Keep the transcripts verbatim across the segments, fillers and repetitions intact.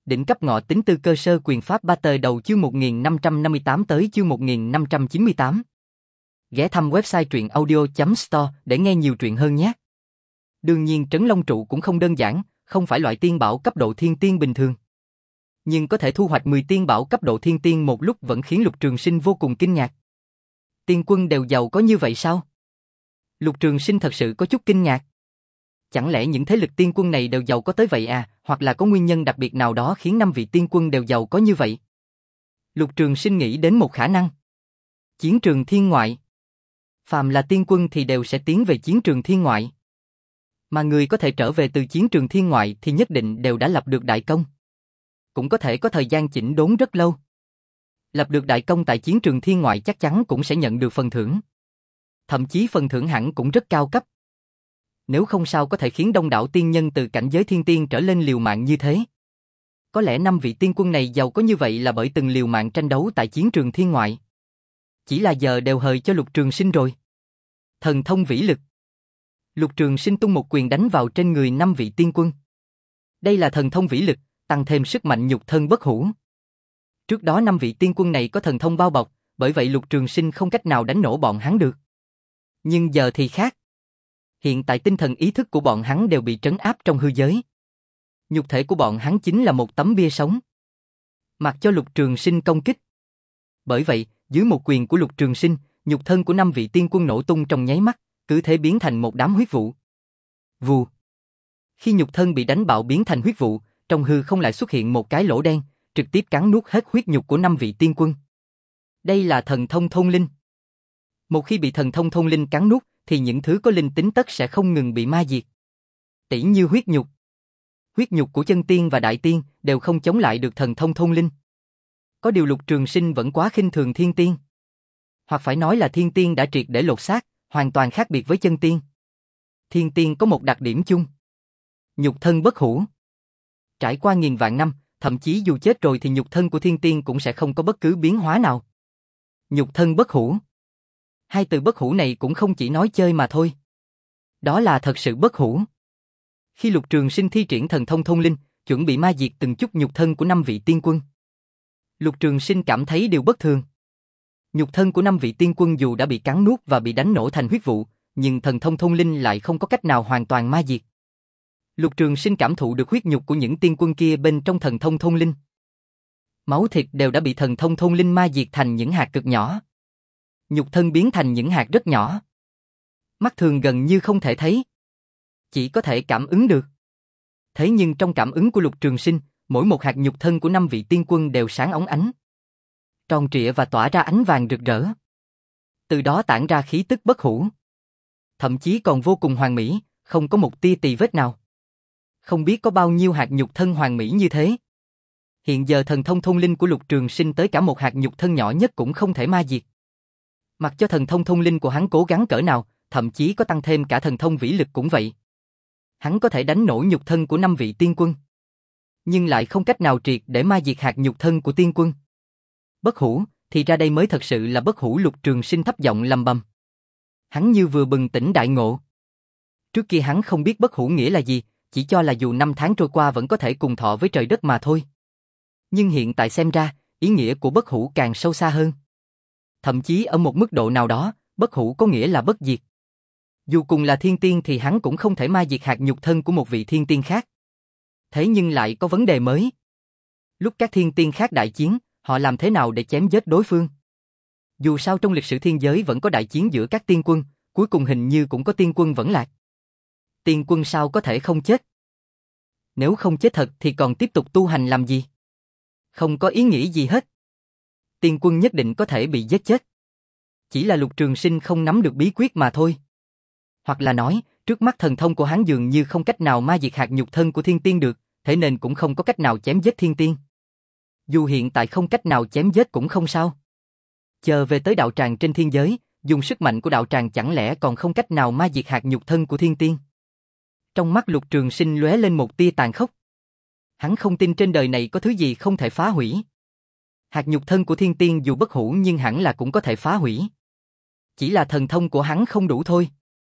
Đỉnh cấp ngọ tính tư cơ sơ quyền pháp ba tờ đầu chương một nghìn năm trăm năm mươi tám tới chương một nghìn năm trăm chín mươi tám. Ghé thăm website truyện audio chấm store để nghe nhiều truyện hơn nhé. Đương nhiên Trấn Long trụ cũng không đơn giản, không phải loại tiên bảo cấp độ thiên tiên bình thường. Nhưng có thể thu hoạch mười tiên bảo cấp độ thiên tiên một lúc vẫn khiến Lục Trường Sinh vô cùng kinh ngạc. Tiên quân đều giàu có như vậy sao? Lục Trường Sinh thật sự có chút kinh ngạc. Chẳng lẽ những thế lực tiên quân này đều giàu có tới vậy à, hoặc là có nguyên nhân đặc biệt nào đó khiến năm vị tiên quân đều giàu có như vậy? Lục Trường Sinh nghĩ đến một khả năng. Chiến trường thiên ngoại. Phàm là tiên quân thì đều sẽ tiến về chiến trường thiên ngoại. Mà người có thể trở về từ chiến trường thiên ngoại thì nhất định đều đã lập được đại công. Cũng có thể có thời gian chỉnh đốn rất lâu. Lập được đại công tại chiến trường thiên ngoại chắc chắn cũng sẽ nhận được phần thưởng. Thậm chí phần thưởng hẳn cũng rất cao cấp. Nếu không sao có thể khiến đông đảo tiên nhân từ cảnh giới thiên tiên trở lên liều mạng như thế. Có lẽ năm vị tiên quân này giàu có như vậy là bởi từng liều mạng tranh đấu tại chiến trường thiên ngoại. Chỉ là giờ đều hời cho Lục Trường Sinh rồi. Thần thông vĩ lực. Lục Trường Sinh tung một quyền đánh vào trên người năm vị tiên quân. Đây là thần thông vĩ lực, tăng thêm sức mạnh nhục thân bất hủ. Trước đó năm vị tiên quân này có thần thông bao bọc, bởi vậy Lục Trường Sinh không cách nào đánh nổ bọn hắn được. Nhưng giờ thì khác. Hiện tại tinh thần ý thức của bọn hắn đều bị trấn áp trong hư giới. Nhục thể của bọn hắn chính là một tấm bia sống. Mặc cho Lục Trường Sinh công kích. Bởi vậy, dưới một quyền của Lục Trường Sinh, nhục thân của năm vị tiên quân nổ tung trong nháy mắt, cứ thế biến thành một đám huyết vụ. Vù. Khi nhục thân bị đánh bạo biến thành huyết vụ, trong hư không lại xuất hiện một cái lỗ đen, trực tiếp cắn nuốt hết huyết nhục của năm vị tiên quân. Đây là thần thông thôn linh. Một khi bị thần thông thôn linh cắn nuốt, thì những thứ có linh tính tất sẽ không ngừng bị ma diệt. Tỉ như huyết nhục. Huyết nhục của chân tiên và đại tiên đều không chống lại được thần thông thôn linh. Có điều Lục Trường Sinh vẫn quá khinh thường thiên tiên. Hoặc phải nói là thiên tiên đã triệt để lột xác, hoàn toàn khác biệt với chân tiên. Thiên tiên có một đặc điểm chung. Nhục thân bất hủ. Trải qua nghìn vạn năm, thậm chí dù chết rồi thì nhục thân của thiên tiên cũng sẽ không có bất cứ biến hóa nào. Nhục thân bất hủ. Hai từ bất hủ này cũng không chỉ nói chơi mà thôi. Đó là thật sự bất hủ. Khi Lục Trường Sinh thi triển thần thông thôn linh, chuẩn bị ma diệt từng chút nhục thân của năm vị tiên quân. Lục Trường Sinh cảm thấy điều bất thường. Nhục thân của năm vị tiên quân dù đã bị cắn nuốt và bị đánh nổ thành huyết vụ, nhưng thần thông thôn linh lại không có cách nào hoàn toàn ma diệt. Lục Trường Sinh cảm thụ được huyết nhục của những tiên quân kia bên trong thần thông thôn linh. Máu thịt đều đã bị thần thông thôn linh ma diệt thành những hạt cực nhỏ. Nhục thân biến thành những hạt rất nhỏ. Mắt thường gần như không thể thấy. Chỉ có thể cảm ứng được. Thế nhưng trong cảm ứng của Lục Trường Sinh, mỗi một hạt nhục thân của năm vị tiên quân đều sáng óng ánh. Tròn trịa và tỏa ra ánh vàng rực rỡ. Từ đó tản ra khí tức bất hủ. Thậm chí còn vô cùng hoàn mỹ, không có một tia tì vết nào. Không biết có bao nhiêu hạt nhục thân hoàn mỹ như thế. Hiện giờ thần thông thôn linh của Lục Trường Sinh tới cả một hạt nhục thân nhỏ nhất cũng không thể ma diệt. Mặc cho thần thông thôn linh của hắn cố gắng cỡ nào, thậm chí có tăng thêm cả thần thông vĩ lực cũng vậy. Hắn có thể đánh nổ nhục thân của năm vị tiên quân. Nhưng lại không cách nào triệt để ma diệt hạt nhục thân của tiên quân. Bất hủ, thì ra đây mới thật sự là bất hủ. Lục Trường Sinh thấp giọng lầm bầm. Hắn như vừa bừng tỉnh đại ngộ. Trước kia hắn không biết bất hủ nghĩa là gì, chỉ cho là dù năm tháng trôi qua vẫn có thể cùng thọ với trời đất mà thôi. Nhưng hiện tại xem ra, ý nghĩa của bất hủ càng sâu xa hơn. Thậm chí ở một mức độ nào đó, bất hủ có nghĩa là bất diệt. Dù cùng là thiên tiên thì hắn cũng không thể ma diệt hạt nhục thân của một vị thiên tiên khác. Thế nhưng lại có vấn đề mới. Lúc các thiên tiên khác đại chiến, họ làm thế nào để chém giết đối phương? Dù sao trong lịch sử thiên giới vẫn có đại chiến giữa các tiên quân, cuối cùng hình như cũng có tiên quân vẫn lạc. Tiên quân sao có thể không chết? Nếu không chết thật thì còn tiếp tục tu hành làm gì? Không có ý nghĩa gì hết. Tiên quân nhất định có thể bị giết chết. Chỉ là Lục Trường Sinh không nắm được bí quyết mà thôi. Hoặc là nói, trước mắt thần thông của hắn dường như không cách nào ma diệt hạt nhục thân của thiên tiên được, thế nên cũng không có cách nào chém giết thiên tiên. Dù hiện tại không cách nào chém giết cũng không sao. Chờ về tới đạo tràng trên thiên giới, dùng sức mạnh của đạo tràng chẳng lẽ còn không cách nào ma diệt hạt nhục thân của thiên tiên. Trong mắt Lục Trường Sinh lóe lên một tia tàn khốc. Hắn không tin trên đời này có thứ gì không thể phá hủy. Hạt nhục thân của thiên tiên dù bất hủ nhưng hẳn là cũng có thể phá hủy. Chỉ là thần thông của hắn không đủ thôi.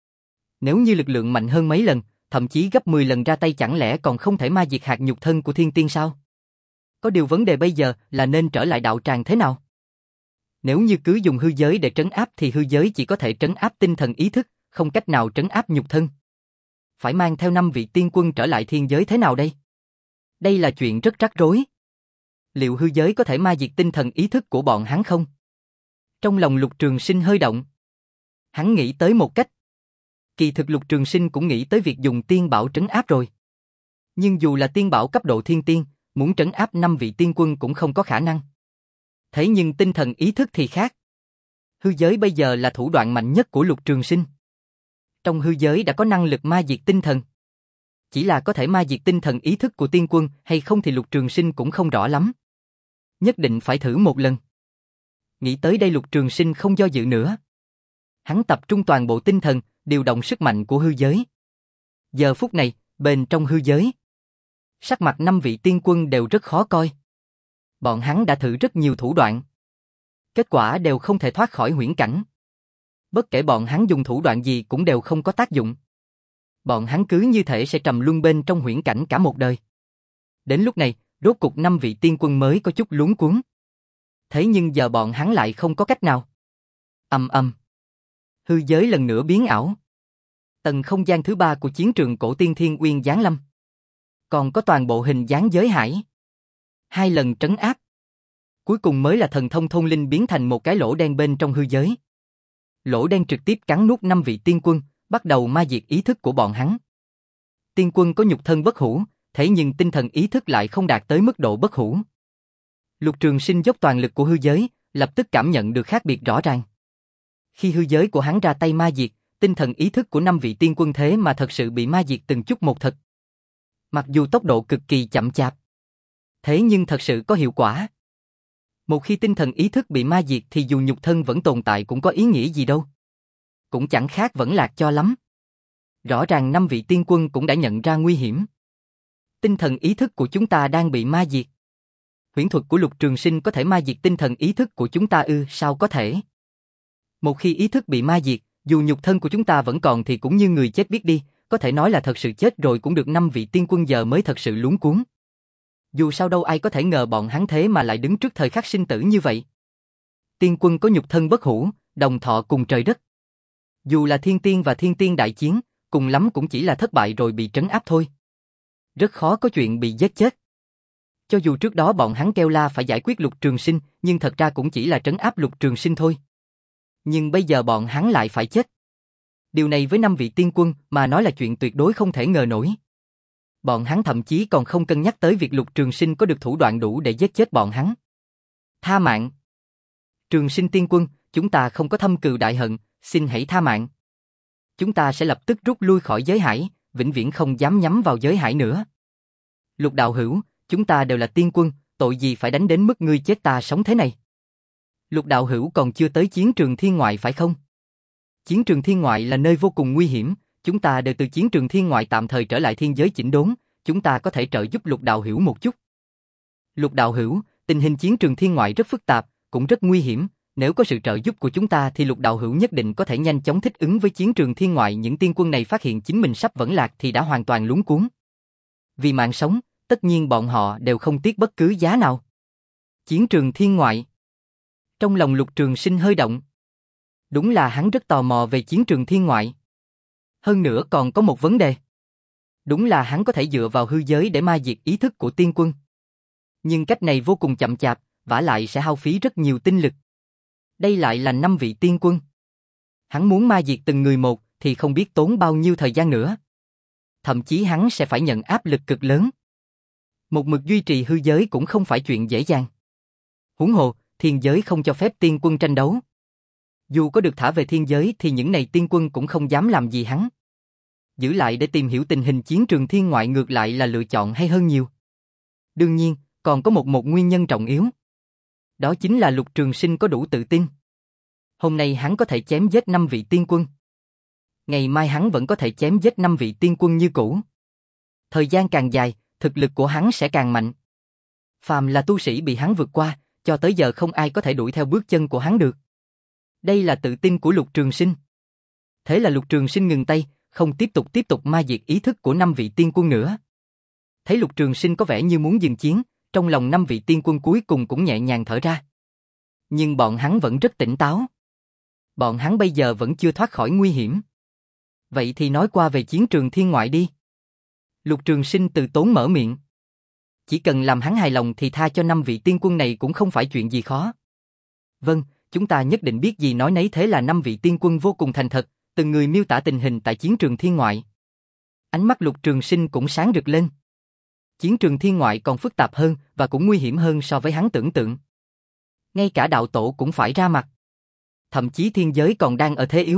Nếu như lực lượng mạnh hơn mấy lần, thậm chí gấp mười lần ra tay chẳng lẽ còn không thể ma diệt hạt nhục thân của thiên tiên sao? Có điều vấn đề bây giờ là nên trở lại đạo tràng thế nào? Nếu như cứ dùng hư giới để trấn áp thì hư giới chỉ có thể trấn áp tinh thần ý thức, không cách nào trấn áp nhục thân. Phải mang theo năm vị tiên quân trở lại thiên giới thế nào đây? Đây là chuyện rất rắc rối. Liệu hư giới có thể ma diệt tinh thần ý thức của bọn hắn không? Trong lòng Lục Trường Sinh hơi động. Hắn nghĩ tới một cách. Kỳ thực Lục Trường Sinh cũng nghĩ tới việc dùng tiên bảo trấn áp rồi. Nhưng dù là tiên bảo cấp độ thiên tiên, muốn trấn áp năm vị tiên quân cũng không có khả năng. Thế nhưng tinh thần ý thức thì khác. Hư giới bây giờ là thủ đoạn mạnh nhất của Lục Trường Sinh. Trong hư giới đã có năng lực ma diệt tinh thần. Chỉ là có thể ma diệt tinh thần ý thức của tiên quân hay không thì Lục Trường Sinh cũng không rõ lắm. Nhất định phải thử một lần. Nghĩ tới đây Lục Trường Sinh không do dự nữa. Hắn tập trung toàn bộ tinh thần, điều động sức mạnh của hư giới. Giờ phút này, bên trong hư giới, sắc mặt năm vị tiên quân đều rất khó coi. Bọn hắn đã thử rất nhiều thủ đoạn. Kết quả đều không thể thoát khỏi huyễn cảnh. Bất kể bọn hắn dùng thủ đoạn gì cũng đều không có tác dụng. Bọn hắn cứ như thể sẽ trầm luân bên trong huyễn cảnh cả một đời. Đến lúc này, rốt cục năm vị tiên quân mới có chút luống cuống. Thế nhưng giờ bọn hắn lại không có cách nào. Ầm ầm. Hư giới lần nữa biến ảo. Tầng không gian thứ ba của chiến trường cổ tiên Thiên Uyên giáng lâm. Còn có toàn bộ hình dáng giới hải. Hai lần trấn áp. Cuối cùng mới là thần thông thôn linh biến thành một cái lỗ đen bên trong hư giới. Lỗ đen trực tiếp cắn nuốt năm vị tiên quân, bắt đầu ma diệt ý thức của bọn hắn. Tiên quân có nhục thân bất hủ, thế nhưng tinh thần ý thức lại không đạt tới mức độ bất hủ. Lục Trường Sinh dốc toàn lực của hư giới, lập tức cảm nhận được khác biệt rõ ràng. Khi hư giới của hắn ra tay ma diệt, tinh thần ý thức của năm vị tiên quân thế mà thật sự bị ma diệt từng chút một thật. Mặc dù tốc độ cực kỳ chậm chạp, thế nhưng thật sự có hiệu quả. Một khi tinh thần ý thức bị ma diệt thì dù nhục thân vẫn tồn tại cũng có ý nghĩa gì đâu. Cũng chẳng khác vẫn lạc cho lắm. Rõ ràng năm vị tiên quân cũng đã nhận ra nguy hiểm. Tinh thần ý thức của chúng ta đang bị ma diệt. Huyễn thuật của Lục Trường Sinh có thể ma diệt tinh thần ý thức của chúng ta ư? Sao có thể? Một khi ý thức bị ma diệt, dù nhục thân của chúng ta vẫn còn thì cũng như người chết biết đi, có thể nói là thật sự chết rồi cũng được. Năm vị tiên quân giờ mới thật sự luống cuống. Dù sao đâu ai có thể ngờ bọn hắn thế mà lại đứng trước thời khắc sinh tử như vậy. Tiên quân có nhục thân bất hủ, đồng thọ cùng trời đất. Dù là thiên tiên và thiên tiên đại chiến, cùng lắm cũng chỉ là thất bại rồi bị trấn áp thôi. Rất khó có chuyện bị giết chết. Cho dù trước đó bọn hắn kêu la phải giải quyết Lục Trường Sinh, nhưng thật ra cũng chỉ là trấn áp Lục Trường Sinh thôi. Nhưng bây giờ bọn hắn lại phải chết. Điều này với năm vị tiên quân mà nói là chuyện tuyệt đối không thể ngờ nổi. Bọn hắn thậm chí còn không cân nhắc tới việc Lục Trường Sinh có được thủ đoạn đủ để giết chết bọn hắn. Tha mạng. Trường Sinh tiên quân, chúng ta không có thâm cừu đại hận, xin hãy tha mạng. Chúng ta sẽ lập tức rút lui khỏi giới hải, vĩnh viễn không dám nhắm vào giới hải nữa. Lục đạo hữu, chúng ta đều là tiên quân, tội gì phải đánh đến mức ngươi chết ta sống thế này? Lục đạo hữu còn chưa tới chiến trường thiên ngoại phải không? Chiến trường thiên ngoại là nơi vô cùng nguy hiểm, chúng ta đều từ chiến trường thiên ngoại tạm thời trở lại thiên giới chỉnh đốn, chúng ta có thể trợ giúp Lục đạo hữu một chút. Lục đạo hữu, tình hình chiến trường thiên ngoại rất phức tạp, cũng rất nguy hiểm, nếu có sự trợ giúp của chúng ta thì Lục đạo hữu nhất định có thể nhanh chóng thích ứng với chiến trường thiên ngoại. Những tiên quân này phát hiện chính mình sắp vẫn lạc thì đã hoàn toàn luống cuống. Vì mạng sống, tất nhiên bọn họ đều không tiếc bất cứ giá nào. Chiến trường thiên ngoại. Trong lòng Lục Trường Sinh hơi động. Đúng là hắn rất tò mò về chiến trường thiên ngoại. Hơn nữa còn có một vấn đề. Đúng là hắn có thể dựa vào hư giới để ma diệt ý thức của tiên quân. Nhưng cách này vô cùng chậm chạp, vả lại sẽ hao phí rất nhiều tinh lực. Đây lại là năm vị tiên quân. Hắn muốn ma diệt từng người một thì không biết tốn bao nhiêu thời gian nữa. Thậm chí hắn sẽ phải nhận áp lực cực lớn. Một mực duy trì hư giới cũng không phải chuyện dễ dàng. Huống hồ, thiên giới không cho phép tiên quân tranh đấu. Dù có được thả về thiên giới thì những này tiên quân cũng không dám làm gì hắn. Giữ lại để tìm hiểu tình hình chiến trường thiên ngoại ngược lại là lựa chọn hay hơn nhiều. Đương nhiên, còn có một một nguyên nhân trọng yếu. Đó chính là Lục Trường Sinh có đủ tự tin. Hôm nay hắn có thể chém giết năm vị tiên quân. Ngày mai hắn vẫn có thể chém giết năm vị tiên quân như cũ. Thời gian càng dài, thực lực của hắn sẽ càng mạnh. Phàm là tu sĩ bị hắn vượt qua, cho tới giờ không ai có thể đuổi theo bước chân của hắn được. Đây là tự tin của Lục Trường Sinh. Thế là Lục Trường Sinh ngừng tay, không tiếp tục tiếp tục ma diệt ý thức của năm vị tiên quân nữa. Thấy Lục Trường Sinh có vẻ như muốn dừng chiến, trong lòng năm vị tiên quân cuối cùng cũng nhẹ nhàng thở ra. Nhưng bọn hắn vẫn rất tỉnh táo. Bọn hắn bây giờ vẫn chưa thoát khỏi nguy hiểm. Vậy thì nói qua về chiến trường thiên ngoại đi. Lục Trường Sinh từ tốn mở miệng. Chỉ cần làm hắn hài lòng thì tha cho năm vị tiên quân này cũng không phải chuyện gì khó. Vâng, chúng ta nhất định biết gì nói nấy, thế là năm vị tiên quân vô cùng thành thật, từng người miêu tả tình hình tại chiến trường thiên ngoại. Ánh mắt Lục Trường Sinh cũng sáng rực lên. Chiến trường thiên ngoại còn phức tạp hơn và cũng nguy hiểm hơn so với hắn tưởng tượng. Ngay cả đạo tổ cũng phải ra mặt. Thậm chí thiên giới còn đang ở thế yếu.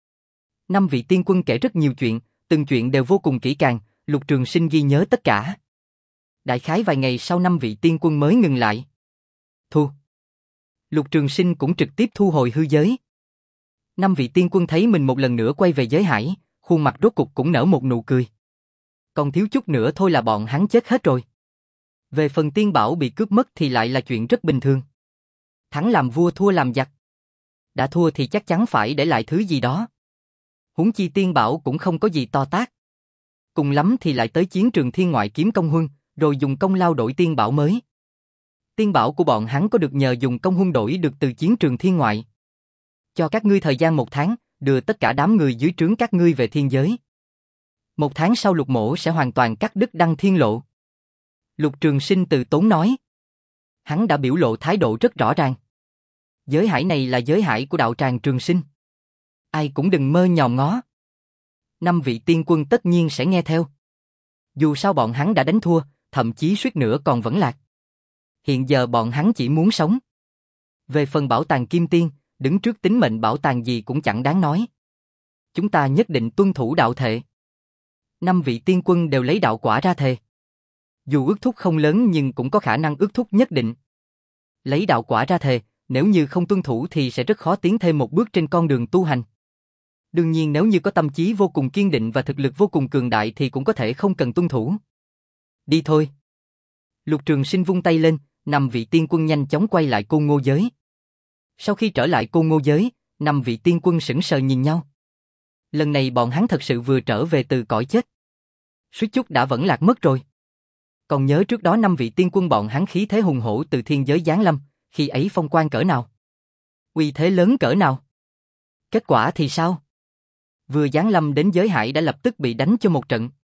Năm vị tiên quân kể rất nhiều chuyện, từng chuyện đều vô cùng kỹ càng, Lục Trường Sinh ghi nhớ tất cả. Đại khái vài ngày sau năm vị tiên quân mới ngừng lại. Thu. Lục Trường Sinh cũng trực tiếp thu hồi hư giới. Năm vị tiên quân thấy mình một lần nữa quay về giới hải, khuôn mặt rốt cục cũng nở một nụ cười. Còn thiếu chút nữa thôi là bọn hắn chết hết rồi. Về phần tiên bảo bị cướp mất thì lại là chuyện rất bình thường. Thắng làm vua thua làm giặc. Đã thua thì chắc chắn phải để lại thứ gì đó. Huống chi tiên bảo cũng không có gì to tát. Cùng lắm thì lại tới chiến trường thiên ngoại kiếm công huân, rồi dùng công lao đổi tiên bảo mới. Tiên bảo của bọn hắn có được nhờ dùng công huân đổi được từ chiến trường thiên ngoại. Cho các ngươi thời gian một tháng, đưa tất cả đám người dưới trướng các ngươi về thiên giới. Một tháng sau Lục Mỗ sẽ hoàn toàn cắt đứt Đăng Thiên Lộ. Lục Trường Sinh từ tốn nói. Hắn đã biểu lộ thái độ rất rõ ràng. Giới hải này là giới hải của đạo tràng Trường Sinh. Ai cũng đừng mơ nhòm ngó. Năm vị tiên quân tất nhiên sẽ nghe theo. Dù sao bọn hắn đã đánh thua, thậm chí suýt nữa còn vẫn lạc. Hiện giờ bọn hắn chỉ muốn sống. Về phần bảo tàng Kim Tiên, đứng trước tính mệnh bảo tàng gì cũng chẳng đáng nói. Chúng ta nhất định tuân thủ đạo thệ. Năm vị tiên quân đều lấy đạo quả ra thề. Dù ước thúc không lớn nhưng cũng có khả năng ước thúc nhất định. Lấy đạo quả ra thề, nếu như không tuân thủ thì sẽ rất khó tiến thêm một bước trên con đường tu hành. Đương nhiên nếu như có tâm trí vô cùng kiên định và thực lực vô cùng cường đại thì cũng có thể không cần tuân thủ. Đi thôi. Lục Trường Sinh vung tay lên, năm vị tiên quân nhanh chóng quay lại Côn Ngô giới. Sau khi trở lại Côn Ngô giới, năm vị tiên quân sững sờ nhìn nhau. Lần này bọn hắn thật sự vừa trở về từ cõi chết. Suýt chút đã vẫn lạc mất rồi. Còn nhớ trước đó năm vị tiên quân bọn hắn khí thế hùng hổ từ thiên giới giáng lâm, khi ấy phong quang cỡ nào? Uy thế lớn cỡ nào? Kết quả thì sao? Vừa giáng lâm đến giới hải đã lập tức bị đánh cho một trận.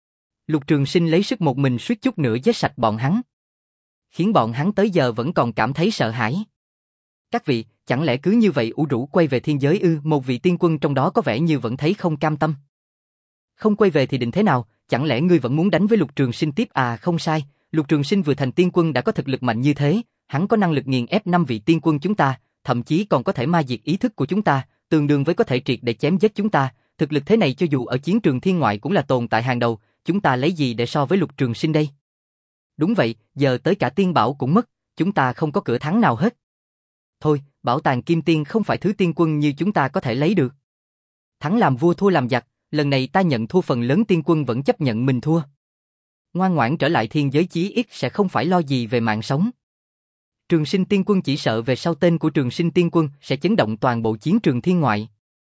Lục Trường Sinh lấy sức một mình suýt chút nữa giết sạch bọn hắn. Khiến bọn hắn tới giờ vẫn còn cảm thấy sợ hãi. Các vị, chẳng lẽ cứ như vậy ủ rũ quay về thiên giới ư? Một vị tiên quân trong đó có vẻ như vẫn thấy không cam tâm. Không quay về thì định thế nào? Chẳng lẽ ngươi vẫn muốn đánh với Lục Trường Sinh tiếp à? Không sai, Lục Trường Sinh vừa thành tiên quân đã có thực lực mạnh như thế, hắn có năng lực nghiền ép năm vị tiên quân chúng ta, thậm chí còn có thể ma diệt ý thức của chúng ta, tương đương với có thể triệt để chém giết chúng ta. Thực lực thế này cho dù ở chiến trường thiên ngoại cũng là tồn tại hàng đầu, chúng ta lấy gì để so với Lục Trường Sinh đây? Đúng vậy, giờ tới cả tiên bảo cũng mất, chúng ta không có cửa thắng nào hết. Thôi, bảo tàng Kim Tiên không phải thứ tiên quân như chúng ta có thể lấy được. Thắng làm vua thua làm giặc, lần này ta nhận thua, phần lớn tiên quân vẫn chấp nhận mình thua. Ngoan ngoãn trở lại thiên giới chí ít sẽ không phải lo gì về mạng sống. Trường Sinh tiên quân chỉ sợ về sau tên của Trường Sinh tiên quân sẽ chấn động toàn bộ chiến trường thiên ngoại.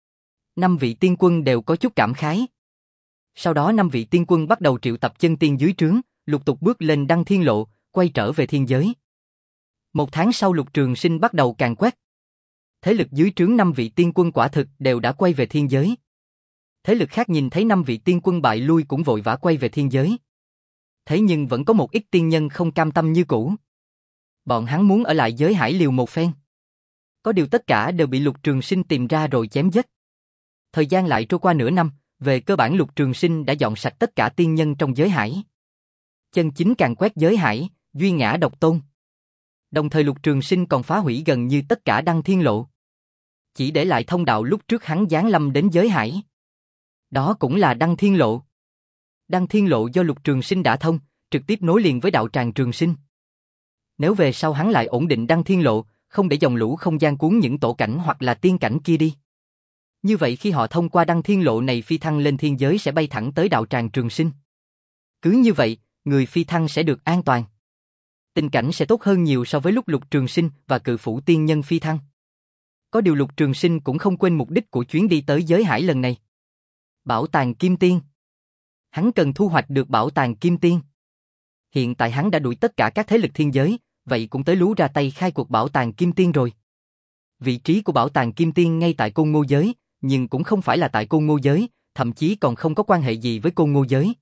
Năm vị tiên quân đều có chút cảm khái. Sau đó năm vị tiên quân bắt đầu triệu tập chân tiên dưới trướng, lục tục bước lên Đăng Thiên Lộ, quay trở về thiên giới. Một tháng sau Lục Trường Sinh bắt đầu càn quét. Thế lực dưới trướng năm vị tiên quân quả thực đều đã quay về thiên giới. Thế lực khác nhìn thấy năm vị tiên quân bại lui cũng vội vã quay về thiên giới. Thế nhưng vẫn có một ít tiên nhân không cam tâm như cũ. Bọn hắn muốn ở lại giới hải liều một phen. Có điều tất cả đều bị Lục Trường Sinh tìm ra rồi chém giết. Thời gian lại trôi qua nửa năm, về cơ bản Lục Trường Sinh đã dọn sạch tất cả tiên nhân trong giới hải. Chân chính càn quét giới hải, duy ngã độc tôn. Đồng thời Lục Trường Sinh còn phá hủy gần như tất cả Đăng Thiên Lộ. Chỉ để lại thông đạo lúc trước hắn giáng lâm đến giới hải. Đó cũng là Đăng Thiên Lộ. Đăng Thiên Lộ do Lục Trường Sinh đã thông, trực tiếp nối liền với đạo tràng Trường Sinh. Nếu về sau hắn lại ổn định Đăng Thiên Lộ, không để dòng lũ không gian cuốn những tổ cảnh hoặc là tiên cảnh kia đi. Như vậy khi họ thông qua Đăng Thiên Lộ này phi thăng lên thiên giới sẽ bay thẳng tới đạo tràng Trường Sinh. Cứ như vậy, người phi thăng sẽ được an toàn. Tình cảnh sẽ tốt hơn nhiều so với lúc Lục Trường Sinh và Cự Phủ tiên nhân phi thăng. Có điều Lục Trường Sinh cũng không quên mục đích của chuyến đi tới giới hải lần này. Bảo tàng Kim Tiên. Hắn cần thu hoạch được bảo tàng Kim Tiên. Hiện tại hắn đã đuổi tất cả các thế lực thiên giới, vậy cũng tới lú ra tay khai cuộc bảo tàng Kim Tiên rồi. Vị trí của bảo tàng Kim Tiên ngay tại Côn Ngô giới, nhưng cũng không phải là tại Côn Ngô giới, thậm chí còn không có quan hệ gì với Côn Ngô giới.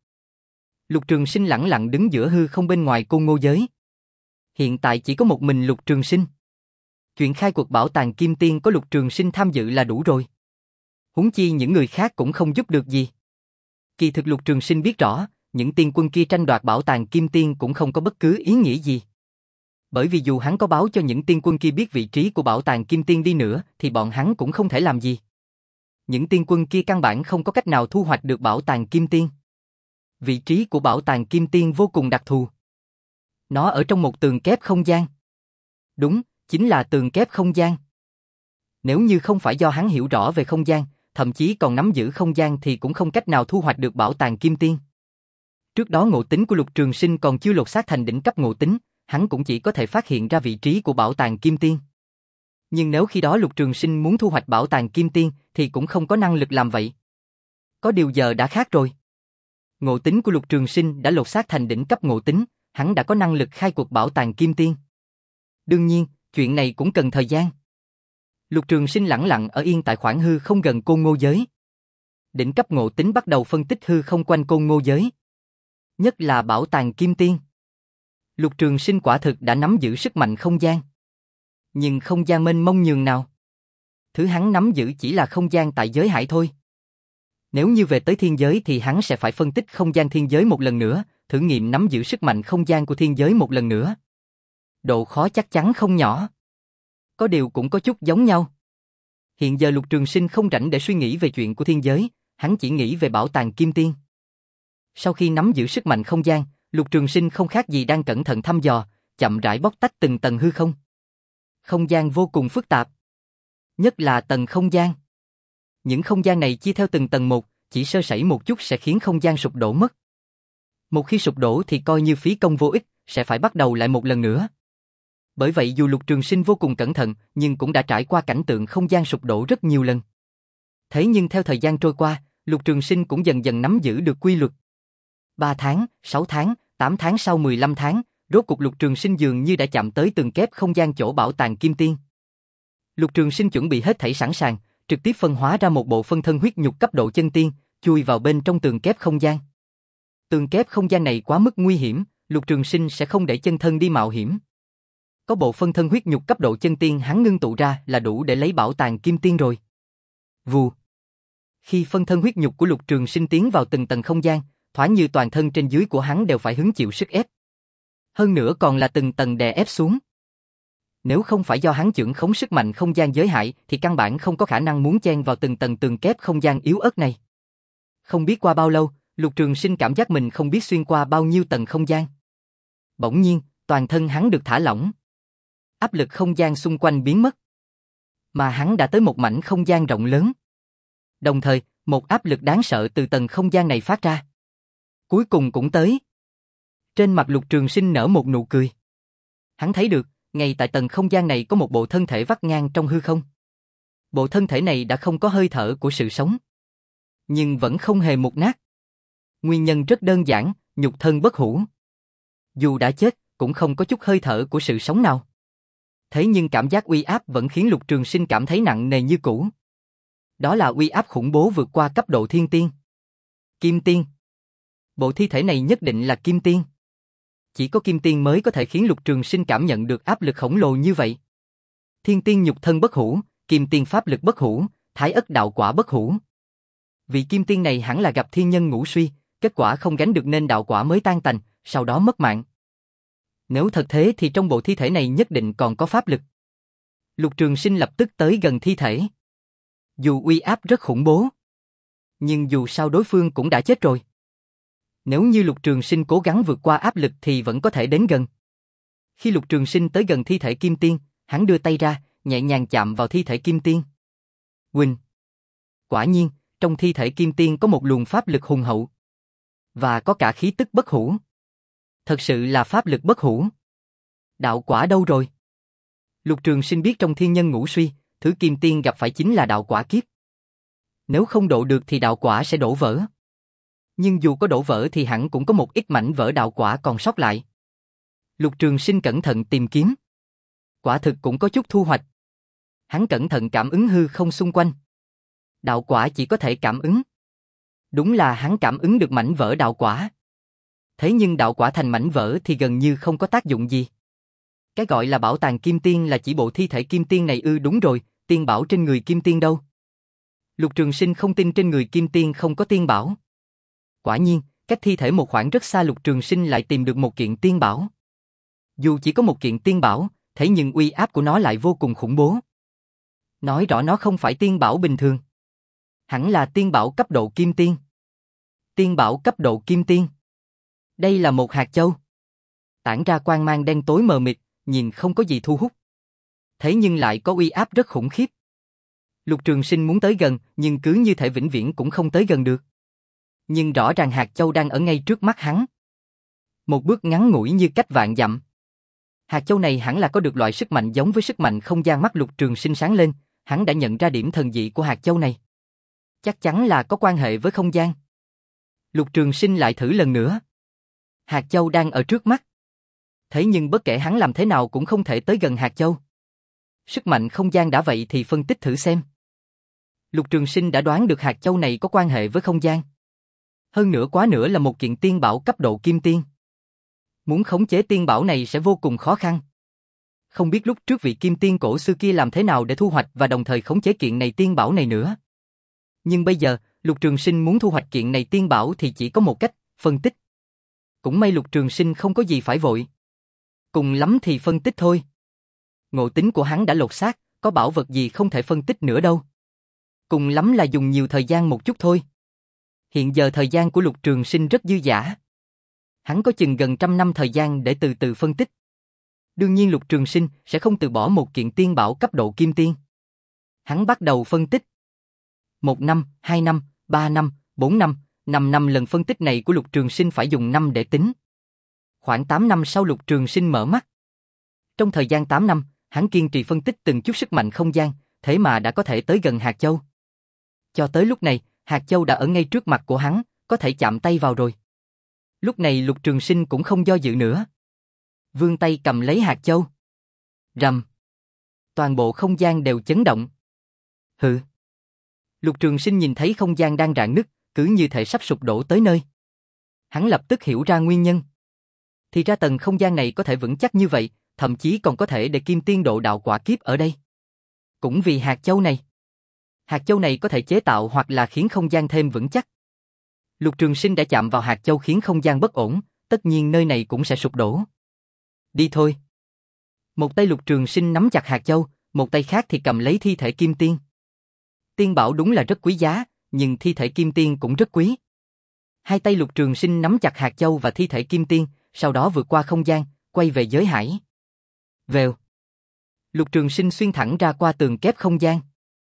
Lục Trường Sinh lẳng lặng đứng giữa hư không bên ngoài Côn Ngô giới. Hiện tại chỉ có một mình Lục Trường Sinh. Chuyện khai cuộc bảo tàng Kim Tiên có Lục Trường Sinh tham dự là đủ rồi. Huống chi những người khác cũng không giúp được gì. Kỳ thực Lục Trường Sinh biết rõ, những tiên quân kia tranh đoạt bảo tàng Kim Tiên cũng không có bất cứ ý nghĩa gì. Bởi vì dù hắn có báo cho những tiên quân kia biết vị trí của bảo tàng Kim Tiên đi nữa, thì bọn hắn cũng không thể làm gì. Những tiên quân kia căn bản không có cách nào thu hoạch được bảo tàng Kim Tiên. Vị trí của bảo tàng Kim Tiên vô cùng đặc thù. Nó ở trong một tường kép không gian. Đúng, chính là tường kép không gian. Nếu như không phải do hắn hiểu rõ về không gian, thậm chí còn nắm giữ không gian thì cũng không cách nào thu hoạch được bảo tàng Kim Tiên. Trước đó ngộ tính của Lục Trường Sinh còn chưa lột xác thành đỉnh cấp ngộ tính, hắn cũng chỉ có thể phát hiện ra vị trí của bảo tàng Kim Tiên. Nhưng nếu khi đó Lục Trường Sinh muốn thu hoạch bảo tàng Kim Tiên thì cũng không có năng lực làm vậy. Có điều giờ đã khác rồi. Ngộ tính của Lục Trường Sinh đã lột xác thành đỉnh cấp ngộ tính, hắn đã có năng lực khai cuộc bảo tàng Kim Tiên. Đương nhiên, chuyện này cũng cần thời gian. Lục Trường Sinh lẳng lặng ở yên tại khoảng hư không gần Côn Ngô giới. Đỉnh cấp ngộ tính bắt đầu phân tích hư không quanh Côn Ngô giới. Nhất là bảo tàng Kim Tiên. Lục Trường Sinh quả thực đã nắm giữ sức mạnh không gian. Nhưng không gian mênh mông nhường nào. Thứ hắn nắm giữ chỉ là không gian tại giới hải thôi. Nếu như về tới thiên giới thì hắn sẽ phải phân tích không gian thiên giới một lần nữa, thử nghiệm nắm giữ sức mạnh không gian của thiên giới một lần nữa. Độ khó chắc chắn không nhỏ. Có điều cũng có chút giống nhau. Hiện giờ Lục Trường Sinh không rảnh để suy nghĩ về chuyện của thiên giới, hắn chỉ nghĩ về bảo tàng Kim Tiên. Sau khi nắm giữ sức mạnh không gian, Lục Trường Sinh không khác gì đang cẩn thận thăm dò, chậm rãi bóc tách từng tầng hư không. Không gian vô cùng phức tạp. Nhất là tầng không gian. Những không gian này chia theo từng tầng một, chỉ sơ sẩy một chút sẽ khiến không gian sụp đổ mất. Một khi sụp đổ thì coi như phí công vô ích, sẽ phải bắt đầu lại một lần nữa. Bởi vậy dù Lục Trường Sinh vô cùng cẩn thận, nhưng cũng đã trải qua cảnh tượng không gian sụp đổ rất nhiều lần. Thế nhưng theo thời gian trôi qua, Lục Trường Sinh cũng dần dần nắm giữ được quy luật. ba tháng, sáu tháng, tám tháng sau mười lăm tháng, rốt cục Lục Trường Sinh dường như đã chạm tới tường kép không gian chỗ bảo tàng Kim Tiên. Lục Trường Sinh chuẩn bị hết thảy sẵn sàng, trực tiếp phân hóa ra một bộ phân thân huyết nhục cấp độ chân tiên, chui vào bên trong tường kép không gian. Tường kép không gian này quá mức nguy hiểm, Lục Trường Sinh sẽ không để chân thân đi mạo hiểm. Có bộ phân thân huyết nhục cấp độ chân tiên hắn ngưng tụ ra là đủ để lấy bảo tàng Kim Tiên rồi. Vù. Khi phân thân huyết nhục của Lục Trường Sinh tiến vào từng tầng không gian, thoáng như toàn thân trên dưới của hắn đều phải hứng chịu sức ép. Hơn nữa còn là từng tầng đè ép xuống. Nếu không phải do hắn chưởng khống sức mạnh không gian giới hạn thì căn bản không có khả năng muốn chen vào từng tầng tường kép không gian yếu ớt này. Không biết qua bao lâu, Lục Trường Sinh cảm giác mình không biết xuyên qua bao nhiêu tầng không gian. Bỗng nhiên, toàn thân hắn được thả lỏng. Áp lực không gian xung quanh biến mất. Mà hắn đã tới một mảnh không gian rộng lớn. Đồng thời, một áp lực đáng sợ từ tầng không gian này phát ra. Cuối cùng cũng tới. Trên mặt Lục Trường Sinh nở một nụ cười. Hắn thấy được, ngay tại tầng không gian này có một bộ thân thể vắt ngang trong hư không. Bộ thân thể này đã không có hơi thở của sự sống. Nhưng vẫn không hề mục nát. Nguyên nhân rất đơn giản, nhục thân bất hủ. Dù đã chết, cũng không có chút hơi thở của sự sống nào. Thế nhưng cảm giác uy áp vẫn khiến Lục Trường Sinh cảm thấy nặng nề như cũ. Đó là uy áp khủng bố vượt qua cấp độ thiên tiên. Kim Tiên. Bộ thi thể này nhất định là Kim Tiên. Chỉ có Kim Tiên mới có thể khiến Lục Trường Sinh cảm nhận được áp lực khổng lồ như vậy. Thiên Tiên nhục thân bất hủ, Kim Tiên pháp lực bất hủ, Thái Ất đạo quả bất hủ. Vị Kim Tiên này hẳn là gặp thiên nhân ngũ suy, kết quả không gánh được nên đạo quả mới tan tành, sau đó mất mạng. Nếu thật thế thì trong bộ thi thể này nhất định còn có pháp lực. Lục Trường Sinh lập tức tới gần thi thể. Dù uy áp rất khủng bố, nhưng dù sao đối phương cũng đã chết rồi. Nếu như Lục Trường Sinh cố gắng vượt qua áp lực thì vẫn có thể đến gần. Khi Lục Trường Sinh tới gần thi thể Kim Tiên, hắn đưa tay ra, nhẹ nhàng chạm vào thi thể Kim Tiên. Huỳnh! Quả nhiên, trong thi thể Kim Tiên có một luồng pháp lực hùng hậu. Và có cả khí tức bất hủ. Thật sự là pháp lực bất hủ. Đạo quả đâu rồi? Lục Trường Sinh biết trong thiên nhân ngũ suy, thứ Kim Tiên gặp phải chính là đạo quả kiếp. Nếu không độ được thì đạo quả sẽ đổ vỡ. Nhưng dù có đổ vỡ thì hẳn cũng có một ít mảnh vỡ đạo quả còn sót lại. Lục Trường Sinh cẩn thận tìm kiếm. Quả thực cũng có chút thu hoạch. Hắn cẩn thận cảm ứng hư không xung quanh. Đạo quả chỉ có thể cảm ứng. Đúng là hắn cảm ứng được mảnh vỡ đạo quả. Thế nhưng đạo quả thành mảnh vỡ thì gần như không có tác dụng gì. Cái gọi là bảo tàng kim tiên là chỉ bộ thi thể kim tiên này ư? Đúng rồi, tiên bảo trên người kim tiên đâu? Lục Trường Sinh không tin trên người kim tiên không có tiên bảo. Quả nhiên, cách thi thể một khoảng rất xa Lục Trường Sinh lại tìm được một kiện tiên bảo. Dù chỉ có một kiện tiên bảo, thế nhưng uy áp của nó lại vô cùng khủng bố. Nói rõ nó không phải tiên bảo bình thường. Hẳn là tiên bảo cấp độ kim tiên. Tiên bảo cấp độ kim tiên. Đây là một hạt châu. Tản ra quang mang đen tối mờ mịt, nhìn không có gì thu hút. Thế nhưng lại có uy áp rất khủng khiếp. Lục Trường Sinh muốn tới gần, nhưng cứ như thể vĩnh viễn cũng không tới gần được. Nhưng rõ ràng hạt châu đang ở ngay trước mắt hắn. Một bước ngắn ngủi như cách vạn dặm. Hạt châu này hẳn là có được loại sức mạnh giống với sức mạnh không gian. Mắt Lục Trường Sinh sáng lên, hắn đã nhận ra điểm thần dị của hạt châu này. Chắc chắn là có quan hệ với không gian. Lục Trường Sinh lại thử lần nữa. Hạt châu đang ở trước mắt. Thế nhưng bất kể hắn làm thế nào cũng không thể tới gần hạt châu. Sức mạnh không gian đã vậy thì phân tích thử xem. Lục Trường Sinh đã đoán được hạt châu này có quan hệ với không gian. Hơn nữa quá nữa là một kiện tiên bảo cấp độ kim tiên. Muốn khống chế tiên bảo này sẽ vô cùng khó khăn. Không biết lúc trước vị kim tiên cổ xưa kia làm thế nào để thu hoạch và đồng thời khống chế kiện này tiên bảo này nữa. Nhưng bây giờ, Lục Trường Sinh muốn thu hoạch kiện này tiên bảo thì chỉ có một cách, phân tích. Cũng may Lục Trường Sinh không có gì phải vội. Cùng lắm thì phân tích thôi. Ngộ tính của hắn đã lột xác, có bảo vật gì không thể phân tích nữa đâu. Cùng lắm là dùng nhiều thời gian một chút thôi. Hiện giờ thời gian của Lục Trường Sinh rất dư dả. Hắn có chừng gần trăm năm thời gian để từ từ phân tích. Đương nhiên Lục Trường Sinh sẽ không từ bỏ một kiện tiên bảo cấp độ kim tiên. Hắn bắt đầu phân tích. Một năm, hai năm, ba năm, bốn năm, năm năm lần phân tích này của Lục Trường Sinh phải dùng năm để tính. Khoảng tám năm sau Lục Trường Sinh mở mắt. Trong thời gian tám năm, hắn kiên trì phân tích từng chút sức mạnh không gian, thế mà đã có thể tới gần hạt châu. Cho tới lúc này, hạt châu đã ở ngay trước mặt của hắn, có thể chạm tay vào rồi. Lúc này Lục Trường Sinh cũng không do dự nữa. Vươn tay cầm lấy hạt châu. Rầm. Toàn bộ không gian đều chấn động. Hừ. Lục Trường Sinh nhìn thấy không gian đang rạn nứt, cứ như thể sắp sụp đổ tới nơi. Hắn lập tức hiểu ra nguyên nhân. Thì ra tầng không gian này có thể vững chắc như vậy, thậm chí còn có thể để kim tiên độ đạo quả kiếp ở đây. Cũng vì hạt châu này. Hạt châu này có thể chế tạo hoặc là khiến không gian thêm vững chắc. Lục Trường Sinh đã chạm vào hạt châu khiến không gian bất ổn, tất nhiên nơi này cũng sẽ sụp đổ. Đi thôi. Một tay Lục Trường Sinh nắm chặt hạt châu, một tay khác thì cầm lấy thi thể kim tiên. Tiên bảo đúng là rất quý giá, nhưng thi thể kim tiên cũng rất quý. Hai tay Lục Trường Sinh nắm chặt hạt châu và thi thể kim tiên, sau đó vượt qua không gian, quay về giới hải. Vèo. Lục Trường Sinh xuyên thẳng ra qua tường kép không gian.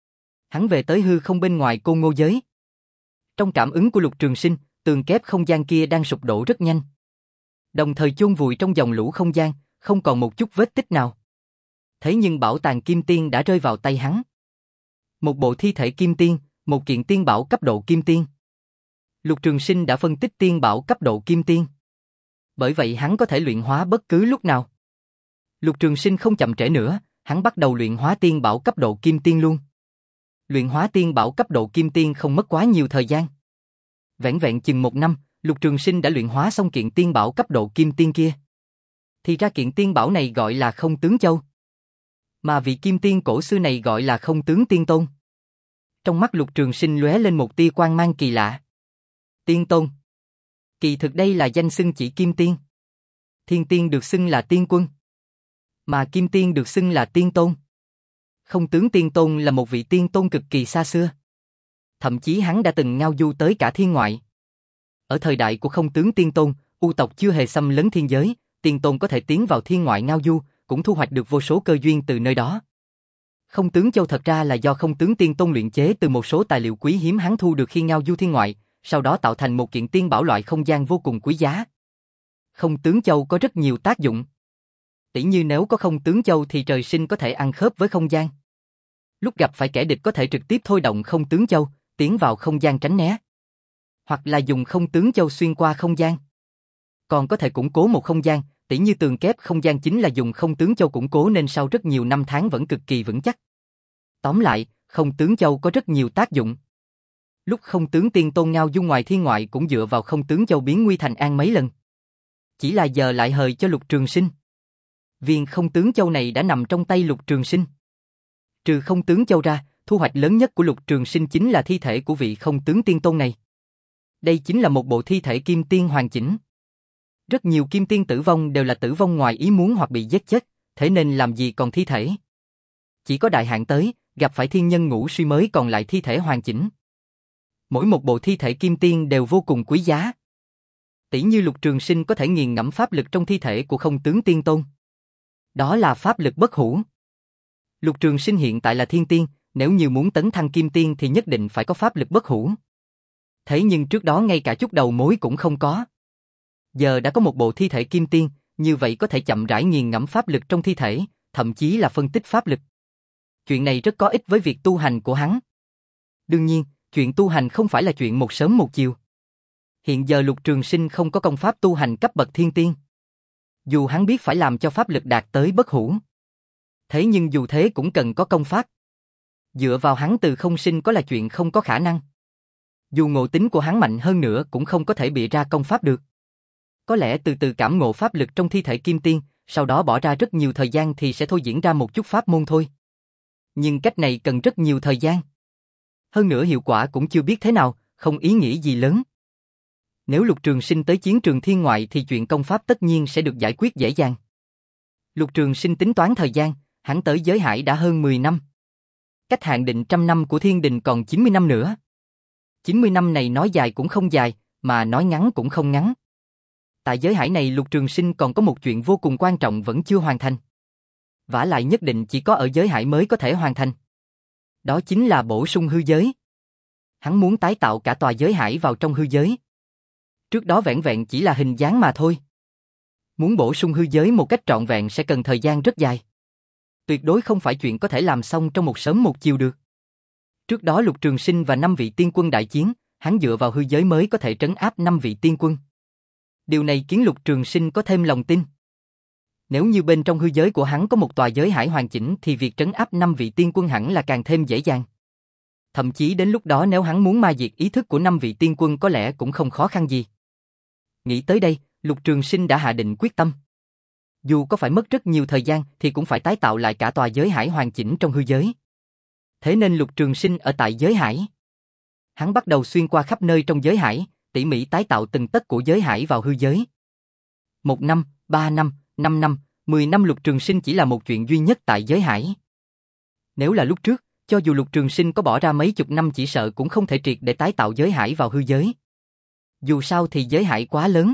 Hắn về tới hư không bên ngoài Côn Ngô giới. Trong cảm ứng của Lục Trường Sinh, tường kép không gian kia đang sụp đổ rất nhanh. Đồng thời chôn vùi trong dòng lũ không gian, không còn một chút vết tích nào. Thế nhưng bảo tàng kim tiên đã rơi vào tay hắn. Một bộ thi thể kim tiên, một kiện tiên bảo cấp độ kim tiên. Lục Trường Sinh đã phân tích tiên bảo cấp độ kim tiên. Bởi vậy hắn có thể luyện hóa bất cứ lúc nào. Lục Trường Sinh không chậm trễ nữa, hắn bắt đầu luyện hóa tiên bảo cấp độ kim tiên luôn. Luyện hóa tiên bảo cấp độ kim tiên không mất quá nhiều thời gian. Vẻn vẹn chừng một năm, Lục Trường Sinh đã luyện hóa xong kiện tiên bảo cấp độ kim tiên kia. Thì ra kiện tiên bảo này gọi là Không Tướng Châu. Mà vị kim tiên cổ xưa này gọi là Không Tướng Tiên Tôn. Trong mắt Lục Trường Sinh lóe lên một tia quang mang kỳ lạ. Tiên Tôn. Kỳ thực đây là danh xưng chỉ kim tiên. Thiên tiên được xưng là tiên quân. Mà kim tiên được xưng là tiên tôn. Không Tướng Tiên Tôn là một vị tiên tôn cực kỳ xa xưa. Thậm chí hắn đã từng ngao du tới cả thiên ngoại. Ở thời đại của Không Tướng Tiên Tôn, U tộc chưa hề xâm lấn thiên giới, tiên tôn có thể tiến vào thiên ngoại ngao du, cũng thu hoạch được vô số cơ duyên từ nơi đó. Không Tướng Châu thật ra là do Không Tướng Tiên Tôn luyện chế từ một số tài liệu quý hiếm hắn thu được khi ngao du thiên ngoại, sau đó tạo thành một kiện tiên bảo loại không gian vô cùng quý giá. Không Tướng Châu có rất nhiều tác dụng. Tỉ như nếu có Không Tướng Châu thì trời sinh có thể ăn khớp với không gian. Lúc gặp phải kẻ địch có thể trực tiếp thôi động Không Tướng Châu, tiến vào không gian tránh né. Hoặc là dùng Không Tướng Châu xuyên qua không gian. Còn có thể củng cố một không gian, Tỉ như tường kép không gian chính là dùng không tướng châu củng cố nên sau rất nhiều năm tháng vẫn cực kỳ vững chắc. Tóm lại, không tướng châu có rất nhiều tác dụng. Lúc không tướng tiên tôn ngao du ngoài thiên ngoại cũng dựa vào không tướng châu biến nguy thành an mấy lần. Chỉ là giờ lại hời cho Lục Trường Sinh. Viên không tướng châu này đã nằm trong tay Lục Trường Sinh. Trừ không tướng châu ra, thu hoạch lớn nhất của Lục Trường Sinh chính là thi thể của vị không tướng tiên tôn này. Đây chính là một bộ thi thể kim tiên hoàn chỉnh. Rất nhiều kim tiên tử vong đều là tử vong ngoài ý muốn hoặc bị giết chết, thế nên làm gì còn thi thể. Chỉ có đại hạn tới, gặp phải thiên nhân ngũ suy mới còn lại thi thể hoàn chỉnh. Mỗi một bộ thi thể kim tiên đều vô cùng quý giá. Tỷ như Lục Trường Sinh có thể nghiền ngẫm pháp lực trong thi thể của không tướng tiên tôn. Đó là pháp lực bất hủ. Lục Trường Sinh hiện tại là thiên tiên, nếu như muốn tấn thăng kim tiên thì nhất định phải có pháp lực bất hủ. Thế nhưng trước đó ngay cả chút đầu mối cũng không có. Giờ đã có một bộ thi thể kim tiên, như vậy có thể chậm rãi nghiền ngẫm pháp lực trong thi thể, thậm chí là phân tích pháp lực. Chuyện này rất có ích với việc tu hành của hắn. Đương nhiên, chuyện tu hành không phải là chuyện một sớm một chiều. Hiện giờ Lục Trường Sinh không có công pháp tu hành cấp bậc thiên tiên. Dù hắn biết phải làm cho pháp lực đạt tới bất hủ. Thế nhưng dù thế cũng cần có công pháp. Dựa vào hắn từ không sinh có là chuyện không có khả năng. Dù ngộ tính của hắn mạnh hơn nữa cũng không có thể bịa ra công pháp được. Có lẽ từ từ cảm ngộ pháp lực trong thi thể kim tiên, sau đó bỏ ra rất nhiều thời gian thì sẽ thôi diễn ra một chút pháp môn thôi. Nhưng cách này cần rất nhiều thời gian. Hơn nữa hiệu quả cũng chưa biết thế nào, không ý nghĩa gì lớn. Nếu Lục Trường Sinh tới chiến trường thiên ngoại thì chuyện công pháp tất nhiên sẽ được giải quyết dễ dàng. Lục Trường Sinh tính toán thời gian, hắn tới giới hải đã hơn mười năm. Cách hạn định trăm năm của thiên đình còn chín mươi năm nữa. chín mươi năm này nói dài cũng không dài, mà nói ngắn cũng không ngắn. Tại giới hải này Lục Trường Sinh còn có một chuyện vô cùng quan trọng vẫn chưa hoàn thành. Vả lại nhất định chỉ có ở giới hải mới có thể hoàn thành. Đó chính là bổ sung hư giới. Hắn muốn tái tạo cả tòa giới hải vào trong hư giới. Trước đó vẹn vẹn chỉ là hình dáng mà thôi. Muốn bổ sung hư giới một cách trọn vẹn sẽ cần thời gian rất dài. Tuyệt đối không phải chuyện có thể làm xong trong một sớm một chiều được. Trước đó Lục Trường Sinh và năm vị tiên quân đại chiến, hắn dựa vào hư giới mới có thể trấn áp năm vị tiên quân. Điều này khiến Lục Trường Sinh có thêm lòng tin. Nếu như bên trong hư giới của hắn có một tòa giới hải hoàn chỉnh thì việc trấn áp năm vị tiên quân hẳn là càng thêm dễ dàng. Thậm chí đến lúc đó nếu hắn muốn ma diệt ý thức của năm vị tiên quân có lẽ cũng không khó khăn gì. Nghĩ tới đây, Lục Trường Sinh đã hạ định quyết tâm. Dù có phải mất rất nhiều thời gian thì cũng phải tái tạo lại cả tòa giới hải hoàn chỉnh trong hư giới. Thế nên Lục Trường Sinh ở tại giới hải. Hắn bắt đầu xuyên qua khắp nơi trong giới hải, tỉ mỉ tái tạo từng tấc của giới hải vào hư giới. Một năm, ba năm, năm năm, mười năm Lục Trường Sinh chỉ là một chuyện duy nhất tại giới hải. Nếu là lúc trước, cho dù Lục Trường Sinh có bỏ ra mấy chục năm chỉ sợ cũng không thể triệt để tái tạo giới hải vào hư giới. Dù sao thì giới hải quá lớn.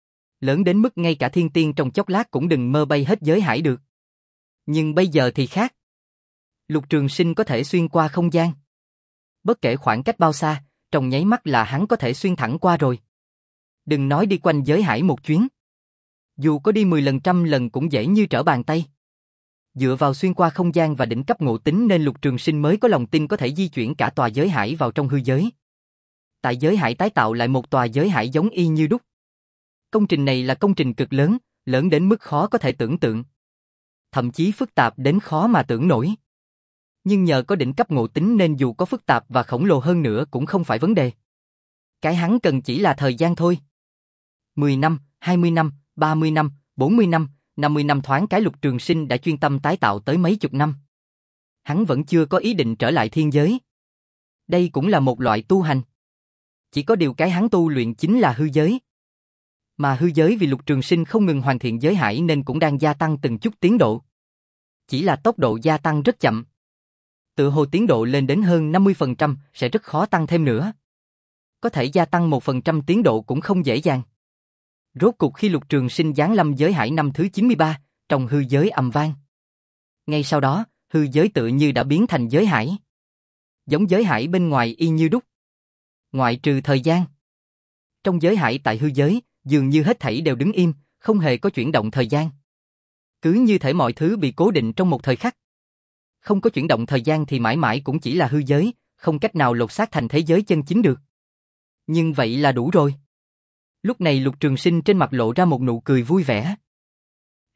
Lớn đến mức ngay cả thiên tiên trong chốc lát cũng đừng mơ bay hết giới hải được. Nhưng bây giờ thì khác. Lục Trường Sinh có thể xuyên qua không gian. Bất kể khoảng cách bao xa, trong nháy mắt là hắn có thể xuyên thẳng qua rồi. Đừng nói đi quanh giới hải một chuyến. Dù có đi mười lần trăm lần cũng dễ như trở bàn tay. Dựa vào xuyên qua không gian và đỉnh cấp ngộ tính nên Lục Trường Sinh mới có lòng tin có thể di chuyển cả tòa giới hải vào trong hư giới. Tại giới hải tái tạo lại một tòa giới hải giống y như đúc. Công trình này là công trình cực lớn, lớn đến mức khó có thể tưởng tượng. Thậm chí phức tạp đến khó mà tưởng nổi. Nhưng nhờ có đỉnh cấp ngộ tính nên dù có phức tạp và khổng lồ hơn nữa cũng không phải vấn đề. Cái hắn cần chỉ là thời gian thôi. mười năm, hai mươi năm, ba mươi năm, bốn mươi năm, năm mươi năm thoáng cái Lục Trường Sinh đã chuyên tâm tái tạo tới mấy chục năm. Hắn vẫn chưa có ý định trở lại thiên giới. Đây cũng là một loại tu hành. Chỉ có điều cái hắn tu luyện chính là hư giới. Mà hư giới vì Lục Trường Sinh không ngừng hoàn thiện giới hải nên cũng đang gia tăng từng chút tiến độ. Chỉ là tốc độ gia tăng rất chậm. Tự hồ tiến độ lên đến hơn năm mươi phần trăm sẽ rất khó tăng thêm nữa. Có thể gia tăng một phần trăm tiến độ cũng không dễ dàng. Rốt cục khi Lục Trường Sinh giáng lâm giới hải năm thứ chín mươi ba, trong hư giới ầm vang. Ngay sau đó, hư giới tự như đã biến thành giới hải. Giống giới hải bên ngoài y như đúc. Ngoại trừ thời gian. Trong giới hải tại hư giới, dường như hết thảy đều đứng im, không hề có chuyển động thời gian. Cứ như thể mọi thứ bị cố định trong một thời khắc. Không có chuyển động thời gian thì mãi mãi cũng chỉ là hư giới, không cách nào lột xác thành thế giới chân chính được. Nhưng vậy là đủ rồi. Lúc này Lục Trường Sinh trên mặt lộ ra một nụ cười vui vẻ.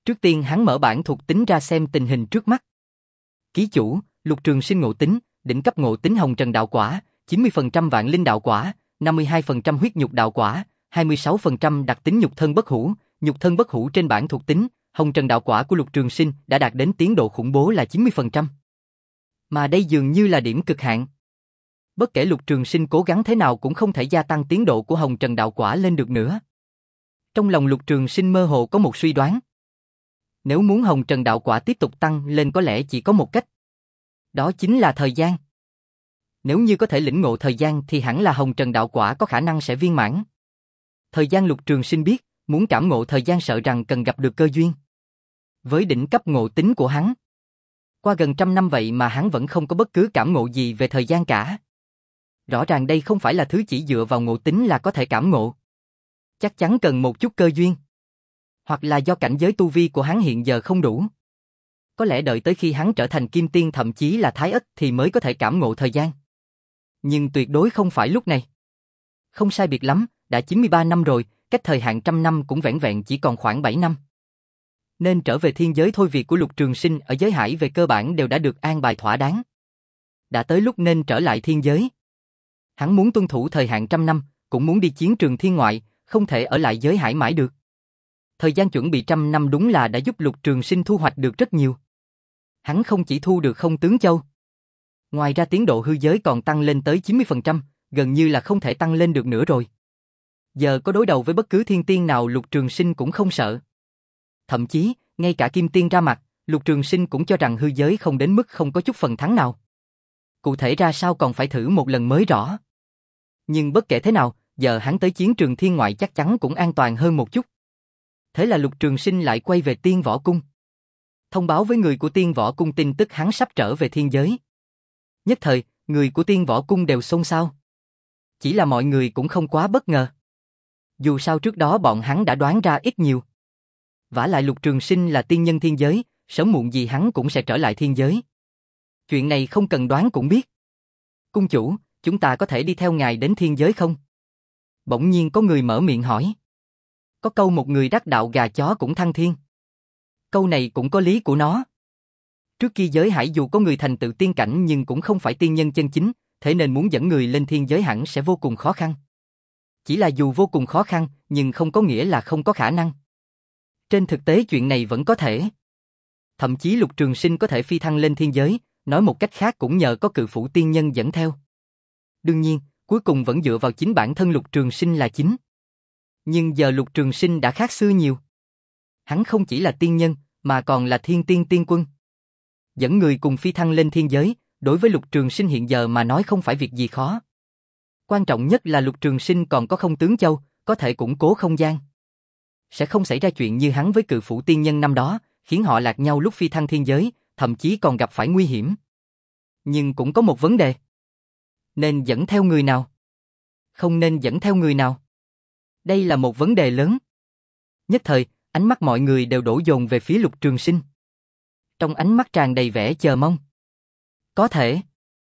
Trước tiên hắn mở bản thuộc tính ra xem tình hình trước mắt. Ký chủ, Lục Trường Sinh ngộ tính, đỉnh cấp ngộ tính hồng trần đạo quả, chín mươi phần trăm vạn linh đạo quả, năm mươi hai phần trăm huyết nhục đạo quả, hai mươi sáu phần trăm đặc tính nhục thân bất hủ, nhục thân bất hủ trên bản thuộc tính, hồng trần đạo quả của Lục Trường Sinh đã đạt đến tiến độ khủng bố là chín mươi phần trăm. Mà đây dường như là điểm cực hạn. Bất kể Lục Trường Sinh cố gắng thế nào cũng không thể gia tăng tiến độ của hồng trần đạo quả lên được nữa. Trong lòng Lục Trường Sinh mơ hồ có một suy đoán. Nếu muốn hồng trần đạo quả tiếp tục tăng lên có lẽ chỉ có một cách. Đó chính là thời gian. Nếu như có thể lĩnh ngộ thời gian thì hẳn là hồng trần đạo quả có khả năng sẽ viên mãn. Thời gian Lục Trường Sinh biết, muốn cảm ngộ thời gian sợ rằng cần gặp được cơ duyên. Với đỉnh cấp ngộ tính của hắn, qua gần trăm năm vậy mà hắn vẫn không có bất cứ cảm ngộ gì về thời gian cả. Rõ ràng đây không phải là thứ chỉ dựa vào ngộ tính là có thể cảm ngộ. Chắc chắn cần một chút cơ duyên. Hoặc là do cảnh giới tu vi của hắn hiện giờ không đủ. Có lẽ đợi tới khi hắn trở thành kim tiên thậm chí là thái ất thì mới có thể cảm ngộ thời gian. Nhưng tuyệt đối không phải lúc này. Không sai biệt lắm, đã chín mươi ba năm rồi, cách thời hạn trăm năm cũng vẻn vẹn chỉ còn khoảng bảy năm. Nên trở về thiên giới thôi, việc của Lục Trường Sinh ở giới hải về cơ bản đều đã được an bài thỏa đáng. Đã tới lúc nên trở lại thiên giới. Hắn muốn tuân thủ thời hạn trăm năm, cũng muốn đi chiến trường thiên ngoại, không thể ở lại giới hải mãi được. Thời gian chuẩn bị trăm năm đúng là đã giúp Lục Trường Sinh thu hoạch được rất nhiều. Hắn không chỉ thu được không tướng châu. Ngoài ra tiến độ hư giới còn tăng lên tới chín mươi phần trăm, gần như là không thể tăng lên được nữa rồi. Giờ có đối đầu với bất cứ thiên tiên nào Lục Trường Sinh cũng không sợ. Thậm chí, ngay cả kim tiên ra mặt, Lục Trường Sinh cũng cho rằng hư giới không đến mức không có chút phần thắng nào. Cụ thể ra sao còn phải thử một lần mới rõ. Nhưng bất kể thế nào, giờ hắn tới chiến trường thiên ngoại chắc chắn cũng an toàn hơn một chút. Thế là Lục Trường Sinh lại quay về Tiên Võ Cung. Thông báo với người của Tiên Võ Cung tin tức hắn sắp trở về thiên giới. Nhất thời, người của Tiên Võ Cung đều xôn xao. Chỉ là mọi người cũng không quá bất ngờ. Dù sao trước đó bọn hắn đã đoán ra ít nhiều. Vả lại Lục Trường Sinh là tiên nhân thiên giới, sớm muộn gì hắn cũng sẽ trở lại thiên giới. Chuyện này không cần đoán cũng biết. Cung chủ, chúng ta có thể đi theo ngài đến thiên giới không? Bỗng nhiên có người mở miệng hỏi. Có câu một người đắc đạo gà chó cũng thăng thiên. Câu này cũng có lý của nó. Trước kia giới hải dù có người thành tựu tiên cảnh nhưng cũng không phải tiên nhân chân chính, thế nên muốn dẫn người lên thiên giới hẳn sẽ vô cùng khó khăn. Chỉ là dù vô cùng khó khăn, nhưng không có nghĩa là không có khả năng. Trên thực tế chuyện này vẫn có thể. Thậm chí Lục Trường Sinh có thể phi thăng lên thiên giới, nói một cách khác cũng nhờ có cự phủ tiên nhân dẫn theo. Đương nhiên, cuối cùng vẫn dựa vào chính bản thân Lục Trường Sinh là chính. Nhưng giờ Lục Trường Sinh đã khác xưa nhiều. Hắn không chỉ là tiên nhân, mà còn là thiên tiên tiên quân. Dẫn người cùng phi thăng lên thiên giới, đối với Lục Trường Sinh hiện giờ mà nói không phải việc gì khó. Quan trọng nhất là Lục Trường Sinh còn có không tướng châu, có thể củng cố không gian. Sẽ không xảy ra chuyện như hắn với cự phủ tiên nhân năm đó, khiến họ lạc nhau lúc phi thăng thiên giới, thậm chí còn gặp phải nguy hiểm. Nhưng cũng có một vấn đề. Nên dẫn theo người nào? Không nên dẫn theo người nào? Đây là một vấn đề lớn. Nhất thời, ánh mắt mọi người đều đổ dồn về phía Lục Trường Sinh. Trong ánh mắt tràn đầy vẻ chờ mong. Có thể.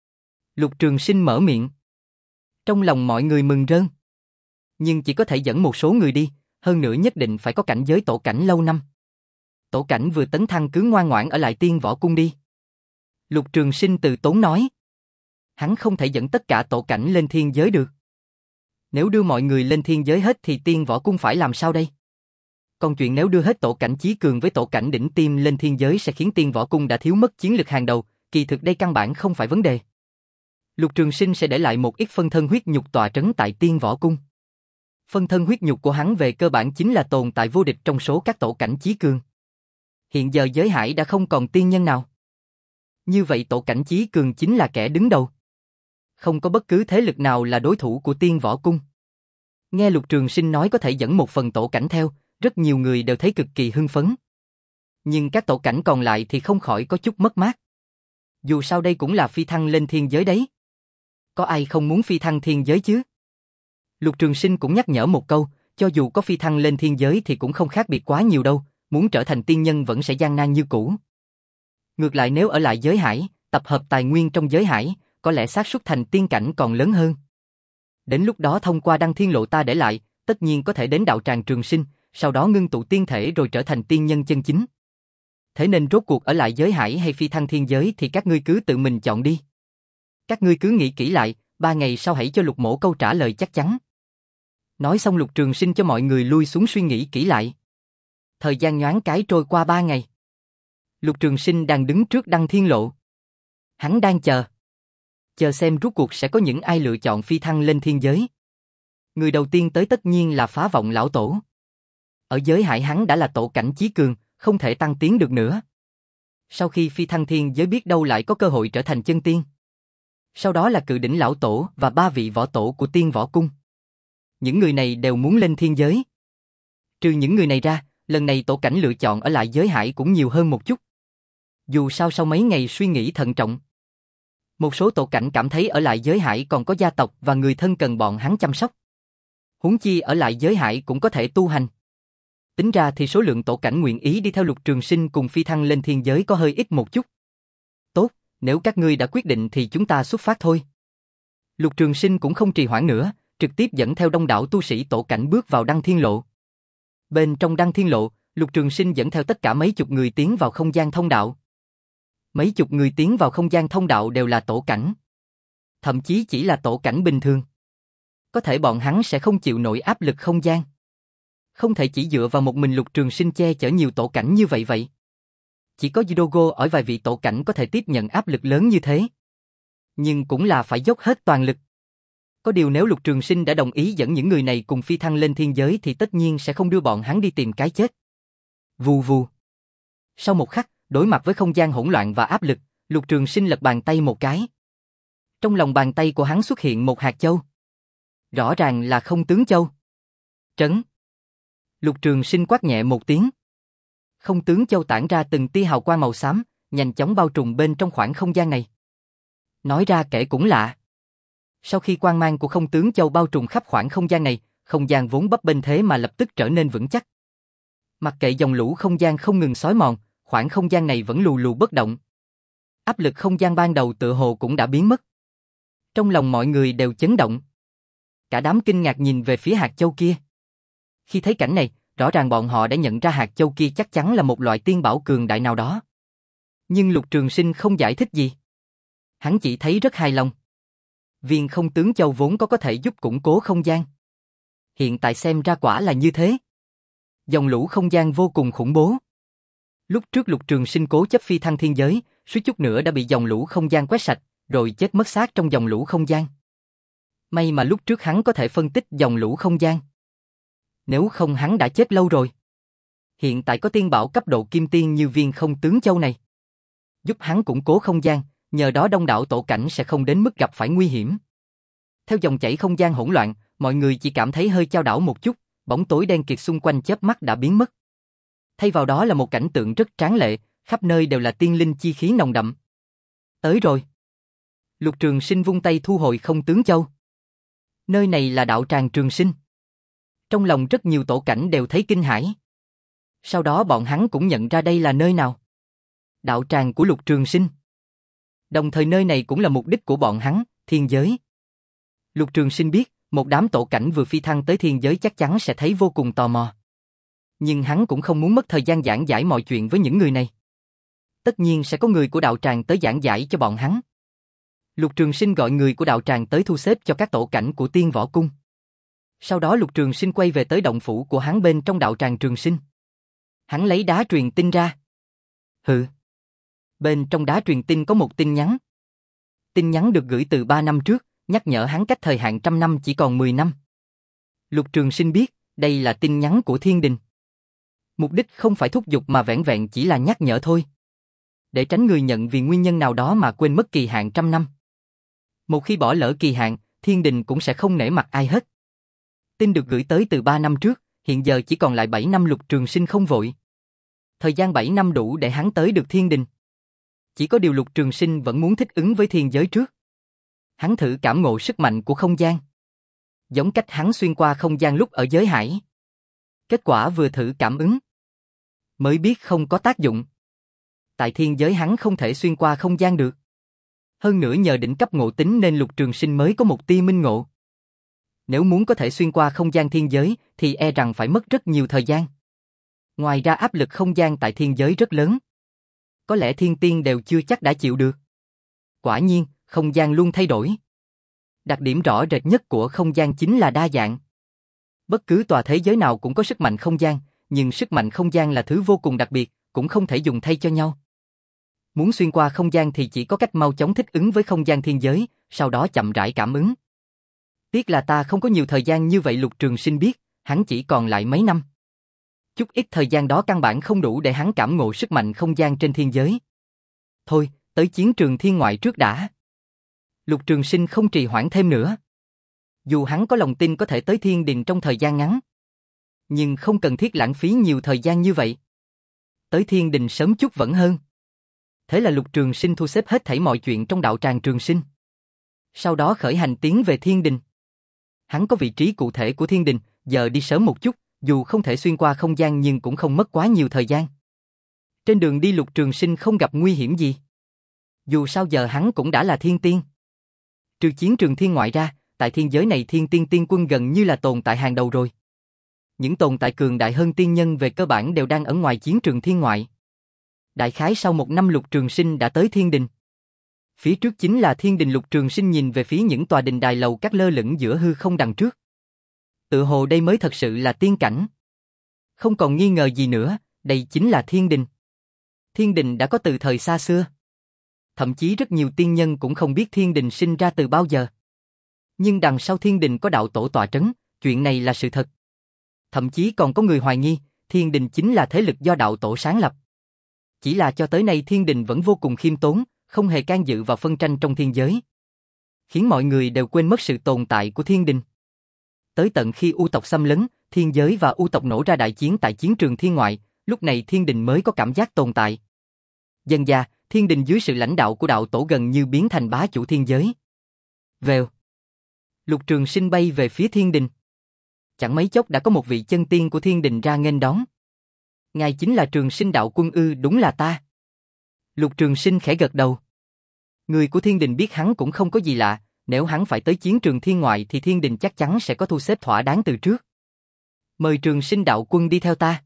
Lục Trường Sinh mở miệng. Trong lòng mọi người mừng rơn. Nhưng chỉ có thể dẫn một số người đi, hơn nữa nhất định phải có cảnh giới tổ cảnh lâu năm. Tổ cảnh vừa tấn thăng cứ ngoan ngoãn ở lại Tiên Võ Cung đi. Lục Trường Sinh từ tốn nói. Hắn không thể dẫn tất cả tổ cảnh lên thiên giới được. Nếu đưa mọi người lên thiên giới hết thì Tiên Võ Cung phải làm sao đây? Còn chuyện nếu đưa hết tổ cảnh chí cường với tổ cảnh đỉnh tiêm lên thiên giới sẽ khiến Tiên Võ Cung đã thiếu mất chiến lực hàng đầu, kỳ thực đây căn bản không phải vấn đề. Lục Trường Sinh sẽ để lại một ít phân thân huyết nhục tọa trấn tại Tiên Võ Cung. Phân thân huyết nhục của hắn về cơ bản chính là tồn tại vô địch trong số các tổ cảnh chí cường. Hiện giờ giới hải đã không còn tiên nhân nào. Như vậy tổ cảnh chí cường chính là kẻ đứng đầu. Không có bất cứ thế lực nào là đối thủ của Tiên Võ Cung. Nghe Lục Trường Sinh nói có thể dẫn một phần tổ cảnh theo, rất nhiều người đều thấy cực kỳ hưng phấn. Nhưng các tổ cảnh còn lại thì không khỏi có chút mất mát. Dù sao đây cũng là phi thăng lên thiên giới đấy. Có ai không muốn phi thăng thiên giới chứ? Lục Trường Sinh cũng nhắc nhở một câu, cho dù có phi thăng lên thiên giới thì cũng không khác biệt quá nhiều đâu, muốn trở thành tiên nhân vẫn sẽ gian nan như cũ. Ngược lại nếu ở lại giới hải, tập hợp tài nguyên trong giới hải, có lẽ xác suất thành tiên cảnh còn lớn hơn. Đến lúc đó thông qua đăng thiên lộ ta để lại, tất nhiên có thể đến đạo tràng Trường Sinh, sau đó ngưng tụ tiên thể rồi trở thành tiên nhân chân chính. Thế nên rốt cuộc ở lại giới hải hay phi thăng thiên giới thì các ngươi cứ tự mình chọn đi. Các ngươi cứ nghĩ kỹ lại, ba ngày sau hãy cho Lục Mỗ câu trả lời chắc chắn. Nói xong Lục Trường Sinh cho mọi người lui xuống suy nghĩ kỹ lại. Thời gian nhoáng cái trôi qua ba ngày. Lục Trường Sinh đang đứng trước Đăng Thiên Lộ. Hắn đang chờ. Chờ xem rốt cuộc sẽ có những ai lựa chọn phi thăng lên thiên giới. Người đầu tiên tới tất nhiên là Phá Vọng Lão Tổ. Ở giới hải hắn đã là tổ cảnh chí cường, không thể tăng tiến được nữa. Sau khi phi thăng thiên giới biết đâu lại có cơ hội trở thành chân tiên. Sau đó là Cự Đỉnh Lão Tổ và ba vị võ tổ của Tiên Võ Cung. Những người này đều muốn lên thiên giới. Trừ những người này ra, lần này tổ cảnh lựa chọn ở lại giới hải cũng nhiều hơn một chút. Dù sao sau mấy ngày suy nghĩ thận trọng, một số tổ cảnh cảm thấy ở lại giới hải còn có gia tộc và người thân cần bọn hắn chăm sóc. Huống chi ở lại giới hải cũng có thể tu hành. Tính ra thì số lượng tổ cảnh nguyện ý đi theo Lục Trường Sinh cùng phi thăng lên thiên giới có hơi ít một chút. Tốt, nếu các ngươi đã quyết định thì chúng ta xuất phát thôi. Lục Trường Sinh cũng không trì hoãn nữa, trực tiếp dẫn theo đông đảo tu sĩ tổ cảnh bước vào Đăng Thiên Lộ. Bên trong Đăng Thiên Lộ, Lục Trường Sinh dẫn theo tất cả mấy chục người tiến vào không gian thông đạo. Mấy chục người tiến vào không gian thông đạo đều là tổ cảnh. Thậm chí chỉ là tổ cảnh bình thường. Có thể bọn hắn sẽ không chịu nổi áp lực không gian. Không thể chỉ dựa vào một mình Lục Trường Sinh che chở nhiều tổ cảnh như vậy vậy. Chỉ có Dogo ở vài vị tổ cảnh có thể tiếp nhận áp lực lớn như thế. Nhưng cũng là phải dốc hết toàn lực. Có điều nếu Lục Trường Sinh đã đồng ý dẫn những người này cùng phi thăng lên thiên giới thì tất nhiên sẽ không đưa bọn hắn đi tìm cái chết. Vù vù. Sau một khắc, đối mặt với không gian hỗn loạn và áp lực, Lục Trường Sinh lật bàn tay một cái. Trong lòng bàn tay của hắn xuất hiện một hạt châu. Rõ ràng là Không Tướng Châu. Trấn. Lục Trường Sinh quát nhẹ một tiếng. Không Tướng Châu tản ra từng tia hào quang màu xám, nhanh chóng bao trùm bên trong khoảng không gian này. Nói ra kể cũng lạ. Sau khi quang mang của Không Tướng Châu bao trùm khắp khoảng không gian này, không gian vốn bấp bênh thế mà lập tức trở nên vững chắc. Mặc kệ dòng lũ không gian không ngừng xói mòn, khoảng không gian này vẫn lù lù bất động. Áp lực không gian ban đầu tựa hồ cũng đã biến mất. Trong lòng mọi người đều chấn động. Cả đám kinh ngạc nhìn về phía hạt châu kia. Khi thấy cảnh này, rõ ràng bọn họ đã nhận ra hạt châu kia chắc chắn là một loại tiên bảo cường đại nào đó. Nhưng Lục Trường Sinh không giải thích gì. Hắn chỉ thấy rất hài lòng. Viên Không Tướng Châu vốn có có thể giúp củng cố không gian. Hiện tại xem ra quả là như thế. Dòng lũ không gian vô cùng khủng bố. Lúc trước Lục Trường Sinh cố chấp phi thăng thiên giới, suýt chút nữa đã bị dòng lũ không gian quét sạch, rồi chết mất xác trong dòng lũ không gian. May mà lúc trước hắn có thể phân tích dòng lũ không gian. Nếu không hắn đã chết lâu rồi. Hiện tại có tiên bảo cấp độ kim tiên như viên Không Tướng Châu này, giúp hắn củng cố không gian, nhờ đó đông đảo tổ cảnh sẽ không đến mức gặp phải nguy hiểm. Theo dòng chảy không gian hỗn loạn, mọi người chỉ cảm thấy hơi chao đảo một chút, bóng tối đen kịt xung quanh chớp mắt đã biến mất. Thay vào đó là một cảnh tượng rất tráng lệ, khắp nơi đều là tiên linh chi khí nồng đậm. Tới rồi. Lục Trường Sinh vung tay thu hồi Không Tướng Châu. Nơi này là đạo tràng Trường Sinh. Trong lòng rất nhiều tổ cảnh đều thấy kinh hãi. Sau đó bọn hắn cũng nhận ra đây là nơi nào. Đạo tràng của Lục Trường Sinh. Đồng thời nơi này cũng là mục đích của bọn hắn, thiên giới. Lục Trường Sinh biết, một đám tổ cảnh vừa phi thăng tới thiên giới chắc chắn sẽ thấy vô cùng tò mò. Nhưng hắn cũng không muốn mất thời gian giảng giải mọi chuyện với những người này. Tất nhiên sẽ có người của đạo tràng tới giảng giải cho bọn hắn. Lục Trường Sinh gọi người của đạo tràng tới thu xếp cho các tổ cảnh của Tiên Võ Cung. Sau đó Lục Trường Sinh quay về tới động phủ của hắn bên trong đạo tràng Trường Sinh. Hắn lấy đá truyền tin ra. Hừ. Bên trong đá truyền tin có một tin nhắn. Tin nhắn được gửi từ ba năm trước, nhắc nhở hắn cách thời hạn trăm năm chỉ còn mười năm. Lục Trường Sinh biết, đây là tin nhắn của Thiên Đình. Mục đích không phải thúc giục mà vẻn vẹn chỉ là nhắc nhở thôi. Để tránh người nhận vì nguyên nhân nào đó mà quên mất kỳ hạn trăm năm. Một khi bỏ lỡ kỳ hạn, Thiên Đình cũng sẽ không nể mặt ai hết. Tin được gửi tới từ ba năm trước, hiện giờ chỉ còn lại bảy năm. Lục Trường Sinh không vội. Thời gian bảy năm đủ để hắn tới được Thiên Đình. Chỉ có điều Lục Trường Sinh vẫn muốn thích ứng với thiên giới trước. Hắn thử cảm ngộ sức mạnh của không gian. Giống cách hắn xuyên qua không gian lúc ở giới hải. Kết quả vừa thử cảm ứng, mới biết không có tác dụng. Tại thiên giới hắn không thể xuyên qua không gian được. Hơn nữa nhờ đỉnh cấp ngộ tính nên Lục Trường Sinh mới có một tia minh ngộ. Nếu muốn có thể xuyên qua không gian thiên giới thì e rằng phải mất rất nhiều thời gian. Ngoài ra áp lực không gian tại thiên giới rất lớn. Có lẽ thiên tiên đều chưa chắc đã chịu được. Quả nhiên, không gian luôn thay đổi. Đặc điểm rõ rệt nhất của không gian chính là đa dạng. Bất cứ tòa thế giới nào cũng có sức mạnh không gian, nhưng sức mạnh không gian là thứ vô cùng đặc biệt, cũng không thể dùng thay cho nhau. Muốn xuyên qua không gian thì chỉ có cách mau chóng thích ứng với không gian thiên giới, sau đó chậm rãi cảm ứng. Tiếc là ta không có nhiều thời gian như vậy. Lục Trường Sinh biết, hắn chỉ còn lại mấy năm. Chút ít thời gian đó căn bản không đủ để hắn cảm ngộ sức mạnh không gian trên thiên giới. Thôi, tới chiến trường thiên ngoại trước đã. Lục Trường Sinh không trì hoãn thêm nữa. Dù hắn có lòng tin có thể tới thiên đình trong thời gian ngắn, nhưng không cần thiết lãng phí nhiều thời gian như vậy. Tới thiên đình sớm chút vẫn hơn. Thế là Lục Trường Sinh thu xếp hết thảy mọi chuyện trong đạo tràng Trường Sinh. Sau đó khởi hành tiến về thiên đình. Hắn có vị trí cụ thể của thiên đình, giờ đi sớm một chút, dù không thể xuyên qua không gian nhưng cũng không mất quá nhiều thời gian. Trên đường đi Lục Trường Sinh không gặp nguy hiểm gì. Dù sao giờ hắn cũng đã là thiên tiên. Trừ chiến trường thiên ngoại ra, tại thiên giới này thiên tiên tiên quân gần như là tồn tại hàng đầu rồi. Những tồn tại cường đại hơn tiên nhân về cơ bản đều đang ở ngoài chiến trường thiên ngoại. Đại khái sau một năm Lục Trường Sinh đã tới thiên đình. Phía trước chính là thiên đình. Lục Trường Sinh nhìn về phía những tòa đình đài lầu các lơ lửng giữa hư không đằng trước. Tự hồ đây mới thật sự là tiên cảnh. Không còn nghi ngờ gì nữa, đây chính là thiên đình. Thiên đình đã có từ thời xa xưa. Thậm chí rất nhiều tiên nhân cũng không biết thiên đình sinh ra từ bao giờ. Nhưng đằng sau thiên đình có đạo tổ tọa trấn, chuyện này là sự thật. Thậm chí còn có người hoài nghi, thiên đình chính là thế lực do đạo tổ sáng lập. Chỉ là cho tới nay thiên đình vẫn vô cùng khiêm tốn, không hề can dự vào phân tranh trong thiên giới. Khiến mọi người đều quên mất sự tồn tại của thiên đình. Tới tận khi U tộc xâm lấn, thiên giới và U tộc nổ ra đại chiến tại chiến trường thiên ngoại, lúc này thiên đình mới có cảm giác tồn tại. Dần dà, thiên đình dưới sự lãnh đạo của đạo tổ gần như biến thành bá chủ thiên giới. Vèo. Lục Trường Sinh bay về phía thiên đình. Chẳng mấy chốc đã có một vị chân tiên của thiên đình ra nghênh đón. Ngài chính là Trường Sinh đạo quân ư? Đúng là ta. Lục Trường Sinh khẽ gật đầu. Người của thiên đình biết hắn cũng không có gì lạ, nếu hắn phải tới chiến trường thiên ngoại thì thiên đình chắc chắn sẽ có thu xếp thỏa đáng từ trước. Mời Trường Sinh đạo quân đi theo ta.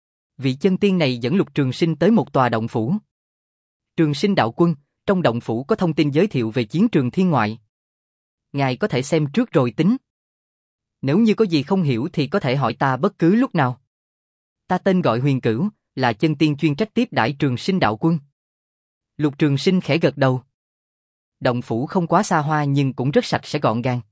Vị chân tiên này dẫn Lục Trường Sinh tới một tòa động phủ. Trường Sinh đạo quân, trong động phủ có thông tin giới thiệu về chiến trường thiên ngoại. Ngài có thể xem trước rồi tính. Nếu như có gì không hiểu thì có thể hỏi ta bất cứ lúc nào. Ta tên gọi Huyền Cửu, là chân tiên chuyên trách tiếp đãi Trường Sinh đạo quân. Lục Trường Sinh khẽ gật đầu. Động phủ không quá xa hoa nhưng cũng rất sạch sẽ gọn gàng.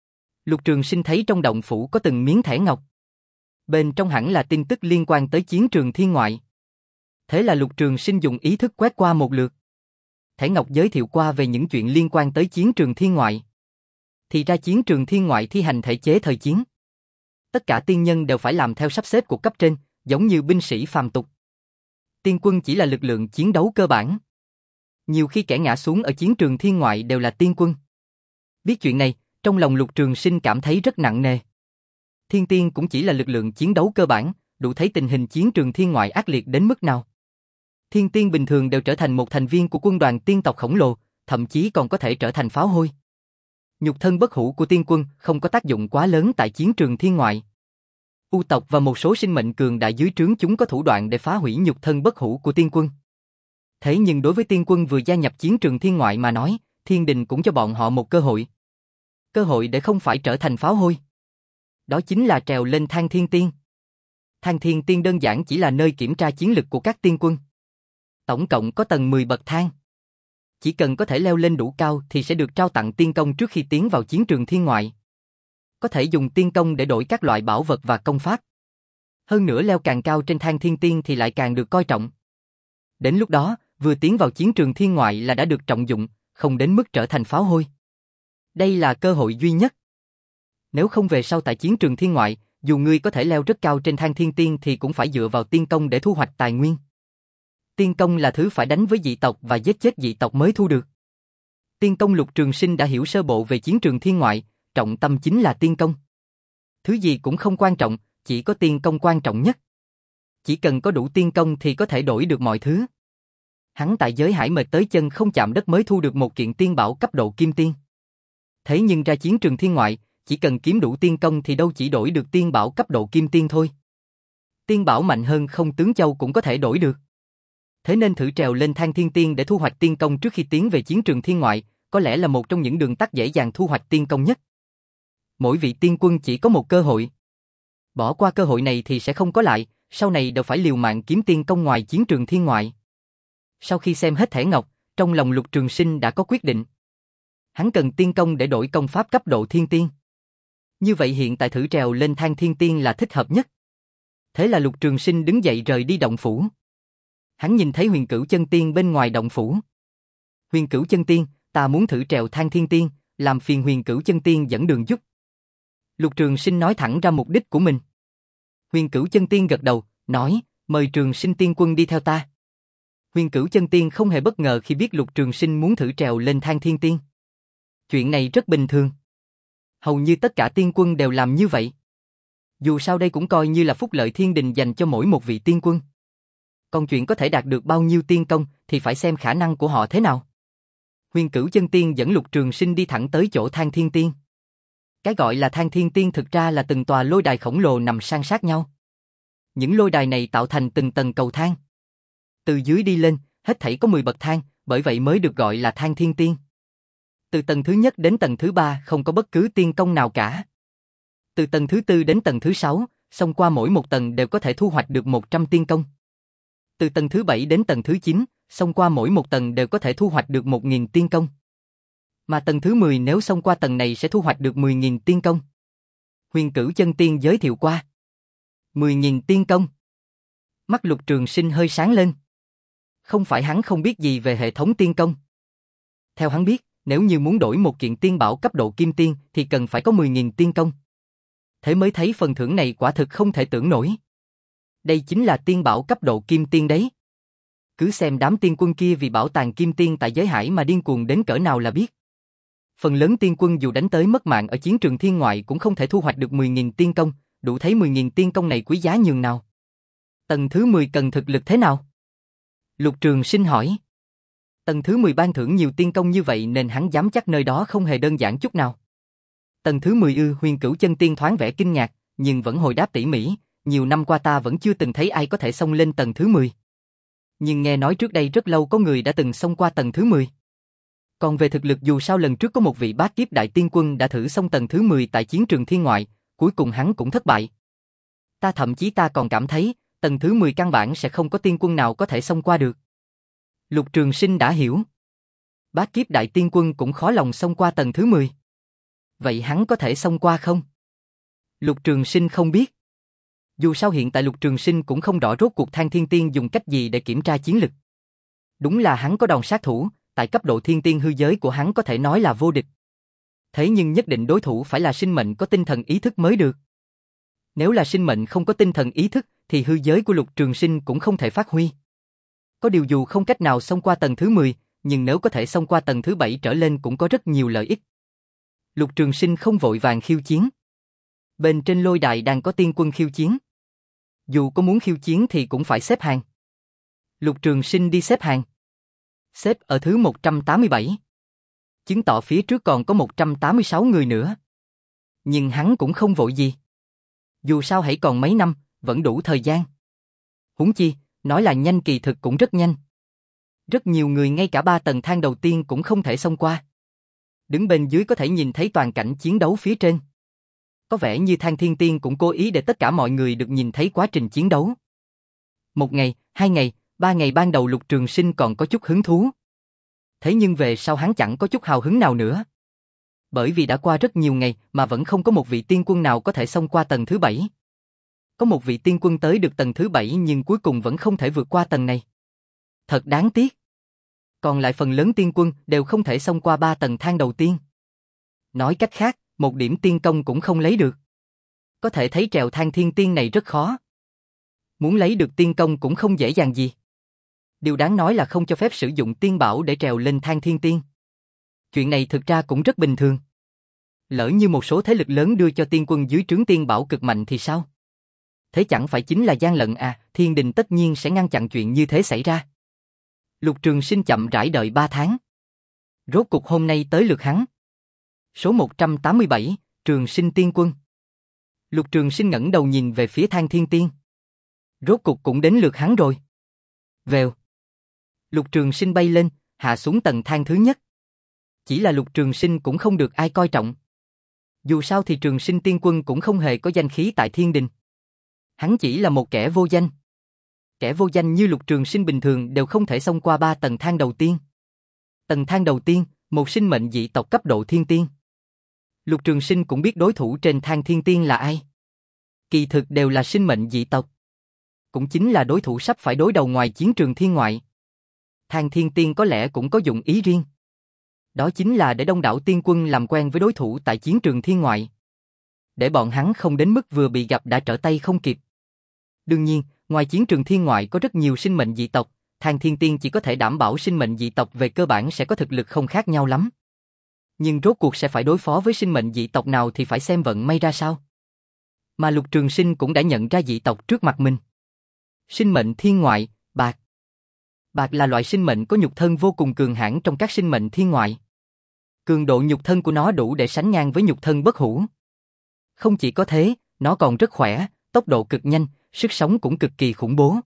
Lục Trường Sinh thấy trong động phủ có từng miếng thẻ ngọc. Bên trong hẳn là tin tức liên quan tới chiến trường thiên ngoại. Thế là Lục Trường Sinh dùng ý thức quét qua một lượt. Thẻ ngọc giới thiệu qua về những chuyện liên quan tới chiến trường thiên ngoại. Thì ra chiến trường thiên ngoại thi hành thể chế thời chiến. Tất cả tiên nhân đều phải làm theo sắp xếp của cấp trên, giống như binh sĩ phàm tục. Tiên quân chỉ là lực lượng chiến đấu cơ bản. Nhiều khi kẻ ngã xuống ở chiến trường thiên ngoại đều là tiên quân. Biết chuyện này, trong lòng Lục Trường Sinh cảm thấy rất nặng nề. Thiên tiên cũng chỉ là lực lượng chiến đấu cơ bản, đủ thấy tình hình chiến trường thiên ngoại ác liệt đến mức nào. Thiên tiên bình thường đều trở thành một thành viên của quân đoàn tiên tộc khổng lồ, thậm chí còn có thể trở thành pháo hôi. Nhục thân bất hủ của tiên quân không có tác dụng quá lớn tại chiến trường thiên ngoại. U tộc và một số sinh mệnh cường đại dưới trướng chúng có thủ đoạn để phá hủy nhục thân bất hủ của tiên quân. Thế nhưng đối với tiên quân vừa gia nhập chiến trường thiên ngoại mà nói, thiên đình cũng cho bọn họ một cơ hội. Cơ hội để không phải trở thành pháo hôi. Đó chính là trèo lên thang thiên tiên. Thang thiên tiên đơn giản chỉ là nơi kiểm tra chiến lực của các tiên quân. Tổng cộng có tầng mười bậc thang. Chỉ cần có thể leo lên đủ cao thì sẽ được trao tặng tiên công trước khi tiến vào chiến trường thiên ngoại. Có thể dùng tiên công để đổi các loại bảo vật và công pháp. Hơn nữa leo càng cao trên thang thiên tiên thì lại càng được coi trọng. Đến lúc đó, vừa tiến vào chiến trường thiên ngoại là đã được trọng dụng, không đến mức trở thành pháo hôi. Đây là cơ hội duy nhất. Nếu không về sau tại chiến trường thiên ngoại, dù ngươi có thể leo rất cao trên thang thiên tiên thì cũng phải dựa vào tiên công để thu hoạch tài nguyên. Tiên công là thứ phải đánh với dị tộc và giết chết dị tộc mới thu được. Tiên công Lục Trường Sinh đã hiểu sơ bộ về chiến trường thiên ngoại, trọng tâm chính là tiên công. Thứ gì cũng không quan trọng, chỉ có tiên công quan trọng nhất. Chỉ cần có đủ tiên công thì có thể đổi được mọi thứ. Hắn tại giới hải mệt tới chân không chạm đất mới thu được một kiện tiên bảo cấp độ kim tiên. Thế nhưng ra chiến trường thiên ngoại, chỉ cần kiếm đủ tiên công thì đâu chỉ đổi được tiên bảo cấp độ kim tiên thôi. Tiên bảo mạnh hơn không tướng châu cũng có thể đổi được. Thế nên thử trèo lên thang thiên tiên để thu hoạch tiên công trước khi tiến về chiến trường thiên ngoại, có lẽ là một trong những đường tắt dễ dàng thu hoạch tiên công nhất. Mỗi vị tiên quân chỉ có một cơ hội. Bỏ qua cơ hội này thì sẽ không có lại, sau này đều phải liều mạng kiếm tiên công ngoài chiến trường thiên ngoại. Sau khi xem hết thẻ ngọc, trong lòng Lục Trường Sinh đã có quyết định. Hắn cần tiên công để đổi công pháp cấp độ thiên tiên. Như vậy hiện tại thử trèo lên thang thiên tiên là thích hợp nhất. Thế là Lục Trường Sinh đứng dậy rời đi động phủ. Hắn nhìn thấy Huyền Cửu Chân Tiên bên ngoài động phủ. Huyền Cửu Chân Tiên, ta muốn thử trèo thang thiên tiên, làm phiền Huyền Cửu Chân Tiên dẫn đường giúp. Lục Trường Sinh nói thẳng ra mục đích của mình. Huyền Cửu Chân Tiên gật đầu, nói, mời Trường Sinh tiên quân đi theo ta. Huyền Cửu Chân Tiên không hề bất ngờ khi biết Lục Trường Sinh muốn thử trèo lên thang thiên tiên. Chuyện này rất bình thường. Hầu như tất cả tiên quân đều làm như vậy. Dù sao đây cũng coi như là phúc lợi thiên đình dành cho mỗi một vị tiên quân. Còn chuyện có thể đạt được bao nhiêu tiên công thì phải xem khả năng của họ thế nào. Huyền Cửu Chân Tiên dẫn Lục Trường Sinh đi thẳng tới chỗ thang thiên tiên. Cái gọi là thang thiên tiên thực ra là từng tòa lôi đài khổng lồ nằm san sát nhau. Những lôi đài này tạo thành từng tầng cầu thang. Từ dưới đi lên, hết thảy có mười bậc thang, bởi vậy mới được gọi là thang thiên tiên. Từ tầng thứ nhất đến tầng thứ ba không có bất cứ tiên công nào cả. Từ tầng thứ tư đến tầng thứ sáu, xông qua mỗi một tầng đều có thể thu hoạch được một trăm tiên công. Từ tầng thứ bảy đến tầng thứ chín, xông qua mỗi một tầng đều có thể thu hoạch được một nghìn tiên công. Mà tầng thứ mười nếu xông qua tầng này sẽ thu hoạch được mười nghìn tiên công. Huyền Cửu Chân Tiên giới thiệu qua. mười nghìn tiên công. Mắt Lục Trường Sinh hơi sáng lên. Không phải hắn không biết gì về hệ thống tiên công. Theo hắn biết, nếu như muốn đổi một kiện tiên bảo cấp độ kim tiên thì cần phải có mười nghìn tiên công. Thế mới thấy phần thưởng này quả thực không thể tưởng nổi. Đây chính là tiên bảo cấp độ kim tiên đấy. Cứ xem đám tiên quân kia vì bảo tàng kim tiên tại giới hải mà điên cuồng đến cỡ nào là biết. Phần lớn tiên quân dù đánh tới mất mạng ở chiến trường thiên ngoại cũng không thể thu hoạch được mười nghìn tiên công, đủ thấy mười nghìn tiên công này quý giá nhường nào. Tầng thứ mười cần thực lực thế nào? Lục Trường Sinh hỏi. Tầng thứ mười ban thưởng nhiều tiên công như vậy nên hắn dám chắc nơi đó không hề đơn giản chút nào. Tầng thứ mười ư? Huyền Cửu Chân Tiên thoáng vẻ kinh ngạc, nhưng vẫn hồi đáp tỉ mỉ, nhiều năm qua ta vẫn chưa từng thấy ai có thể xông lên tầng thứ mười. Nhưng nghe nói trước đây rất lâu có người đã từng xông qua tầng thứ mười. Còn về thực lực dù sao lần trước có một vị bát kiếp đại tiên quân đã thử xông tầng thứ mười tại chiến trường thiên ngoại, cuối cùng hắn cũng thất bại. Ta thậm chí ta còn cảm thấy, tầng thứ mười căn bản sẽ không có tiên quân nào có thể xông qua được. Lục Trường Sinh đã hiểu. Bát kiếp đại tiên quân cũng khó lòng xông qua tầng thứ mười. Vậy hắn có thể xông qua không? Lục Trường Sinh không biết. Dù sao hiện tại Lục Trường Sinh cũng không rõ rốt cuộc thang thiên tiên dùng cách gì để kiểm tra chiến lực. Đúng là hắn có đòn sát thủ, tại cấp độ thiên tiên hư giới của hắn có thể nói là vô địch. Thế nhưng nhất định đối thủ phải là sinh mệnh có tinh thần ý thức mới được. Nếu là sinh mệnh không có tinh thần ý thức thì hư giới của Lục Trường Sinh cũng không thể phát huy. Có điều dù không cách nào xông qua tầng thứ mười, nhưng nếu có thể xông qua tầng thứ bảy trở lên cũng có rất nhiều lợi ích. Lục Trường Sinh không vội vàng khiêu chiến. Bên trên lôi đài đang có tiên quân khiêu chiến. Dù có muốn khiêu chiến thì cũng phải xếp hàng. Lục Trường Sinh đi xếp hàng. Xếp ở thứ một trăm tám mươi bảy. Chứng tỏ phía trước còn có một trăm tám mươi sáu người nữa. Nhưng hắn cũng không vội gì. Dù sao hãy còn mấy năm, vẫn đủ thời gian. Huống chi, nói là nhanh kỳ thực cũng rất nhanh. Rất nhiều người ngay cả ba tầng thang đầu tiên cũng không thể xông qua. Đứng bên dưới có thể nhìn thấy toàn cảnh chiến đấu phía trên. Có vẻ như thang thiên tiên cũng cố ý để tất cả mọi người được nhìn thấy quá trình chiến đấu. Một ngày, hai ngày, ba ngày ban đầu Lục Trường Sinh còn có chút hứng thú. Thế nhưng về sau hắn chẳng có chút hào hứng nào nữa. Bởi vì đã qua rất nhiều ngày mà vẫn không có một vị tiên quân nào có thể xông qua tầng thứ bảy. Có một vị tiên quân tới được tầng thứ bảy nhưng cuối cùng vẫn không thể vượt qua tầng này. Thật đáng tiếc. Còn lại phần lớn tiên quân đều không thể xông qua ba tầng thang đầu tiên. Nói cách khác, một điểm tiên công cũng không lấy được. Có thể thấy trèo thang thiên tiên này rất khó. Muốn lấy được tiên công cũng không dễ dàng gì. Điều đáng nói là không cho phép sử dụng tiên bảo để trèo lên thang thiên tiên. Chuyện này thực ra cũng rất bình thường. Lỡ như một số thế lực lớn đưa cho tiên quân dưới trướng tiên bảo cực mạnh thì sao? Thế chẳng phải chính là gian lận à, thiên đình tất nhiên sẽ ngăn chặn chuyện như thế xảy ra. Lục Trường Sinh chậm rãi đợi ba tháng. Rốt cục hôm nay tới lượt hắn. Số một trăm tám mươi bảy, Trường Sinh tiên quân. Lục Trường Sinh ngẩng đầu nhìn về phía Thang Thiên Tiên. Rốt cục cũng đến lượt hắn rồi. Vèo. Lục Trường Sinh bay lên, hạ xuống tầng thang thứ nhất. Chỉ là Lục Trường Sinh cũng không được ai coi trọng. Dù sao thì Trường Sinh tiên quân cũng không hề có danh khí tại thiên đình. Hắn chỉ là một kẻ vô danh. Kẻ vô danh như Lục Trường Sinh bình thường đều không thể xông qua ba tầng thang đầu tiên. Tầng thang đầu tiên, một sinh mệnh dị tộc cấp độ thiên tiên. Lục Trường Sinh cũng biết đối thủ trên thang thiên tiên là ai. Kỳ thực đều là sinh mệnh dị tộc. Cũng chính là đối thủ sắp phải đối đầu ngoài chiến trường thiên ngoại. Thang thiên tiên có lẽ cũng có dụng ý riêng. Đó chính là để đông đảo tiên quân làm quen với đối thủ tại chiến trường thiên ngoại. Để bọn hắn không đến mức vừa bị gặp đã trở tay không kịp. Đương nhiên, ngoài chiến trường thiên ngoại có rất nhiều sinh mệnh dị tộc, Thang Thiên Tiên chỉ có thể đảm bảo sinh mệnh dị tộc về cơ bản sẽ có thực lực không khác nhau lắm. Nhưng rốt cuộc sẽ phải đối phó với sinh mệnh dị tộc nào thì phải xem vận may ra sao. Mà Lục Trường Sinh cũng đã nhận ra dị tộc trước mặt mình. Sinh mệnh thiên ngoại, bạc. Bạc là loại sinh mệnh có nhục thân vô cùng cường hãn trong các sinh mệnh thiên ngoại. Cường độ nhục thân của nó đủ để sánh ngang với nhục thân bất hủ. Không chỉ có thế, nó còn rất khỏe, tốc độ cực nhanh, sức sống cũng cực kỳ khủng bố.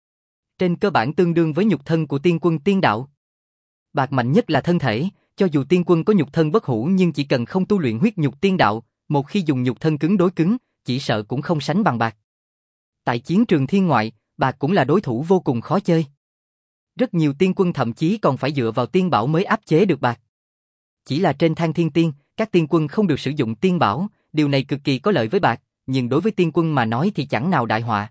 Trên cơ bản tương đương với nhục thân của tiên quân tiên đạo. Bạc mạnh nhất là thân thể, cho dù tiên quân có nhục thân bất hủ nhưng chỉ cần không tu luyện huyết nhục tiên đạo, một khi dùng nhục thân cứng đối cứng, chỉ sợ cũng không sánh bằng bạc. Tại chiến trường thiên ngoại, bạc cũng là đối thủ vô cùng khó chơi. Rất nhiều tiên quân thậm chí còn phải dựa vào tiên bảo mới áp chế được bạc. Chỉ là trên thang thiên tiên, các tiên quân không được sử dụng tiên bảo, điều này cực kỳ có lợi với bạc, nhưng đối với tiên quân mà nói thì chẳng nào đại họa.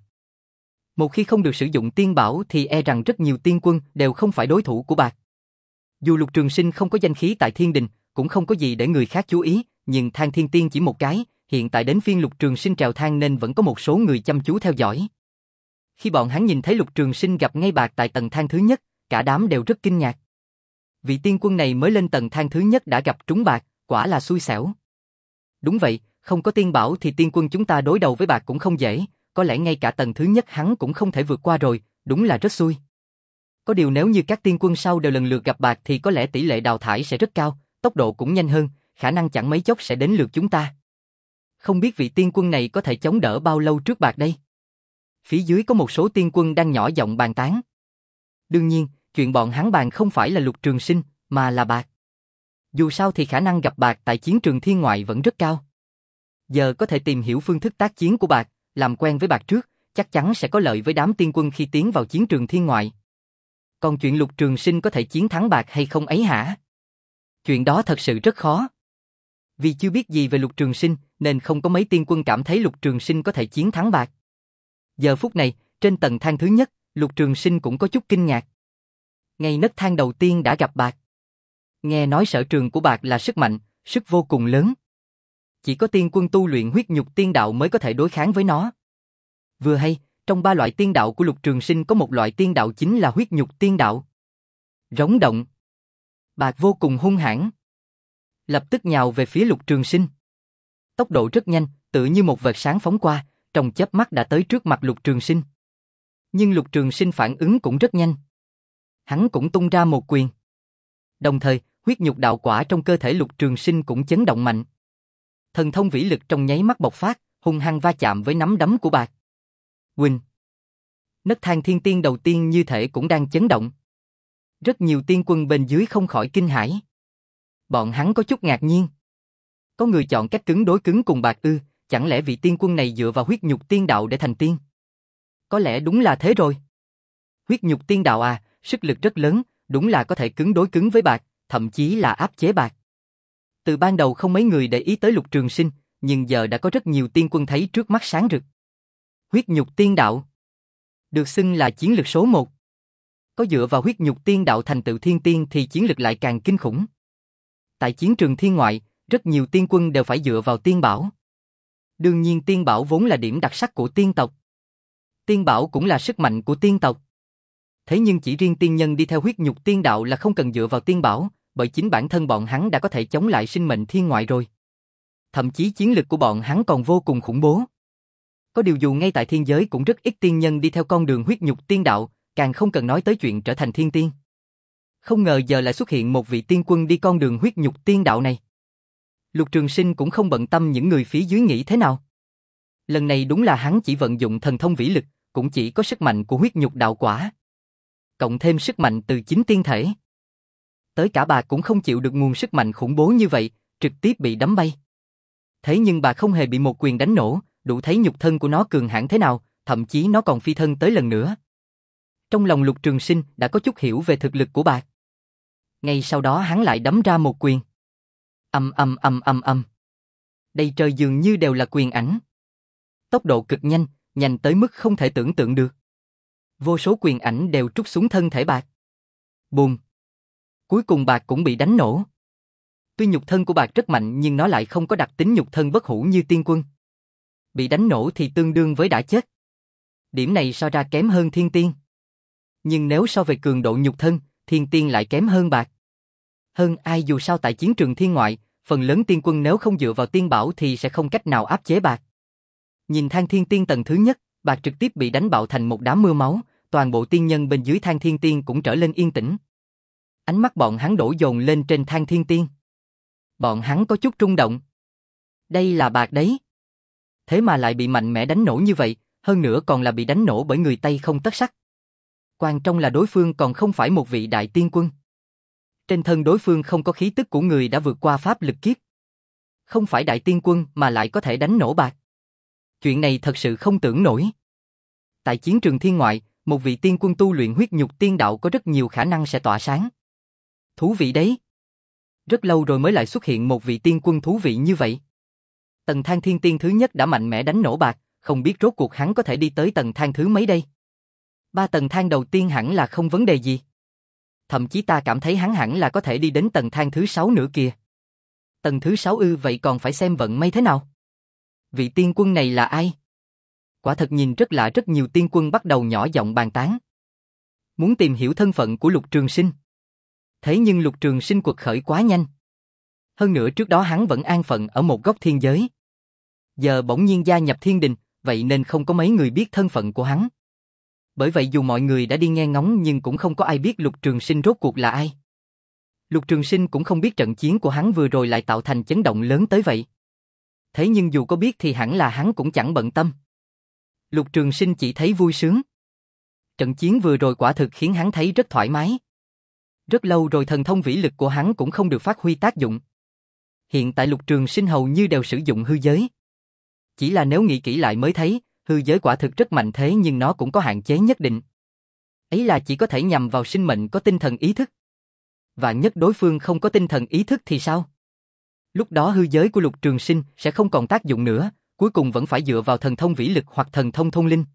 Một khi không được sử dụng tiên bảo thì e rằng rất nhiều tiên quân đều không phải đối thủ của bạc. Dù Lục Trường Sinh không có danh khí tại thiên đình, cũng không có gì để người khác chú ý, nhưng thang thiên tiên chỉ một cái, hiện tại đến phiên Lục Trường Sinh trèo thang nên vẫn có một số người chăm chú theo dõi. Khi bọn hắn nhìn thấy Lục Trường Sinh gặp ngay bạc tại tầng thang thứ nhất, cả đám đều rất kinh ngạc. Vị tiên quân này mới lên tầng thang thứ nhất đã gặp trúng bạc, quả là xui xẻo. Đúng vậy, không có tiên bảo thì tiên quân chúng ta đối đầu với bạc cũng không dễ, có lẽ ngay cả tầng thứ nhất hắn cũng không thể vượt qua rồi, đúng là rất xui. Có điều nếu như các tiên quân sau đều lần lượt gặp bạc thì có lẽ tỷ lệ đào thải sẽ rất cao, tốc độ cũng nhanh hơn, khả năng chẳng mấy chốc sẽ đến lượt chúng ta. Không biết vị tiên quân này có thể chống đỡ bao lâu trước bạc đây? Phía dưới có một số tiên quân đang nhỏ giọng bàn tán. Đương nhiên, chuyện bọn hắn bàn không phải là Lục Trường Sinh, mà là bạc. Dù sao thì khả năng gặp bạc tại chiến trường thiên ngoại vẫn rất cao. Giờ có thể tìm hiểu phương thức tác chiến của bạc, làm quen với bạc trước, chắc chắn sẽ có lợi với đám tiên quân khi tiến vào chiến trường thiên ngoại. Còn chuyện Lục Trường Sinh có thể chiến thắng bạc hay không ấy hả? Chuyện đó thật sự rất khó. Vì chưa biết gì về Lục Trường Sinh, nên không có mấy tiên quân cảm thấy Lục Trường Sinh có thể chiến thắng bạc. Giờ phút này, trên tầng thang thứ nhất, Lục Trường Sinh cũng có chút kinh ngạc. Ngay nấc thang đầu tiên đã gặp bạc. Nghe nói sở trường của bạc là sức mạnh, sức vô cùng lớn. Chỉ có tiên quân tu luyện huyết nhục tiên đạo mới có thể đối kháng với nó. Vừa hay, trong ba loại tiên đạo của Lục Trường Sinh có một loại tiên đạo chính là huyết nhục tiên đạo. Rống động. Bạc vô cùng hung hãn. Lập tức nhào về phía Lục Trường Sinh. Tốc độ rất nhanh, tự như một vệt sáng phóng qua, trong chớp mắt đã tới trước mặt Lục Trường Sinh. Nhưng Lục Trường Sinh phản ứng cũng rất nhanh. Hắn cũng tung ra một quyền. Đồng thời, huyết nhục đạo quả trong cơ thể Lục Trường Sinh cũng chấn động mạnh. Thần thông vĩ lực trong nháy mắt bộc phát, hung hăng va chạm với nắm đấm của bạc. Huỳnh. Nấc thang thiên tiên đầu tiên như thể cũng đang chấn động. Rất nhiều tiên quân bên dưới không khỏi kinh hãi. Bọn hắn có chút ngạc nhiên. Có người chọn cách cứng đối cứng cùng bạc ư, chẳng lẽ vị tiên quân này dựa vào huyết nhục tiên đạo để thành tiên? Có lẽ đúng là thế rồi. Huyết nhục tiên đạo à, sức lực rất lớn, đúng là có thể cứng đối cứng với bạc, thậm chí là áp chế bạc. Từ ban đầu không mấy người để ý tới Lục Trường Sinh, nhưng giờ đã có rất nhiều tiên quân thấy trước mắt sáng rực. Huyết nhục tiên đạo được xưng là chiến lực số một. Có dựa vào huyết nhục tiên đạo thành tựu thiên tiên thì chiến lực lại càng kinh khủng. Tại chiến trường thiên ngoại, rất nhiều tiên quân đều phải dựa vào tiên bảo. Đương nhiên tiên bảo vốn là điểm đặc sắc của tiên tộc. Tiên bảo cũng là sức mạnh của tiên tộc. Thế nhưng chỉ riêng tiên nhân đi theo huyết nhục tiên đạo là không cần dựa vào tiên bảo, bởi chính bản thân bọn hắn đã có thể chống lại sinh mệnh thiên ngoại rồi. Thậm chí chiến lực của bọn hắn còn vô cùng khủng bố. Có điều dù ngay tại thiên giới cũng rất ít tiên nhân đi theo con đường huyết nhục tiên đạo, càng không cần nói tới chuyện trở thành thiên tiên. Không ngờ giờ lại xuất hiện một vị tiên quân đi con đường huyết nhục tiên đạo này. Lục Trường Sinh cũng không bận tâm những người phía dưới nghĩ thế nào. Lần này đúng là hắn chỉ vận dụng thần thông vĩ lực, cũng chỉ có sức mạnh của huyết nhục đạo quả. Cộng thêm sức mạnh từ chính tiên thể. Tới cả bà cũng không chịu được nguồn sức mạnh khủng bố như vậy, trực tiếp bị đấm bay. Thế nhưng bà không hề bị một quyền đánh nổ, đủ thấy nhục thân của nó cường hãn thế nào, thậm chí nó còn phi thân tới lần nữa. Trong lòng Lục Trường Sinh đã có chút hiểu về thực lực của bà. Ngay sau đó hắn lại đấm ra một quyền. Ầm ầm ầm ầm ầm. Đây trời dường như đều là quyền ảnh. Tốc độ cực nhanh, nhanh tới mức không thể tưởng tượng được. Vô số quyền ảnh đều trút xuống thân thể bạc. Bùm. Cuối cùng bạc cũng bị đánh nổ. Tuy nhục thân của bạc rất mạnh nhưng nó lại không có đặc tính nhục thân bất hủ như tiên quân. Bị đánh nổ thì tương đương với đã chết. Điểm này so ra kém hơn thiên tiên. Nhưng nếu so về cường độ nhục thân, thiên tiên lại kém hơn bạc. Hơn ai dù sao tại chiến trường thiên ngoại, phần lớn tiên quân nếu không dựa vào tiên bảo thì sẽ không cách nào áp chế bạc. Nhìn Thang Thiên Tiên tầng thứ nhất, bạc trực tiếp bị đánh bạo thành một đám mưa máu, toàn bộ tiên nhân bên dưới Thang Thiên Tiên cũng trở lên yên tĩnh. Ánh mắt bọn hắn đổ dồn lên trên Thang Thiên Tiên. Bọn hắn có chút rung động. Đây là bạc đấy. Thế mà lại bị mạnh mẽ đánh nổ như vậy, hơn nữa còn là bị đánh nổ bởi người tay không tất sắt. Quan trọng là đối phương còn không phải một vị đại tiên quân. Trên thân đối phương không có khí tức của người đã vượt qua pháp lực kiếp. Không phải đại tiên quân mà lại có thể đánh nổ bạc. Chuyện này thật sự không tưởng nổi. Tại chiến trường thiên ngoại, một vị tiên quân tu luyện huyết nhục tiên đạo có rất nhiều khả năng sẽ tỏa sáng. Thú vị đấy. Rất lâu rồi mới lại xuất hiện một vị tiên quân thú vị như vậy. Tầng Thang Thiên Tiên thứ nhất đã mạnh mẽ đánh nổ bạc, không biết rốt cuộc hắn có thể đi tới tầng thang thứ mấy đây. Ba tầng thang đầu tiên hẳn là không vấn đề gì. Thậm chí ta cảm thấy hắn hẳn là có thể đi đến tầng thang thứ sáu nữa kìa. Tầng thứ sáu ư, vậy còn phải xem vận may thế nào. Vị tiên quân này là ai? Quả thật nhìn rất lạ, rất nhiều tiên quân bắt đầu nhỏ giọng bàn tán. Muốn tìm hiểu thân phận của Lục Trường Sinh. Thế nhưng Lục Trường Sinh quật khởi quá nhanh. Hơn nữa trước đó hắn vẫn an phận ở một góc thiên giới. Giờ bỗng nhiên gia nhập thiên đình, vậy nên không có mấy người biết thân phận của hắn. Bởi vậy dù mọi người đã đi nghe ngóng nhưng cũng không có ai biết Lục Trường Sinh rốt cuộc là ai. Lục Trường Sinh cũng không biết trận chiến của hắn vừa rồi lại tạo thành chấn động lớn tới vậy. Thế nhưng dù có biết thì hẳn là hắn cũng chẳng bận tâm. Lục Trường Sinh chỉ thấy vui sướng. Trận chiến vừa rồi quả thực khiến hắn thấy rất thoải mái. Rất lâu rồi thần thông vĩ lực của hắn cũng không được phát huy tác dụng. Hiện tại Lục Trường Sinh hầu như đều sử dụng hư giới. Chỉ là nếu nghĩ kỹ lại mới thấy, hư giới quả thực rất mạnh thế nhưng nó cũng có hạn chế nhất định. Ấy là chỉ có thể nhằm vào sinh mệnh có tinh thần ý thức. Vạn nhất đối phương không có tinh thần ý thức thì sao? Lúc đó hư giới của Lục Trường Sinh sẽ không còn tác dụng nữa, cuối cùng vẫn phải dựa vào thần thông vĩ lực hoặc thần thông thông linh.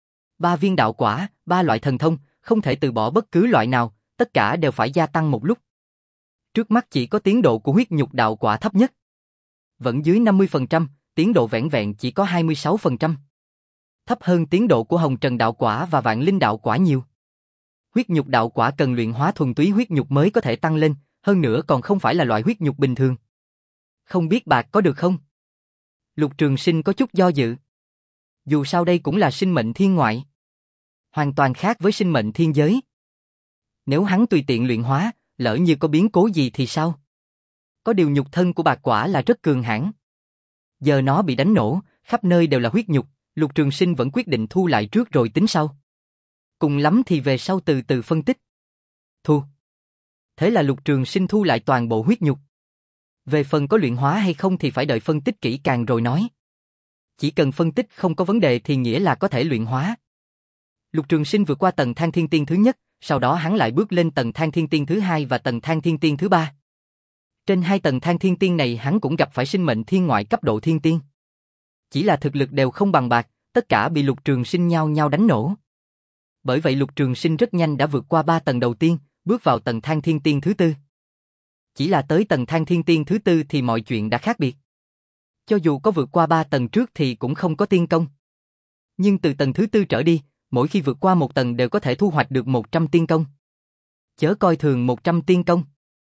Ba viên đạo quả, ba loại thần thông, không thể từ bỏ bất cứ loại nào, tất cả đều phải gia tăng một lúc. Trước mắt chỉ có tiến độ của huyết nhục đạo quả thấp nhất. Vẫn dưới năm mươi phần trăm, tiến độ vẻn vẹn chỉ có hai mươi sáu phần trăm. Thấp hơn tiến độ của Hồng Trần đạo quả và Vạn Linh đạo quả nhiều. Huyết nhục đạo quả cần luyện hóa thuần túy huyết nhục mới có thể tăng lên, hơn nữa còn không phải là loại huyết nhục bình thường. Không biết bạc có được không? Lục Trường Sinh có chút do dự. Dù sao đây cũng là sinh mệnh thiên ngoại. Hoàn toàn khác với sinh mệnh thiên giới. Nếu hắn tùy tiện luyện hóa, lỡ như có biến cố gì thì sao? Có điều nhục thân của bạc quả là rất cường hãn. Giờ nó bị đánh nổ, khắp nơi đều là huyết nhục, Lục Trường Sinh vẫn quyết định thu lại trước rồi tính sau. Cùng lắm thì về sau từ từ phân tích. Thu. Thế là Lục Trường Sinh thu lại toàn bộ huyết nhục. Về phần có luyện hóa hay không thì phải đợi phân tích kỹ càng rồi nói. Chỉ cần phân tích không có vấn đề thì nghĩa là có thể luyện hóa. Lục Trường Sinh vượt qua tầng Thang Thiên Tiên thứ nhất, sau đó hắn lại bước lên tầng Thang Thiên Tiên thứ hai và tầng Thang Thiên Tiên thứ ba. Trên hai tầng Thang Thiên Tiên này hắn cũng gặp phải sinh mệnh thiên ngoại cấp độ thiên tiên. Chỉ là thực lực đều không bằng bạc, tất cả bị Lục Trường Sinh nhau nhau đánh nổ. Bởi vậy Lục Trường Sinh rất nhanh đã vượt qua ba tầng đầu tiên, bước vào tầng Thang Thiên Tiên thứ tư. Chỉ là tới tầng Thang Thiên Tiên thứ tư thì mọi chuyện đã khác biệt. Cho dù có vượt qua ba tầng trước thì cũng không có tiên công. Nhưng từ tầng thứ tư trở đi, mỗi khi vượt qua một tầng đều có thể thu hoạch được một trăm tiên công. Chớ coi thường một trăm tiên công.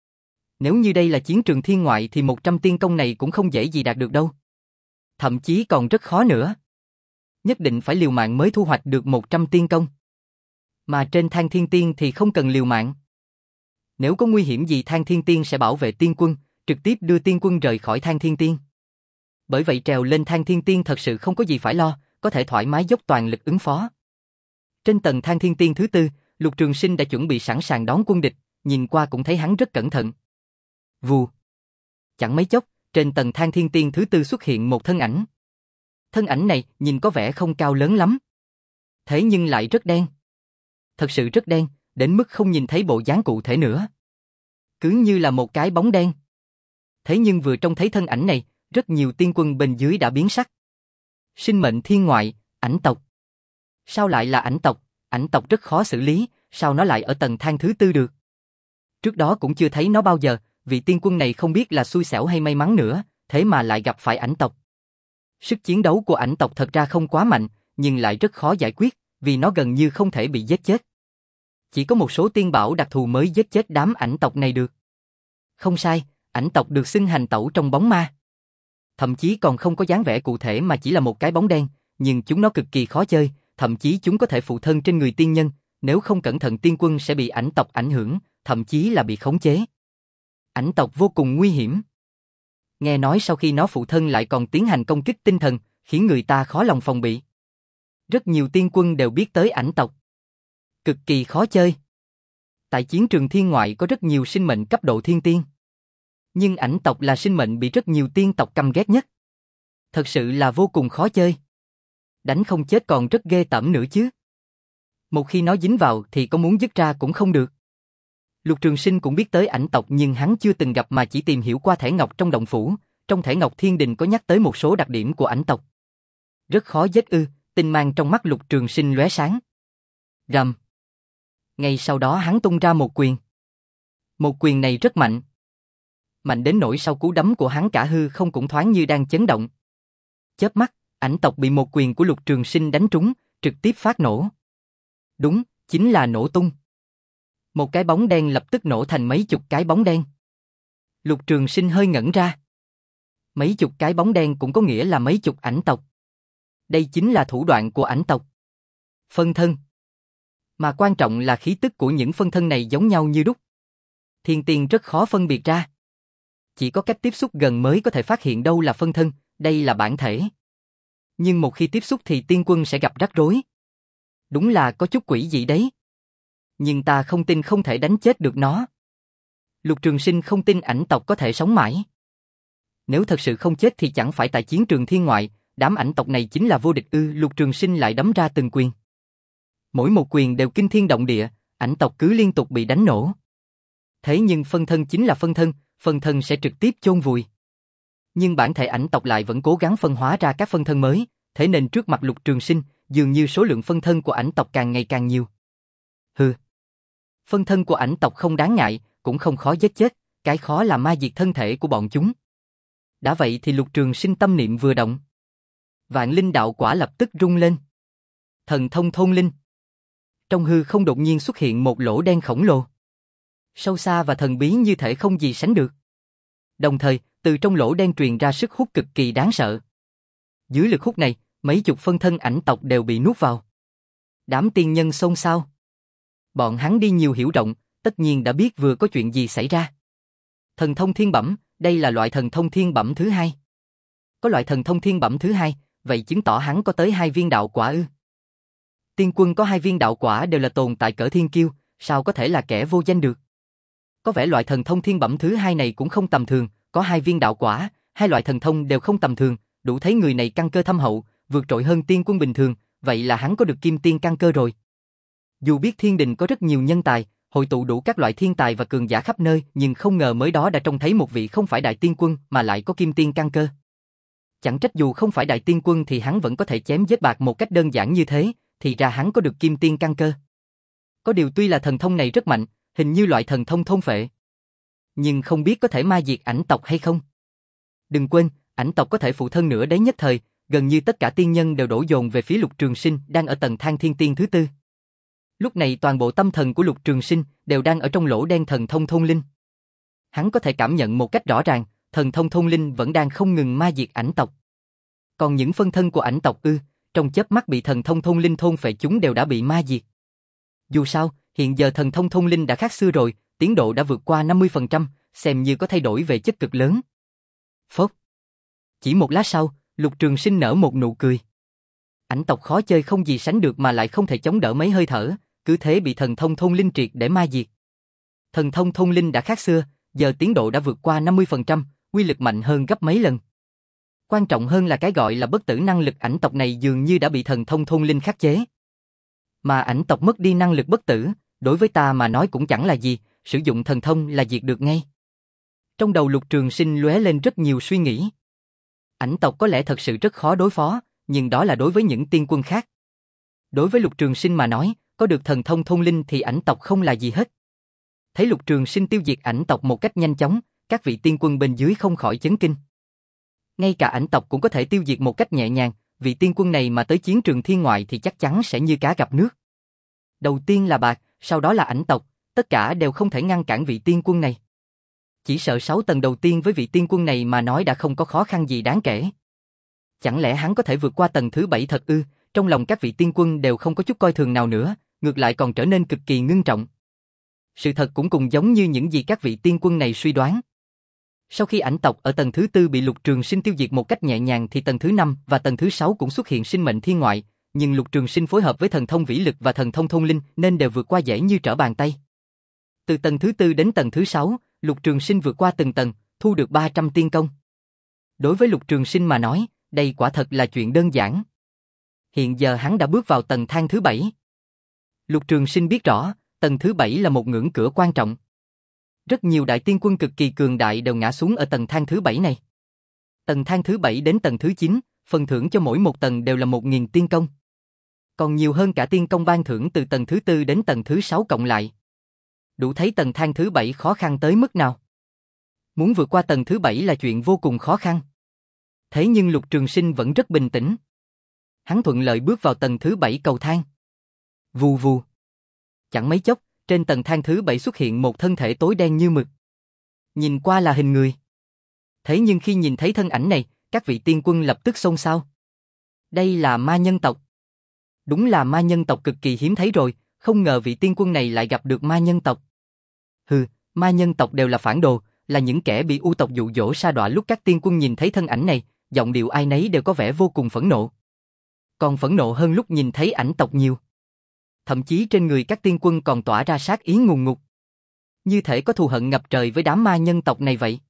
Nếu như đây là chiến trường thiên ngoại thì một trăm tiên công này cũng không dễ gì đạt được đâu. Thậm chí còn rất khó nữa. Nhất định phải liều mạng mới thu hoạch được một trăm tiên công. Mà trên Thang Thiên Tiên thì không cần liều mạng. Nếu có nguy hiểm gì Thang Thiên Tiên sẽ bảo vệ tiên quân, trực tiếp đưa tiên quân rời khỏi Thang Thiên Tiên. Bởi vậy trèo lên Thang Thiên Tiên thật sự không có gì phải lo, có thể thoải mái dốc toàn lực ứng phó. Trên tầng Thang Thiên Tiên thứ tư, Lục Trường Sinh đã chuẩn bị sẵn sàng đón quân địch, nhìn qua cũng thấy hắn rất cẩn thận. Vù. Chẳng mấy chốc, trên tầng Thang Thiên Tiên thứ tư xuất hiện một thân ảnh. Thân ảnh này nhìn có vẻ không cao lớn lắm, thế nhưng lại rất đen. Thật sự rất đen, đến mức không nhìn thấy bộ dáng cụ thể nữa. Cứ như là một cái bóng đen. Thế nhưng vừa trông thấy thân ảnh này, rất nhiều tiên quân bên dưới đã biến sắc. Sinh mệnh thiên ngoại, ảnh tộc. Sao lại là ảnh tộc? Ảnh tộc rất khó xử lý, sao nó lại ở tầng thang thứ tư được? Trước đó cũng chưa thấy nó bao giờ, vị tiên quân này không biết là xui xẻo hay may mắn nữa, thế mà lại gặp phải ảnh tộc. Sức chiến đấu của ảnh tộc thật ra không quá mạnh, nhưng lại rất khó giải quyết, vì nó gần như không thể bị giết chết. Chỉ có một số tiên bảo đặc thù mới giết chết đám ảnh tộc này được. Không sai, ảnh tộc được xưng hành tẩu trong bóng ma. Thậm chí còn không có dáng vẻ cụ thể mà chỉ là một cái bóng đen, nhưng chúng nó cực kỳ khó chơi, thậm chí chúng có thể phụ thân trên người tiên nhân, nếu không cẩn thận tiên quân sẽ bị ảnh tộc ảnh hưởng, thậm chí là bị khống chế. Ảnh tộc vô cùng nguy hiểm. Nghe nói sau khi nó phụ thân lại còn tiến hành công kích tinh thần, khiến người ta khó lòng phòng bị. Rất nhiều tiên quân đều biết tới ảnh tộc. Cực kỳ khó chơi. Tại chiến trường thiên ngoại có rất nhiều sinh mệnh cấp độ thiên tiên. Nhưng ảnh tộc là sinh mệnh bị rất nhiều tiên tộc căm ghét nhất. Thật sự là vô cùng khó chơi. Đánh không chết còn rất ghê tởm nữa chứ. Một khi nó dính vào thì có muốn dứt ra cũng không được. Lục Trường Sinh cũng biết tới ảnh tộc nhưng hắn chưa từng gặp mà chỉ tìm hiểu qua thẻ ngọc trong động phủ. Trong thẻ ngọc thiên đình có nhắc tới một số đặc điểm của ảnh tộc. Rất khó giết ư, tinh mang trong mắt Lục Trường Sinh lóe sáng. Rầm. Ngay sau đó hắn tung ra một quyền. Một quyền này rất mạnh. Mạnh đến nỗi sau cú đấm của hắn cả hư không cũng thoáng như đang chấn động. Chớp mắt, ảnh tộc bị một quyền của Lục Trường Sinh đánh trúng, trực tiếp phát nổ. Đúng, chính là nổ tung. Một cái bóng đen lập tức nổ thành mấy chục cái bóng đen. Lục Trường Sinh hơi ngẩn ra. Mấy chục cái bóng đen cũng có nghĩa là mấy chục ảnh tộc. Đây chính là thủ đoạn của ảnh tộc. Phân thân. Mà quan trọng là khí tức của những phân thân này giống nhau như đúc. Thiên tiên rất khó phân biệt ra. Chỉ có cách tiếp xúc gần mới có thể phát hiện đâu là phân thân, đây là bản thể. Nhưng một khi tiếp xúc thì tiên quân sẽ gặp rắc rối. Đúng là có chút quỷ dị đấy. Nhưng ta không tin không thể đánh chết được nó. Lục Trường Sinh không tin ảnh tộc có thể sống mãi. Nếu thật sự không chết thì chẳng phải tại chiến trường thiên ngoại, đám ảnh tộc này chính là vô địch ư. Lục Trường Sinh lại đấm ra từng quyền. Mỗi một quyền đều kinh thiên động địa, ảnh tộc cứ liên tục bị đánh nổ. Thế nhưng phân thân chính là phân thân, phân thân sẽ trực tiếp chôn vùi. Nhưng bản thể ảnh tộc lại vẫn cố gắng phân hóa ra các phân thân mới, thế nên trước mặt Lục Trường Sinh, dường như số lượng phân thân của ảnh tộc càng ngày càng nhiều. Hừ. Phân thân của ảnh tộc không đáng ngại, cũng không khó giết chết, cái khó là ma diệt thân thể của bọn chúng. Đã vậy thì Lục Trường Sinh tâm niệm vừa động. Vạn linh đạo quả lập tức rung lên. Thần thông thôn linh. Trong hư không đột nhiên xuất hiện một lỗ đen khổng lồ. Sâu xa và thần bí như thể không gì sánh được. Đồng thời, từ trong lỗ đen truyền ra sức hút cực kỳ đáng sợ. Dưới lực hút này, mấy chục phân thân ảnh tộc đều bị nuốt vào. Đám tiên nhân xôn xao. Bọn hắn đi nhiều hiểu rộng, tất nhiên đã biết vừa có chuyện gì xảy ra. Thần thông thiên bẩm, đây là loại thần thông thiên bẩm thứ hai. Có loại thần thông thiên bẩm thứ hai, vậy chứng tỏ hắn có tới hai viên đạo quả ư? Tiên quân có hai viên đạo quả đều là tồn tại cỡ thiên kiêu, sao có thể là kẻ vô danh được? Có vẻ loại thần thông thiên bẩm thứ hai này cũng không tầm thường, có hai viên đạo quả, hai loại thần thông đều không tầm thường, đủ thấy người này căn cơ thâm hậu, vượt trội hơn tiên quân bình thường, vậy là hắn có được kim tiên căn cơ rồi. Dù biết thiên đình có rất nhiều nhân tài, hội tụ đủ các loại thiên tài và cường giả khắp nơi, nhưng không ngờ mới đó đã trông thấy một vị không phải đại tiên quân mà lại có kim tiên căn cơ. Chẳng trách dù không phải đại tiên quân thì hắn vẫn có thể chém giết bạc một cách đơn giản như thế, thì ra hắn có được kim tiên căn cơ. Có điều tuy là thần thông này rất mạnh, hình như loại thần thông thôn phệ. Nhưng không biết có thể ma diệt ảnh tộc hay không. Đừng quên, ảnh tộc có thể phụ thân nữa đấy. Nhất thời, gần như tất cả tiên nhân đều đổ dồn về phía Lục Trường Sinh đang ở tầng thang thiên tiên thứ tư. Lúc này toàn bộ tâm thần của Lục Trường Sinh đều đang ở trong lỗ đen thần thông thôn linh. Hắn có thể cảm nhận một cách rõ ràng, thần thông thôn linh vẫn đang không ngừng ma diệt ảnh tộc. Còn những phân thân của ảnh tộc ư, trong chớp mắt bị thần thông thôn linh thôn phệ chúng đều đã bị ma diệt. Dù sao, hiện giờ thần thông thôn linh đã khác xưa rồi, tiến độ đã vượt qua năm mươi phần trăm, xem như có thay đổi về chất cực lớn. Phốc. Chỉ một lát sau, Lục Trường Sinh nở một nụ cười. Ảnh tộc khó chơi không gì sánh được mà lại không thể chống đỡ mấy hơi thở, cứ thế bị thần thông thôn linh triệt để ma diệt. Thần thông thôn linh đã khác xưa, giờ tiến độ đã vượt qua năm mươi phần trăm, uy lực mạnh hơn gấp mấy lần. Quan trọng hơn là cái gọi là bất tử năng lực ảnh tộc này dường như đã bị thần thông thôn linh khắc chế. Mà ảnh tộc mất đi năng lực bất tử, đối với ta mà nói cũng chẳng là gì, sử dụng thần thông là diệt được ngay. Trong đầu Lục Trường Sinh lóe lên rất nhiều suy nghĩ. Ảnh tộc có lẽ thật sự rất khó đối phó, nhưng đó là đối với những tiên quân khác. Đối với Lục Trường Sinh mà nói, có được thần thông thôn linh thì ảnh tộc không là gì hết. Thấy Lục Trường Sinh tiêu diệt ảnh tộc một cách nhanh chóng, các vị tiên quân bên dưới không khỏi chấn kinh. Ngay cả ảnh tộc cũng có thể tiêu diệt một cách nhẹ nhàng, vị tiên quân này mà tới chiến trường thiên ngoại thì chắc chắn sẽ như cá gặp nước. Đầu tiên là bạc, sau đó là ảnh tộc, tất cả đều không thể ngăn cản vị tiên quân này. Chỉ sợ sáu tầng đầu tiên với vị tiên quân này mà nói đã không có khó khăn gì đáng kể. Chẳng lẽ hắn có thể vượt qua tầng thứ bảy thật ư? Trong lòng các vị tiên quân đều không có chút coi thường nào nữa, ngược lại còn trở nên cực kỳ ngưng trọng. Sự thật cũng cùng giống như những gì các vị tiên quân này suy đoán. Sau khi ảnh tộc ở tầng thứ tư bị Lục Trường Sinh tiêu diệt một cách nhẹ nhàng thì tầng thứ năm và tầng thứ sáu cũng xuất hiện sinh mệnh thiên ngoại, nhưng Lục Trường Sinh phối hợp với thần thông vĩ lực và thần thông thôn linh nên đều vượt qua dễ như trở bàn tay. Từ tầng thứ tư đến tầng thứ sáu, Lục Trường Sinh vượt qua từng tầng, thu được ba trăm tiên công. Đối với Lục Trường Sinh mà nói, đây quả thật là chuyện đơn giản. Hiện giờ hắn đã bước vào tầng thang thứ bảy. Lục Trường Sinh biết rõ, tầng thứ bảy là một ngưỡng cửa quan trọng. Rất nhiều đại tiên quân cực kỳ cường đại đều ngã xuống ở tầng thang thứ bảy này. Tầng thang thứ bảy đến tầng thứ chín, phần thưởng cho mỗi một tầng đều là một nghìn tiên công. Còn nhiều hơn cả tiên công ban thưởng từ tầng thứ tư đến tầng thứ sáu cộng lại. Đủ thấy tầng thang thứ bảy khó khăn tới mức nào. Muốn vượt qua tầng thứ bảy là chuyện vô cùng khó khăn. Thế nhưng Lục Trường Sinh vẫn rất bình tĩnh. Hắn thuận lợi bước vào tầng thứ bảy cầu thang. Vù vù. Chẳng mấy chốc, trên tầng thang thứ bảy xuất hiện một thân thể tối đen như mực. Nhìn qua là hình người. Thế nhưng khi nhìn thấy thân ảnh này, các vị tiên quân lập tức xôn xao. Đây là ma nhân tộc. Đúng là ma nhân tộc cực kỳ hiếm thấy rồi, không ngờ vị tiên quân này lại gặp được ma nhân tộc. Hừ, ma nhân tộc đều là phản đồ, là những kẻ bị u tộc dụ dỗ sa đọa. Lúc các tiên quân nhìn thấy thân ảnh này, giọng điệu ai nấy đều có vẻ vô cùng phẫn nộ. Còn phẫn nộ hơn lúc nhìn thấy ảnh tộc nhiều. Thậm chí trên người các tiên quân còn tỏa ra sát ý ngùn ngụt. Như thể có thù hận ngập trời với đám ma nhân tộc này vậy.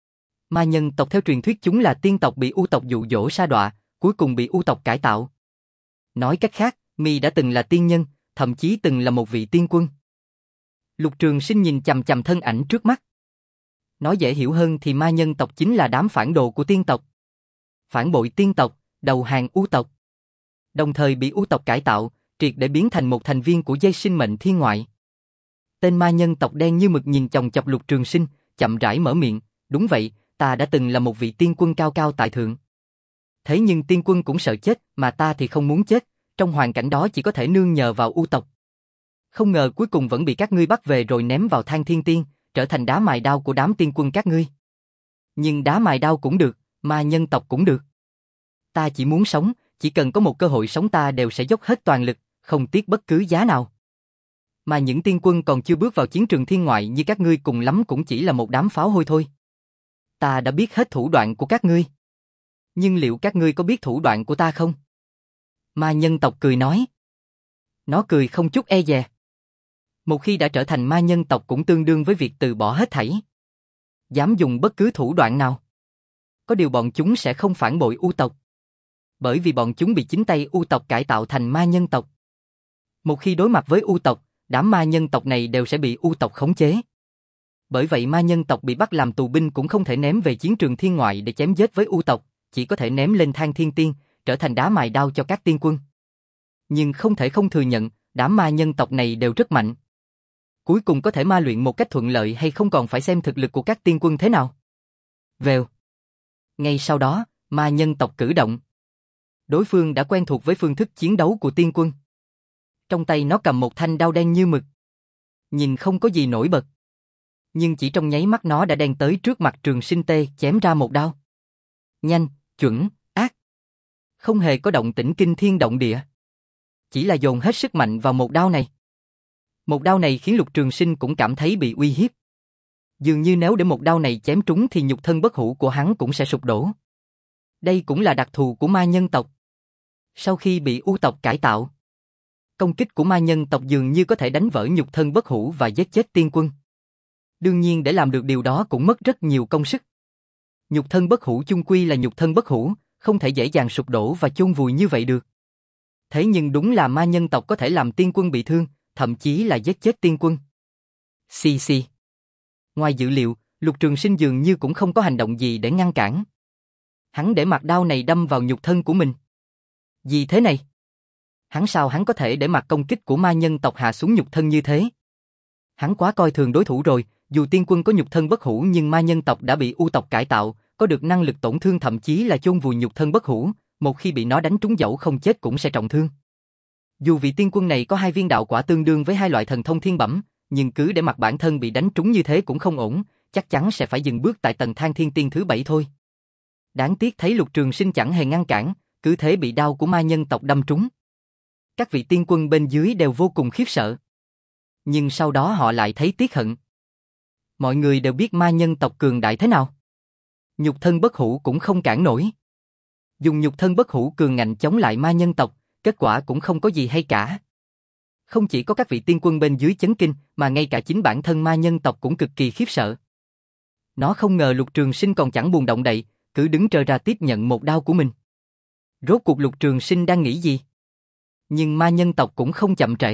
Ma nhân tộc theo truyền thuyết chúng là tiên tộc bị u tộc dụ dỗ sa đọa, cuối cùng bị u tộc cải tạo. Nói cách khác, mi đã từng là tiên nhân, thậm chí từng là một vị tiên quân. Lục Trường Sinh nhìn chằm chằm thân ảnh trước mắt. Nói dễ hiểu hơn thì ma nhân tộc chính là đám phản đồ của tiên tộc. Phản bội tiên tộc, đầu hàng u tộc. Đồng thời bị u tộc cải tạo, triệt để biến thành một thành viên của dây sinh mệnh thiên ngoại. Tên ma nhân tộc đen như mực nhìn chòng chọc Lục Trường Sinh, chậm rãi mở miệng, đúng vậy, ta đã từng là một vị tiên quân cao cao tại thượng. Thế nhưng tiên quân cũng sợ chết, mà ta thì không muốn chết, trong hoàn cảnh đó chỉ có thể nương nhờ vào u tộc. Không ngờ cuối cùng vẫn bị các ngươi bắt về rồi ném vào Thang Thiên Tiên, trở thành đá mài đao của đám tiên quân các ngươi. Nhưng đá mài đao cũng được, ma nhân tộc cũng được. Ta chỉ muốn sống, chỉ cần có một cơ hội sống ta đều sẽ dốc hết toàn lực, không tiếc bất cứ giá nào. Mà những tiên quân còn chưa bước vào chiến trường thiên ngoại như các ngươi cùng lắm cũng chỉ là một đám pháo hôi thôi. Ta đã biết hết thủ đoạn của các ngươi. Nhưng liệu các ngươi có biết thủ đoạn của ta không? Ma nhân tộc cười nói. Nó cười không chút e dè. Một khi đã trở thành ma nhân tộc cũng tương đương với việc từ bỏ hết thảy. Dám dùng bất cứ thủ đoạn nào. Có điều bọn chúng sẽ không phản bội u tộc. Bởi vì bọn chúng bị chính tay u tộc cải tạo thành ma nhân tộc. Một khi đối mặt với u tộc, đám ma nhân tộc này đều sẽ bị u tộc khống chế. Bởi vậy ma nhân tộc bị bắt làm tù binh cũng không thể ném về chiến trường thiên ngoại để chém giết với u tộc, chỉ có thể ném lên Thang Thiên Tiên, trở thành đá mài đao cho các tiên quân. Nhưng không thể không thừa nhận, đám ma nhân tộc này đều rất mạnh. Cuối cùng có thể ma luyện một cách thuận lợi hay không còn phải xem thực lực của các tiên quân thế nào. Vèo. Ngay sau đó, ma nhân tộc cử động. Đối phương đã quen thuộc với phương thức chiến đấu của tiên quân. Trong tay nó cầm một thanh đao đen như mực. Nhìn không có gì nổi bật. Nhưng chỉ trong nháy mắt nó đã đen tới trước mặt Trường Sinh tê, chém ra một đao. Nhanh, chuẩn, ác. Không hề có động tĩnh kinh thiên động địa. Chỉ là dồn hết sức mạnh vào một đao này. Một đao này khiến Lục Trường Sinh cũng cảm thấy bị uy hiếp. Dường như nếu để một đao này chém trúng thì nhục thân bất hủ của hắn cũng sẽ sụp đổ. Đây cũng là đặc thù của ma nhân tộc. Sau khi bị u tộc cải tạo, công kích của ma nhân tộc dường như có thể đánh vỡ nhục thân bất hủ và giết chết tiên quân. Đương nhiên để làm được điều đó cũng mất rất nhiều công sức. Nhục thân bất hủ chung quy là nhục thân bất hủ, không thể dễ dàng sụp đổ và chôn vùi như vậy được. Thế nhưng đúng là ma nhân tộc có thể làm tiên quân bị thương, thậm chí là giết chết tiên quân. Xì xì. Ngoài dự liệu, Lục Trường Sinh dường như cũng không có hành động gì để ngăn cản. Hắn để mặt đao này đâm vào nhục thân của mình. Gì thế này? Hắn sao hắn có thể để mặt công kích của ma nhân tộc hạ xuống nhục thân như thế? Hắn quá coi thường đối thủ rồi, dù tiên quân có nhục thân bất hủ nhưng ma nhân tộc đã bị u tộc cải tạo, có được năng lực tổn thương thậm chí là chôn vùi nhục thân bất hủ, một khi bị nó đánh trúng dẫu không chết cũng sẽ trọng thương. Dù vị tiên quân này có hai viên đạo quả tương đương với hai loại thần thông thiên bẩm, nhưng cứ để mặt bản thân bị đánh trúng như thế cũng không ổn, chắc chắn sẽ phải dừng bước tại tầng thang thiên tiên thứ bảy thôi. Đáng tiếc thấy Lục Trường Sinh chẳng hề ngăn cản, cứ thế bị đao của ma nhân tộc đâm trúng. Các vị tiên quân bên dưới đều vô cùng khiếp sợ. Nhưng sau đó họ lại thấy tiếc hận. Mọi người đều biết ma nhân tộc cường đại thế nào. Nhục thân bất hủ cũng không cản nổi. Dùng nhục thân bất hủ cường ngạnh chống lại ma nhân tộc, kết quả cũng không có gì hay cả. Không chỉ có các vị tiên quân bên dưới chấn kinh, mà ngay cả chính bản thân ma nhân tộc cũng cực kỳ khiếp sợ. Nó không ngờ Lục Trường Sinh còn chẳng buồn động đậy, cứ đứng trơ ra tiếp nhận một đao của mình. Rốt cuộc Lục Trường Sinh đang nghĩ gì? Nhưng ma nhân tộc cũng không chậm trễ.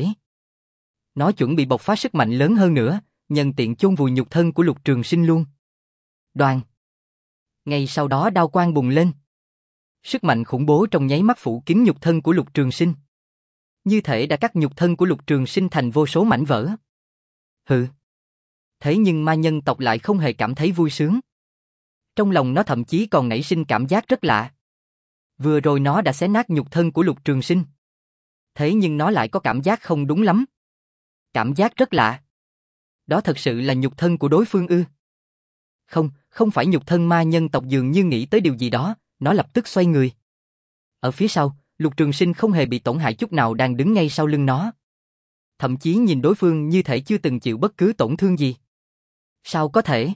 Nó chuẩn bị bộc phát sức mạnh lớn hơn nữa, nhân tiện chôn vùi nhục thân của Lục Trường Sinh luôn. Đoàn. Ngay sau đó đao quang bùng lên. Sức mạnh khủng bố trong nháy mắt phủ kín nhục thân của Lục Trường Sinh. Như thể đã cắt nhục thân của Lục Trường Sinh thành vô số mảnh vỡ. Hừ. Thế nhưng ma nhân tộc lại không hề cảm thấy vui sướng. Trong lòng nó thậm chí còn nảy sinh cảm giác rất lạ. Vừa rồi nó đã xé nát nhục thân của Lục Trường Sinh. Thế nhưng nó lại có cảm giác không đúng lắm. Cảm giác rất lạ. Đó thật sự là nhục thân của đối phương ư? Không, không phải nhục thân. Ma nhân tộc dường như nghĩ tới điều gì đó, nó lập tức xoay người. Ở phía sau, Lục Trường Sinh không hề bị tổn hại chút nào đang đứng ngay sau lưng nó. Thậm chí nhìn đối phương như thể chưa từng chịu bất cứ tổn thương gì. Sao có thể?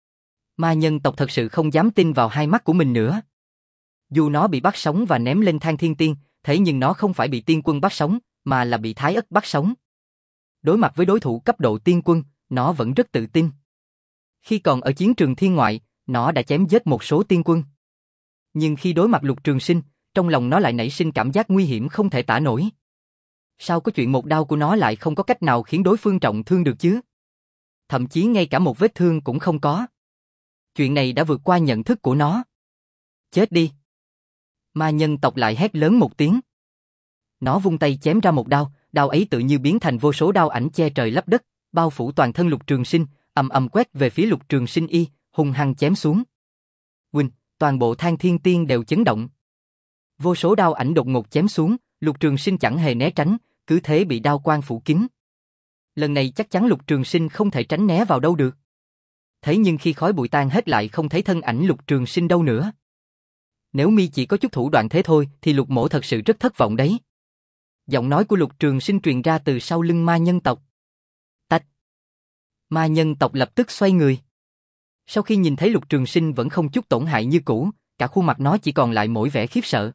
Ma nhân tộc thật sự không dám tin vào hai mắt của mình nữa. Dù nó bị bắt sống và ném lên thang thiên tiên, thế nhưng nó không phải bị tiên quân bắt sống, mà là bị Thái Ất bắt sống. Đối mặt với đối thủ cấp độ tiên quân, nó vẫn rất tự tin. Khi còn ở chiến trường thiên ngoại, nó đã chém giết một số tiên quân. Nhưng khi đối mặt Lục Trường Sinh, trong lòng nó lại nảy sinh cảm giác nguy hiểm không thể tả nổi. Sao có chuyện một đao của nó lại không có cách nào khiến đối phương trọng thương được chứ? Thậm chí ngay cả một vết thương cũng không có. Chuyện này đã vượt qua nhận thức của nó. Chết đi! Ma nhân tộc lại hét lớn một tiếng. Nó vung tay chém ra một đao, đao ấy tự như biến thành vô số đao ảnh che trời lấp đất, bao phủ toàn thân Lục Trường Sinh, ầm ầm quét về phía Lục Trường Sinh y, hung hăng chém xuống. Huynh, toàn bộ thang thiên tiên đều chấn động. Vô số đao ảnh đột ngột chém xuống, Lục Trường Sinh chẳng hề né tránh, cứ thế bị đao quang phủ kín. Lần này chắc chắn Lục Trường Sinh không thể tránh né vào đâu được. Thế nhưng khi khói bụi tan hết lại không thấy thân ảnh Lục Trường Sinh đâu nữa. Nếu mi chỉ có chút thủ đoạn thế thôi thì Lục mỗ thật sự rất thất vọng đấy. Giọng nói của Lục Trường Sinh truyền ra từ sau lưng ma nhân tộc. Tách. Ma nhân tộc lập tức xoay người. Sau khi nhìn thấy Lục Trường Sinh vẫn không chút tổn hại như cũ, cả khuôn mặt nó chỉ còn lại mỗi vẻ khiếp sợ.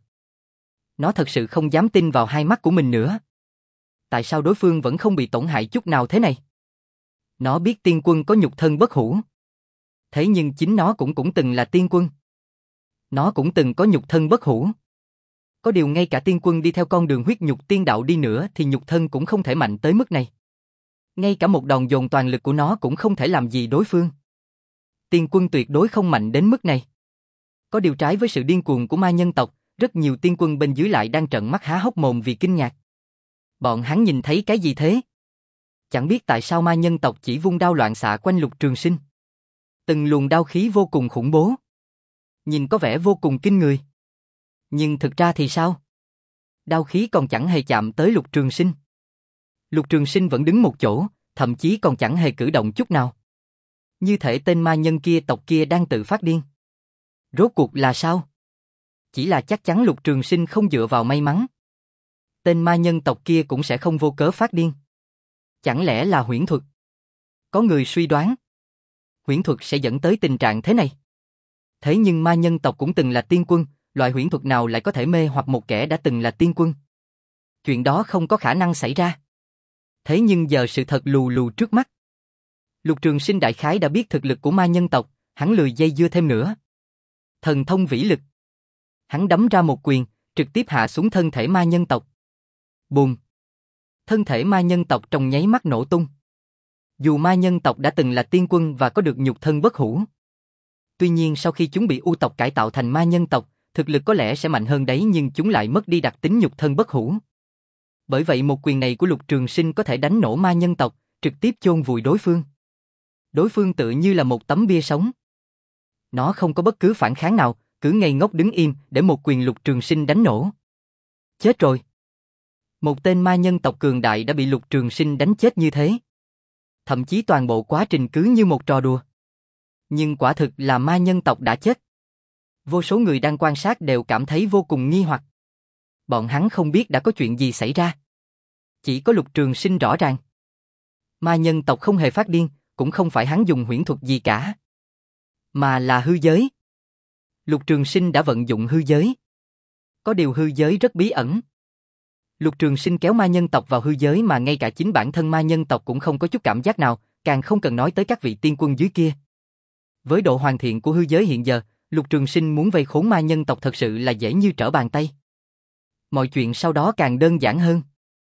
Nó thật sự không dám tin vào hai mắt của mình nữa. Tại sao đối phương vẫn không bị tổn hại chút nào thế này? Nó biết tiên quân có nhục thân bất hủ. Thế nhưng chính nó cũng cũng từng là tiên quân. Nó cũng từng có nhục thân bất hủ. Có điều ngay cả tiên quân đi theo con đường huyết nhục tiên đạo đi nữa thì nhục thân cũng không thể mạnh tới mức này. Ngay cả một đòn dồn toàn lực của nó cũng không thể làm gì đối phương. Tiên quân tuyệt đối không mạnh đến mức này. Có điều trái với sự điên cuồng của ma nhân tộc, rất nhiều tiên quân bên dưới lại đang trợn mắt há hốc mồm vì kinh ngạc. Bọn hắn nhìn thấy cái gì thế? Chẳng biết tại sao ma nhân tộc chỉ vung đao loạn xạ quanh Lục Trường Sinh. Từng luồng đao khí vô cùng khủng bố. Nhìn có vẻ vô cùng kinh người. Nhưng thực ra thì sao? Đao khí còn chẳng hề chạm tới Lục Trường Sinh. Lục Trường Sinh vẫn đứng một chỗ, thậm chí còn chẳng hề cử động chút nào. Như thể tên ma nhân kia tộc kia đang tự phát điên. Rốt cuộc là sao? Chỉ là chắc chắn Lục Trường Sinh không dựa vào may mắn. Tên ma nhân tộc kia cũng sẽ không vô cớ phát điên. Chẳng lẽ là huyễn thuật? Có người suy đoán. huyễn thuật sẽ dẫn tới tình trạng thế này. Thế nhưng ma nhân tộc cũng từng là tiên quân, loại huyễn thuật nào lại có thể mê hoặc một kẻ đã từng là tiên quân? Chuyện đó không có khả năng xảy ra. Thế nhưng giờ sự thật lù lù trước mắt. Lục Trường Sinh đại khái đã biết thực lực của ma nhân tộc, hắn lười dây dưa thêm nữa. Thần thông vĩ lực. Hắn đấm ra một quyền, trực tiếp hạ xuống thân thể ma nhân tộc. Bùm! Thân thể ma nhân tộc trong nháy mắt nổ tung. Dù ma nhân tộc đã từng là tiên quân và có được nhục thân bất hủ. Tuy nhiên sau khi chúng bị u tộc cải tạo thành ma nhân tộc, thực lực có lẽ sẽ mạnh hơn đấy, nhưng chúng lại mất đi đặc tính nhục thân bất hủ. Bởi vậy một quyền này của Lục Trường Sinh có thể đánh nổ ma nhân tộc, trực tiếp chôn vùi đối phương. Đối phương tự như là một tấm bia sống. Nó không có bất cứ phản kháng nào, cứ ngây ngốc đứng im để một quyền Lục Trường Sinh đánh nổ. Chết rồi. Một tên ma nhân tộc cường đại đã bị Lục Trường Sinh đánh chết như thế. Thậm chí toàn bộ quá trình cứ như một trò đùa. Nhưng quả thực là ma nhân tộc đã chết. Vô số người đang quan sát đều cảm thấy vô cùng nghi hoặc. Bọn hắn không biết đã có chuyện gì xảy ra. Chỉ có Lục Trường Sinh rõ ràng. Ma nhân tộc không hề phát điên, cũng không phải hắn dùng huyễn thuật gì cả. Mà là hư giới. Lục Trường Sinh đã vận dụng hư giới. Có điều hư giới rất bí ẩn. Lục Trường Sinh kéo ma nhân tộc vào hư giới mà ngay cả chính bản thân ma nhân tộc cũng không có chút cảm giác nào, càng không cần nói tới các vị tiên quân dưới kia. Với độ hoàn thiện của hư giới hiện giờ, Lục Trường Sinh muốn vây khốn ma nhân tộc thật sự là dễ như trở bàn tay. Mọi chuyện sau đó càng đơn giản hơn.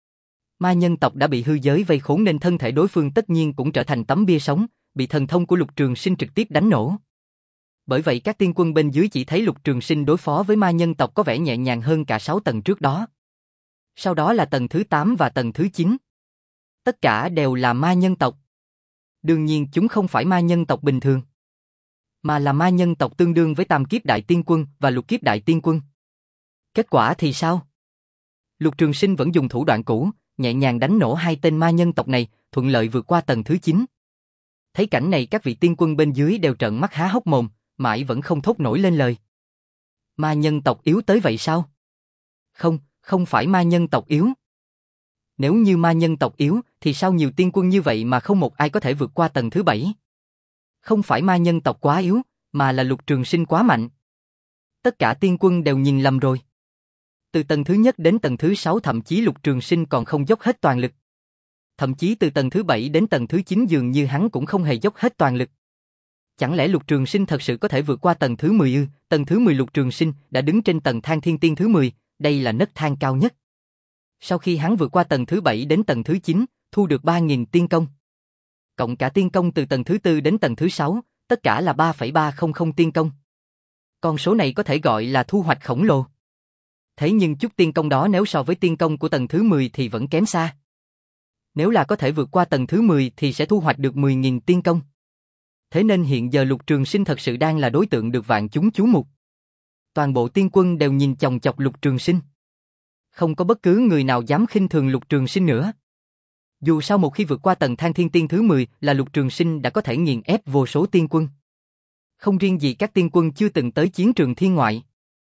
Ma nhân tộc đã bị hư giới vây khốn nên thân thể đối phương tất nhiên cũng trở thành tấm bia sống, bị thần thông của Lục Trường Sinh trực tiếp đánh nổ. Bởi vậy các tiên quân bên dưới chỉ thấy Lục Trường Sinh đối phó với ma nhân tộc có vẻ nhẹ nhàng hơn cả sáu tầng trước đó. Sau đó là tầng thứ tám và tầng thứ chín. Tất cả đều là ma nhân tộc. Đương nhiên chúng không phải ma nhân tộc bình thường, mà là ma nhân tộc tương đương với tam kiếp đại tiên quân và lục kiếp đại tiên quân. Kết quả thì sao? Lục Trường Sinh vẫn dùng thủ đoạn cũ, nhẹ nhàng đánh nổ hai tên ma nhân tộc này, thuận lợi vượt qua tầng thứ chín. Thấy cảnh này các vị tiên quân bên dưới đều trợn mắt há hốc mồm, mãi vẫn không thốt nổi lên lời. Ma nhân tộc yếu tới vậy sao? Không, không phải ma nhân tộc yếu. Nếu như ma nhân tộc yếu, thì sao nhiều tiên quân như vậy mà không một ai có thể vượt qua tầng thứ bảy? Không phải ma nhân tộc quá yếu, mà là Lục Trường Sinh quá mạnh. Tất cả tiên quân đều nhìn lầm rồi. Từ tầng thứ nhất đến tầng thứ sáu thậm chí Lục Trường Sinh còn không dốc hết toàn lực. Thậm chí từ tầng thứ bảy đến tầng thứ chín dường như hắn cũng không hề dốc hết toàn lực. Chẳng lẽ Lục Trường Sinh thật sự có thể vượt qua tầng thứ mười ư? Tầng thứ mười Lục Trường Sinh đã đứng trên tầng thang thiên tiên thứ mười, đây là nấc thang cao nhất. Sau khi hắn vượt qua tầng thứ bảy đến tầng thứ chín, thu được ba nghìn tiên công. Cộng cả tiên công từ tầng thứ tư đến tầng thứ sáu, tất cả là ba phẩy ba không không tiên công. Con số này có thể gọi là thu hoạch khổng lồ. Thế nhưng chút tiên công đó nếu so với tiên công của tầng thứ mười thì vẫn kém xa. Nếu là có thể vượt qua tầng thứ mười thì sẽ thu hoạch được mười nghìn tiên công. Thế nên hiện giờ Lục Trường Sinh thật sự đang là đối tượng được vạn chúng chú mục. Toàn bộ tiên quân đều nhìn chòng chọc Lục Trường Sinh. Không có bất cứ người nào dám khinh thường Lục Trường Sinh nữa. Dù sao một khi vượt qua tầng thang thiên tiên thứ mười là Lục Trường Sinh đã có thể nghiền ép vô số tiên quân. Không riêng gì các tiên quân chưa từng tới chiến trường thiên ngoại,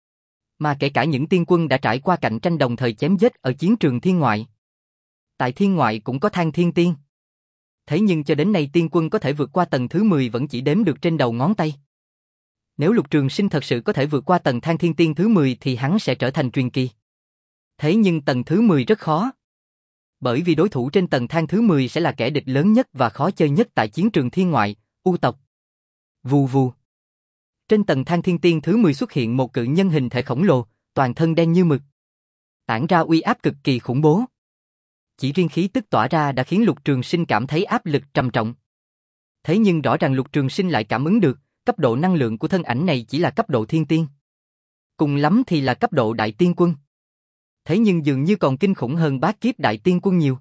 mà kể cả những tiên quân đã trải qua cạnh tranh đồng thời chém giết ở chiến trường thiên ngoại. Tại thiên ngoại cũng có thang thiên tiên. Thế nhưng cho đến nay tiên quân có thể vượt qua tầng thứ mười vẫn chỉ đếm được trên đầu ngón tay. Nếu Lục Trường Sinh thật sự có thể vượt qua tầng thang thiên tiên thứ mười thì hắn sẽ trở thành truyền kỳ. Thế nhưng tầng thứ mười rất khó. Bởi vì đối thủ trên tầng thang thứ mười sẽ là kẻ địch lớn nhất và khó chơi nhất tại chiến trường thiên ngoại, U tộc. Vù vù. Trên tầng thang thiên tiên thứ mười xuất hiện một cự nhân hình thể khổng lồ, toàn thân đen như mực. Tản ra uy áp cực kỳ khủng bố. Chỉ riêng khí tức tỏa ra đã khiến Lục Trường Sinh cảm thấy áp lực trầm trọng. Thế nhưng rõ ràng Lục Trường Sinh lại cảm ứng được, cấp độ năng lượng của thân ảnh này chỉ là cấp độ thiên tiên. Cùng lắm thì là cấp độ đại tiên quân. Thế nhưng dường như còn kinh khủng hơn bát kiếp đại tiên quân nhiều.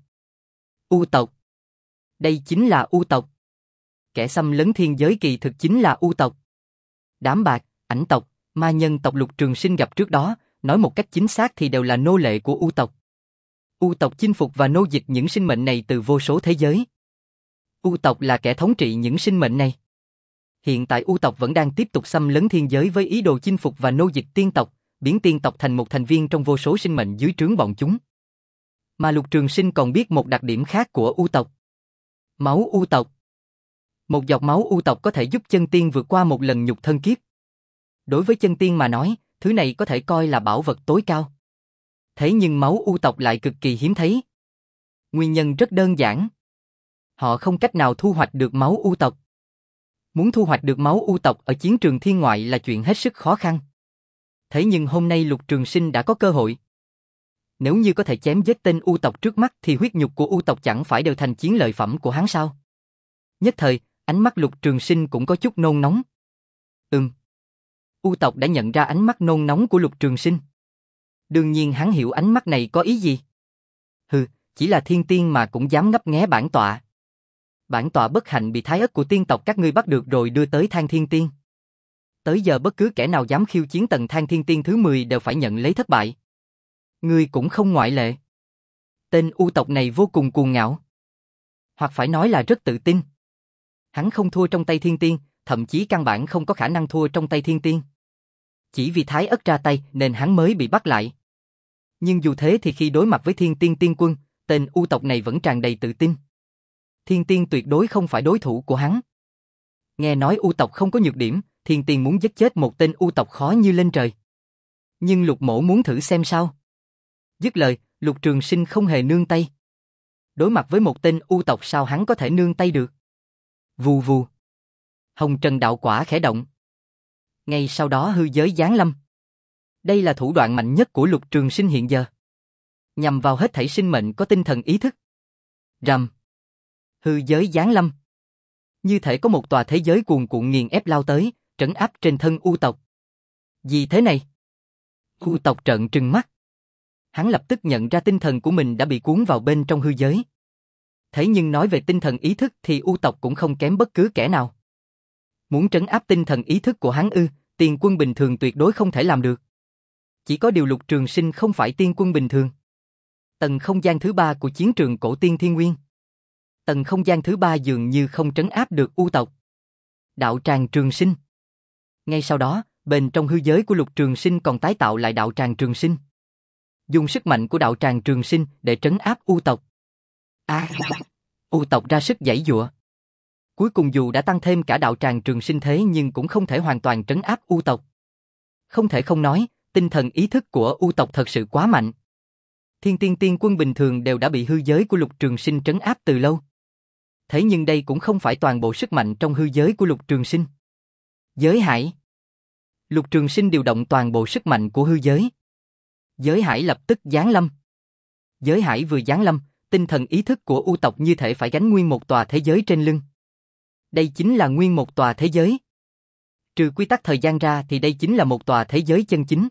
U tộc. Đây chính là U tộc. Kẻ xâm lấn thiên giới kỳ thực chính là U tộc. Đám bạc, ảnh tộc, ma nhân tộc Lục Trường Sinh gặp trước đó, nói một cách chính xác thì đều là nô lệ của U tộc. U tộc chinh phục và nô dịch những sinh mệnh này từ vô số thế giới. U tộc là kẻ thống trị những sinh mệnh này. Hiện tại U tộc vẫn đang tiếp tục xâm lấn thiên giới với ý đồ chinh phục và nô dịch tiên tộc, biến tiên tộc thành một thành viên trong vô số sinh mệnh dưới trướng bọn chúng. Mà Lục Trường Sinh còn biết một đặc điểm khác của U tộc. Máu U tộc. Một giọt máu u tộc có thể giúp chân tiên vượt qua một lần nhục thân kiếp. Đối với chân tiên mà nói, thứ này có thể coi là bảo vật tối cao. Thế nhưng máu u tộc lại cực kỳ hiếm thấy. Nguyên nhân rất đơn giản. Họ không cách nào thu hoạch được máu u tộc. Muốn thu hoạch được máu u tộc ở chiến trường thiên ngoại là chuyện hết sức khó khăn. Thế nhưng hôm nay Lục Trường Sinh đã có cơ hội. Nếu như có thể chém giết tên u tộc trước mắt thì huyết nhục của u tộc chẳng phải đều thành chiến lợi phẩm của hắn sao? Nhất thời, ánh mắt Lục Trường Sinh cũng có chút nôn nóng. Ừm. U tộc đã nhận ra ánh mắt nôn nóng của Lục Trường Sinh. Đương nhiên hắn hiểu ánh mắt này có ý gì. Hừ, chỉ là thiên tiên mà cũng dám ngấp nghé bản tọa. Bản tọa bất hạnh bị thái ất của tiên tộc các ngươi bắt được rồi đưa tới Thang Thiên Tiên. Tới giờ bất cứ kẻ nào dám khiêu chiến tầng Thang Thiên Tiên thứ mười đều phải nhận lấy thất bại. Ngươi cũng không ngoại lệ. Tên u tộc này vô cùng cuồng ngạo. Hoặc phải nói là rất tự tin. Hắn không thua trong tay thiên tiên, thậm chí căn bản không có khả năng thua trong tay thiên tiên. Chỉ vì thái ất ra tay nên hắn mới bị bắt lại. Nhưng dù thế thì khi đối mặt với thiên tiên tiên quân, tên u tộc này vẫn tràn đầy tự tin. Thiên tiên tuyệt đối không phải đối thủ của hắn. Nghe nói u tộc không có nhược điểm, thiên tiên muốn giết chết một tên u tộc khó như lên trời. Nhưng Lục Mỗ muốn thử xem sao. Dứt lời, Lục Trường Sinh không hề nương tay. Đối mặt với một tên u tộc sao hắn có thể nương tay được. Vù vù. Hồng Trần đạo quả khẽ động. Ngay sau đó hư giới giáng lâm. Đây là thủ đoạn mạnh nhất của Lục Trường Sinh hiện giờ. Nhằm vào hết thảy sinh mệnh có tinh thần ý thức. Rầm. Hư giới giáng lâm. Như thể có một tòa thế giới cuồn cuộn nghiền ép lao tới, trấn áp trên thân u tộc. Gì thế này? U tộc trợn trừng mắt. Hắn lập tức nhận ra tinh thần của mình đã bị cuốn vào bên trong hư giới. Thế nhưng nói về tinh thần ý thức thì u tộc cũng không kém bất cứ kẻ nào. Muốn trấn áp tinh thần ý thức của hắn ư, tiên quân bình thường tuyệt đối không thể làm được. Chỉ có điều Lục Trường Sinh không phải tiên quân bình thường. Tầng không gian thứ ba của chiến trường cổ tiên thiên nguyên. Tầng không gian thứ ba dường như không trấn áp được u tộc. Đạo tràng trường sinh. Ngay sau đó, bên trong hư giới của Lục Trường Sinh còn tái tạo lại đạo tràng trường sinh. Dùng sức mạnh của đạo tràng trường sinh để trấn áp u tộc. À, u tộc ra sức giãy giụa. Cuối cùng dù đã tăng thêm cả đạo tràng trường sinh thế nhưng cũng không thể hoàn toàn trấn áp u tộc. Không thể không nói, tinh thần ý thức của u tộc thật sự quá mạnh. Thiên tiên tiên quân bình thường đều đã bị hư giới của Lục Trường Sinh trấn áp từ lâu. Thế nhưng đây cũng không phải toàn bộ sức mạnh trong hư giới của Lục Trường Sinh. Giới hải. Lục Trường Sinh điều động toàn bộ sức mạnh của hư giới. Giới hải lập tức giáng lâm. Giới hải vừa giáng lâm, tinh thần ý thức của u tộc như thể phải gánh nguyên một tòa thế giới trên lưng. Đây chính là nguyên một tòa thế giới. Trừ quy tắc thời gian ra thì đây chính là một tòa thế giới chân chính.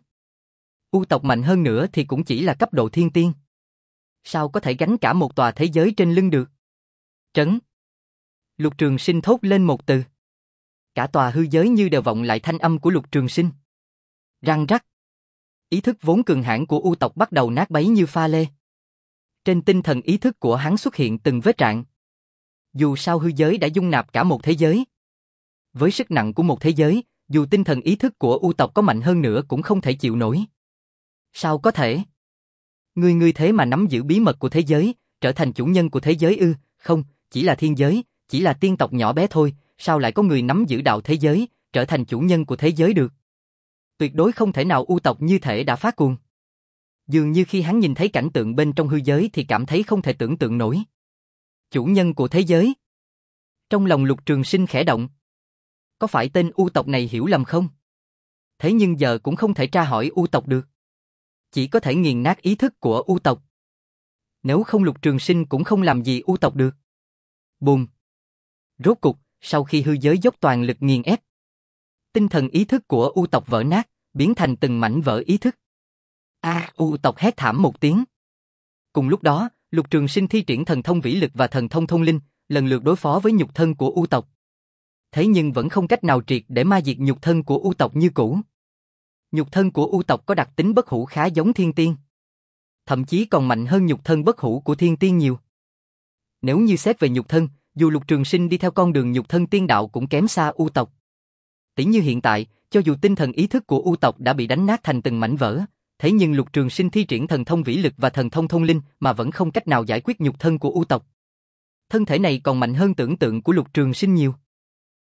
U tộc mạnh hơn nữa thì cũng chỉ là cấp độ thiên tiên. Sao có thể gánh cả một tòa thế giới trên lưng được? Trấn. Lục Trường Sinh thốt lên một từ. Cả tòa hư giới như đều vọng lại thanh âm của Lục Trường Sinh. Răng rắc. Ý thức vốn cường hãn của u tộc bắt đầu nát bấy như pha lê. Trên tinh thần ý thức của hắn xuất hiện từng vết rạn. Dù sao hư giới đã dung nạp cả một thế giới. Với sức nặng của một thế giới, dù tinh thần ý thức của u tộc có mạnh hơn nữa cũng không thể chịu nổi. Sao có thể? Ngươi ngươi thế mà nắm giữ bí mật của thế giới, trở thành chủ nhân của thế giới ư? Không, chỉ là thiên giới, chỉ là tiên tộc nhỏ bé thôi, sao lại có người nắm giữ đạo thế giới, trở thành chủ nhân của thế giới được? Tuyệt đối không thể nào, u tộc như thể đã phát cuồng. Dường như khi hắn nhìn thấy cảnh tượng bên trong hư giới thì cảm thấy không thể tưởng tượng nổi. Chủ nhân của thế giới. Trong lòng Lục Trường Sinh khẽ động. Có phải tên u tộc này hiểu lầm không? Thế nhưng giờ cũng không thể tra hỏi u tộc được. Chỉ có thể nghiền nát ý thức của u tộc. Nếu không Lục Trường Sinh cũng không làm gì u tộc được. Bùm. Rốt cục, sau khi hư giới dốc toàn lực nghiền ép, tinh thần ý thức của u tộc vỡ nát, biến thành từng mảnh vỡ ý thức. A, à, u tộc hét thảm một tiếng. Cùng lúc đó, Lục Trường Sinh thi triển thần thông vĩ lực và thần thông thông linh, lần lượt đối phó với nhục thân của u tộc. Thế nhưng vẫn không cách nào triệt để ma diệt nhục thân của u tộc như cũ. Nhục thân của u tộc có đặc tính bất hủ khá giống thiên tiên. Thậm chí còn mạnh hơn nhục thân bất hủ của thiên tiên nhiều. Nếu như xét về nhục thân, dù Lục Trường Sinh đi theo con đường nhục thân tiên đạo cũng kém xa u tộc. Tỉ như hiện tại, cho dù tinh thần ý thức của u tộc đã bị đánh nát thành từng mảnh vỡ, thế nhưng Lục Trường Sinh thi triển thần thông vĩ lực và thần thông thông linh mà vẫn không cách nào giải quyết nhục thân của u tộc. Thân thể này còn mạnh hơn tưởng tượng của Lục Trường Sinh nhiều.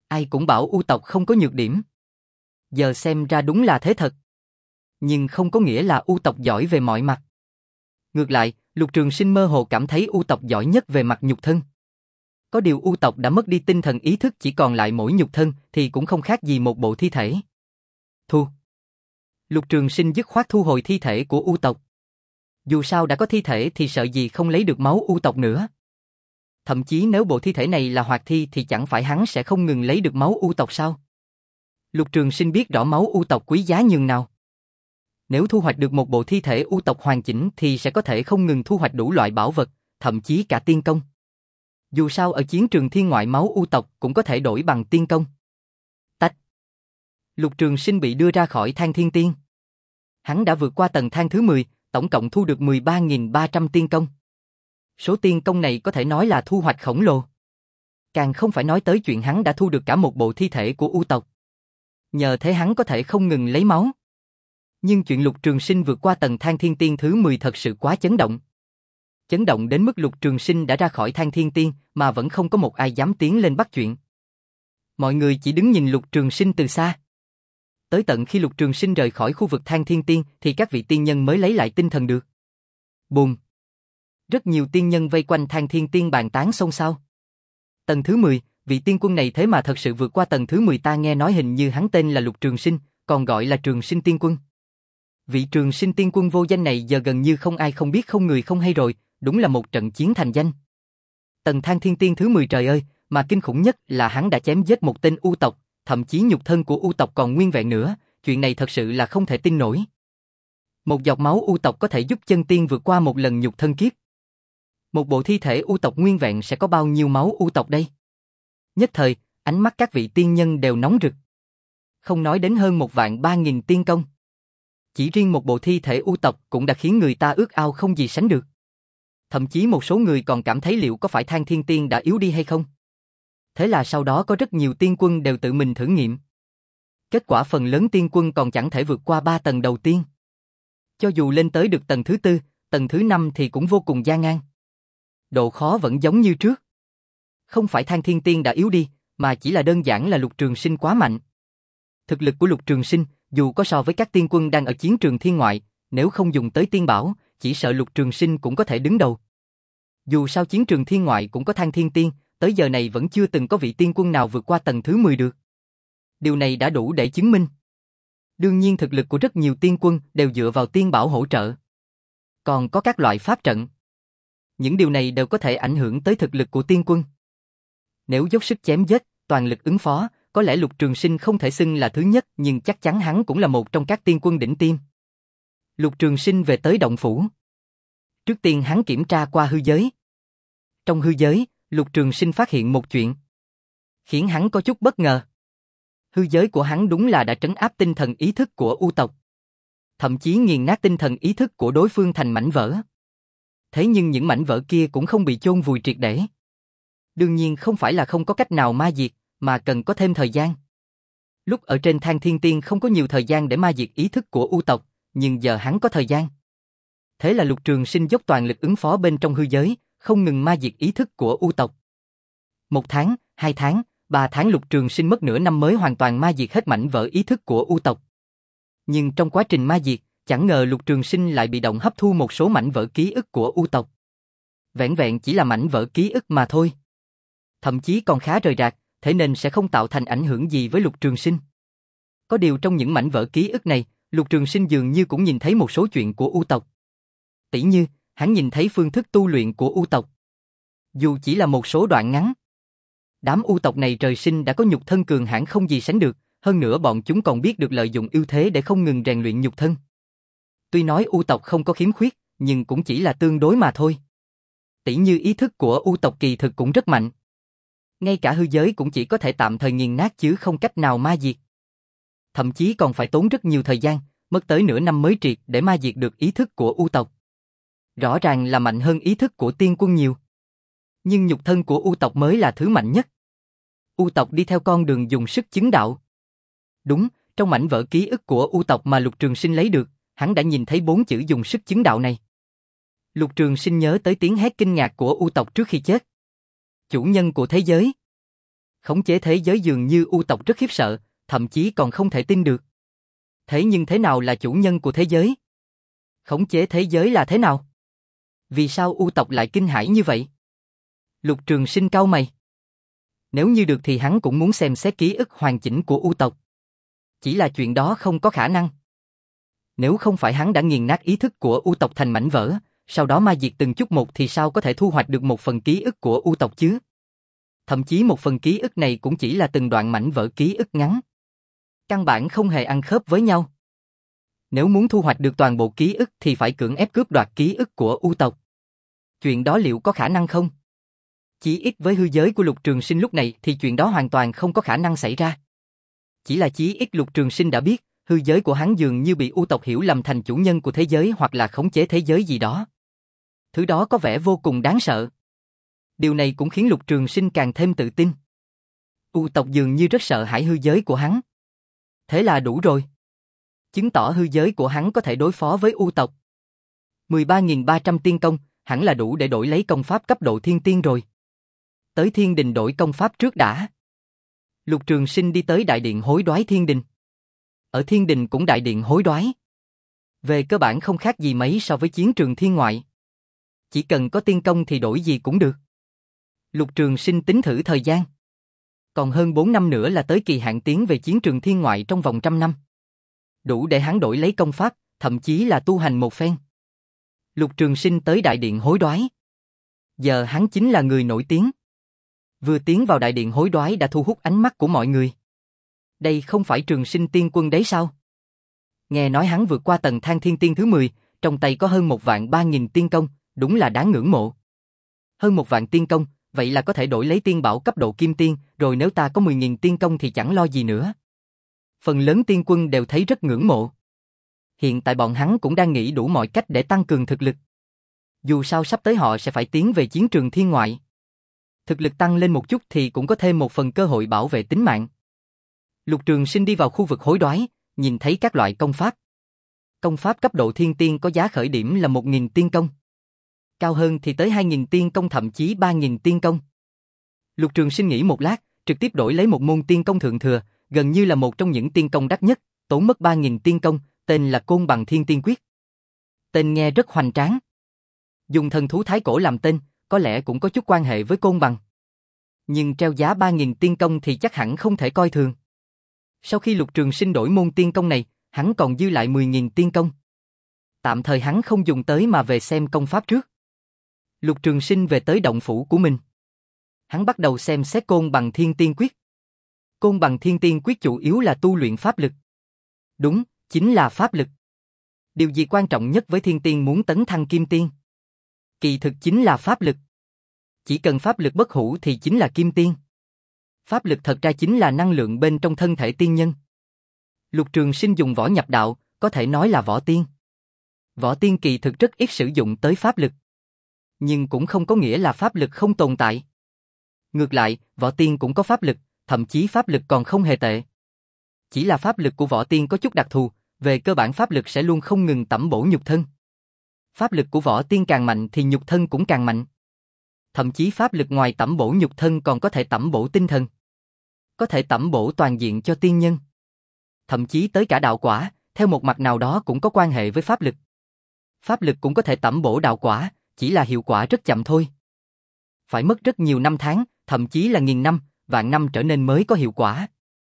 Ai cũng bảo U tộc không có nhược điểm. Giờ xem ra đúng là thế thật. Nhưng không có nghĩa là U tộc giỏi về mọi mặt. Ngược lại, Lục Trường Sinh mơ hồ cảm thấy U tộc giỏi nhất về mặt nhục thân. Có điều U tộc đã mất đi tinh thần ý thức, chỉ còn lại mỗi nhục thân thì cũng không khác gì một bộ thi thể. Thu. Lục Trường Sinh dứt khoát thu hồi thi thể của U tộc. Dù sao đã có thi thể thì sợ gì không lấy được máu U tộc nữa. Thậm chí nếu bộ thi thể này là hoạt thi thì chẳng phải hắn sẽ không ngừng lấy được máu U tộc sao? Lục Trường Sinh biết rõ máu U tộc quý giá nhường nào. Nếu thu hoạch được một bộ thi thể U tộc hoàn chỉnh thì sẽ có thể không ngừng thu hoạch đủ loại bảo vật, thậm chí cả tiên công. Dù sao ở chiến trường thiên ngoại máu U tộc cũng có thể đổi bằng tiên công. Tách. Lục Trường Sinh bị đưa ra khỏi thang thiên tiên. Hắn đã vượt qua tầng thang thứ mười, tổng cộng thu được mười ba nghìn ba trăm tiên công. Số tiên công này có thể nói là thu hoạch khổng lồ. Càng không phải nói tới chuyện hắn đã thu được cả một bộ thi thể của U tộc. Nhờ thế hắn có thể không ngừng lấy máu. Nhưng chuyện Lục Trường Sinh vượt qua tầng thang thiên tiên thứ mười thật sự quá chấn động. Chấn động đến mức Lục Trường Sinh đã ra khỏi thang thiên tiên mà vẫn không có một ai dám tiến lên bắt chuyện. Mọi người chỉ đứng nhìn Lục Trường Sinh từ xa. Tới tận khi Lục Trường Sinh rời khỏi khu vực thang thiên tiên thì các vị tiên nhân mới lấy lại tinh thần được. Bùm! Rất nhiều tiên nhân vây quanh thang thiên tiên bàn tán xôn xao. Tầng thứ mười, vị tiên quân này thế mà thật sự vượt qua tầng thứ mười, ta nghe nói hình như hắn tên là Lục Trường Sinh, còn gọi là Trường Sinh Tiên Quân. Vị Trường Sinh Tiên Quân vô danh này giờ gần như không ai không biết không người không hay rồi, đúng là một trận chiến thành danh. Tầng thang thiên tiên thứ mười, trời ơi, mà kinh khủng nhất là hắn đã chém giết một tên U tộc, thậm chí nhục thân của U tộc còn nguyên vẹn nữa, chuyện này thật sự là không thể tin nổi. Một giọt máu U tộc có thể giúp chân tiên vượt qua một lần nhục thân kiếp. Một bộ thi thể U tộc nguyên vẹn sẽ có bao nhiêu máu U tộc đây? Nhất thời, ánh mắt các vị tiên nhân đều nóng rực. Không nói đến hơn một vạn ba nghìn tiên công. Chỉ riêng một bộ thi thể U tộc cũng đã khiến người ta ước ao không gì sánh được. Thậm chí một số người còn cảm thấy liệu có phải thang thiên tiên đã yếu đi hay không. Thế là sau đó có rất nhiều tiên quân đều tự mình thử nghiệm. Kết quả phần lớn tiên quân còn chẳng thể vượt qua ba tầng đầu tiên. Cho dù lên tới được tầng thứ tư, tầng thứ năm thì cũng vô cùng gian nan. Độ khó vẫn giống như trước. Không phải thang thiên tiên đã yếu đi, mà chỉ là đơn giản là Lục Trường Sinh quá mạnh. Thực lực của Lục Trường Sinh, dù có so với các tiên quân đang ở chiến trường thiên ngoại, nếu không dùng tới tiên bảo, chỉ sợ Lục Trường Sinh cũng có thể đứng đầu. Dù sao chiến trường thiên ngoại cũng có thang thiên tiên, tới giờ này vẫn chưa từng có vị tiên quân nào vượt qua tầng thứ mười được. Điều này đã đủ để chứng minh. Đương nhiên thực lực của rất nhiều tiên quân đều dựa vào tiên bảo hỗ trợ. Còn có các loại pháp trận. Những điều này đều có thể ảnh hưởng tới thực lực của tiên quân. Nếu dốc sức chém giết, toàn lực ứng phó, có lẽ Lục Trường Sinh không thể xưng là thứ nhất, nhưng chắc chắn hắn cũng là một trong các tiên quân đỉnh tiêm. Lục Trường Sinh về tới động phủ. Trước tiên hắn kiểm tra qua hư giới. Trong hư giới, Lục Trường Sinh phát hiện một chuyện, khiến hắn có chút bất ngờ. Hư giới của hắn đúng là đã trấn áp tinh thần ý thức của U tộc. Thậm chí nghiền nát tinh thần ý thức của đối phương thành mảnh vỡ. Thế nhưng những mảnh vỡ kia cũng không bị chôn vùi triệt để. Đương nhiên không phải là không có cách nào ma diệt, mà cần có thêm thời gian. Lúc ở trên thang thiên tiên không có nhiều thời gian để ma diệt ý thức của U tộc, nhưng giờ hắn có thời gian. Thế là Lục Trường Sinh dốc toàn lực ứng phó bên trong hư giới, không ngừng ma diệt ý thức của U tộc. Một tháng, hai tháng, ba tháng Lục Trường Sinh mất nửa năm mới hoàn toàn ma diệt hết mảnh vỡ ý thức của U tộc. Nhưng trong quá trình ma diệt, chẳng ngờ Lục Trường Sinh lại bị động hấp thu một số mảnh vỡ ký ức của U tộc. Vẻn vẹn chỉ là mảnh vỡ ký ức mà thôi. Thậm chí còn khá rời rạc, thế nên sẽ không tạo thành ảnh hưởng gì với Lục Trường Sinh. Có điều trong những mảnh vỡ ký ức này, Lục Trường Sinh dường như cũng nhìn thấy một số chuyện của U tộc. Tỉ như, hắn nhìn thấy phương thức tu luyện của U tộc. Dù chỉ là một số đoạn ngắn. Đám U tộc này trời sinh đã có nhục thân cường hãn không gì sánh được, hơn nữa bọn chúng còn biết được lợi dụng ưu thế để không ngừng rèn luyện nhục thân. Tuy nói U tộc không có khiếm khuyết, nhưng cũng chỉ là tương đối mà thôi. Tỉ như ý thức của U tộc kỳ thực cũng rất mạnh. Ngay cả hư giới cũng chỉ có thể tạm thời nghiền nát chứ không cách nào ma diệt. Thậm chí còn phải tốn rất nhiều thời gian, mất tới nửa năm mới triệt để ma diệt được ý thức của U tộc. Rõ ràng là mạnh hơn ý thức của tiên quân nhiều. Nhưng nhục thân của U tộc mới là thứ mạnh nhất. U tộc đi theo con đường dùng sức chứng đạo. Đúng, trong mảnh vỡ ký ức của U tộc mà Lục Trường Sinh lấy được, hắn đã nhìn thấy bốn chữ dùng sức chứng đạo này. Lục Trường Sinh nhớ tới tiếng hét kinh ngạc của U tộc trước khi chết. Chủ nhân của thế giới. Khống chế thế giới dường như U tộc rất khiếp sợ, thậm chí còn không thể tin được. Thế nhưng thế nào là chủ nhân của thế giới? Khống chế thế giới là thế nào? Vì sao U tộc lại kinh hãi như vậy? Lục Trường Sinh cau mày. Nếu như được thì hắn cũng muốn xem xét ký ức hoàn chỉnh của U tộc. Chỉ là chuyện đó không có khả năng. Nếu không phải hắn đã nghiền nát ý thức của U tộc thành mảnh vỡ, sau đó ma diệt từng chút một thì sao có thể thu hoạch được một phần ký ức của U tộc chứ? Thậm chí một phần ký ức này cũng chỉ là từng đoạn mảnh vỡ ký ức ngắn. Căn bản không hề ăn khớp với nhau. Nếu muốn thu hoạch được toàn bộ ký ức thì phải cưỡng ép cướp đoạt ký ức của U tộc. Chuyện đó liệu có khả năng không? Chỉ ít với hư giới của Lục Trường Sinh lúc này thì chuyện đó hoàn toàn không có khả năng xảy ra. Chỉ là chí ít Lục Trường Sinh đã biết, hư giới của hắn dường như bị U tộc hiểu lầm thành chủ nhân của thế giới hoặc là khống chế thế giới gì đó. Thứ đó có vẻ vô cùng đáng sợ. Điều này cũng khiến Lục Trường Sinh càng thêm tự tin. U tộc dường như rất sợ hãi hư giới của hắn. Thế là đủ rồi. Chứng tỏ hư giới của hắn có thể đối phó với U tộc. mười ba nghìn ba trăm tiên công, hẳn là đủ để đổi lấy công pháp cấp độ thiên tiên rồi. Tới thiên đình đổi công pháp trước đã. Lục Trường Sinh đi tới đại điện hối đoái thiên đình. Ở thiên đình cũng đại điện hối đoái. Về cơ bản không khác gì mấy so với chiến trường thiên ngoại. Chỉ cần có tiên công thì đổi gì cũng được. Lục Trường Sinh tính thử thời gian. Còn hơn bốn năm nữa là tới kỳ hạn tiến về chiến trường thiên ngoại trong vòng trăm năm. Đủ để hắn đổi lấy công pháp, thậm chí là tu hành một phen. Lục Trường Sinh tới đại điện hối đoái. Giờ hắn chính là người nổi tiếng. Vừa tiến vào đại điện hối đoái đã thu hút ánh mắt của mọi người. Đây không phải Trường Sinh tiên quân đấy sao? Nghe nói hắn vượt qua tầng thang thiên tiên thứ mười, trong tay có hơn một vạn ba nghìn tiên công, đúng là đáng ngưỡng mộ. Hơn một vạn tiên công, vậy là có thể đổi lấy tiên bảo cấp độ kim tiên, rồi nếu ta có mười nghìn tiên công thì chẳng lo gì nữa. Phần lớn tiên quân đều thấy rất ngưỡng mộ. Hiện tại bọn hắn cũng đang nghĩ đủ mọi cách để tăng cường thực lực. Dù sao sắp tới họ sẽ phải tiến về chiến trường thiên ngoại. Thực lực tăng lên một chút thì cũng có thêm một phần cơ hội bảo vệ tính mạng. Lục Trường Sinh đi vào khu vực hối đoái, nhìn thấy các loại công pháp. Công pháp cấp độ thiên tiên có giá khởi điểm là một nghìn tiên công. Cao hơn thì tới hai nghìn tiên công thậm chí ba nghìn tiên công. Lục Trường Sinh nghĩ một lát, trực tiếp đổi lấy một môn tiên công thượng thừa, gần như là một trong những tiên công đắt nhất, tốn mất ba nghìn tiên công, tên là Côn Bằng Thiên Tiên Quyết. Tên nghe rất hoành tráng. Dùng thần thú thái cổ làm tên, có lẽ cũng có chút quan hệ với Côn Bằng. Nhưng treo giá ba nghìn tiên công thì chắc hẳn không thể coi thường. Sau khi Lục Trường Sinh đổi môn tiên công này, hắn còn dư lại mười nghìn tiên công. Tạm thời hắn không dùng tới mà về xem công pháp trước. Lục Trường Sinh về tới động phủ của mình. Hắn bắt đầu xem xét Côn Bằng Thiên Tiên Quyết. Côn Bằng Thiên Tiên Quyết chủ yếu là tu luyện pháp lực. Đúng, chính là pháp lực. Điều gì quan trọng nhất với thiên tiên muốn tấn thăng kim tiên? Kỳ thực chính là pháp lực. Chỉ cần pháp lực bất hủ thì chính là kim tiên. Pháp lực thật ra chính là năng lượng bên trong thân thể tiên nhân. Lục Trường Sinh dùng võ nhập đạo, có thể nói là võ tiên. Võ tiên kỳ thực rất ít sử dụng tới pháp lực. Nhưng cũng không có nghĩa là pháp lực không tồn tại. Ngược lại, võ tiên cũng có pháp lực, thậm chí pháp lực còn không hề tệ. Chỉ là pháp lực của võ tiên có chút đặc thù, về cơ bản pháp lực sẽ luôn không ngừng tẩm bổ nhục thân. Pháp lực của võ tiên càng mạnh thì nhục thân cũng càng mạnh. Thậm chí pháp lực ngoài tẩm bổ nhục thân còn có thể tẩm bổ tinh thần. Có thể tẩm bổ toàn diện cho tiên nhân. Thậm chí tới cả đạo quả, theo một mặt nào đó cũng có quan hệ với pháp lực. Pháp lực cũng có thể tẩm bổ đạo quả, chỉ là hiệu quả rất chậm thôi. Phải mất rất nhiều năm tháng, thậm chí là nghìn năm, vạn năm trở nên mới có hiệu quả.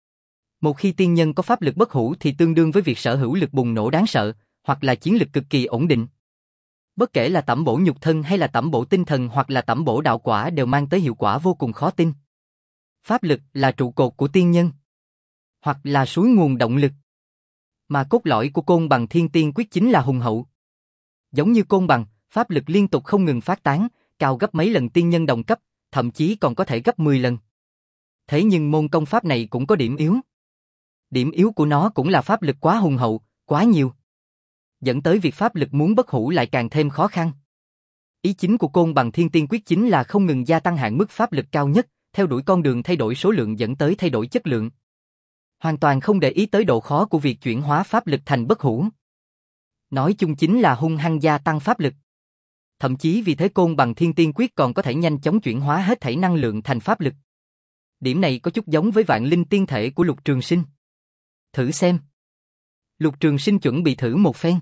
Một khi tiên nhân có pháp lực bất hủ thì tương đương với việc sở hữu lực bùng nổ đáng sợ, hoặc là chiến lực cực kỳ ổn định. Bất kể là tẩm bổ nhục thân hay là tẩm bổ tinh thần hoặc là tẩm bổ đạo quả đều mang tới hiệu quả vô cùng khó tin. Pháp lực là trụ cột của tiên nhân, hoặc là suối nguồn động lực. Mà cốt lõi của Côn Bằng Thiên Tiên Quyết chính là hùng hậu. Giống như côn bằng, pháp lực liên tục không ngừng phát tán, cao gấp mấy lần tiên nhân đồng cấp, thậm chí còn có thể gấp mười lần. Thế nhưng môn công pháp này cũng có điểm yếu. Điểm yếu của nó cũng là pháp lực quá hùng hậu, quá nhiều. Dẫn tới việc pháp lực muốn bất hủ lại càng thêm khó khăn. Ý chính của Côn Bằng Thiên Tiên Quyết chính là không ngừng gia tăng hạn mức pháp lực cao nhất, theo đuổi con đường thay đổi số lượng dẫn tới thay đổi chất lượng. Hoàn toàn không để ý tới độ khó của việc chuyển hóa pháp lực thành bất hủ. Nói chung chính là hung hăng gia tăng pháp lực. Thậm chí vì thế Côn Bằng Thiên Tiên Quyết còn có thể nhanh chóng chuyển hóa hết thảy năng lượng thành pháp lực. Điểm này có chút giống với vạn linh tiên thể của Lục Trường Sinh. Thử xem. Lục Trường Sinh chuẩn bị thử một phen.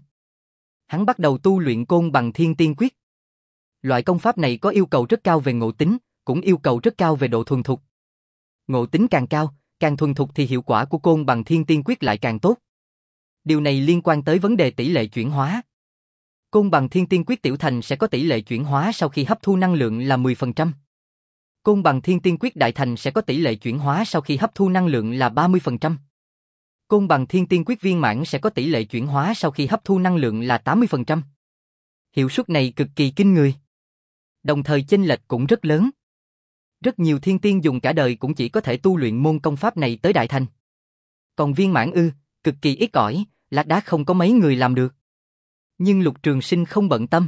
Hắn bắt đầu tu luyện Côn Bằng Thiên Tiên Quyết. Loại công pháp này có yêu cầu rất cao về ngộ tính, cũng yêu cầu rất cao về độ thuần thục. Ngộ tính càng cao, càng thuần thục thì hiệu quả của Côn Bằng Thiên Tiên Quyết lại càng tốt. Điều này liên quan tới vấn đề tỷ lệ chuyển hóa. Côn Bằng Thiên Tiên Quyết tiểu thành sẽ có tỷ lệ chuyển hóa sau khi hấp thu năng lượng là mười phần trăm. Côn Bằng Thiên Tiên Quyết đại thành sẽ có tỷ lệ chuyển hóa sau khi hấp thu năng lượng là ba mươi phần trăm. Côn Bằng Thiên Tiên Quyết viên mãn sẽ có tỷ lệ chuyển hóa sau khi hấp thu năng lượng là tám mươi phần trăm. Hiệu suất này cực kỳ kinh người. Đồng thời chênh lệch cũng rất lớn. Rất nhiều thiên tiên dùng cả đời cũng chỉ có thể tu luyện môn công pháp này tới đại thành. Còn viên mãn ư, cực kỳ ít ỏi, lác đác không có mấy người làm được. Nhưng Lục Trường Sinh không bận tâm.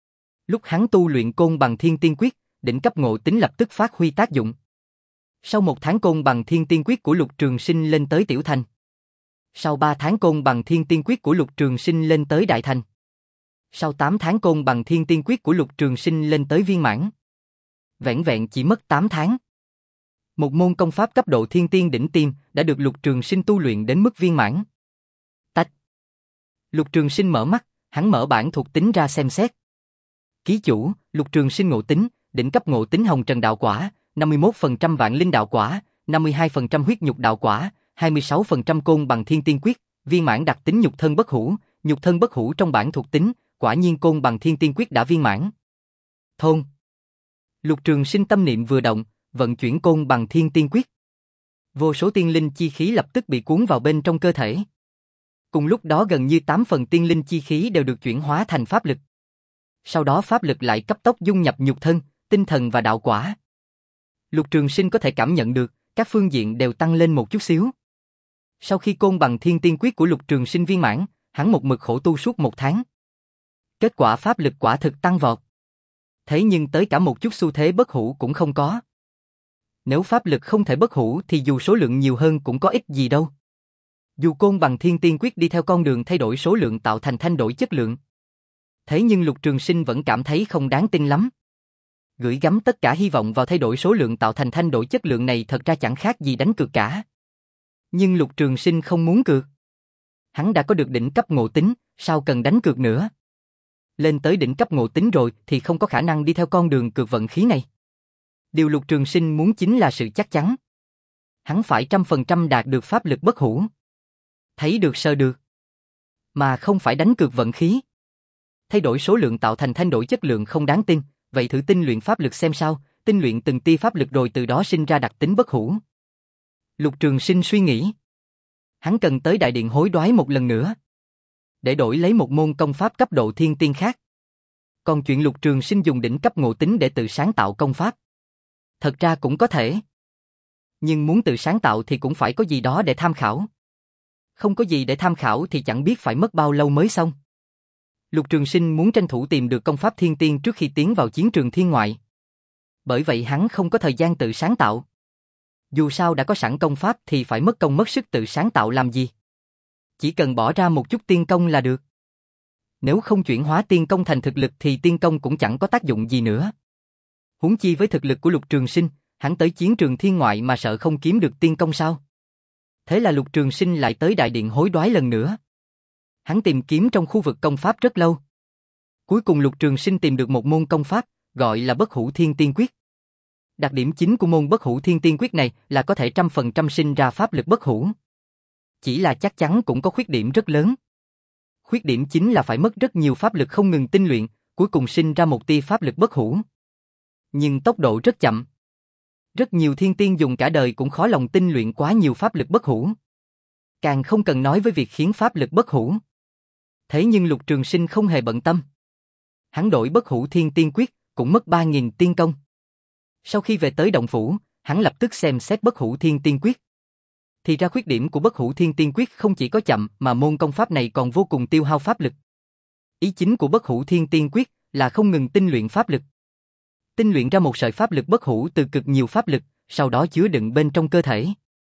Lúc hắn tu luyện Côn Bằng Thiên Tiên Quyết, đỉnh cấp ngộ tính lập tức phát huy tác dụng. Sau một tháng Côn Bằng Thiên Tiên Quyết của Lục Trường Sinh lên tới tiểu thành. Sau ba tháng Côn Bằng Thiên Tiên Quyết của Lục Trường Sinh lên tới đại thành. Sau tám tháng Côn Bằng Thiên Tiên Quyết của Lục Trường Sinh lên tới viên mãn. Vẻn vẹn chỉ mất tám tháng. Một môn công pháp cấp độ thiên tiên đỉnh tiêm đã được Lục Trường Sinh tu luyện đến mức viên mãn. Tách. Lục Trường Sinh mở mắt, hắn mở bản thuộc tính ra xem xét. Ký chủ, Lục Trường Sinh ngộ tính, đỉnh cấp ngộ tính Hồng Trần Đạo Quả, năm mươi mốt phần trăm Vạn Linh Đạo Quả, năm mươi hai phần trăm Huyết Nhục Đạo Quả, hai mươi sáu phần trăm Côn Bằng Thiên Tiên Quyết, viên mãn đặc tính nhục thân bất hủ, nhục thân bất hủ trong bản thuộc tính, quả nhiên Côn Bằng Thiên Tiên Quyết đã viên mãn. Thôn. Lục Trường Sinh tâm niệm vừa động, vận chuyển Côn Bằng Thiên Tiên Quyết. Vô số tiên linh chi khí lập tức bị cuốn vào bên trong cơ thể. Cùng lúc đó gần như tám phần tiên linh chi khí đều được chuyển hóa thành pháp lực. Sau đó pháp lực lại cấp tốc dung nhập nhục thân, tinh thần và đạo quả. Lục Trường Sinh có thể cảm nhận được, các phương diện đều tăng lên một chút xíu. Sau khi Côn Bằng Thiên Tiên Quyết của Lục Trường Sinh viên mãn, hắn một mực khổ tu suốt một tháng. Kết quả pháp lực quả thực tăng vọt. Thế nhưng tới cả một chút xu thế bất hủ cũng không có. Nếu pháp lực không thể bất hủ thì dù số lượng nhiều hơn cũng có ích gì đâu. Dù Côn Bằng Thiên Tiên Quyết đi theo con đường thay đổi số lượng tạo thành thay đổi chất lượng. Thế nhưng Lục Trường Sinh vẫn cảm thấy không đáng tin lắm. Gửi gắm tất cả hy vọng vào thay đổi số lượng tạo thành thay đổi chất lượng này thật ra chẳng khác gì đánh cược cả. Nhưng Lục Trường Sinh không muốn cược. Hắn đã có được đỉnh cấp ngộ tính, sao cần đánh cược nữa? Lên tới đỉnh cấp ngộ tính rồi thì không có khả năng đi theo con đường cược vận khí này. Điều Lục Trường Sinh muốn chính là sự chắc chắn. Hắn phải trăm phần trăm đạt được pháp lực bất hủ. Thấy được sơ được. Mà không phải đánh cược vận khí. Thay đổi số lượng tạo thành thay đổi chất lượng không đáng tin, vậy thử tinh luyện pháp lực xem sao, tinh luyện từng tia pháp lực rồi từ đó sinh ra đặc tính bất hủ. Lục Trường Sinh suy nghĩ. Hắn cần tới đại điện hối đoái một lần nữa. Để đổi lấy một môn công pháp cấp độ thiên tiên khác. Còn chuyện Lục Trường Sinh dùng đỉnh cấp ngộ tính để tự sáng tạo công pháp. Thật ra cũng có thể. Nhưng muốn tự sáng tạo thì cũng phải có gì đó để tham khảo. Không có gì để tham khảo thì chẳng biết phải mất bao lâu mới xong. Lục Trường Sinh muốn tranh thủ tìm được công pháp thiên tiên trước khi tiến vào chiến trường thiên ngoại. Bởi vậy hắn không có thời gian tự sáng tạo. Dù sao đã có sẵn công pháp thì phải mất công mất sức tự sáng tạo làm gì. Chỉ cần bỏ ra một chút tiên công là được. Nếu không chuyển hóa tiên công thành thực lực thì tiên công cũng chẳng có tác dụng gì nữa. Huống chi với thực lực của Lục Trường Sinh, hắn tới chiến trường thiên ngoại mà sợ không kiếm được tiên công sao? Thế là Lục Trường Sinh lại tới đại điện hối đoái lần nữa. Hắn tìm kiếm trong khu vực công pháp rất lâu. Cuối cùng Lục Trường Sinh tìm được một môn công pháp, gọi là Bất Hủ Thiên Tiên Quyết. Đặc điểm chính của môn Bất Hủ Thiên Tiên Quyết này là có thể trăm phần trăm sinh ra pháp lực bất hủ. Chỉ là chắc chắn cũng có khuyết điểm rất lớn. Khuyết điểm chính là phải mất rất nhiều pháp lực không ngừng tinh luyện, cuối cùng sinh ra một tia pháp lực bất hủ. Nhưng tốc độ rất chậm. Rất nhiều thiên tiên dùng cả đời cũng khó lòng tinh luyện quá nhiều pháp lực bất hủ. Càng không cần nói với việc khiến pháp lực bất hủ. Thế nhưng Lục Trường Sinh không hề bận tâm. Hắn đổi Bất Hủ Thiên Tiên Quyết, cũng mất ba nghìn tiên công. Sau khi về tới động phủ, hắn lập tức xem xét Bất Hủ Thiên Tiên Quyết. Thì ra khuyết điểm của Bất Hủ Thiên Tiên Quyết không chỉ có chậm mà môn công pháp này còn vô cùng tiêu hao pháp lực. Ý chính của Bất Hủ Thiên Tiên Quyết là không ngừng tinh luyện pháp lực. Tinh luyện ra một sợi pháp lực bất hủ từ cực nhiều pháp lực, sau đó chứa đựng bên trong cơ thể.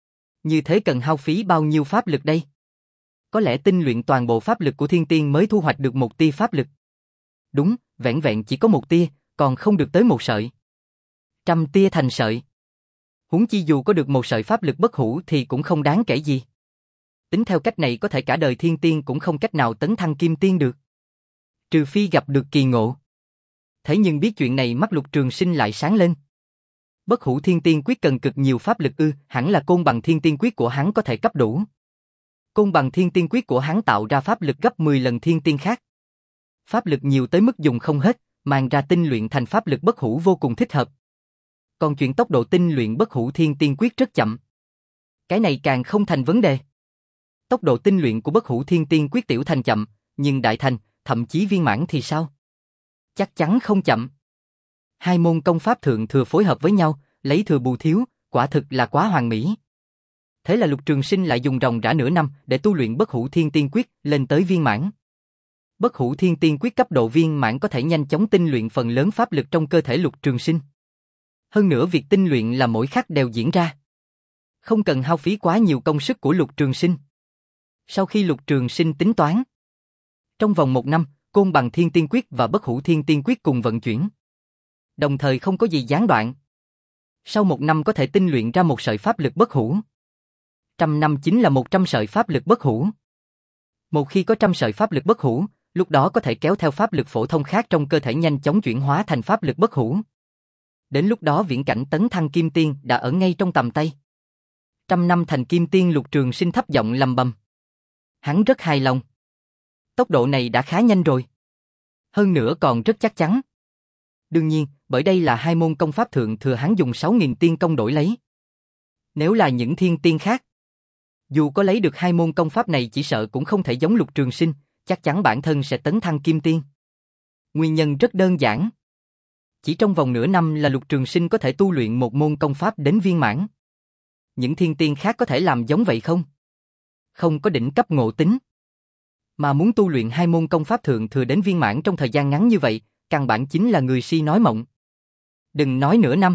Như thế cần hao phí bao nhiêu pháp lực đây? Có lẽ tinh luyện toàn bộ pháp lực của thiên tiên mới thu hoạch được một tia pháp lực. Đúng, vẻn vẹn chỉ có một tia, còn không được tới một sợi. Trăm tia thành sợi. Huống chi dù có được một sợi pháp lực bất hủ thì cũng không đáng kể gì. Tính theo cách này có thể cả đời thiên tiên cũng không cách nào tấn thăng kim tiên được. Trừ phi gặp được kỳ ngộ. Thế nhưng biết chuyện này mắt Lục Trường Sinh lại sáng lên. Bất hủ thiên tiên quyết cần cực nhiều pháp lực ư, hẳn là côn bằng thiên tiên quyết của hắn có thể cấp đủ. Côn bằng thiên tiên quyết của hắn tạo ra pháp lực gấp mười lần thiên tiên khác. Pháp lực nhiều tới mức dùng không hết, mang ra tinh luyện thành pháp lực bất hủ vô cùng thích hợp. Còn chuyện tốc độ tinh luyện bất hủ thiên tiên quyết rất chậm. Cái này càng không thành vấn đề. Tốc độ tinh luyện của bất hủ thiên tiên quyết tiểu thành chậm, nhưng đại thành, thậm chí viên mãn thì sao? Chắc chắn không chậm. Hai môn công pháp thượng thừa phối hợp với nhau, lấy thừa bù thiếu, quả thực là quá hoàn mỹ. Thế là Lục Trường Sinh lại dùng ròng rã nửa năm để tu luyện bất hủ thiên tiên quyết lên tới viên mãn. Bất hủ thiên tiên quyết cấp độ viên mãn có thể nhanh chóng tinh luyện phần lớn pháp lực trong cơ thể Lục Trường Sinh. Hơn nữa việc tinh luyện là mỗi khắc đều diễn ra. Không cần hao phí quá nhiều công sức của Lục Trường Sinh. Sau khi Lục Trường Sinh tính toán, trong vòng một năm, côn bằng thiên tiên quyết và bất hủ thiên tiên quyết cùng vận chuyển. Đồng thời không có gì gián đoạn. Sau một năm có thể tinh luyện ra một sợi pháp lực bất hủ. Trăm năm chính là một trăm sợi pháp lực bất hủ. Một khi có trăm sợi pháp lực bất hủ, lúc đó có thể kéo theo pháp lực phổ thông khác trong cơ thể nhanh chóng chuyển hóa thành pháp lực bất hủ. Đến lúc đó viễn cảnh tấn thăng kim tiên đã ở ngay trong tầm tay. Trăm năm thành kim tiên, Lục Trường Sinh thấp giọng lầm bầm. Hắn rất hài lòng. Tốc độ này đã khá nhanh rồi. Hơn nữa còn rất chắc chắn. Đương nhiên, bởi đây là hai môn công pháp thượng thừa hắn dùng sáu nghìn tiên công đổi lấy. Nếu là những thiên tiên khác, dù có lấy được hai môn công pháp này chỉ sợ cũng không thể giống Lục Trường Sinh, chắc chắn bản thân sẽ tấn thăng kim tiên. Nguyên nhân rất đơn giản. Chỉ trong vòng nửa năm là Lục Trường Sinh có thể tu luyện một môn công pháp đến viên mãn. Những thiên tiên khác có thể làm giống vậy không? Không có đỉnh cấp ngộ tính. Mà muốn tu luyện hai môn công pháp thượng thừa đến viên mãn trong thời gian ngắn như vậy, căn bản chính là người si nói mộng. Đừng nói nửa năm.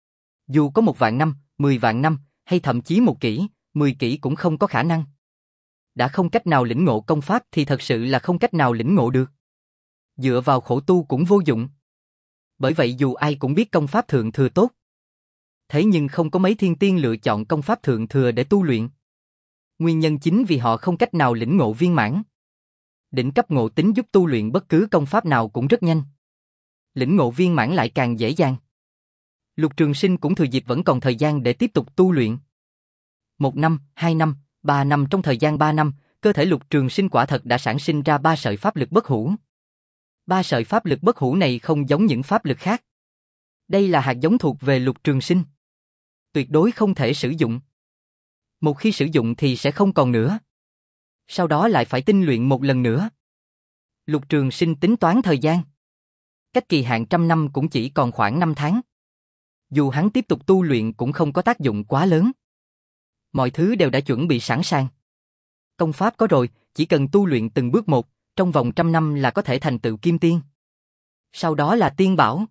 Dù có một vạn năm, mười vạn năm, hay thậm chí một kỷ, mười kỷ cũng không có khả năng. Đã không cách nào lĩnh ngộ công pháp thì thật sự là không cách nào lĩnh ngộ được. Dựa vào khổ tu cũng vô dụng. Bởi vậy dù ai cũng biết công pháp thượng thừa tốt. Thế nhưng không có mấy thiên tiên lựa chọn công pháp thượng thừa để tu luyện. Nguyên nhân chính vì họ không cách nào lĩnh ngộ viên mãn. Đỉnh cấp ngộ tính giúp tu luyện bất cứ công pháp nào cũng rất nhanh. Lĩnh ngộ viên mãn lại càng dễ dàng. Lục Trường Sinh cũng thừa dịp vẫn còn thời gian để tiếp tục tu luyện. Một năm, hai năm, ba năm, trong thời gian ba năm, cơ thể Lục Trường Sinh quả thật đã sản sinh ra ba sợi pháp lực bất hủ. Ba sợi pháp lực bất hủ này không giống những pháp lực khác. Đây là hạt giống thuộc về Lục Trường Sinh. Tuyệt đối không thể sử dụng. Một khi sử dụng thì sẽ không còn nữa. Sau đó lại phải tinh luyện một lần nữa. Lục Trường Sinh tính toán thời gian. Cách kỳ hạn trăm năm cũng chỉ còn khoảng năm tháng. Dù hắn tiếp tục tu luyện cũng không có tác dụng quá lớn. Mọi thứ đều đã chuẩn bị sẵn sàng. Công pháp có rồi, chỉ cần tu luyện từng bước một, trong vòng trăm năm là có thể thành tựu kim tiên. Sau đó là tiên bảo.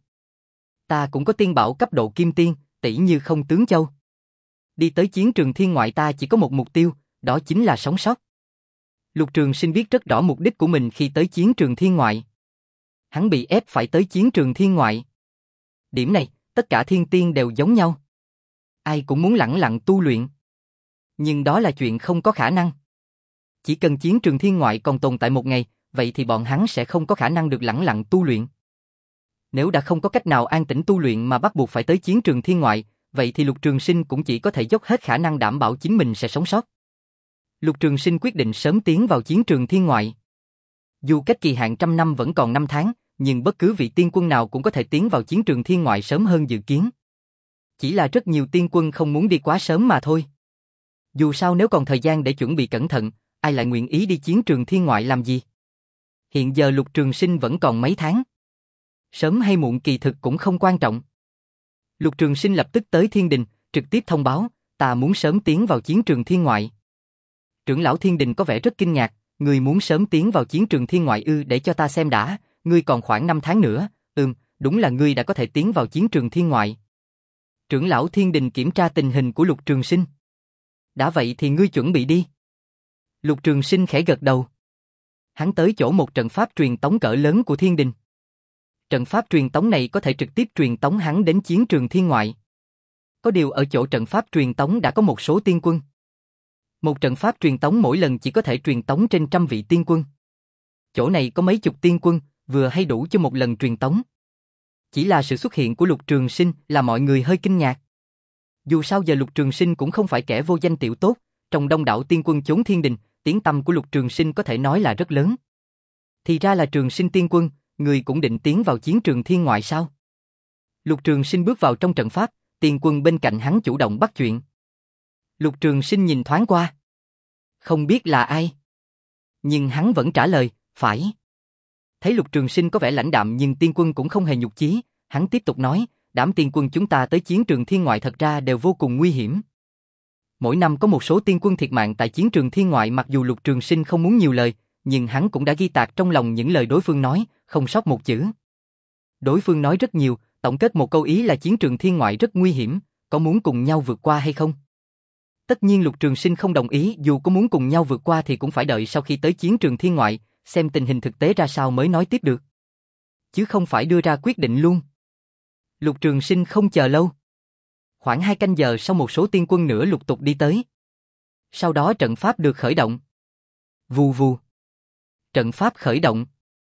Ta cũng có tiên bảo cấp độ kim tiên, tỷ như Không Tướng Châu. Đi tới chiến trường thiên ngoại ta chỉ có một mục tiêu, đó chính là sống sót. Lục Trường Sinh biết rất rõ mục đích của mình khi tới chiến trường thiên ngoại. Hắn bị ép phải tới chiến trường thiên ngoại. Điểm này, tất cả thiên tiên đều giống nhau. Ai cũng muốn lẳng lặng tu luyện. Nhưng đó là chuyện không có khả năng. Chỉ cần chiến trường thiên ngoại còn tồn tại một ngày, vậy thì bọn hắn sẽ không có khả năng được lẳng lặng tu luyện. Nếu đã không có cách nào an tĩnh tu luyện mà bắt buộc phải tới chiến trường thiên ngoại, vậy thì Lục Trường Sinh cũng chỉ có thể dốc hết khả năng đảm bảo chính mình sẽ sống sót. Lục Trường Sinh quyết định sớm tiến vào chiến trường thiên ngoại. Dù cách kỳ hạn trăm năm vẫn còn năm tháng, nhưng bất cứ vị tiên quân nào cũng có thể tiến vào chiến trường thiên ngoại sớm hơn dự kiến. Chỉ là rất nhiều tiên quân không muốn đi quá sớm mà thôi. Dù sao nếu còn thời gian để chuẩn bị cẩn thận, ai lại nguyện ý đi chiến trường thiên ngoại làm gì? Hiện giờ Lục Trường Sinh vẫn còn mấy tháng. Sớm hay muộn kỳ thực cũng không quan trọng. Lục Trường Sinh lập tức tới Thiên Đình, trực tiếp thông báo, ta muốn sớm tiến vào chiến trường thiên ngoại. Trưởng lão Thiên Đình có vẻ rất kinh ngạc, ngươi muốn sớm tiến vào chiến trường thiên ngoại ư? Để cho ta xem đã, ngươi còn khoảng năm tháng nữa, ừm, đúng là ngươi đã có thể tiến vào chiến trường thiên ngoại. Trưởng lão Thiên Đình kiểm tra tình hình của Lục Trường Sinh. Đã vậy thì ngươi chuẩn bị đi. Lục Trường Sinh khẽ gật đầu. Hắn tới chỗ một trận pháp truyền tống cỡ lớn của Thiên Đình. Trận pháp truyền tống này có thể trực tiếp truyền tống hắn đến chiến trường thiên ngoại. Có điều ở chỗ trận pháp truyền tống đã có một số tiên quân. Một trận pháp truyền tống mỗi lần chỉ có thể truyền tống trên trăm vị tiên quân. Chỗ này có mấy chục tiên quân, vừa hay đủ cho một lần truyền tống. Chỉ là sự xuất hiện của Lục Trường Sinh là mọi người hơi kinh ngạc. Dù sao giờ Lục Trường Sinh cũng không phải kẻ vô danh tiểu tốt, trong đông đảo tiên quân chốn thiên đình, tiếng tăm của Lục Trường Sinh có thể nói là rất lớn. Thì ra là Trường Sinh tiên quân, người cũng định tiến vào chiến trường thiên ngoại sao? Lục Trường Sinh bước vào trong trận pháp, tiên quân bên cạnh hắn chủ động bắt chuyện. Lục Trường Sinh nhìn thoáng qua. Không biết là ai. Nhưng hắn vẫn trả lời, phải. Thấy Lục Trường Sinh có vẻ lãnh đạm nhưng tiên quân cũng không hề nhục chí, hắn tiếp tục nói, đám tiên quân chúng ta tới chiến trường thiên ngoại thật ra đều vô cùng nguy hiểm. Mỗi năm có một số tiên quân thiệt mạng tại chiến trường thiên ngoại, mặc dù Lục Trường Sinh không muốn nhiều lời, nhưng hắn cũng đã ghi tạc trong lòng những lời đối phương nói, không sót một chữ. Đối phương nói rất nhiều, tổng kết một câu ý là chiến trường thiên ngoại rất nguy hiểm, có muốn cùng nhau vượt qua hay không? Tất nhiên Lục Trường Sinh không đồng ý, dù có muốn cùng nhau vượt qua thì cũng phải đợi sau khi tới chiến trường thiên ngoại, xem tình hình thực tế ra sao mới nói tiếp được. Chứ không phải đưa ra quyết định luôn. Lục Trường Sinh không chờ lâu. Khoảng hai canh giờ sau một số tiên quân nữa lục tục đi tới. Sau đó trận pháp được khởi động. Vù vù. Trận pháp khởi động.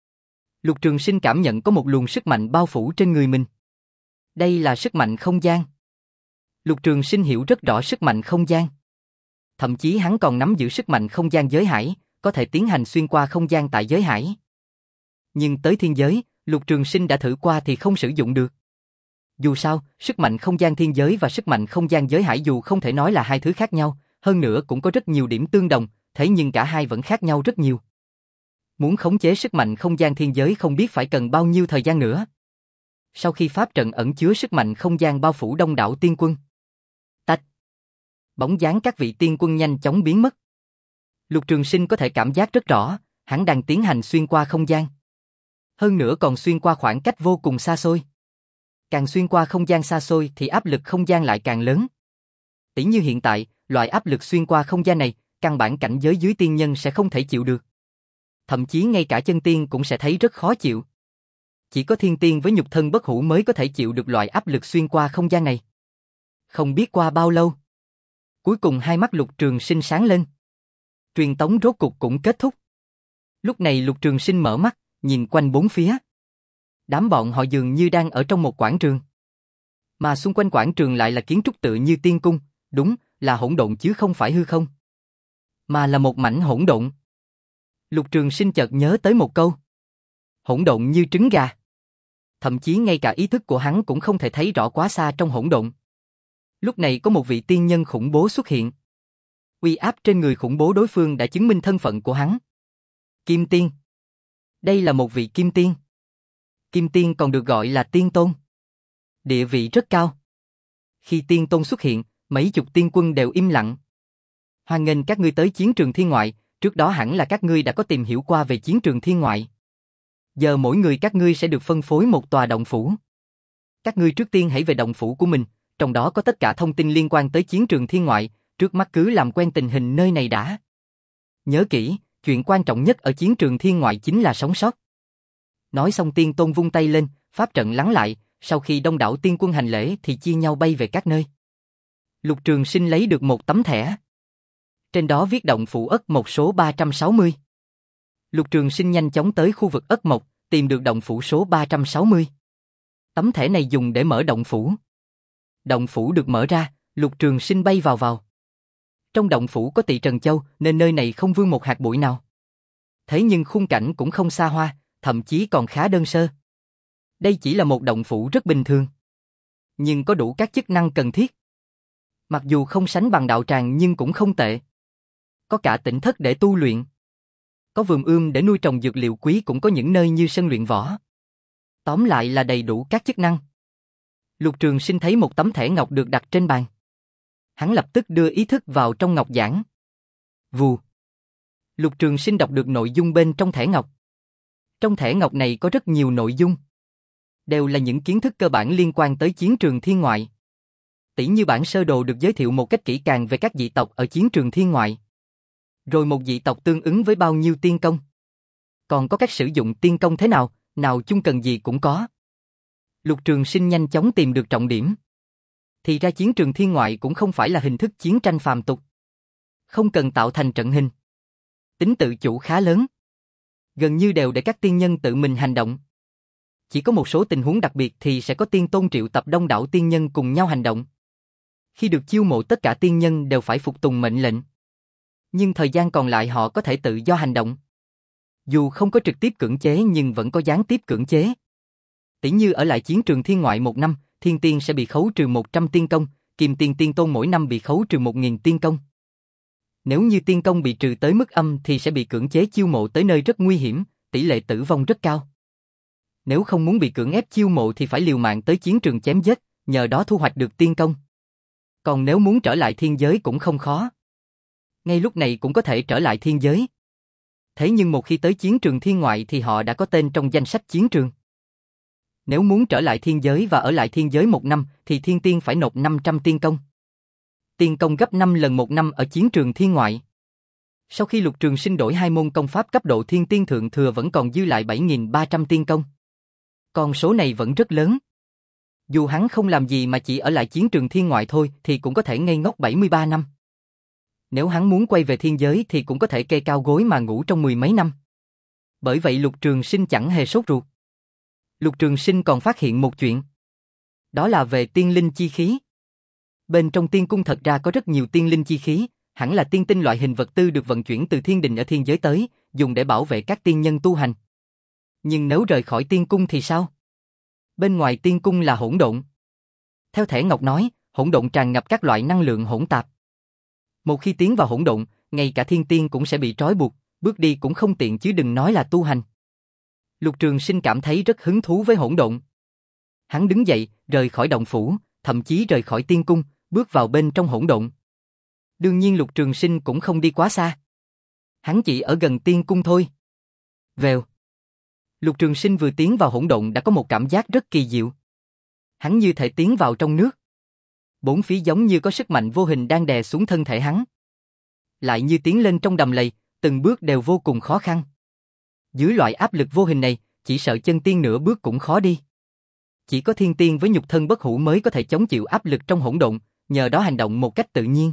Lục Trường Sinh cảm nhận có một luồng sức mạnh bao phủ trên người mình. Đây là sức mạnh không gian. Lục Trường Sinh hiểu rất rõ sức mạnh không gian. Thậm chí hắn còn nắm giữ sức mạnh không gian giới hải, có thể tiến hành xuyên qua không gian tại giới hải. Nhưng tới thiên giới, Lục Trường Sinh đã thử qua thì không sử dụng được. Dù sao, sức mạnh không gian thiên giới và sức mạnh không gian giới hải dù không thể nói là hai thứ khác nhau, hơn nữa cũng có rất nhiều điểm tương đồng, thế nhưng cả hai vẫn khác nhau rất nhiều. Muốn khống chế sức mạnh không gian thiên giới không biết phải cần bao nhiêu thời gian nữa. Sau khi pháp trận ẩn chứa sức mạnh không gian bao phủ đông đảo tiên quân. Tách. Bóng dáng các vị tiên quân nhanh chóng biến mất. Lục Trường Sinh có thể cảm giác rất rõ, hắn đang tiến hành xuyên qua không gian. Hơn nữa còn xuyên qua khoảng cách vô cùng xa xôi. Càng xuyên qua không gian xa xôi thì áp lực không gian lại càng lớn. Tỉ như hiện tại, loại áp lực xuyên qua không gian này, căn bản cảnh giới dưới tiên nhân sẽ không thể chịu được. Thậm chí ngay cả chân tiên cũng sẽ thấy rất khó chịu. Chỉ có thiên tiên với nhục thân bất hủ mới có thể chịu được loại áp lực xuyên qua không gian này. Không biết qua bao lâu. Cuối cùng hai mắt Lục Trường Sinh sáng lên. Truyền tống rốt cục cũng kết thúc. Lúc này Lục Trường Sinh mở mắt, nhìn quanh bốn phía. Đám bọn họ dường như đang ở trong một quảng trường. Mà xung quanh quảng trường lại là kiến trúc tự như tiên cung, đúng là hỗn độn chứ không phải hư không. Mà là một mảnh hỗn độn. Lục Trường Sinh chợt nhớ tới một câu. Hỗn độn như trứng gà. Thậm chí ngay cả ý thức của hắn cũng không thể thấy rõ quá xa trong hỗn độn. Lúc này có một vị tiên nhân khủng bố xuất hiện. Uy áp trên người khủng bố đối phương đã chứng minh thân phận của hắn. Kim Tiên. Đây là một vị Kim Tiên. Kim Tiên còn được gọi là Tiên Tôn. Địa vị rất cao. Khi Tiên Tôn xuất hiện, mấy chục tiên quân đều im lặng. Hoan nghênh các ngươi tới chiến trường thiên ngoại, trước đó hẳn là các ngươi đã có tìm hiểu qua về chiến trường thiên ngoại. Giờ mỗi người các ngươi sẽ được phân phối một tòa động phủ. Các ngươi trước tiên hãy về động phủ của mình, trong đó có tất cả thông tin liên quan tới chiến trường thiên ngoại, trước mắt cứ làm quen tình hình nơi này đã. Nhớ kỹ, chuyện quan trọng nhất ở chiến trường thiên ngoại chính là sống sót. Nói xong Tiên Tôn vung tay lên, pháp trận lắng lại, sau khi đông đảo tiên quân hành lễ thì chia nhau bay về các nơi. Lục Trường Sinh lấy được một tấm thẻ. Trên đó viết động phủ Ất Mộc số ba trăm sáu mươi. Lục Trường Sinh nhanh chóng tới khu vực Ất Mộc, tìm được động phủ số ba trăm sáu mươi. Tấm thẻ này dùng để mở động phủ. Động phủ được mở ra, Lục Trường Sinh bay vào vào. Trong động phủ có Tị Trần Châu nên nơi này không vương một hạt bụi nào. Thế nhưng khung cảnh cũng không xa hoa, thậm chí còn khá đơn sơ. Đây chỉ là một động phủ rất bình thường, nhưng có đủ các chức năng cần thiết. Mặc dù không sánh bằng đạo tràng nhưng cũng không tệ. Có cả tĩnh thất để tu luyện. Có vườn ươm để nuôi trồng dược liệu quý, cũng có những nơi như sân luyện võ. Tóm lại là đầy đủ các chức năng. Lục Trường Sinh thấy một tấm thẻ ngọc được đặt trên bàn. Hắn lập tức đưa ý thức vào trong ngọc giản. Vù. Lục Trường Sinh đọc được nội dung bên trong thẻ ngọc. Trong thẻ ngọc này có rất nhiều nội dung. Đều là những kiến thức cơ bản liên quan tới chiến trường thiên ngoại. Tỉ như bản sơ đồ được giới thiệu một cách kỹ càng về các dị tộc ở chiến trường thiên ngoại. Rồi một dị tộc tương ứng với bao nhiêu tiên công. Còn có cách sử dụng tiên công thế nào, nào chung cần gì cũng có. Lục Trường Sinh nhanh chóng tìm được trọng điểm. thì ra chiến trường thiên ngoại cũng không phải là hình thức chiến tranh phàm tục. Không cần tạo thành trận hình. Tính tự chủ khá lớn. Gần như đều để các tiên nhân tự mình hành động. Chỉ có một số tình huống đặc biệt thì sẽ có tiên tôn triệu tập đông đảo tiên nhân cùng nhau hành động. Khi được chiêu mộ tất cả tiên nhân đều phải phục tùng mệnh lệnh. Nhưng thời gian còn lại họ có thể tự do hành động. Dù không có trực tiếp cưỡng chế nhưng vẫn có gián tiếp cưỡng chế. Tỉ như ở lại chiến trường thiên ngoại một năm, thiên tiên sẽ bị khấu trừ một trăm tiên công, kim tiên tiên tôn mỗi năm bị khấu trừ một nghìn tiên công. Nếu như tiên công bị trừ tới mức âm thì sẽ bị cưỡng chế chiêu mộ tới nơi rất nguy hiểm, tỷ lệ tử vong rất cao. Nếu không muốn bị cưỡng ép chiêu mộ thì phải liều mạng tới chiến trường chém giết, nhờ đó thu hoạch được tiên công. Còn nếu muốn trở lại thiên giới cũng không khó. Ngay lúc này cũng có thể trở lại thiên giới. Thế nhưng một khi tới chiến trường thiên ngoại thì họ đã có tên trong danh sách chiến trường. Nếu muốn trở lại thiên giới và ở lại thiên giới một năm thì thiên tiên phải nộp năm trăm tiên công. Tiên công gấp năm lần một năm ở chiến trường thiên ngoại. Sau khi Lục Trường Sinh đổi hai môn công pháp cấp độ thiên tiên thượng thừa vẫn còn dư lại bảy nghìn ba trăm tiên công. Con số này vẫn rất lớn. Dù hắn không làm gì mà chỉ ở lại chiến trường thiên ngoại thôi thì cũng có thể ngây ngốc bảy mươi ba năm. Nếu hắn muốn quay về thiên giới thì cũng có thể kê cao gối mà ngủ trong mười mấy năm. Bởi vậy Lục Trường Sinh chẳng hề sốt ruột. Lục Trường Sinh còn phát hiện một chuyện. Đó là về tiên linh chi khí. Bên trong tiên cung thật ra có rất nhiều tiên linh chi khí, hẳn là tiên tinh loại hình vật tư được vận chuyển từ thiên đình ở thiên giới tới, dùng để bảo vệ các tiên nhân tu hành. Nhưng nếu rời khỏi tiên cung thì sao? Bên ngoài tiên cung là hỗn độn. Theo Thể Ngọc nói, hỗn độn tràn ngập các loại năng lượng hỗn tạp. Một khi tiến vào hỗn độn, ngay cả thiên tiên cũng sẽ bị trói buộc, bước đi cũng không tiện chứ đừng nói là tu hành. Lục Trường Sinh cảm thấy rất hứng thú với hỗn độn. Hắn đứng dậy, rời khỏi động phủ, thậm chí rời khỏi tiên cung, bước vào bên trong hỗn độn. Đương nhiên Lục Trường Sinh cũng không đi quá xa. Hắn chỉ ở gần tiên cung thôi. Vèo. Lục Trường Sinh vừa tiến vào hỗn độn đã có một cảm giác rất kỳ diệu. Hắn như thể tiến vào trong nước. Bốn phía giống như có sức mạnh vô hình đang đè xuống thân thể hắn. Lại như tiến lên trong đầm lầy, từng bước đều vô cùng khó khăn. Dưới loại áp lực vô hình này, chỉ sợ chân tiên nửa bước cũng khó đi. Chỉ có thiên tiên với nhục thân bất hủ mới có thể chống chịu áp lực trong hỗn độn, nhờ đó hành động một cách tự nhiên.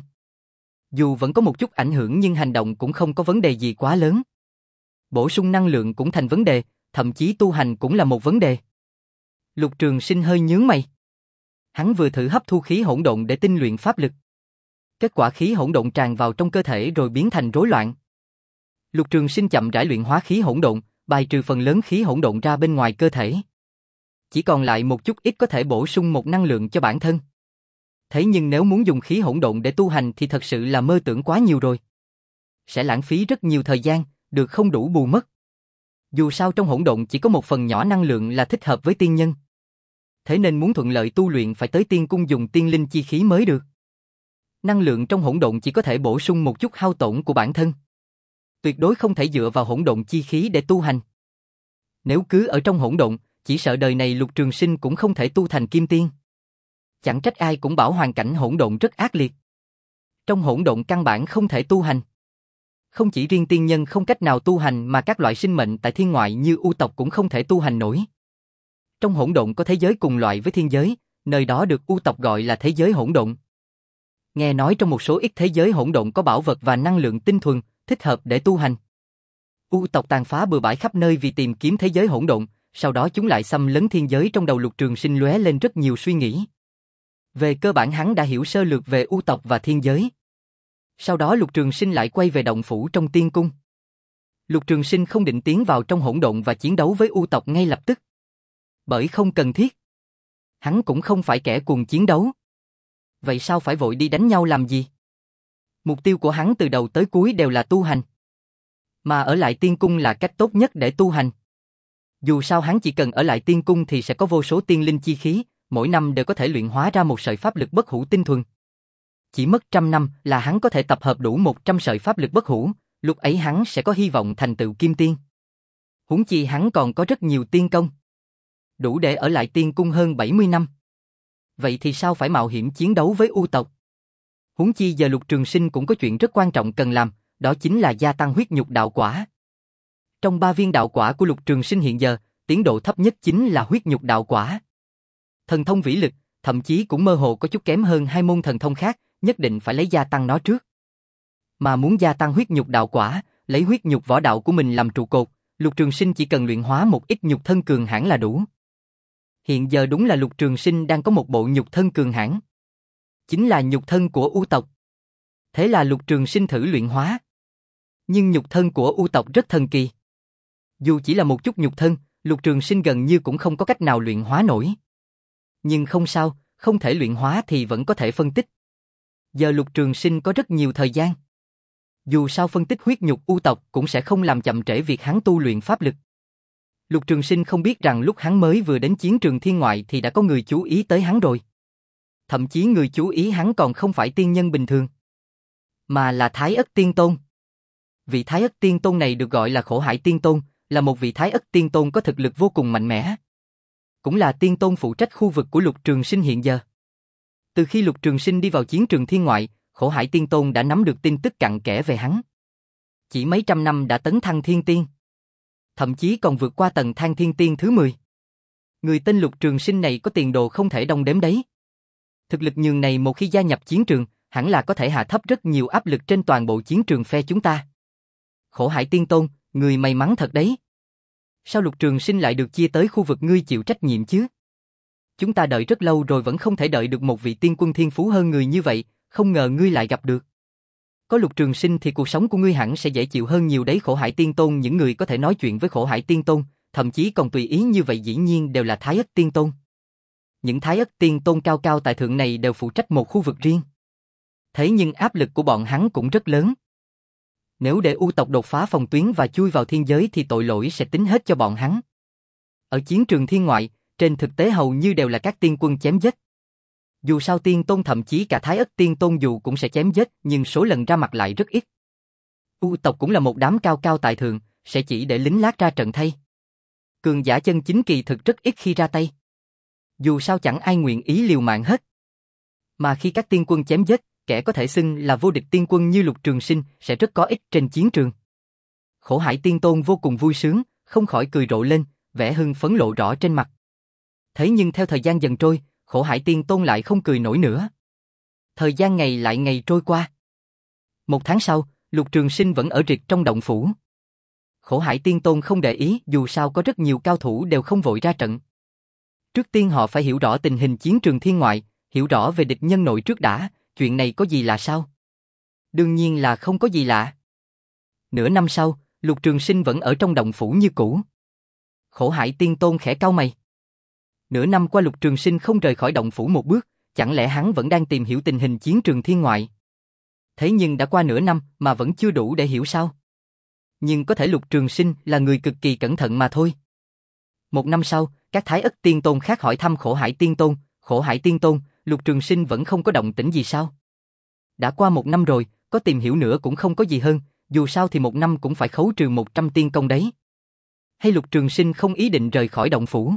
Dù vẫn có một chút ảnh hưởng nhưng hành động cũng không có vấn đề gì quá lớn. Bổ sung năng lượng cũng thành vấn đề, thậm chí tu hành cũng là một vấn đề. Lục Trường Sinh hơi nhướng mày. Hắn vừa thử hấp thu khí hỗn độn để tinh luyện pháp lực. Kết quả khí hỗn độn tràn vào trong cơ thể rồi biến thành rối loạn. Lục Trường Sinh chậm rãi luyện hóa khí hỗn độn, bài trừ phần lớn khí hỗn độn ra bên ngoài cơ thể. Chỉ còn lại một chút ít có thể bổ sung một năng lượng cho bản thân. Thế nhưng nếu muốn dùng khí hỗn độn để tu hành thì thật sự là mơ tưởng quá nhiều rồi. Sẽ lãng phí rất nhiều thời gian, được không đủ bù mất. Dù sao trong hỗn độn chỉ có một phần nhỏ năng lượng là thích hợp với tiên nhân. Thế nên muốn thuận lợi tu luyện phải tới tiên cung dùng tiên linh chi khí mới được. Năng lượng trong hỗn độn chỉ có thể bổ sung một chút hao tổn của bản thân. Tuyệt đối không thể dựa vào hỗn độn chi khí để tu hành. Nếu cứ ở trong hỗn độn, chỉ sợ đời này Lục Trường Sinh cũng không thể tu thành kim tiên. Chẳng trách ai cũng bảo hoàn cảnh hỗn độn rất ác liệt. Trong hỗn độn căn bản không thể tu hành. Không chỉ riêng tiên nhân không cách nào tu hành mà các loại sinh mệnh tại thiên ngoại như u tộc cũng không thể tu hành nổi. Trong hỗn độn có thế giới cùng loại với thiên giới, nơi đó được u tộc gọi là thế giới hỗn độn. Nghe nói trong một số ít thế giới hỗn độn có bảo vật và năng lượng tinh thuần, thích hợp để tu hành. U tộc tàn phá bừa bãi khắp nơi vì tìm kiếm thế giới hỗn độn, sau đó chúng lại xâm lấn thiên giới. Trong đầu Lục Trường Sinh lóe lên rất nhiều suy nghĩ. Về cơ bản hắn đã hiểu sơ lược về u tộc và thiên giới. Sau đó Lục Trường Sinh lại quay về động phủ trong tiên cung. Lục Trường Sinh không định tiến vào trong hỗn độn và chiến đấu với u tộc ngay lập tức. Bởi không cần thiết. Hắn cũng không phải kẻ cuồng chiến đấu. Vậy sao phải vội đi đánh nhau làm gì? Mục tiêu của hắn từ đầu tới cuối đều là tu hành. Mà ở lại tiên cung là cách tốt nhất để tu hành. Dù sao hắn chỉ cần ở lại tiên cung thì sẽ có vô số tiên linh chi khí, mỗi năm đều có thể luyện hóa ra một sợi pháp lực bất hủ tinh thuần. Chỉ mất trăm năm là hắn có thể tập hợp đủ một trăm sợi pháp lực bất hủ, lúc ấy hắn sẽ có hy vọng thành tựu kim tiên. Huống chi hắn còn có rất nhiều tiên công. Đủ để ở lại tiên cung hơn bảy mươi năm. Vậy thì sao phải mạo hiểm chiến đấu với u tộc? Huống chi giờ Lục Trường Sinh cũng có chuyện rất quan trọng cần làm, đó chính là gia tăng huyết nhục đạo quả. Trong ba viên đạo quả của Lục Trường Sinh hiện giờ, tiến độ thấp nhất chính là huyết nhục đạo quả. Thần thông vĩ lực, thậm chí cũng mơ hồ có chút kém hơn hai môn thần thông khác, nhất định phải lấy gia tăng nó trước. Mà muốn gia tăng huyết nhục đạo quả, lấy huyết nhục võ đạo của mình làm trụ cột, Lục Trường Sinh chỉ cần luyện hóa một ít nhục thân cường hãn là đủ. Hiện giờ đúng là Lục Trường Sinh đang có một bộ nhục thân cường hãn, chính là nhục thân của U tộc. Thế là Lục Trường Sinh thử luyện hóa. Nhưng nhục thân của U tộc rất thần kỳ. Dù chỉ là một chút nhục thân, Lục Trường Sinh gần như cũng không có cách nào luyện hóa nổi. Nhưng không sao, không thể luyện hóa thì vẫn có thể phân tích. Giờ Lục Trường Sinh có rất nhiều thời gian. Dù sao phân tích huyết nhục U tộc cũng sẽ không làm chậm trễ việc hắn tu luyện pháp lực. Lục Trường Sinh không biết rằng lúc hắn mới vừa đến chiến trường thiên ngoại thì đã có người chú ý tới hắn rồi. Thậm chí người chú ý hắn còn không phải tiên nhân bình thường, mà là Thái Ất Tiên Tôn. Vị Thái Ất Tiên Tôn này được gọi là Khổ Hải Tiên Tôn, là một vị Thái Ất Tiên Tôn có thực lực vô cùng mạnh mẽ. Cũng là Tiên Tôn phụ trách khu vực của Lục Trường Sinh hiện giờ. Từ khi Lục Trường Sinh đi vào chiến trường thiên ngoại, Khổ Hải Tiên Tôn đã nắm được tin tức cặn kẽ về hắn. Chỉ mấy trăm năm đã tấn thăng thiên tiên. Thậm chí còn vượt qua tầng thang thiên tiên thứ mười. Người tên Lục Trường Sinh này có tiền đồ không thể đong đếm đấy. Thực lực nhường này một khi gia nhập chiến trường, hẳn là có thể hạ thấp rất nhiều áp lực trên toàn bộ chiến trường phe chúng ta. Khổ Hải Tiên Tôn, người may mắn thật đấy. Sao Lục Trường Sinh lại được chia tới khu vực ngươi chịu trách nhiệm chứ? Chúng ta đợi rất lâu rồi vẫn không thể đợi được một vị tiên quân thiên phú hơn người như vậy, không ngờ ngươi lại gặp được. Có Lục Trường Sinh thì cuộc sống của ngươi hẳn sẽ dễ chịu hơn nhiều đấy. Khổ Hải Tiên Tôn, những người có thể nói chuyện với Khổ Hải Tiên Tôn, thậm chí còn tùy ý như vậy dĩ nhiên đều là Thái Ất Tiên Tôn. Những Thái Ất Tiên Tôn cao cao tại thượng này đều phụ trách một khu vực riêng. Thế nhưng áp lực của bọn hắn cũng rất lớn. Nếu để U tộc đột phá phòng tuyến và chui vào thiên giới thì tội lỗi sẽ tính hết cho bọn hắn. Ở chiến trường thiên ngoại, trên thực tế hầu như đều là các tiên quân chém giết. Dù sao Tiên Tôn thậm chí cả Thái Ất Tiên Tôn dù cũng sẽ chém giết, nhưng số lần ra mặt lại rất ít. U tộc cũng là một đám cao cao tại thượng, sẽ chỉ để lính lát ra trận thay. Cường giả chân chính kỳ thực rất ít khi ra tay. Dù sao chẳng ai nguyện ý liều mạng hết. Mà khi các tiên quân chém giết, kẻ có thể xưng là vô địch tiên quân như Lục Trường Sinh sẽ rất có ích trên chiến trường. Khổ Hải Tiên Tôn vô cùng vui sướng, không khỏi cười rộ lên, vẻ hưng phấn lộ rõ trên mặt. Thế nhưng theo thời gian dần trôi, Khổ Hải Tiên Tôn lại không cười nổi nữa. Thời gian ngày lại ngày trôi qua. Một tháng sau, Lục Trường Sinh vẫn ở rịt trong động phủ. Khổ Hải Tiên Tôn không để ý, dù sao có rất nhiều cao thủ đều không vội ra trận. Trước tiên họ phải hiểu rõ tình hình chiến trường thiên ngoại, hiểu rõ về địch nhân nội trước đã, chuyện này có gì lạ sao? Đương nhiên là không có gì lạ. Nửa năm sau, Lục Trường Sinh vẫn ở trong động phủ như cũ. Khổ Hải Tiên Tôn khẽ cau mày. Nửa năm qua Lục Trường Sinh không rời khỏi động phủ một bước, chẳng lẽ hắn vẫn đang tìm hiểu tình hình chiến trường thiên ngoại? Thế nhưng đã qua nửa năm mà vẫn chưa đủ để hiểu sao? Nhưng có thể Lục Trường Sinh là người cực kỳ cẩn thận mà thôi. Một năm sau, các Thái Ất Tiên Tôn khác hỏi thăm Khổ Hải Tiên Tôn, Khổ Hải Tiên Tôn, Lục Trường Sinh vẫn không có động tĩnh gì sao? Đã qua một năm rồi, có tìm hiểu nữa cũng không có gì hơn, dù sao thì một năm cũng phải khấu trừ một trăm tiên công đấy. Hay Lục Trường Sinh không ý định rời khỏi động phủ?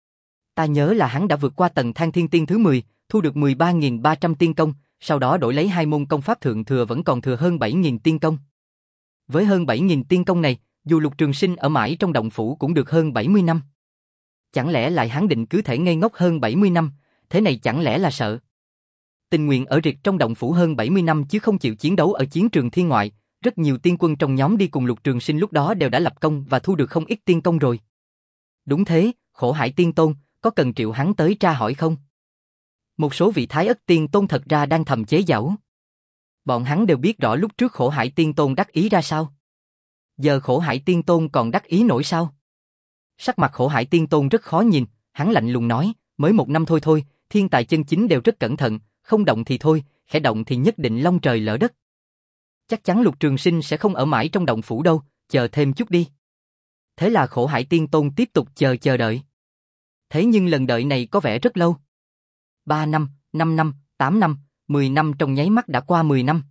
Ta nhớ là hắn đã vượt qua tầng thang thiên tiên thứ mười, thu được mười ba nghìn ba trăm tiên công, sau đó đổi lấy hai môn công pháp thượng thừa vẫn còn thừa hơn bảy nghìn tiên công. Với hơn bảy nghìn tiên công này, dù Lục Trường Sinh ở mãi trong động phủ cũng được hơn bảy mươi năm. Chẳng lẽ lại hắn định cứ thể ngây ngốc hơn bảy mươi năm, thế này chẳng lẽ là sợ? Tình nguyện ở rịt trong động phủ hơn bảy mươi năm chứ không chịu chiến đấu ở chiến trường thiên ngoại, rất nhiều tiên quân trong nhóm đi cùng Lục Trường Sinh lúc đó đều đã lập công và thu được không ít tiên công rồi. Đúng thế, Khổ Hải Tiên Tôn, có cần triệu hắn tới tra hỏi không? Một số vị Thái Ất Tiên Tôn thật ra đang thầm chế giễu. Bọn hắn đều biết rõ lúc trước Khổ Hải Tiên Tôn đắc ý ra sao. Giờ Khổ Hải Tiên Tôn còn đắc ý nổi sao? Sắc mặt Khổ Hải Tiên Tôn rất khó nhìn, hắn lạnh lùng nói, mới một năm thôi thôi, thiên tài chân chính đều rất cẩn thận, không động thì thôi, khẽ động thì nhất định long trời lỡ đất. Chắc chắn Lục Trường Sinh sẽ không ở mãi trong động phủ đâu, chờ thêm chút đi. Thế là Khổ Hải Tiên Tôn tiếp tục chờ chờ đợi. Thế nhưng lần đợi này có vẻ rất lâu. Ba năm, năm năm, tám năm, mười năm trong nháy mắt đã qua mười năm.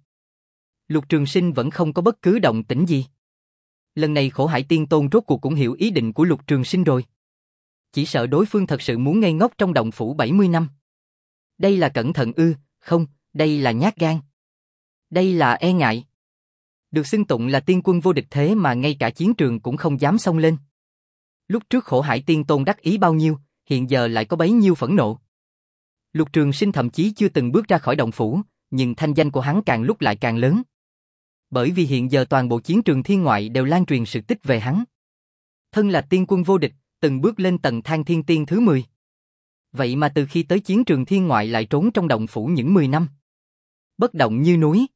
Lục Trường Sinh vẫn không có bất cứ động tĩnh gì. Lần này Khổ Hải Tiên Tôn rốt cuộc cũng hiểu ý định của Lục Trường Sinh rồi. Chỉ sợ đối phương thật sự muốn ngây ngốc trong động phủ bảy mươi năm. Đây là cẩn thận ư, không, đây là nhát gan. Đây là e ngại. Được xưng tụng là tiên quân vô địch thế mà ngay cả chiến trường cũng không dám xông lên. Lúc trước Khổ Hải Tiên Tôn đắc ý bao nhiêu, hiện giờ lại có bấy nhiêu phẫn nộ. Lục Trường Sinh thậm chí chưa từng bước ra khỏi động phủ, nhưng thanh danh của hắn càng lúc lại càng lớn. Bởi vì hiện giờ toàn bộ chiến trường thiên ngoại đều lan truyền sự tích về hắn. Thân là tiên quân vô địch, từng bước lên tầng thang thiên tiên thứ mười. Vậy mà từ khi tới chiến trường thiên ngoại lại trốn trong động phủ những mười năm. Bất động như núi.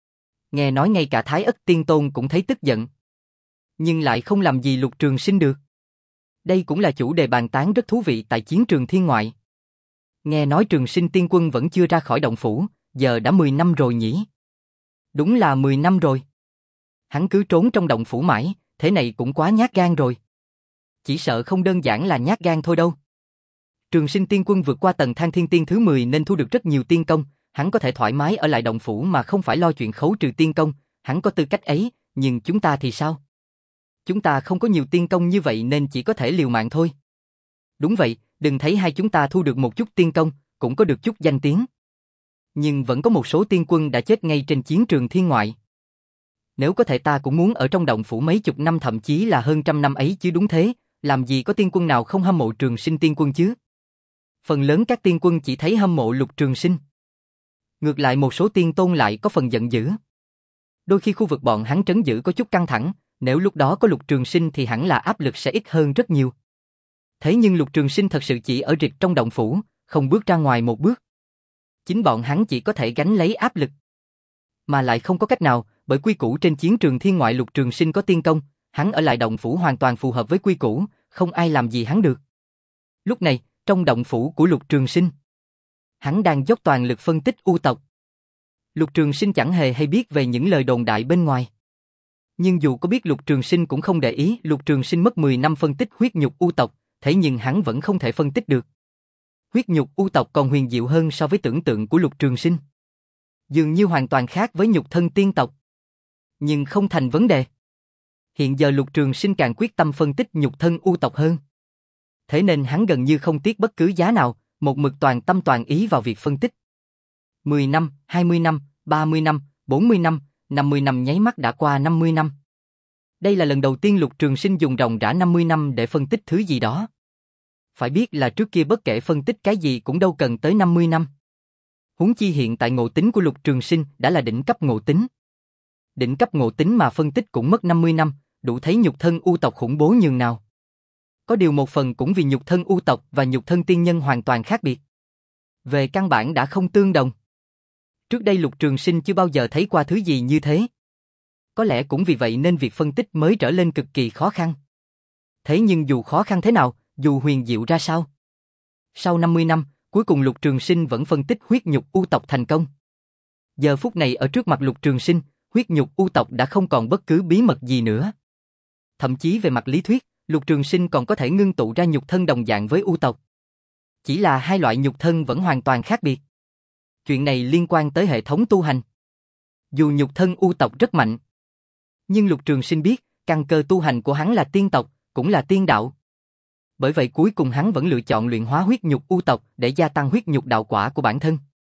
Nghe nói ngay cả Thái Ất Tiên Tôn cũng thấy tức giận. Nhưng lại không làm gì Lục Trường Sinh được. Đây cũng là chủ đề bàn tán rất thú vị tại chiến trường thiên ngoại. Nghe nói Trường Sinh Tiên Quân vẫn chưa ra khỏi động phủ, giờ đã mười năm rồi nhỉ? Đúng là mười năm rồi. Hắn cứ trốn trong động phủ mãi, thế này cũng quá nhát gan rồi. Chỉ sợ không đơn giản là nhát gan thôi đâu. Trường Sinh Tiên Quân vượt qua tầng thang thiên tiên thứ mười nên thu được rất nhiều tiên công, hắn có thể thoải mái ở lại động phủ mà không phải lo chuyện khấu trừ tiên công, hắn có tư cách ấy, nhưng chúng ta thì sao? Chúng ta không có nhiều tiên công như vậy nên chỉ có thể liều mạng thôi. Đúng vậy, đừng thấy hai chúng ta thu được một chút tiên công, cũng có được chút danh tiếng. Nhưng vẫn có một số tiên quân đã chết ngay trên chiến trường thiên ngoại. Nếu có thể ta cũng muốn ở trong động phủ mấy chục năm thậm chí là hơn trăm năm ấy chứ đúng thế, làm gì có tiên quân nào không hâm mộ Trường Sinh Tiên Quân chứ? Phần lớn các tiên quân chỉ thấy hâm mộ Lục Trường Sinh. Ngược lại một số tiên tôn lại có phần giận dữ. Đôi khi khu vực bọn hắn trấn giữ có chút căng thẳng, nếu lúc đó có Lục Trường Sinh thì hẳn là áp lực sẽ ít hơn rất nhiều. Thế nhưng Lục Trường Sinh thật sự chỉ ở rịch trong động phủ, không bước ra ngoài một bước. Chính bọn hắn chỉ có thể gánh lấy áp lực. Mà lại không có cách nào, bởi quy củ trên chiến trường thiên ngoại Lục Trường Sinh có tiên công, hắn ở lại động phủ hoàn toàn phù hợp với quy củ, không ai làm gì hắn được. Lúc này, trong động phủ của Lục Trường Sinh, hắn đang dốc toàn lực phân tích U tộc. Lục Trường Sinh chẳng hề hay biết về những lời đồn đại bên ngoài. Nhưng dù có biết Lục Trường Sinh cũng không để ý, Lục Trường Sinh mất mười năm phân tích huyết nhục U tộc, thế nhưng hắn vẫn không thể phân tích được. Huyết nhục U tộc còn huyền diệu hơn so với tưởng tượng của Lục Trường Sinh. Dường như hoàn toàn khác với nhục thân tiên tộc. Nhưng không thành vấn đề. Hiện giờ Lục Trường Sinh càng quyết tâm phân tích nhục thân U tộc hơn. Thế nên hắn gần như không tiếc bất cứ giá nào, một mực toàn tâm toàn ý vào việc phân tích. mười năm, hai mươi năm, ba mươi năm, bốn mươi năm, năm mươi năm nháy mắt đã qua năm mươi năm. Đây là lần đầu tiên Lục Trường Sinh dùng ròng rã năm mươi năm để phân tích thứ gì đó. Phải biết là trước kia bất kể phân tích cái gì cũng đâu cần tới năm mươi năm. Huống chi hiện tại ngộ tính của Lục Trường Sinh đã là đỉnh cấp ngộ tính. Đỉnh cấp ngộ tính mà phân tích cũng mất năm mươi năm, đủ thấy nhục thân U tộc khủng bố nhường nào. Có điều một phần cũng vì nhục thân U tộc và nhục thân tiên nhân hoàn toàn khác biệt. Về căn bản đã không tương đồng. Trước đây Lục Trường Sinh chưa bao giờ thấy qua thứ gì như thế. Có lẽ cũng vì vậy nên việc phân tích mới trở lên cực kỳ khó khăn. Thế nhưng dù khó khăn thế nào, dù huyền diệu ra sao, sau năm mươi năm, cuối cùng Lục Trường Sinh vẫn phân tích huyết nhục U tộc thành công. Giờ phút này ở trước mặt Lục Trường Sinh, huyết nhục U tộc đã không còn bất cứ bí mật gì nữa. Thậm chí về mặt lý thuyết, Lục Trường Sinh còn có thể ngưng tụ ra nhục thân đồng dạng với U tộc. Chỉ là hai loại nhục thân vẫn hoàn toàn khác biệt. Chuyện này liên quan tới hệ thống tu hành. Dù nhục thân U tộc rất mạnh, nhưng Lục Trường Sinh biết, căn cơ tu hành của hắn là tiên tộc, cũng là tiên đạo. Bởi vậy cuối cùng hắn vẫn lựa chọn luyện hóa huyết nhục U tộc để gia tăng huyết nhục đạo quả của bản thân,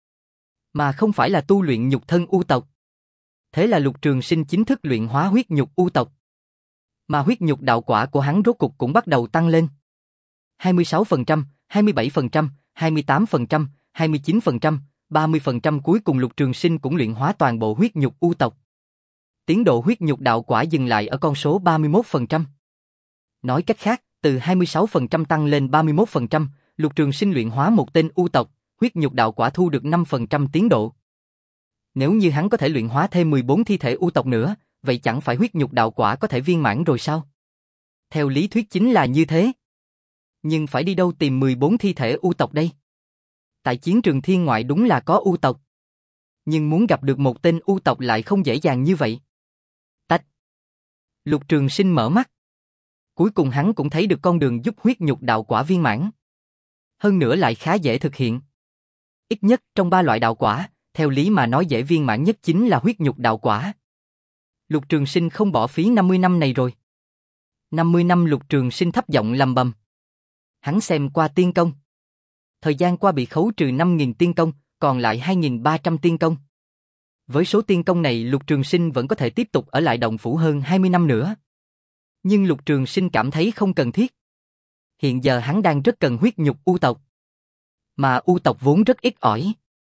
mà không phải là tu luyện nhục thân U tộc. Thế là Lục Trường Sinh chính thức luyện hóa huyết nhục U tộc. Mà huyết nhục đạo quả của hắn rốt cục cũng bắt đầu tăng lên. hai mươi sáu phần trăm, hai mươi bảy phần trăm, hai mươi tám phần trăm, hai mươi chín phần trăm, ba mươi phần trăm cuối cùng Lục Trường Sinh cũng luyện hóa toàn bộ huyết nhục U tộc. Tiến độ huyết nhục đạo quả dừng lại ở con số ba mươi mốt phần trăm. Nói cách khác, từ hai mươi sáu phần trăm tăng lên ba mươi mốt phần trăm, Lục Trường Sinh luyện hóa một tên U tộc, huyết nhục đạo quả thu được năm phần trăm tiến độ. Nếu như hắn có thể luyện hóa thêm mười bốn thi thể U tộc nữa, vậy chẳng phải huyết nhục đạo quả có thể viên mãn rồi sao? Theo lý thuyết chính là như thế. Nhưng phải đi đâu tìm mười bốn thi thể U tộc đây? Tại chiến trường thiên ngoại đúng là có U tộc. Nhưng muốn gặp được một tên U tộc lại không dễ dàng như vậy. Tách. Lục Trường Sinh mở mắt. Cuối cùng hắn cũng thấy được con đường giúp huyết nhục đạo quả viên mãn. Hơn nữa lại khá dễ thực hiện. Ít nhất trong ba loại đạo quả, theo lý mà nói dễ viên mãn nhất chính là huyết nhục đạo quả. Lục Trường Sinh không bỏ phí năm mươi năm này rồi. năm mươi năm Lục Trường Sinh thấp giọng lầm bầm. Hắn xem qua tiên công. Thời gian qua bị khấu trừ năm nghìn tiên công, còn lại hai nghìn ba trăm tiên công. Với số tiên công này Lục Trường Sinh vẫn có thể tiếp tục ở lại động phủ hơn hai mươi năm nữa. Nhưng Lục Trường Sinh cảm thấy không cần thiết. Hiện giờ hắn đang rất cần huyết nhục U tộc. Mà U tộc vốn rất ít ỏi.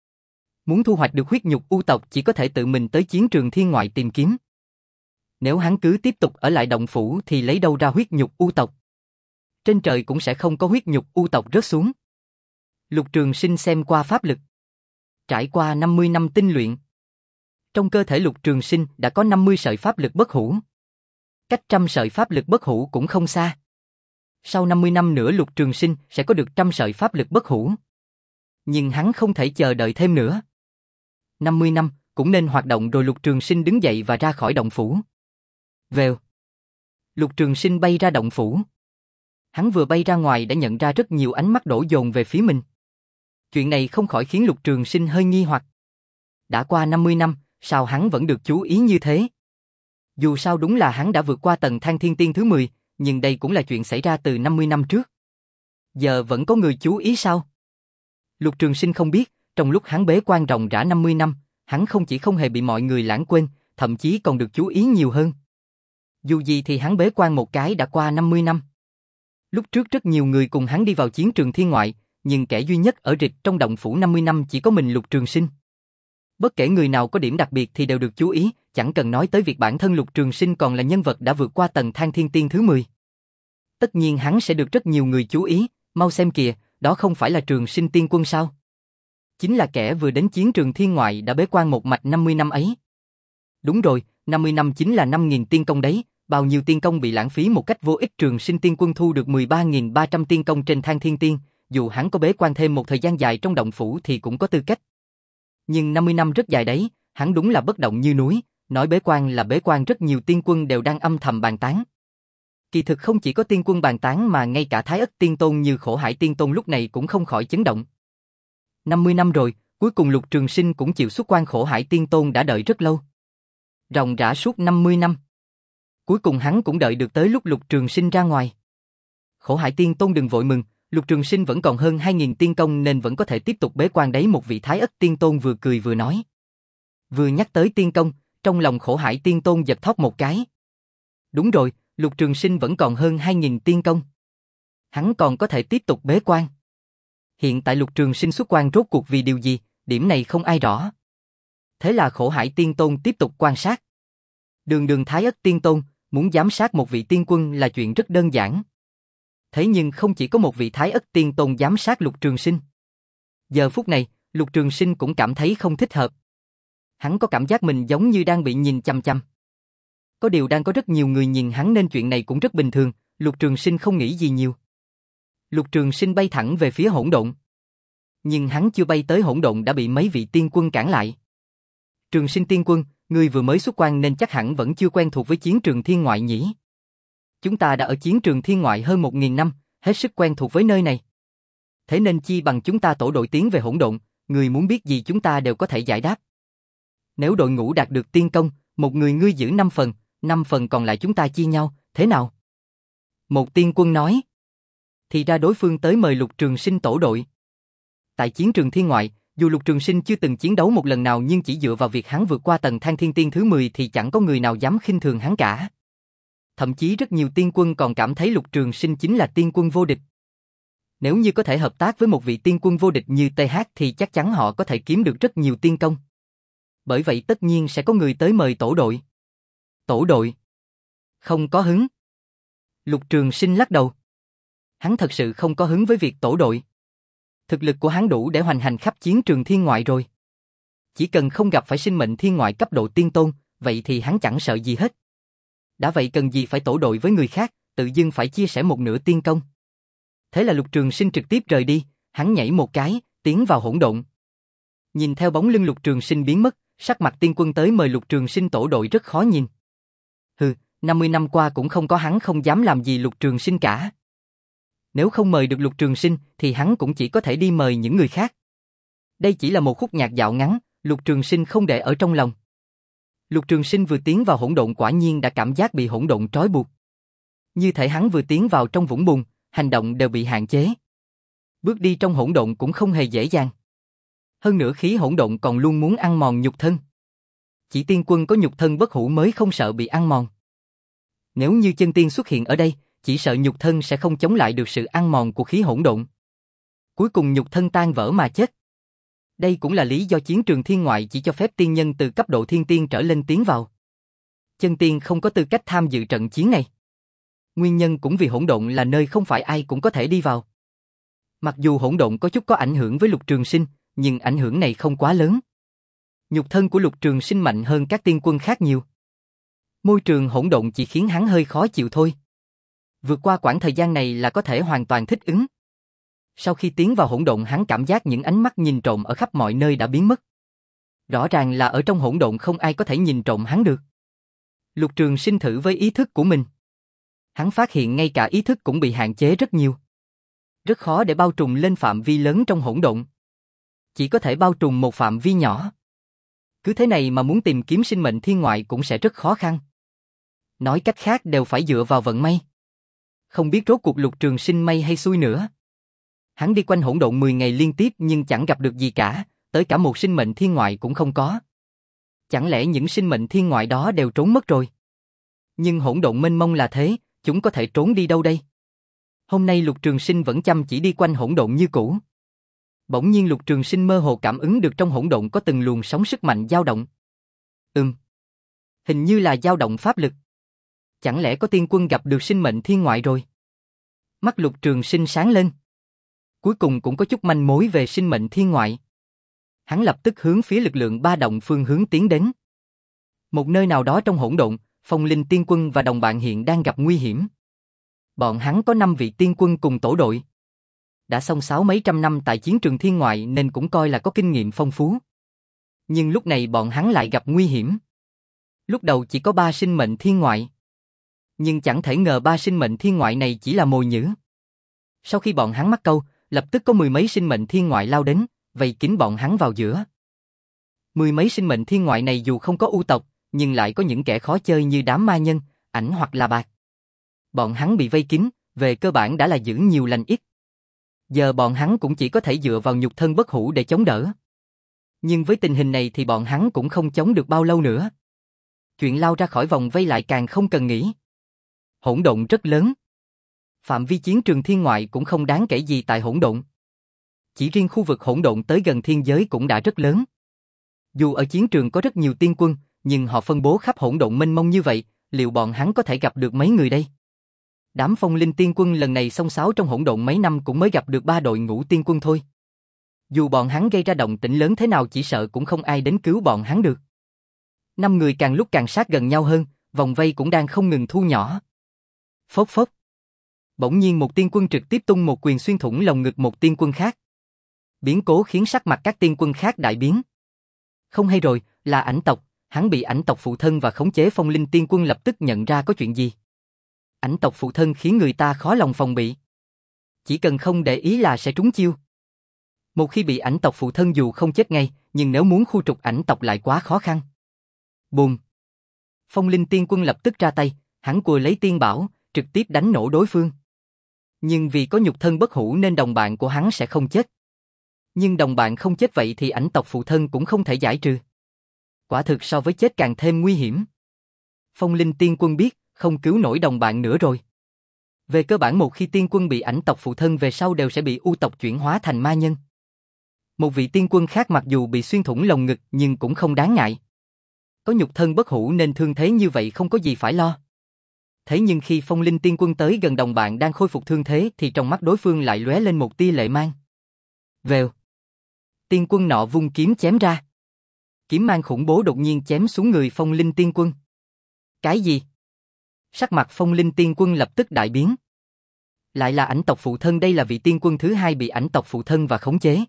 Muốn thu hoạch được huyết nhục U tộc chỉ có thể tự mình tới chiến trường thiên ngoại tìm kiếm. Nếu hắn cứ tiếp tục ở lại động phủ thì lấy đâu ra huyết nhục U tộc? Trên trời cũng sẽ không có huyết nhục U tộc rớt xuống. Lục Trường Sinh xem qua pháp lực. Trải qua năm mươi năm tinh luyện, trong cơ thể Lục Trường Sinh đã có năm mươi sợi pháp lực bất hủ. Cách trăm sợi pháp lực bất hủ cũng không xa. Sau năm mươi năm nữa Lục Trường Sinh sẽ có được trăm sợi pháp lực bất hủ. Nhưng hắn không thể chờ đợi thêm nữa. năm mươi năm cũng nên hoạt động rồi. Lục Trường Sinh đứng dậy và ra khỏi động phủ. Vèo. Lục Trường Sinh bay ra động phủ. Hắn vừa bay ra ngoài đã nhận ra rất nhiều ánh mắt đổ dồn về phía mình. Chuyện này không khỏi khiến Lục Trường Sinh hơi nghi hoặc. Đã qua năm mươi năm, sao hắn vẫn được chú ý như thế? Dù sao đúng là hắn đã vượt qua tầng Thang Thiên Tiên thứ mười, nhưng đây cũng là chuyện xảy ra từ năm mươi năm trước. Giờ vẫn có người chú ý sao? Lục Trường Sinh không biết, trong lúc hắn bế quan ròng rã năm mươi năm, hắn không chỉ không hề bị mọi người lãng quên, thậm chí còn được chú ý nhiều hơn. Dù gì thì hắn bế quan một cái đã qua năm mươi năm. Lúc trước rất nhiều người cùng hắn đi vào chiến trường thiên ngoại, nhưng kẻ duy nhất ở rịch trong động phủ năm mươi năm chỉ có mình Lục Trường Sinh. Bất kể người nào có điểm đặc biệt thì đều được chú ý, chẳng cần nói tới việc bản thân Lục Trường Sinh còn là nhân vật đã vượt qua tầng Thang Thiên Tiên thứ mười. Tất nhiên hắn sẽ được rất nhiều người chú ý, mau xem kìa, đó không phải là Trường Sinh Tiên Quân sao? Chính là kẻ vừa đến chiến trường thiên ngoại đã bế quan một mạch năm mươi năm ấy. Đúng rồi, năm mươi năm chính là năm nghìn tiên công đấy, bao nhiêu tiên công bị lãng phí một cách vô ích. Trường Sinh Tiên Quân thu được mười ba nghìn ba trăm tiên công trên Thang Thiên Tiên, dù hắn có bế quan thêm một thời gian dài trong động phủ thì cũng có tư cách. Nhưng năm mươi năm rất dài đấy, hắn đúng là bất động như núi, nói bế quan là bế quan, rất nhiều tiên quân đều đang âm thầm bàn tán. Kỳ thực không chỉ có tiên quân bàn tán mà ngay cả Thái Ất Tiên Tôn như Khổ Hải Tiên Tôn lúc này cũng không khỏi chấn động. năm mươi năm rồi, cuối cùng Lục Trường Sinh cũng chịu xuất quan. Khổ Hải Tiên Tôn đã đợi rất lâu. Ròng rã suốt năm mươi năm. Cuối cùng hắn cũng đợi được tới lúc Lục Trường Sinh ra ngoài. Khổ Hải Tiên Tôn đừng vội mừng, Lục Trường Sinh vẫn còn hơn hai nghìn tiên công nên vẫn có thể tiếp tục bế quan đấy. Một vị Thái Ất Tiên Tôn vừa cười vừa nói. Vừa nhắc tới tiên công, trong lòng Khổ Hải Tiên Tôn giật thót một cái. Đúng rồi, Lục Trường Sinh vẫn còn hơn hai nghìn tiên công. Hắn còn có thể tiếp tục bế quan. Hiện tại Lục Trường Sinh xuất quan rốt cuộc vì điều gì, điểm này không ai rõ. Thế là Khổ Hải Tiên Tôn tiếp tục quan sát. Đường đường Thái Ất Tiên Tôn, muốn giám sát một vị tiên quân là chuyện rất đơn giản. Thế nhưng không chỉ có một vị Thái Ất Tiên Tôn giám sát Lục Trường Sinh. Giờ phút này, Lục Trường Sinh cũng cảm thấy không thích hợp. Hắn có cảm giác mình giống như đang bị nhìn chằm chằm. Có điều đang có rất nhiều người nhìn hắn nên chuyện này cũng rất bình thường, Lục Trường Sinh không nghĩ gì nhiều. Lục Trường Sinh bay thẳng về phía hỗn độn. Nhưng hắn chưa bay tới hỗn độn đã bị mấy vị tiên quân cản lại. Trường Sinh Tiên Quân, ngươi vừa mới xuất quan nên chắc hẳn vẫn chưa quen thuộc với chiến trường thiên ngoại nhỉ? Chúng ta đã ở chiến trường thiên ngoại hơn một nghìn năm, hết sức quen thuộc với nơi này. Thế nên chi bằng chúng ta tổ đội tiến về hỗn độn, người muốn biết gì chúng ta đều có thể giải đáp. Nếu đội ngũ đạt được tiên công, một người ngươi giữ năm phần, năm phần còn lại chúng ta chia nhau, thế nào? Một tiên quân nói. Thì ra đối phương tới mời Lục Trường Sinh tổ đội. Tại chiến trường thiên ngoại, dù Lục Trường Sinh chưa từng chiến đấu một lần nào nhưng chỉ dựa vào việc hắn vượt qua tầng Thang Thiên Tiên thứ mười thì chẳng có người nào dám khinh thường hắn cả. Thậm chí rất nhiều tiên quân còn cảm thấy Lục Trường Sinh chính là tiên quân vô địch. Nếu như có thể hợp tác với một vị tiên quân vô địch như tê hát thì chắc chắn họ có thể kiếm được rất nhiều tiên công. Bởi vậy tất nhiên sẽ có người tới mời tổ đội. Tổ đội? Không có hứng. Lục Trường Sinh lắc đầu. Hắn thật sự không có hứng với việc tổ đội. Thực lực của hắn đủ để hoành hành khắp chiến trường thiên ngoại rồi. Chỉ cần không gặp phải sinh mệnh thiên ngoại cấp độ tiên tôn, vậy thì hắn chẳng sợ gì hết. Đã vậy cần gì phải tổ đội với người khác, tự dưng phải chia sẻ một nửa tiên công. Thế là Lục Trường Sinh trực tiếp rời đi, hắn nhảy một cái, tiến vào hỗn độn. Nhìn theo bóng lưng Lục Trường Sinh biến mất, sắc mặt tiên quân tới mời Lục Trường Sinh tổ đội rất khó nhìn. Hừ, năm mươi năm qua cũng không có hắn không dám làm gì Lục Trường Sinh cả. Nếu không mời được Lục Trường Sinh thì hắn cũng chỉ có thể đi mời những người khác. Đây chỉ là một khúc nhạc dạo ngắn, Lục Trường Sinh không để ở trong lòng. Lục Trường Sinh vừa tiến vào hỗn độn quả nhiên đã cảm giác bị hỗn độn trói buộc. Như thể hắn vừa tiến vào trong vũng bùn, hành động đều bị hạn chế. Bước đi trong hỗn độn cũng không hề dễ dàng. Hơn nữa khí hỗn độn còn luôn muốn ăn mòn nhục thân. Chỉ tiên quân có nhục thân bất hủ mới không sợ bị ăn mòn. Nếu như chân tiên xuất hiện ở đây, chỉ sợ nhục thân sẽ không chống lại được sự ăn mòn của khí hỗn độn. Cuối cùng nhục thân tan vỡ mà chết. Đây cũng là lý do chiến trường thiên ngoại chỉ cho phép tiên nhân từ cấp độ thiên tiên trở lên tiến vào. Chân tiên không có tư cách tham dự trận chiến này. Nguyên nhân cũng vì hỗn độn là nơi không phải ai cũng có thể đi vào. Mặc dù hỗn độn có chút có ảnh hưởng với Lục Trường Sinh, nhưng ảnh hưởng này không quá lớn. Nhục thân của Lục Trường Sinh mạnh hơn các tiên quân khác nhiều. Môi trường hỗn độn chỉ khiến hắn hơi khó chịu thôi. Vượt qua quãng thời gian này là có thể hoàn toàn thích ứng. Sau khi tiến vào hỗn độn, hắn cảm giác những ánh mắt nhìn trộm ở khắp mọi nơi đã biến mất. Rõ ràng là ở trong hỗn độn không ai có thể nhìn trộm hắn được. Lục Trường Sinh thử với ý thức của mình. Hắn phát hiện ngay cả ý thức cũng bị hạn chế rất nhiều. Rất khó để bao trùm lên phạm vi lớn trong hỗn độn. Chỉ có thể bao trùm một phạm vi nhỏ. Cứ thế này mà muốn tìm kiếm sinh mệnh thiên ngoại cũng sẽ rất khó khăn. Nói cách khác đều phải dựa vào vận may. Không biết rốt cuộc Lục Trường Sinh may hay xui nữa. Hắn đi quanh hỗn độn mười ngày liên tiếp nhưng chẳng gặp được gì cả, tới cả một sinh mệnh thiên ngoại cũng không có. Chẳng lẽ những sinh mệnh thiên ngoại đó đều trốn mất rồi? Nhưng hỗn độn mênh mông là thế, chúng có thể trốn đi đâu đây? Hôm nay Lục Trường Sinh vẫn chăm chỉ đi quanh hỗn độn như cũ. Bỗng nhiên Lục Trường Sinh mơ hồ cảm ứng được trong hỗn độn có từng luồng sóng sức mạnh dao động. Ừm, hình như là dao động pháp lực. Chẳng lẽ có tiên quân gặp được sinh mệnh thiên ngoại rồi? Mắt Lục Trường Sinh sáng lên. Cuối cùng cũng có chút manh mối về sinh mệnh thiên ngoại. Hắn lập tức hướng phía lực lượng ba động phương hướng tiến đến. Một nơi nào đó trong hỗn độn, Phong Linh Tiên Quân và đồng bạn hiện đang gặp nguy hiểm. Bọn hắn có năm vị tiên quân cùng tổ đội. Đã xông xáo mấy trăm năm tại chiến trường thiên ngoại nên cũng coi là có kinh nghiệm phong phú. Nhưng lúc này bọn hắn lại gặp nguy hiểm. Lúc đầu chỉ có ba sinh mệnh thiên ngoại. Nhưng chẳng thể ngờ ba sinh mệnh thiên ngoại này chỉ là mồi nhử. Sau khi bọn hắn mắc câu, lập tức có mười mấy sinh mệnh thiên ngoại lao đến, vây kín bọn hắn vào giữa. Mười mấy sinh mệnh thiên ngoại này dù không có u tộc, nhưng lại có những kẻ khó chơi như đám ma nhân, ảnh hoặc là bạc. Bọn hắn bị vây kín, về cơ bản đã là giữ nhiều lành ít. Giờ bọn hắn cũng chỉ có thể dựa vào nhục thân bất hủ để chống đỡ. Nhưng với tình hình này thì bọn hắn cũng không chống được bao lâu nữa. Chuyện lao ra khỏi vòng vây lại càng không cần nghĩ. Hỗn độn rất lớn. Phạm vi chiến trường thiên ngoại cũng không đáng kể gì tại hỗn độn. Chỉ riêng khu vực hỗn độn tới gần thiên giới cũng đã rất lớn. Dù ở chiến trường có rất nhiều tiên quân, nhưng họ phân bố khắp hỗn độn mênh mông như vậy, liệu bọn hắn có thể gặp được mấy người đây? Đám Phong Linh Tiên Quân lần này xông xáo trong hỗn độn mấy năm cũng mới gặp được ba đội ngũ tiên quân thôi. Dù bọn hắn gây ra động tĩnh lớn thế nào chỉ sợ cũng không ai đến cứu bọn hắn được. Năm người càng lúc càng sát gần nhau hơn, vòng vây cũng đang không ngừng thu nhỏ. Phốc phốc. Bỗng nhiên một tiên quân trực tiếp tung một quyền xuyên thủng lồng ngực một tiên quân khác. Biến cố khiến sắc mặt các tiên quân khác đại biến. Không hay rồi, là ảnh tộc, hắn bị ảnh tộc phụ thân và khống chế. Phong Linh Tiên Quân lập tức nhận ra có chuyện gì. Ảnh tộc phụ thân khiến người ta khó lòng phòng bị. Chỉ cần không để ý là sẽ trúng chiêu. Một khi bị ảnh tộc phụ thân dù không chết ngay, nhưng nếu muốn khu trục ảnh tộc lại quá khó khăn. Bùm. Phong Linh Tiên Quân lập tức ra tay, hắn cùi lấy tiên bảo, trực tiếp đánh nổ đối phương. Nhưng vì có nhục thân bất hủ nên đồng bạn của hắn sẽ không chết. Nhưng đồng bạn không chết vậy thì ảnh tộc phụ thân cũng không thể giải trừ. Quả thực so với chết càng thêm nguy hiểm. Phong Linh Tiên Quân biết, không cứu nổi đồng bạn nữa rồi. Về cơ bản một khi tiên quân bị ảnh tộc phụ thân về sau đều sẽ bị u tộc chuyển hóa thành ma nhân. Một vị tiên quân khác mặc dù bị xuyên thủng lồng ngực nhưng cũng không đáng ngại. Có nhục thân bất hủ nên thương thế như vậy không có gì phải lo. Thế nhưng khi Phong Linh Tiên Quân tới gần đồng bạn đang khôi phục thương thế thì trong mắt đối phương lại lóe lên một tia lệ mang. Vèo. Tiên quân nọ vung kiếm chém ra. Kiếm mang khủng bố đột nhiên chém xuống người Phong Linh Tiên Quân. Cái gì? Sắc mặt Phong Linh Tiên Quân lập tức đại biến. Lại là ảnh tộc phụ thân, đây là vị tiên quân thứ hai bị ảnh tộc phụ thân và khống chế.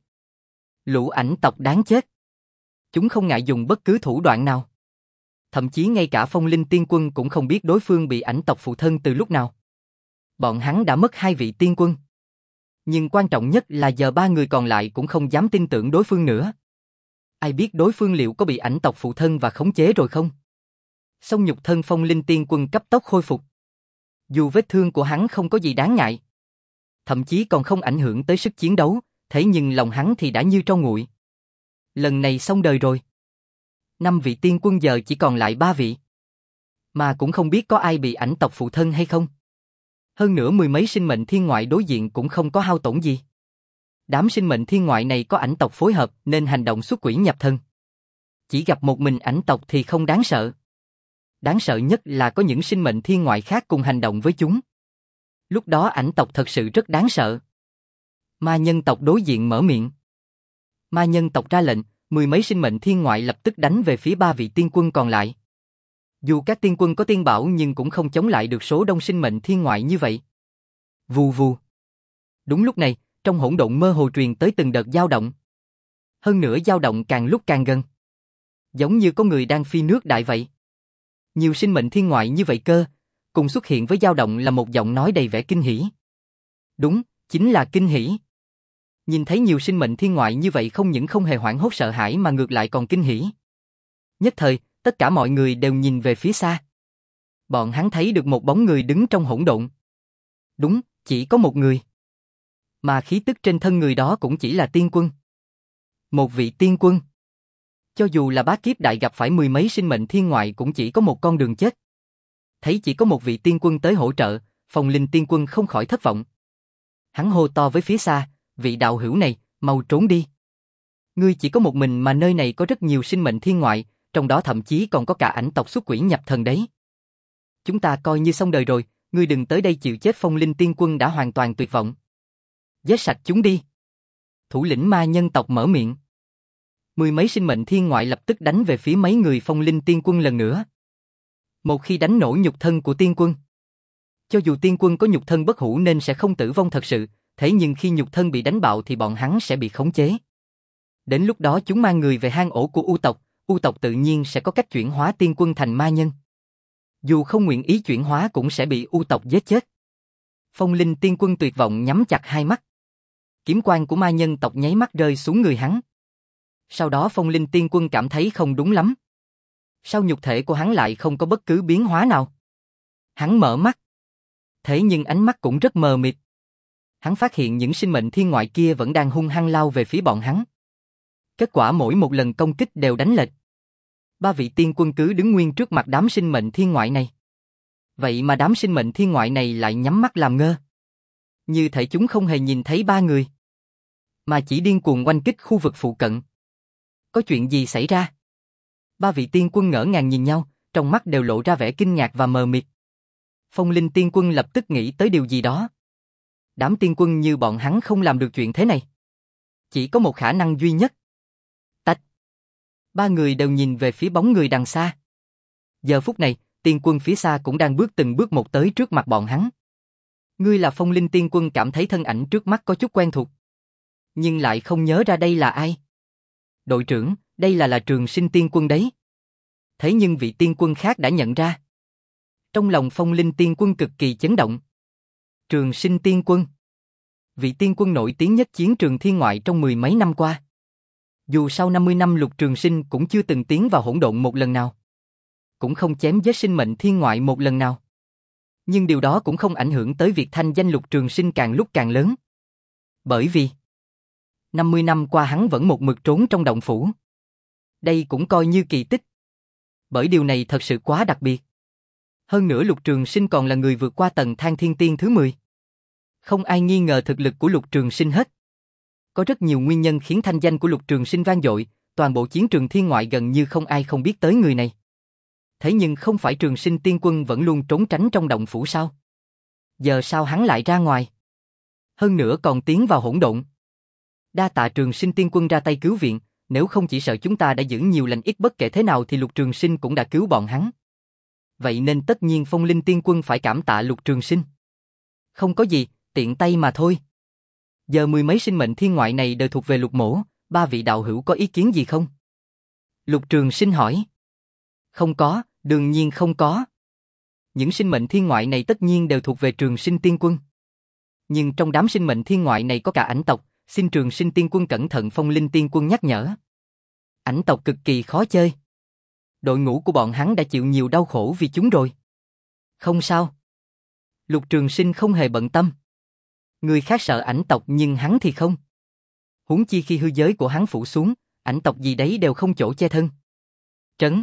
Lũ ảnh tộc đáng chết. Chúng không ngại dùng bất cứ thủ đoạn nào. Thậm chí ngay cả Phong Linh Tiên Quân cũng không biết đối phương bị ảnh tộc phụ thân từ lúc nào. Bọn hắn đã mất hai vị tiên quân. Nhưng quan trọng nhất là giờ ba người còn lại cũng không dám tin tưởng đối phương nữa. Ai biết đối phương liệu có bị ảnh tộc phụ thân và khống chế rồi không? Song nhục thân Phong Linh Tiên Quân cấp tốc khôi phục. Dù vết thương của hắn không có gì đáng ngại, thậm chí còn không ảnh hưởng tới sức chiến đấu, thế nhưng lòng hắn thì đã như tro nguội. Lần này xong đời rồi. Năm vị tiên quân giờ chỉ còn lại ba vị. Mà cũng không biết có ai bị ảnh tộc phụ thân hay không. Hơn nữa mười mấy sinh mệnh thiên ngoại đối diện cũng không có hao tổn gì. Đám sinh mệnh thiên ngoại này có ảnh tộc phối hợp nên hành động xuất quỷ nhập thân. Chỉ gặp một mình ảnh tộc thì không đáng sợ. Đáng sợ nhất là có những sinh mệnh thiên ngoại khác cùng hành động với chúng. Lúc đó ảnh tộc thật sự rất đáng sợ. Ma nhân tộc đối diện mở miệng. Ma nhân tộc ra lệnh, mười mấy sinh mệnh thiên ngoại lập tức đánh về phía ba vị tiên quân còn lại. Dù các tiên quân có tiên bảo nhưng cũng không chống lại được số đông sinh mệnh thiên ngoại như vậy. Vù vù. Đúng lúc này, trong hỗn độn mơ hồ truyền tới từng đợt dao động. Hơn nữa dao động càng lúc càng gần. Giống như có người đang phi nước đại vậy. Nhiều sinh mệnh thiên ngoại như vậy cơ, cùng xuất hiện với dao động là một giọng nói đầy vẻ kinh hỉ. Đúng, chính là kinh hỉ. Nhìn thấy nhiều sinh mệnh thiên ngoại như vậy không những không hề hoảng hốt sợ hãi mà ngược lại còn kinh hỉ. Nhất thời, tất cả mọi người đều nhìn về phía xa. Bọn hắn thấy được một bóng người đứng trong hỗn độn. Đúng, chỉ có một người. Mà khí tức trên thân người đó cũng chỉ là tiên quân. Một vị tiên quân. Cho dù là bá kiếp đại gặp phải mười mấy sinh mệnh thiên ngoại cũng chỉ có một con đường chết. Thấy chỉ có một vị tiên quân tới hỗ trợ, Phong Linh tiên quân không khỏi thất vọng. Hắn hô to với phía xa, vị đạo hữu này, mau trốn đi. Ngươi chỉ có một mình mà nơi này có rất nhiều sinh mệnh thiên ngoại, trong đó thậm chí còn có cả ảnh tộc xuất quỷ nhập thần đấy. Chúng ta coi như xong đời rồi, ngươi đừng tới đây chịu chết. Phong Linh tiên quân đã hoàn toàn tuyệt vọng. Giết sạch chúng đi. Thủ lĩnh ma nhân tộc mở miệng. Mười mấy sinh mệnh thiên ngoại lập tức đánh về phía mấy người Phong Linh tiên quân lần nữa. Một khi đánh nổ nhục thân của tiên quân, cho dù tiên quân có nhục thân bất hủ nên sẽ không tử vong thật sự, thế nhưng khi nhục thân bị đánh bạo thì bọn hắn sẽ bị khống chế. Đến lúc đó chúng mang người về hang ổ của U tộc, U tộc tự nhiên sẽ có cách chuyển hóa tiên quân thành ma nhân. Dù không nguyện ý chuyển hóa cũng sẽ bị U tộc giết chết. Phong Linh tiên quân tuyệt vọng nhắm chặt hai mắt. Kiếm quang của ma nhân tộc nháy mắt rơi xuống người hắn. Sau đó Phong Linh tiên quân cảm thấy không đúng lắm. Sao nhục thể của hắn lại không có bất cứ biến hóa nào? Hắn mở mắt. Thế nhưng ánh mắt cũng rất mờ mịt. Hắn phát hiện những sinh mệnh thiên ngoại kia vẫn đang hung hăng lao về phía bọn hắn. Kết quả mỗi một lần công kích đều đánh lệch. Ba vị tiên quân cứ đứng nguyên trước mặt đám sinh mệnh thiên ngoại này. Vậy mà đám sinh mệnh thiên ngoại này lại nhắm mắt làm ngơ. Như thể chúng không hề nhìn thấy ba người, mà chỉ điên cuồng oanh kích khu vực phụ cận. Có chuyện gì xảy ra? Ba vị tiên quân ngỡ ngàng nhìn nhau, trong mắt đều lộ ra vẻ kinh ngạc và mờ mịt. Phong Linh tiên quân lập tức nghĩ tới điều gì đó. Đám tiên quân như bọn hắn không làm được chuyện thế này. Chỉ có một khả năng duy nhất. Tách. Ba người đều nhìn về phía bóng người đằng xa. Giờ phút này, tiên quân phía xa cũng đang bước từng bước một tới trước mặt bọn hắn. Ngươi là Phong Linh tiên quân cảm thấy thân ảnh trước mắt có chút quen thuộc, nhưng lại không nhớ ra đây là ai. Đội trưởng, đây là là Trường Sinh tiên quân đấy. Thế nhưng vị tiên quân khác đã nhận ra. Trong lòng Phong Linh tiên quân cực kỳ chấn động. Trường Sinh tiên quân. Vị tiên quân nổi tiếng nhất chiến trường thiên ngoại trong mười mấy năm qua. Dù sau năm mươi năm Lục Trường Sinh cũng chưa từng tiến vào hỗn độn một lần nào. Cũng không chém giết sinh mệnh thiên ngoại một lần nào. Nhưng điều đó cũng không ảnh hưởng tới việc thanh danh Lục Trường Sinh càng lúc càng lớn. Bởi vì năm mươi năm qua hắn vẫn một mực trốn trong động phủ. Đây cũng coi như kỳ tích. Bởi điều này thật sự quá đặc biệt. Hơn nữa Lục Trường Sinh còn là người vượt qua tầng Thang Thiên Tiên thứ mười. Không ai nghi ngờ thực lực của Lục Trường Sinh hết. Có rất nhiều nguyên nhân khiến thanh danh của Lục Trường Sinh vang dội, toàn bộ chiến trường thiên ngoại gần như không ai không biết tới người này. Thế nhưng không phải Trường Sinh tiên quân vẫn luôn trốn tránh trong động phủ sao? Giờ sao hắn lại ra ngoài? Hơn nữa còn tiến vào hỗn độn. Đa tạ Trường Sinh tiên quân ra tay cứu viện, nếu không chỉ sợ chúng ta đã giữ nhiều lành ít, bất kể thế nào thì Lục Trường Sinh cũng đã cứu bọn hắn. Vậy nên tất nhiên Phong Linh tiên quân phải cảm tạ Lục Trường Sinh. Không có gì, tiện tay mà thôi. Giờ mười mấy sinh mệnh thiên ngoại này đều thuộc về Lục mỗ, ba vị đạo hữu có ý kiến gì không? Lục Trường Sinh hỏi. Không có, đương nhiên không có. Những sinh mệnh thiên ngoại này tất nhiên đều thuộc về Trường Sinh tiên quân. Nhưng trong đám sinh mệnh thiên ngoại này có cả ảnh tộc, xin Trường Sinh tiên quân cẩn thận. Phong Linh tiên quân nhắc nhở. Ảnh tộc cực kỳ khó chơi. Đội ngũ của bọn hắn đã chịu nhiều đau khổ vì chúng rồi. Không sao. Lục Trường Sinh không hề bận tâm. Người khác sợ ảnh tộc nhưng hắn thì không. Huống chi khi hư giới của hắn phủ xuống, ảnh tộc gì đấy đều không chỗ che thân. Trấn.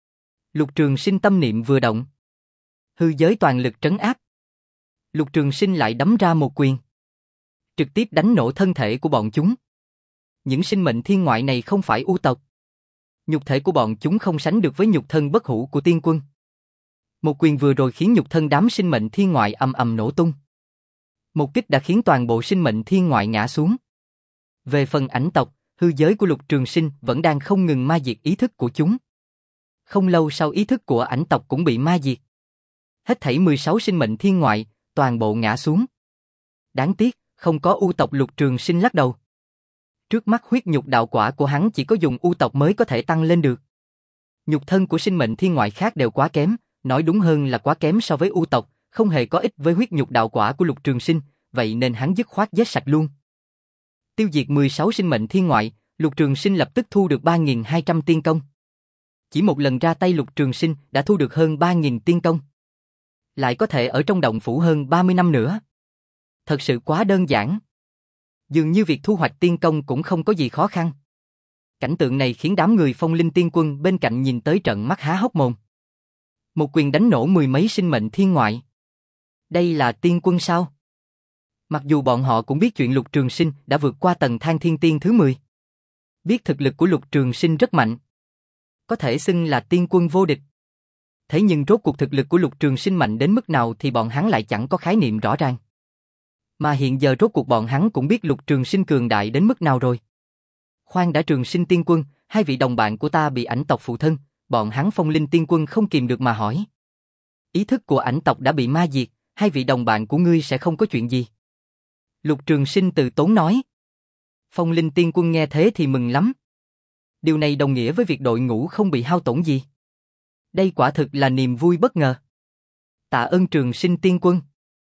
Lục Trường Sinh tâm niệm vừa động. Hư giới toàn lực trấn áp. Lục Trường Sinh lại đấm ra một quyền. trực tiếp đánh nổ thân thể của bọn chúng. Những sinh mệnh thiên ngoại này không phải u tộc. Nhục thể của bọn chúng không sánh được với nhục thân bất hủ của tiên quân. Một quyền vừa rồi khiến nhục thân đám sinh mệnh thiên ngoại ầm ầm nổ tung. Một kích đã khiến toàn bộ sinh mệnh thiên ngoại ngã xuống. Về phần ảnh tộc, hư giới của Lục Trường Sinh vẫn đang không ngừng ma diệt ý thức của chúng. Không lâu sau ý thức của ảnh tộc cũng bị ma diệt. Hết thảy mười sáu sinh mệnh thiên ngoại, toàn bộ ngã xuống. Đáng tiếc, không có u tộc. Lục Trường Sinh lắc đầu. Trước mắt huyết nhục đạo quả của hắn chỉ có dùng u tộc mới có thể tăng lên được. Nhục thân của sinh mệnh thiên ngoại khác đều quá kém, nói đúng hơn là quá kém so với u tộc, không hề có ích với huyết nhục đạo quả của Lục Trường Sinh, vậy nên hắn dứt khoát giết sạch luôn. Tiêu diệt mười sáu sinh mệnh thiên ngoại, Lục Trường Sinh lập tức thu được ba nghìn hai trăm tiên công. Chỉ một lần ra tay Lục Trường Sinh đã thu được hơn ba nghìn tiên công. Lại có thể ở trong động phủ hơn ba mươi năm nữa. Thật sự quá đơn giản. Dường như việc thu hoạch tiên công cũng không có gì khó khăn. Cảnh tượng này khiến đám người Phong Linh Tiên Quân bên cạnh nhìn tới trợn mắt há hốc mồm. Một quyền đánh nổ mười mấy sinh mệnh thiên ngoại. Đây là tiên quân sao? Mặc dù bọn họ cũng biết chuyện Lục Trường Sinh đã vượt qua tầng Thang Thiên Tiên thứ mười. Biết thực lực của Lục Trường Sinh rất mạnh. Có thể xưng là tiên quân vô địch. Thế nhưng rốt cuộc thực lực của Lục Trường Sinh mạnh đến mức nào thì bọn hắn lại chẳng có khái niệm rõ ràng. Mà hiện giờ rốt cuộc bọn hắn cũng biết Lục Trường Sinh cường đại đến mức nào rồi. Khoan đã, Trường Sinh Tiên Quân, hai vị đồng bạn của ta bị ảnh tộc phụ thân, bọn hắn Phong Linh Tiên Quân không kìm được mà hỏi. Ý thức của ảnh tộc đã bị ma diệt, hai vị đồng bạn của ngươi sẽ không có chuyện gì. Lục Trường Sinh từ tốn nói. Phong Linh Tiên Quân nghe thế thì mừng lắm. Điều này đồng nghĩa với việc đội ngũ không bị hao tổn gì. Đây quả thực là niềm vui bất ngờ. Tạ ơn Trường Sinh Tiên Quân.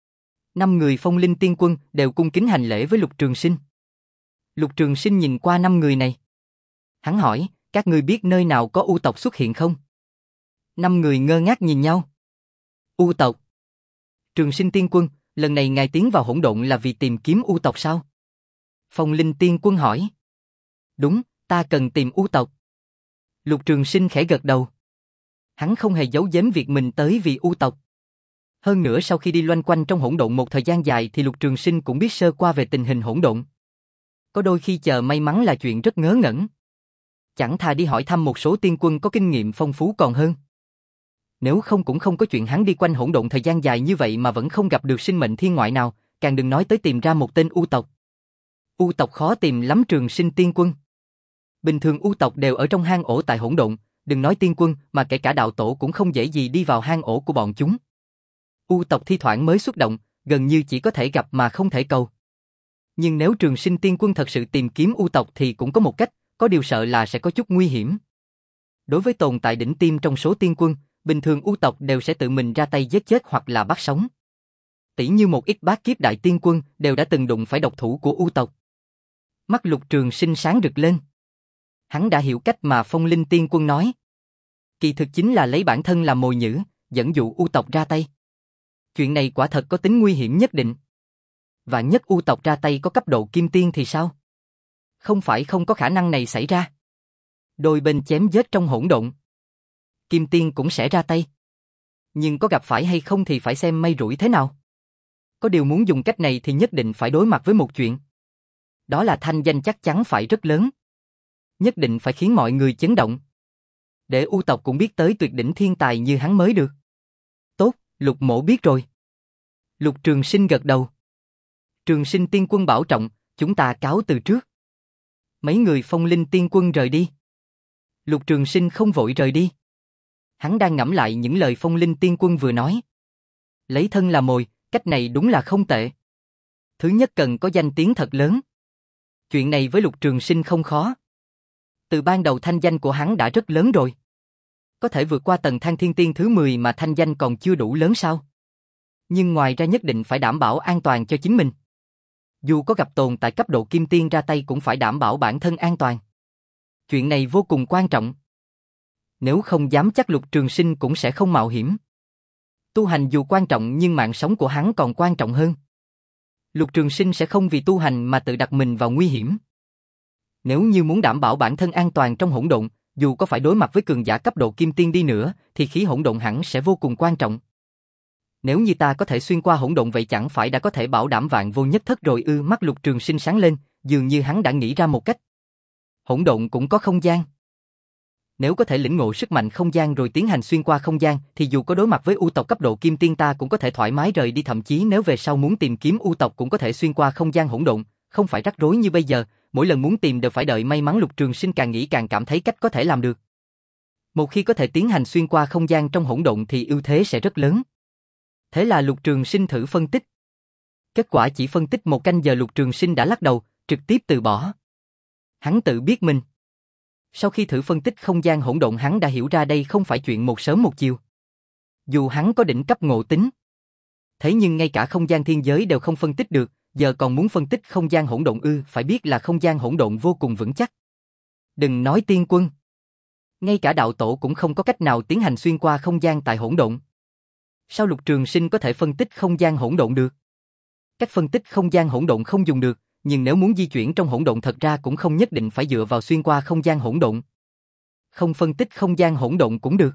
Năm người Phong Linh Tiên Quân đều cung kính hành lễ với Lục Trường Sinh. Lục Trường Sinh nhìn qua năm người này. Hắn hỏi, các ngươi biết nơi nào có u tộc xuất hiện không? Năm người ngơ ngác nhìn nhau. U tộc? Trường Sinh Tiên Quân, lần này ngài tiến vào hỗn độn là vì tìm kiếm u tộc sao? Phong Linh Tiên Quân hỏi. Đúng, ta cần tìm u tộc. Lục Trường Sinh khẽ gật đầu. Hắn không hề giấu giếm việc mình tới vì u tộc. Hơn nữa sau khi đi loanh quanh trong hỗn độn một thời gian dài thì Lục Trường Sinh cũng biết sơ qua về tình hình hỗn độn. Có đôi khi chờ may mắn là chuyện rất ngớ ngẩn. Chẳng thà đi hỏi thăm một số tiên quân có kinh nghiệm phong phú còn hơn. Nếu không cũng không có chuyện hắn đi quanh hỗn độn thời gian dài như vậy mà vẫn không gặp được sinh mệnh thiên ngoại nào, càng đừng nói tới tìm ra một tên u tộc. U tộc khó tìm lắm Trường Sinh Tiên Quân. Bình thường u tộc đều ở trong hang ổ tại hỗn độn, đừng nói tiên quân mà kể cả đạo tổ cũng không dễ gì đi vào hang ổ của bọn chúng. U tộc thi thoảng mới xuất động, gần như chỉ có thể gặp mà không thể cầu. Nhưng nếu Trường Sinh Tiên Quân thật sự tìm kiếm u tộc thì cũng có một cách, có điều sợ là sẽ có chút nguy hiểm. Đối với tồn tại đỉnh tiêm trong số tiên quân, bình thường u tộc đều sẽ tự mình ra tay giết chết hoặc là bắt sống. Tỷ như một ít bát kiếp đại tiên quân đều đã từng đụng phải độc thủ của u tộc. Mắt Lục Trường Sinh sáng rực lên. Hắn đã hiểu cách mà Phong Linh Tiên Quân nói. Kỳ thực chính là lấy bản thân làm mồi nhử, dẫn dụ u tộc ra tay. Chuyện này quả thật có tính nguy hiểm nhất định. Và nhất u tộc ra tay có cấp độ kim tiên thì sao? Không phải không có khả năng này xảy ra. Đôi bên chém giết trong hỗn độn. Kim tiên cũng sẽ ra tay. Nhưng có gặp phải hay không thì phải xem may rủi thế nào. Có điều muốn dùng cách này thì nhất định phải đối mặt với một chuyện. Đó là thanh danh chắc chắn phải rất lớn. Nhất định phải khiến mọi người chấn động. Để u tộc cũng biết tới tuyệt đỉnh thiên tài như hắn mới được. Tốt, Lục Mỗ biết rồi. Lục Trường Sinh gật đầu. Trường Sinh Tiên Quân bảo trọng, chúng ta cáo từ trước. Mấy người Phong Linh Tiên Quân rời đi. Lục Trường Sinh không vội rời đi. Hắn đang ngẫm lại những lời Phong Linh Tiên Quân vừa nói. Lấy thân là mồi, cách này đúng là không tệ. Thứ nhất cần có danh tiếng thật lớn. Chuyện này với Lục Trường Sinh không khó. Từ ban đầu thanh danh của hắn đã rất lớn rồi. Có thể vượt qua tầng Thang Thiên Tiên thứ mười mà thanh danh còn chưa đủ lớn sao? Nhưng ngoài ra nhất định phải đảm bảo an toàn cho chính mình. Dù có gặp tồn tại cấp độ kim tiên ra tay cũng phải đảm bảo bản thân an toàn. Chuyện này vô cùng quan trọng. Nếu không dám chắc Lục Trường Sinh cũng sẽ không mạo hiểm. Tu hành dù quan trọng nhưng mạng sống của hắn còn quan trọng hơn. Lục Trường Sinh sẽ không vì tu hành mà tự đặt mình vào nguy hiểm. Nếu như muốn đảm bảo bản thân an toàn trong hỗn độn, dù có phải đối mặt với cường giả cấp độ kim tiên đi nữa, thì khí hỗn độn hẳn sẽ vô cùng quan trọng. Nếu như ta có thể xuyên qua hỗn độn vậy chẳng phải đã có thể bảo đảm vạn vô nhất thất rồi ư? Mắt Lục Trường Sinh sáng lên, dường như hắn đã nghĩ ra một cách. Hỗn độn cũng có không gian. Nếu có thể lĩnh ngộ sức mạnh không gian rồi tiến hành xuyên qua không gian, thì dù có đối mặt với U tộc cấp độ kim tiên ta cũng có thể thoải mái rời đi, thậm chí nếu về sau muốn tìm kiếm U tộc cũng có thể xuyên qua không gian hỗn độn, không phải rắc rối như bây giờ, mỗi lần muốn tìm đều phải đợi may mắn. Lục Trường Sinh càng nghĩ càng cảm thấy cách có thể làm được. Một khi có thể tiến hành xuyên qua không gian trong hỗn độn thì ưu thế sẽ rất lớn. Thế là Lục Trường Sinh thử phân tích. Kết quả chỉ phân tích một canh giờ Lục Trường Sinh đã lắc đầu, trực tiếp từ bỏ. Hắn tự biết mình. Sau khi thử phân tích không gian hỗn độn hắn đã hiểu ra đây không phải chuyện một sớm một chiều. Dù hắn có đỉnh cấp ngộ tính. Thế nhưng ngay cả không gian thiên giới đều không phân tích được, giờ còn muốn phân tích không gian hỗn độn ư? Phải biết là không gian hỗn độn vô cùng vững chắc. Đừng nói tiên quân. Ngay cả đạo tổ cũng không có cách nào tiến hành xuyên qua không gian tại hỗn độn. Sao Lục Trường Sinh có thể phân tích không gian hỗn độn được? Cách phân tích không gian hỗn độn không dùng được, nhưng nếu muốn di chuyển trong hỗn độn thật ra cũng không nhất định phải dựa vào xuyên qua không gian hỗn độn. Không phân tích không gian hỗn độn cũng được.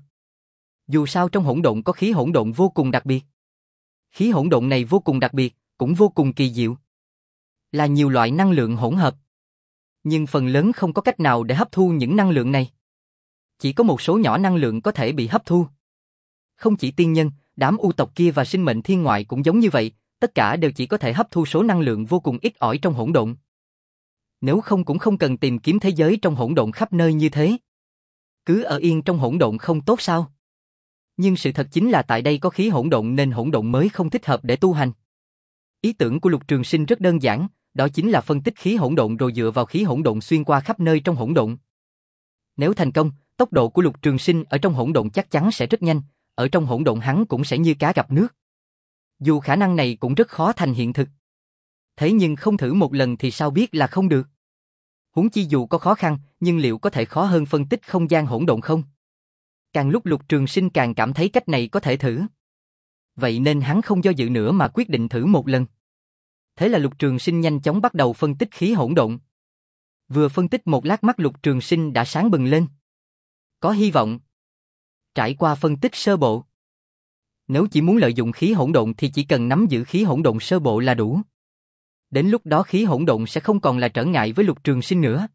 Dù sao trong hỗn độn có khí hỗn độn vô cùng đặc biệt. Khí hỗn độn này vô cùng đặc biệt, cũng vô cùng kỳ diệu. Là nhiều loại năng lượng hỗn hợp. Nhưng phần lớn không có cách nào để hấp thu những năng lượng này. Chỉ có một số nhỏ năng lượng có thể bị hấp thu. Không chỉ tiên nhân, đám U tộc kia và sinh mệnh thiên ngoại cũng giống như vậy, tất cả đều chỉ có thể hấp thu số năng lượng vô cùng ít ỏi trong hỗn độn. Nếu không cũng không cần tìm kiếm thế giới trong hỗn độn khắp nơi như thế. Cứ ở yên trong hỗn độn không tốt sao? Nhưng sự thật chính là tại đây có khí hỗn độn nên hỗn độn mới không thích hợp để tu hành. Ý tưởng của Lục Trường Sinh rất đơn giản, đó chính là phân tích khí hỗn độn rồi dựa vào khí hỗn độn xuyên qua khắp nơi trong hỗn độn. Nếu thành công, tốc độ của Lục Trường Sinh ở trong hỗn độn chắc chắn sẽ rất nhanh, ở trong hỗn độn hắn cũng sẽ như cá gặp nước. Dù khả năng này cũng rất khó thành hiện thực. Thế nhưng không thử một lần thì sao biết là không được. Huống chi dù có khó khăn, nhưng liệu có thể khó hơn phân tích không gian hỗn độn không? Càng lúc Lục Trường Sinh càng cảm thấy cách này có thể thử. Vậy nên hắn không do dự nữa mà quyết định thử một lần. Thế là Lục Trường Sinh nhanh chóng bắt đầu phân tích khí hỗn độn. Vừa phân tích một lát mắt Lục Trường Sinh đã sáng bừng lên. Có hy vọng. Trải qua phân tích sơ bộ. Nếu chỉ muốn lợi dụng khí hỗn độn thì chỉ cần nắm giữ khí hỗn độn sơ bộ là đủ. Đến lúc đó khí hỗn độn sẽ không còn là trở ngại với Lục Trường Sinh nữa.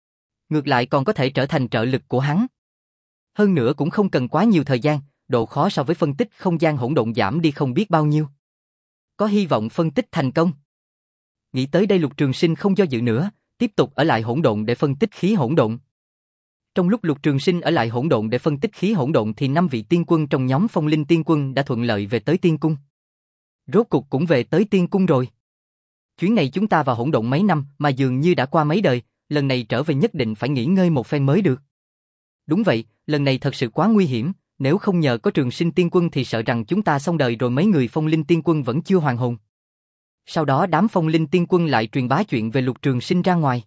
Ngược lại còn có thể trở thành trợ lực của hắn. Hơn nữa cũng không cần quá nhiều thời gian, độ khó so với phân tích không gian hỗn độn giảm đi không biết bao nhiêu. Có hy vọng phân tích thành công. Nghĩ tới đây Lục Trường Sinh không do dự nữa, tiếp tục ở lại hỗn độn để phân tích khí hỗn độn. Trong lúc Lục Trường Sinh ở lại hỗn độn để phân tích khí hỗn độn thì năm vị tiên quân trong nhóm Phong Linh Tiên Quân đã thuận lợi về tới Tiên Cung. Rốt cục cũng về tới Tiên Cung rồi. Chuyến này chúng ta vào hỗn độn mấy năm mà dường như đã qua mấy đời, lần này trở về nhất định phải nghỉ ngơi một phen mới được. Đúng vậy, lần này thật sự quá nguy hiểm, nếu không nhờ có Trường Sinh Tiên Quân thì sợ rằng chúng ta xong đời rồi. Mấy người Phong Linh Tiên Quân vẫn chưa hoàn hồn. Sau đó đám Phong Linh Tiên Quân lại truyền bá chuyện về Lục Trường Sinh ra ngoài.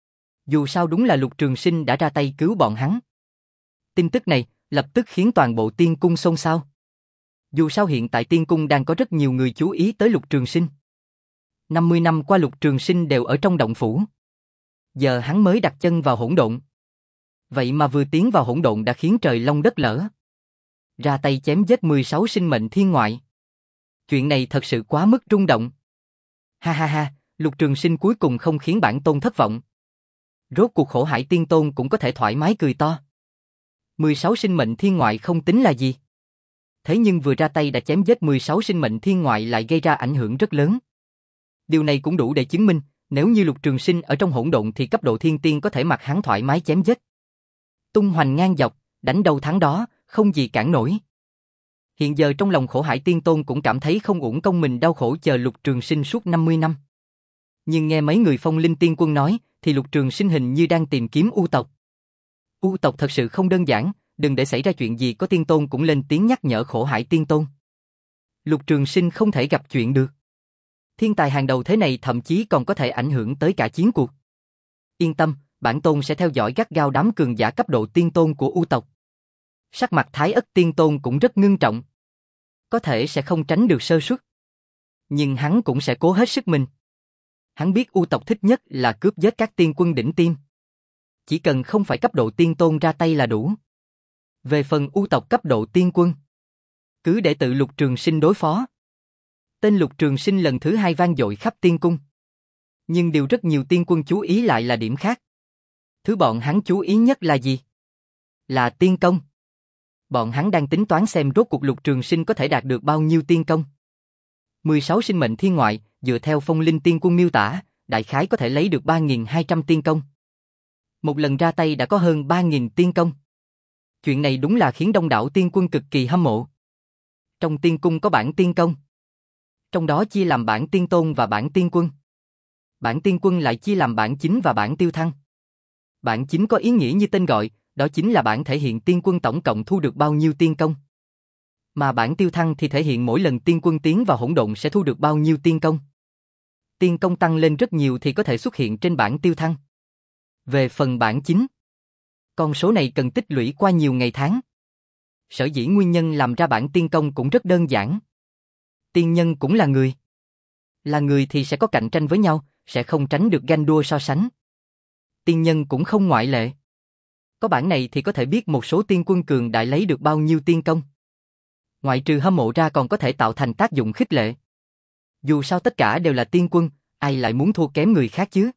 Dù sao đúng là Lục Trường Sinh đã ra tay cứu bọn hắn. Tin tức này lập tức khiến toàn bộ Tiên Cung xôn xao. Dù sao hiện tại Tiên Cung đang có rất nhiều người chú ý tới Lục Trường Sinh. năm mươi năm qua Lục Trường Sinh đều ở trong động phủ. Giờ hắn mới đặt chân vào hỗn độn. Vậy mà vừa tiến vào hỗn độn đã khiến trời long đất lở. Ra tay chém giết mười sáu sinh mệnh thiên ngoại. Chuyện này thật sự quá mức rung động. Ha ha ha, Lục Trường Sinh cuối cùng không khiến bản tôn thất vọng. Rốt cuộc Khổ Hải Tiên Tôn cũng có thể thoải mái cười to. mười sáu sinh mệnh thiên ngoại không tính là gì. Thế nhưng vừa ra tay đã chém giết mười sáu sinh mệnh thiên ngoại lại gây ra ảnh hưởng rất lớn. Điều này cũng đủ để chứng minh, nếu như Lục Trường Sinh ở trong hỗn độn thì cấp độ thiên tiên có thể mặc hắn thoải mái chém giết. Tung hoành ngang dọc, đánh đâu thắng đó, không gì cản nổi. Hiện giờ trong lòng Khổ Hải Tiên Tôn cũng cảm thấy không uổng công mình đau khổ chờ Lục Trường Sinh suốt năm mươi năm. Nhưng nghe mấy người Phong Linh Tiên Quân nói, thì Lục Trường Sinh hình như đang tìm kiếm U tộc. U tộc thật sự không đơn giản, đừng để xảy ra chuyện gì có Tiên Tôn cũng lên tiếng nhắc nhở Khổ Hải Tiên Tôn. Lục Trường Sinh không thể gặp chuyện được. Thiên tài hàng đầu thế này thậm chí còn có thể ảnh hưởng tới cả chiến cuộc. Yên tâm, bản tôn sẽ theo dõi gắt gao đám cường giả cấp độ Tiên Tôn của U tộc. Sắc mặt Thái Ất Tiên Tôn cũng rất ngưng trọng. Có thể sẽ không tránh được sơ suất. Nhưng hắn cũng sẽ cố hết sức mình. Hắn biết U tộc thích nhất là cướp giết các tiên quân đỉnh tiêm. Chỉ cần không phải cấp độ Tiên Tôn ra tay là đủ. Về phần U tộc cấp độ tiên quân, Cứ để tự Lục Trường Sinh đối phó. Tên Lục Trường Sinh lần thứ hai vang dội khắp tiên cung. Nhưng điều rất nhiều tiên quân chú ý lại là điểm khác. Thứ bọn hắn chú ý nhất là gì? Là tiên công. Bọn hắn đang tính toán xem rốt cuộc Lục Trường Sinh có thể đạt được bao nhiêu tiên công. mười sáu sinh mệnh thiên ngoại, dựa theo Phong Linh Tiên Quân miêu tả, đại khái có thể lấy được ba nghìn hai trăm tiên công. Một lần ra tay đã có hơn ba nghìn tiên công. Chuyện này đúng là khiến đông đảo tiên quân cực kỳ hâm mộ. Trong tiên cung có bản tiên công. Trong đó chia làm bản tiên tôn và bản tiên quân. Bản tiên quân lại chia làm bản chính và bản tiêu thăng. Bản chính có ý nghĩa như tên gọi, đó chính là bản thể hiện tiên quân tổng cộng thu được bao nhiêu tiên công. Mà bản tiêu thăng thì thể hiện mỗi lần tiên quân tiến vào hỗn độn sẽ thu được bao nhiêu tiên công. Tiên công tăng lên rất nhiều thì có thể xuất hiện trên bản tiêu thăng. Về phần bản chính, con số này cần tích lũy qua nhiều ngày tháng. Sở dĩ nguyên nhân làm ra bản tiên công cũng rất đơn giản. Tiên nhân cũng là người. Là người thì sẽ có cạnh tranh với nhau, sẽ không tránh được ganh đua so sánh. Tiên nhân cũng không ngoại lệ. Có bản này thì có thể biết một số tiên quân cường đại lấy được bao nhiêu tiên công. Ngoại trừ hâm mộ ra còn có thể tạo thành tác dụng khích lệ. Dù sao tất cả đều là tiên quân, ai lại muốn thua kém người khác chứ?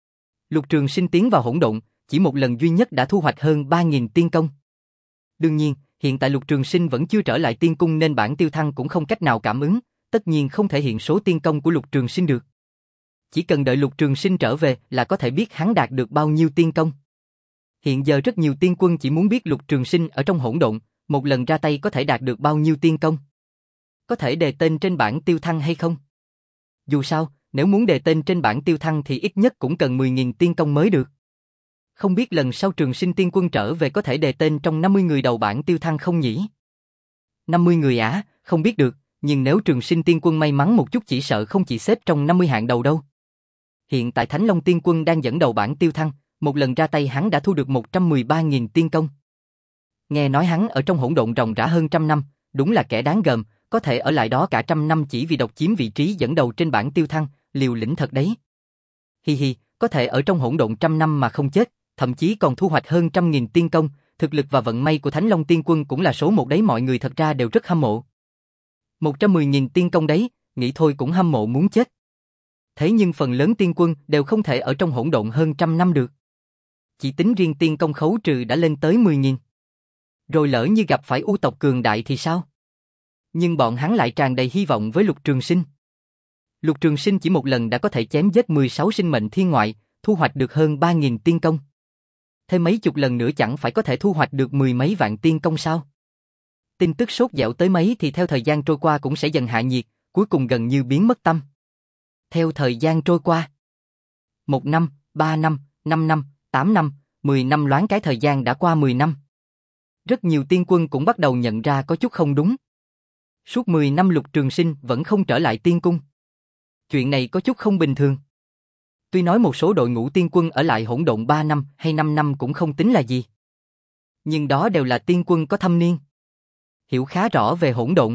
Lục Trường Sinh tiến vào hỗn độn, chỉ một lần duy nhất đã thu hoạch hơn ba nghìn tiên công. Đương nhiên, hiện tại Lục Trường Sinh vẫn chưa trở lại tiên cung nên bản tiêu thăng cũng không cách nào cảm ứng, tất nhiên không thể hiện số tiên công của Lục Trường Sinh được. Chỉ cần đợi Lục Trường Sinh trở về là có thể biết hắn đạt được bao nhiêu tiên công. Hiện giờ rất nhiều tiên quân chỉ muốn biết Lục Trường Sinh ở trong hỗn độn, một lần ra tay có thể đạt được bao nhiêu tiên công. Có thể đề tên trên bảng tiêu thăng hay không? Dù sao, nếu muốn đề tên trên bảng tiêu thăng thì ít nhất cũng cần mười nghìn tiên công mới được. Không biết lần sau Trường Sinh tiên quân trở về có thể đề tên trong năm mươi người đầu bảng tiêu thăng không nhỉ? năm mươi người á, không biết được, nhưng nếu Trường Sinh tiên quân may mắn một chút chỉ sợ không chỉ xếp trong năm mươi hạng đầu đâu. Hiện tại Thánh Long tiên quân đang dẫn đầu bảng tiêu thăng, một lần ra tay hắn đã thu được một trăm mười ba nghìn tiên công. Nghe nói hắn ở trong hỗn độn ròng rã hơn trăm năm, đúng là kẻ đáng gờm, có thể ở lại đó cả trăm năm chỉ vì độc chiếm vị trí dẫn đầu trên bảng tiêu thăng, liều lĩnh thật đấy. Hi hi, có thể ở trong hỗn độn trăm năm mà không chết, thậm chí còn thu hoạch hơn trăm nghìn tiên công, thực lực và vận may của Thánh Long tiên quân cũng là số một đấy, mọi người thật ra đều rất hâm mộ. một trăm mười nghìn tiên công đấy, nghĩ thôi cũng hâm mộ muốn chết. Thế nhưng phần lớn tiên quân đều không thể ở trong hỗn độn hơn trăm năm được. Chỉ tính riêng tiên công khấu trừ đã lên tới mười nghìn. Rồi lỡ như gặp phải u tộc cường đại thì sao? Nhưng bọn hắn lại tràn đầy hy vọng với Lục Trường Sinh. Lục Trường Sinh chỉ một lần đã có thể chém giết mười sáu sinh mệnh thiên ngoại, thu hoạch được hơn ba nghìn tiên công. Thêm mấy chục lần nữa chẳng phải có thể thu hoạch được mười mấy vạn tiên công sao? Tin tức sốt dẻo tới mấy thì theo thời gian trôi qua cũng sẽ dần hạ nhiệt, cuối cùng gần như biến mất tâm. Theo thời gian trôi qua, một năm, ba năm, năm năm, tám năm, mười năm, loáng cái thời gian đã qua mười năm. Rất nhiều tiên quân cũng bắt đầu nhận ra có chút không đúng. Suốt mười năm Lục Trường Sinh vẫn không trở lại tiên cung. Chuyện này có chút không bình thường. Tuy nói một số đội ngũ tiên quân ở lại hỗn độn ba năm hay năm năm cũng không tính là gì. Nhưng đó đều là tiên quân có thâm niên, hiểu khá rõ về hỗn độn.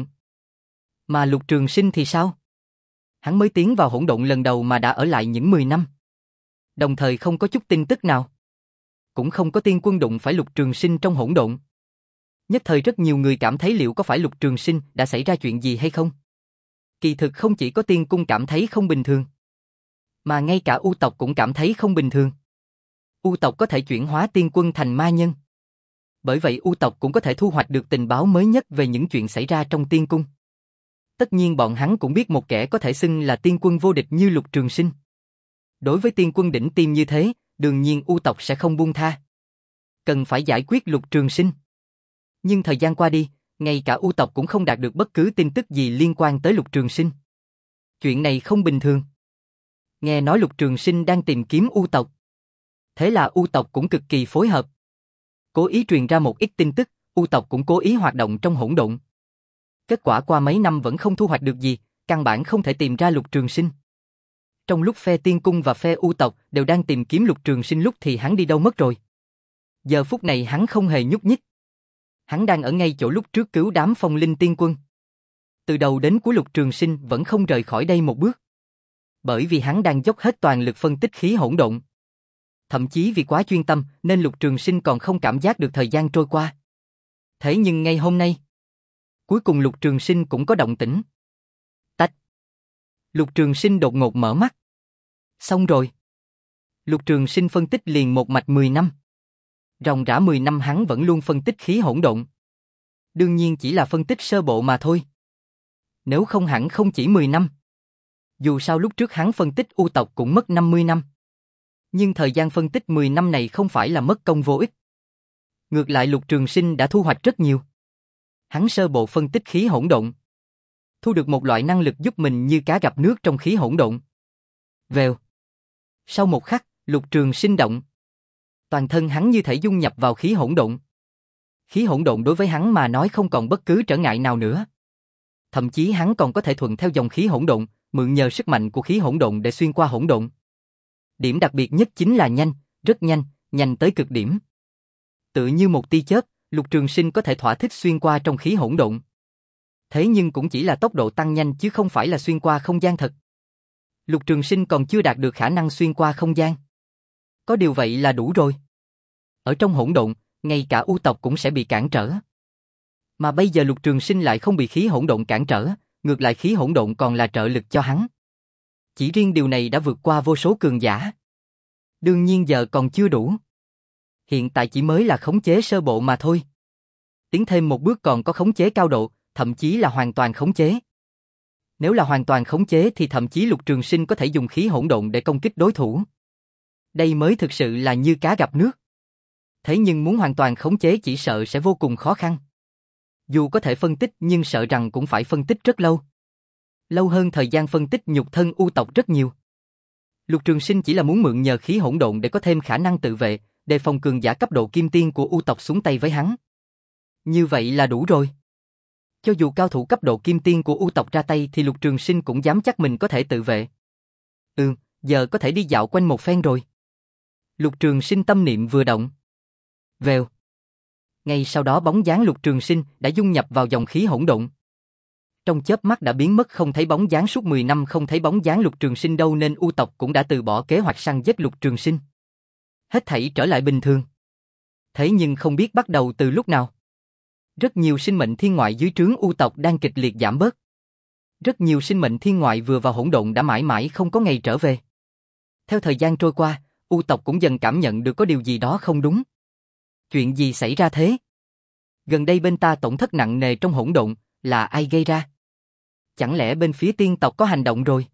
Mà Lục Trường Sinh thì sao? Hắn mới tiến vào hỗn độn lần đầu mà đã ở lại những mười năm. Đồng thời không có chút tin tức nào. Cũng không có tiên quân đụng phải Lục Trường Sinh trong hỗn độn. Nhất thời rất nhiều người cảm thấy liệu có phải Lục Trường Sinh đã xảy ra chuyện gì hay không? Kỳ thực không chỉ có tiên cung cảm thấy không bình thường, mà ngay cả U tộc cũng cảm thấy không bình thường. U tộc có thể chuyển hóa tiên quân thành ma nhân. Bởi vậy U tộc cũng có thể thu hoạch được tình báo mới nhất về những chuyện xảy ra trong tiên cung. Tất nhiên bọn hắn cũng biết một kẻ có thể xưng là tiên quân vô địch như Lục Trường Sinh. Đối với tiên quân đỉnh tiêm như thế, đương nhiên U tộc sẽ không buông tha. Cần phải giải quyết Lục Trường Sinh. Nhưng thời gian qua đi, ngay cả U tộc cũng không đạt được bất cứ tin tức gì liên quan tới Lục Trường Sinh. Chuyện này không bình thường. Nghe nói Lục Trường Sinh đang tìm kiếm U tộc. Thế là U tộc cũng cực kỳ phối hợp. Cố ý truyền ra một ít tin tức, U tộc cũng cố ý hoạt động trong hỗn độn. Kết quả qua mấy năm vẫn không thu hoạch được gì, căn bản không thể tìm ra Lục Trường Sinh. Trong lúc phe tiên cung và phe U tộc đều đang tìm kiếm Lục Trường Sinh lúc thì hắn đi đâu mất rồi. Giờ phút này hắn không hề nhúc nhích. Hắn đang ở ngay chỗ lúc trước cứu đám Phong Linh tiên quân. Từ đầu đến cuối Lục Trường Sinh vẫn không rời khỏi đây một bước. Bởi vì hắn đang dốc hết toàn lực phân tích khí hỗn độn. Thậm chí vì quá chuyên tâm nên Lục Trường Sinh còn không cảm giác được thời gian trôi qua. Thế nhưng ngay hôm nay, Cuối cùng Lục Trường Sinh cũng có động tĩnh. Tách. Lục Trường Sinh đột ngột mở mắt. Xong rồi. Lục Trường Sinh phân tích liền một mạch mười năm. Ròng rã mười năm hắn vẫn luôn phân tích khí hỗn độn. Đương nhiên chỉ là phân tích sơ bộ mà thôi. Nếu không hẳn không chỉ mười năm. Dù sao lúc trước hắn phân tích U tộc cũng mất năm mươi năm. Nhưng thời gian phân tích mười năm này không phải là mất công vô ích. Ngược lại Lục Trường Sinh đã thu hoạch rất nhiều. Hắn sơ bộ phân tích khí hỗn độn. Thu được một loại năng lực giúp mình như cá gặp nước trong khí hỗn độn. Vèo. Sau một khắc, Lục Trường Sinh động. Toàn thân hắn như thể dung nhập vào khí hỗn độn. Khí hỗn độn đối với hắn mà nói không còn bất cứ trở ngại nào nữa. Thậm chí hắn còn có thể thuận theo dòng khí hỗn độn, mượn nhờ sức mạnh của khí hỗn độn để xuyên qua hỗn độn. Điểm đặc biệt nhất chính là nhanh, rất nhanh, nhanh tới cực điểm. Tự như một tia chớp, Lục Trường Sinh có thể thỏa thích xuyên qua trong khí hỗn độn. Thế nhưng cũng chỉ là tốc độ tăng nhanh chứ không phải là xuyên qua không gian thật. Lục Trường Sinh còn chưa đạt được khả năng xuyên qua không gian. Có điều vậy là đủ rồi. Ở trong hỗn độn, ngay cả U tộc cũng sẽ bị cản trở. Mà bây giờ Lục Trường Sinh lại không bị khí hỗn độn cản trở, ngược lại khí hỗn độn còn là trợ lực cho hắn. Chỉ riêng điều này đã vượt qua vô số cường giả. Đương nhiên giờ còn chưa đủ. Hiện tại chỉ mới là khống chế sơ bộ mà thôi. Tiến thêm một bước còn có khống chế cao độ, thậm chí là hoàn toàn khống chế. Nếu là hoàn toàn khống chế thì thậm chí Lục Trường Sinh có thể dùng khí hỗn độn để công kích đối thủ. Đây mới thực sự là như cá gặp nước. Thế nhưng muốn hoàn toàn khống chế chỉ sợ sẽ vô cùng khó khăn. Dù có thể phân tích nhưng sợ rằng cũng phải phân tích rất lâu. Lâu hơn thời gian phân tích nhục thân U tộc rất nhiều. Lục Trường Sinh chỉ là muốn mượn nhờ khí hỗn độn để có thêm khả năng tự vệ, đề phòng cường giả cấp độ kim tiên của U tộc xuống tay với hắn. Như vậy là đủ rồi. Cho dù cao thủ cấp độ kim tiên của U tộc ra tay thì Lục Trường Sinh cũng dám chắc mình có thể tự vệ. Ừ, giờ có thể đi dạo quanh một phen rồi. Lục Trường Sinh tâm niệm vừa động. Vèo. Ngay sau đó bóng dáng Lục Trường Sinh đã dung nhập vào dòng khí hỗn độn. Trong chớp mắt đã biến mất không thấy bóng dáng, suốt mười năm không thấy bóng dáng Lục Trường Sinh đâu nên U tộc cũng đã từ bỏ kế hoạch săn giết Lục Trường Sinh. Hết thảy trở lại bình thường. Thế nhưng không biết bắt đầu từ lúc nào. Rất nhiều sinh mệnh thiên ngoại dưới trướng U tộc đang kịch liệt giảm bớt. Rất nhiều sinh mệnh thiên ngoại vừa vào hỗn độn đã mãi mãi không có ngày trở về. Theo thời gian trôi qua, U tộc cũng dần cảm nhận được có điều gì đó không đúng. Chuyện gì xảy ra thế? Gần đây bên ta tổn thất nặng nề trong hỗn độn, là ai gây ra? Chẳng lẽ bên phía tiên tộc có hành động rồi?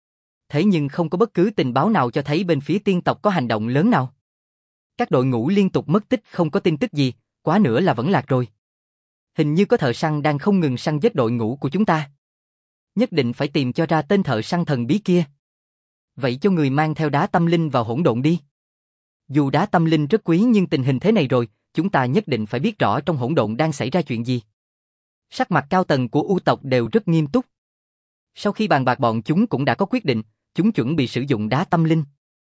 Thế nhưng không có bất cứ tình báo nào cho thấy bên phía tiên tộc có hành động lớn nào. Các đội ngũ liên tục mất tích không có tin tức gì, quá nữa là vẫn lạc rồi. Hình như có thợ săn đang không ngừng săn giết đội ngũ của chúng ta. Nhất định phải tìm cho ra tên thợ săn thần bí kia. Vậy cho người mang theo đá tâm linh vào hỗn độn đi. Dù đá tâm linh rất quý nhưng tình hình thế này rồi, chúng ta nhất định phải biết rõ trong hỗn độn đang xảy ra chuyện gì. Sắc mặt cao tầng của U tộc đều rất nghiêm túc. Sau khi bàn bạc bọn chúng cũng đã có quyết định, chúng chuẩn bị sử dụng đá tâm linh.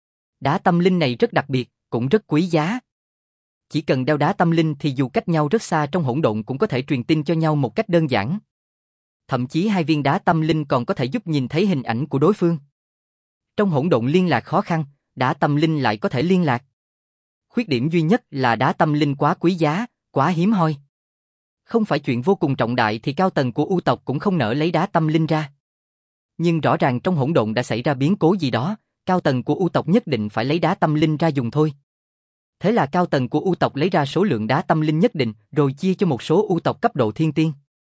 Đá tâm linh này rất đặc biệt, cũng rất quý giá. Chỉ cần đeo đá tâm linh thì dù cách nhau rất xa trong hỗn độn cũng có thể truyền tin cho nhau một cách đơn giản. Thậm chí hai viên đá tâm linh còn có thể giúp nhìn thấy hình ảnh của đối phương. Trong hỗn độn liên lạc khó khăn, đá tâm linh lại có thể liên lạc. Khuyết điểm duy nhất là đá tâm linh quá quý giá, quá hiếm hoi. Không phải chuyện vô cùng trọng đại thì cao tầng của U tộc cũng không nỡ lấy đá tâm linh ra. Nhưng rõ ràng trong hỗn độn đã xảy ra biến cố gì đó, cao tầng của U tộc nhất định phải lấy đá tâm linh ra dùng thôi. Thế là cao tầng của U tộc lấy ra số lượng đá tâm linh nhất định rồi chia cho một số U tộc cấp độ thiên tiên.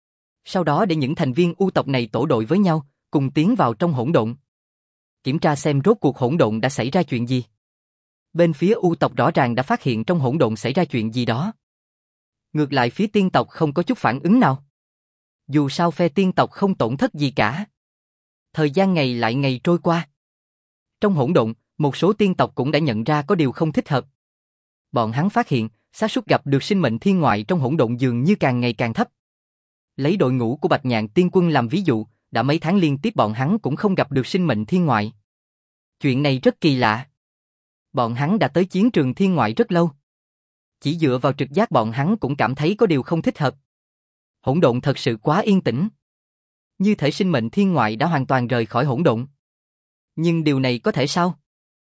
Sau đó để những thành viên U tộc này tổ đội với nhau, cùng tiến vào trong hỗn độn. Kiểm tra xem rốt cuộc hỗn độn đã xảy ra chuyện gì. Bên phía U tộc rõ ràng đã phát hiện trong hỗn độn xảy ra chuyện gì đó. Ngược lại phía tiên tộc không có chút phản ứng nào. Dù sao phe tiên tộc không tổn thất gì cả. Thời gian ngày lại ngày trôi qua. Trong hỗn độn, một số tiên tộc cũng đã nhận ra có điều không thích hợp. Bọn hắn phát hiện, xác suất gặp được sinh mệnh thiên ngoại trong hỗn độn dường như càng ngày càng thấp. Lấy đội ngũ của Bạch Nhạn Tiên Quân làm ví dụ, đã mấy tháng liên tiếp bọn hắn cũng không gặp được sinh mệnh thiên ngoại. Chuyện này rất kỳ lạ. Bọn hắn đã tới chiến trường thiên ngoại rất lâu. Chỉ dựa vào trực giác bọn hắn cũng cảm thấy có điều không thích hợp. Hỗn độn thật sự quá yên tĩnh. Như thể sinh mệnh thiên ngoại đã hoàn toàn rời khỏi hỗn độn. Nhưng điều này có thể sao?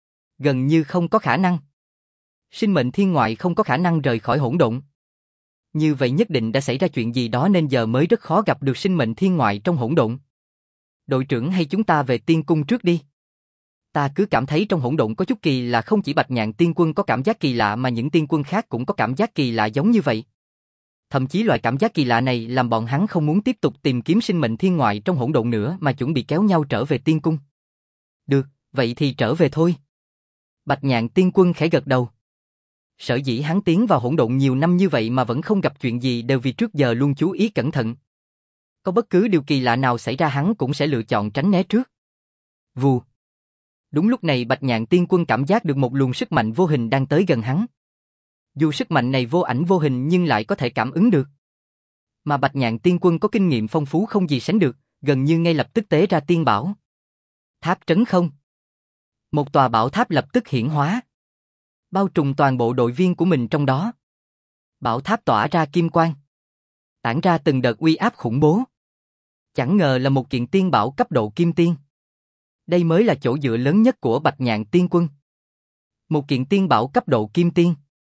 Gần như không có khả năng. Sinh mệnh thiên ngoại không có khả năng rời khỏi hỗn độn. Như vậy nhất định đã xảy ra chuyện gì đó nên giờ mới rất khó gặp được sinh mệnh thiên ngoại trong hỗn độn. Đội trưởng hay chúng ta về tiên cung trước đi. Ta cứ cảm thấy trong hỗn độn có chút kỳ lạ, không chỉ Bạch Nhạn tiên quân có cảm giác kỳ lạ mà những tiên quân khác cũng có cảm giác kỳ lạ giống như vậy. Thậm chí loại cảm giác kỳ lạ này làm bọn hắn không muốn tiếp tục tìm kiếm sinh mệnh thiên ngoại trong hỗn độn nữa mà chuẩn bị kéo nhau trở về tiên cung. Được, vậy thì trở về thôi. Bạch Nhạn tiên quân khẽ gật đầu. Sở dĩ hắn tiến vào hỗn độn nhiều năm như vậy mà vẫn không gặp chuyện gì đều vì trước giờ luôn chú ý cẩn thận. Có bất cứ điều kỳ lạ nào xảy ra hắn cũng sẽ lựa chọn tránh né trước. Vù. Đúng lúc này Bạch Nhạn tiên quân cảm giác được một luồng sức mạnh vô hình đang tới gần hắn. Dù sức mạnh này vô ảnh vô hình nhưng lại có thể cảm ứng được. Mà Bạch Nhạn tiên quân có kinh nghiệm phong phú không gì sánh được, gần như ngay lập tức tế ra tiên bảo. Tháp trấn không. Một tòa bảo tháp lập tức hiển hóa, bao trùm toàn bộ đội viên của mình trong đó. Bảo tháp tỏa ra kim quang, tản ra từng đợt uy áp khủng bố. Chẳng ngờ là một kiện tiên bảo cấp độ kim tiên. Đây mới là chỗ dựa lớn nhất của Bạch Nhạn tiên quân. Một kiện tiên bảo cấp độ kim tiên.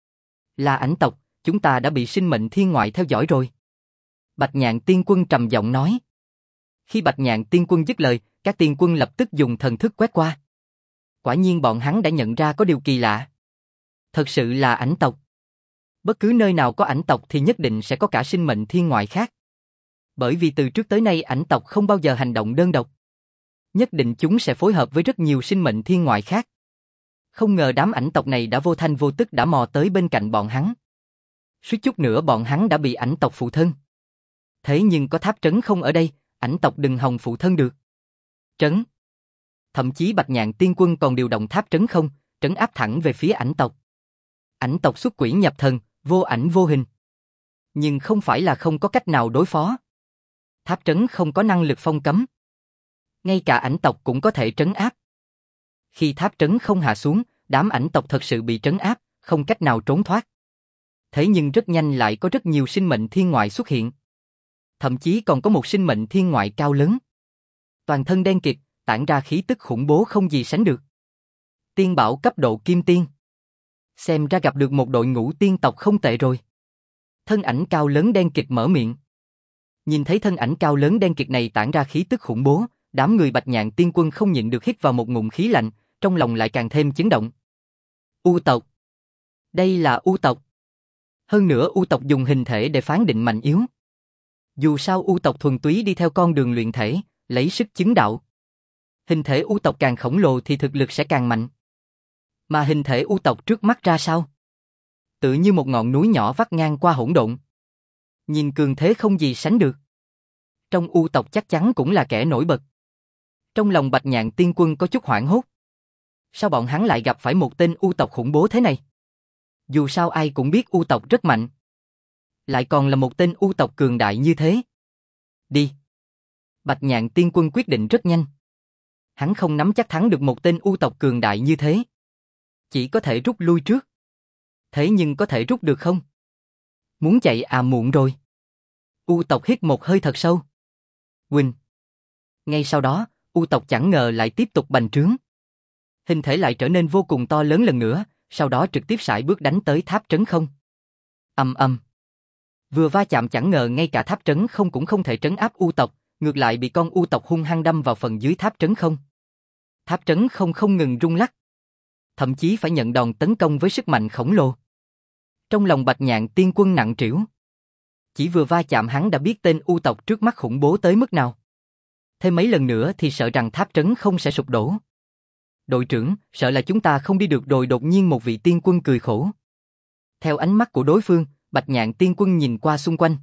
Là ảnh tộc, chúng ta đã bị sinh mệnh thiên ngoại theo dõi rồi. Bạch Nhạn tiên quân trầm giọng nói. Khi Bạch Nhạn tiên quân dứt lời, các tiên quân lập tức dùng thần thức quét qua. Quả nhiên bọn hắn đã nhận ra có điều kỳ lạ. Thật sự là ảnh tộc. Bất cứ nơi nào có ảnh tộc thì nhất định sẽ có cả sinh mệnh thiên ngoại khác. Bởi vì từ trước tới nay ảnh tộc không bao giờ hành động đơn độc. Nhất định chúng sẽ phối hợp với rất nhiều sinh mệnh thiên ngoại khác. Không ngờ đám ảnh tộc này đã vô thanh vô tức đã mò tới bên cạnh bọn hắn. Suýt chút nữa bọn hắn đã bị ảnh tộc phụ thân. Thế nhưng có tháp trấn không ở đây, ảnh tộc đừng hòng phụ thân được. Trấn. Thậm chí Bạch Nhạn tiên quân còn điều động tháp trấn không, trấn áp thẳng về phía ảnh tộc. Ảnh tộc xuất quỷ nhập thần, vô ảnh vô hình. Nhưng không phải là không có cách nào đối phó. Tháp trấn không có năng lực phong cấm. Ngay cả ảnh tộc cũng có thể trấn áp. Khi tháp trấn không hạ xuống, đám ảnh tộc thật sự bị trấn áp, không cách nào trốn thoát. Thế nhưng rất nhanh lại có rất nhiều sinh mệnh thiên ngoại xuất hiện. Thậm chí còn có một sinh mệnh thiên ngoại cao lớn. Toàn thân đen kịt, tản ra khí tức khủng bố không gì sánh được. Tiên bảo cấp độ kim tiên. Xem ra gặp được một đội ngũ tiên tộc không tệ rồi. Thân ảnh cao lớn đen kịt mở miệng. Nhìn thấy thân ảnh cao lớn đen kịt này tản ra khí tức khủng bố, đám người Bạch Nhạn tiên quân không nhịn được hít vào một ngụm khí lạnh, trong lòng lại càng thêm chấn động. U tộc. Đây là U tộc. Hơn nữa U tộc dùng hình thể để phán định mạnh yếu. Dù sao U tộc thuần túy đi theo con đường luyện thể, lấy sức chứng đạo. Hình thể U tộc càng khổng lồ thì thực lực sẽ càng mạnh. Mà hình thể U tộc trước mắt ra sao? Tự như một ngọn núi nhỏ vắt ngang qua hỗn độn. Nhìn cường thế không gì sánh được. Trong U tộc chắc chắn cũng là kẻ nổi bật. Trong lòng Bạch Nhạn tiên quân có chút hoảng hốt. Sao bọn hắn lại gặp phải một tên U tộc khủng bố thế này? Dù sao ai cũng biết U tộc rất mạnh. Lại còn là một tên U tộc cường đại như thế. Đi. Bạch Nhạn tiên quân quyết định rất nhanh. Hắn không nắm chắc thắng được một tên U tộc cường đại như thế. Chỉ có thể rút lui trước. Thế nhưng có thể rút được không? Muốn chạy à muộn rồi. U tộc hít một hơi thật sâu. Quỳnh. Ngay sau đó, U tộc chẳng ngờ lại tiếp tục bành trướng. Hình thể lại trở nên vô cùng to lớn lần nữa, sau đó trực tiếp sải bước đánh tới tháp trấn không. Ầm ầm. Vừa va chạm chẳng ngờ ngay cả tháp trấn không cũng không thể trấn áp U tộc, ngược lại bị con U tộc hung hăng đâm vào phần dưới tháp trấn không. Tháp trấn không không ngừng rung lắc. Thậm chí phải nhận đòn tấn công với sức mạnh khổng lồ. Trong lòng Bạch Nhạn tiên quân nặng trĩu. Chỉ vừa va chạm hắn đã biết tên U tộc trước mắt khủng bố tới mức nào. Thêm mấy lần nữa thì sợ rằng tháp trấn không sẽ sụp đổ. Đội trưởng, sợ là chúng ta không đi được rồi. Đột nhiên một vị tiên quân cười khổ. Theo ánh mắt của đối phương, Bạch Nhạn tiên quân nhìn qua xung quanh.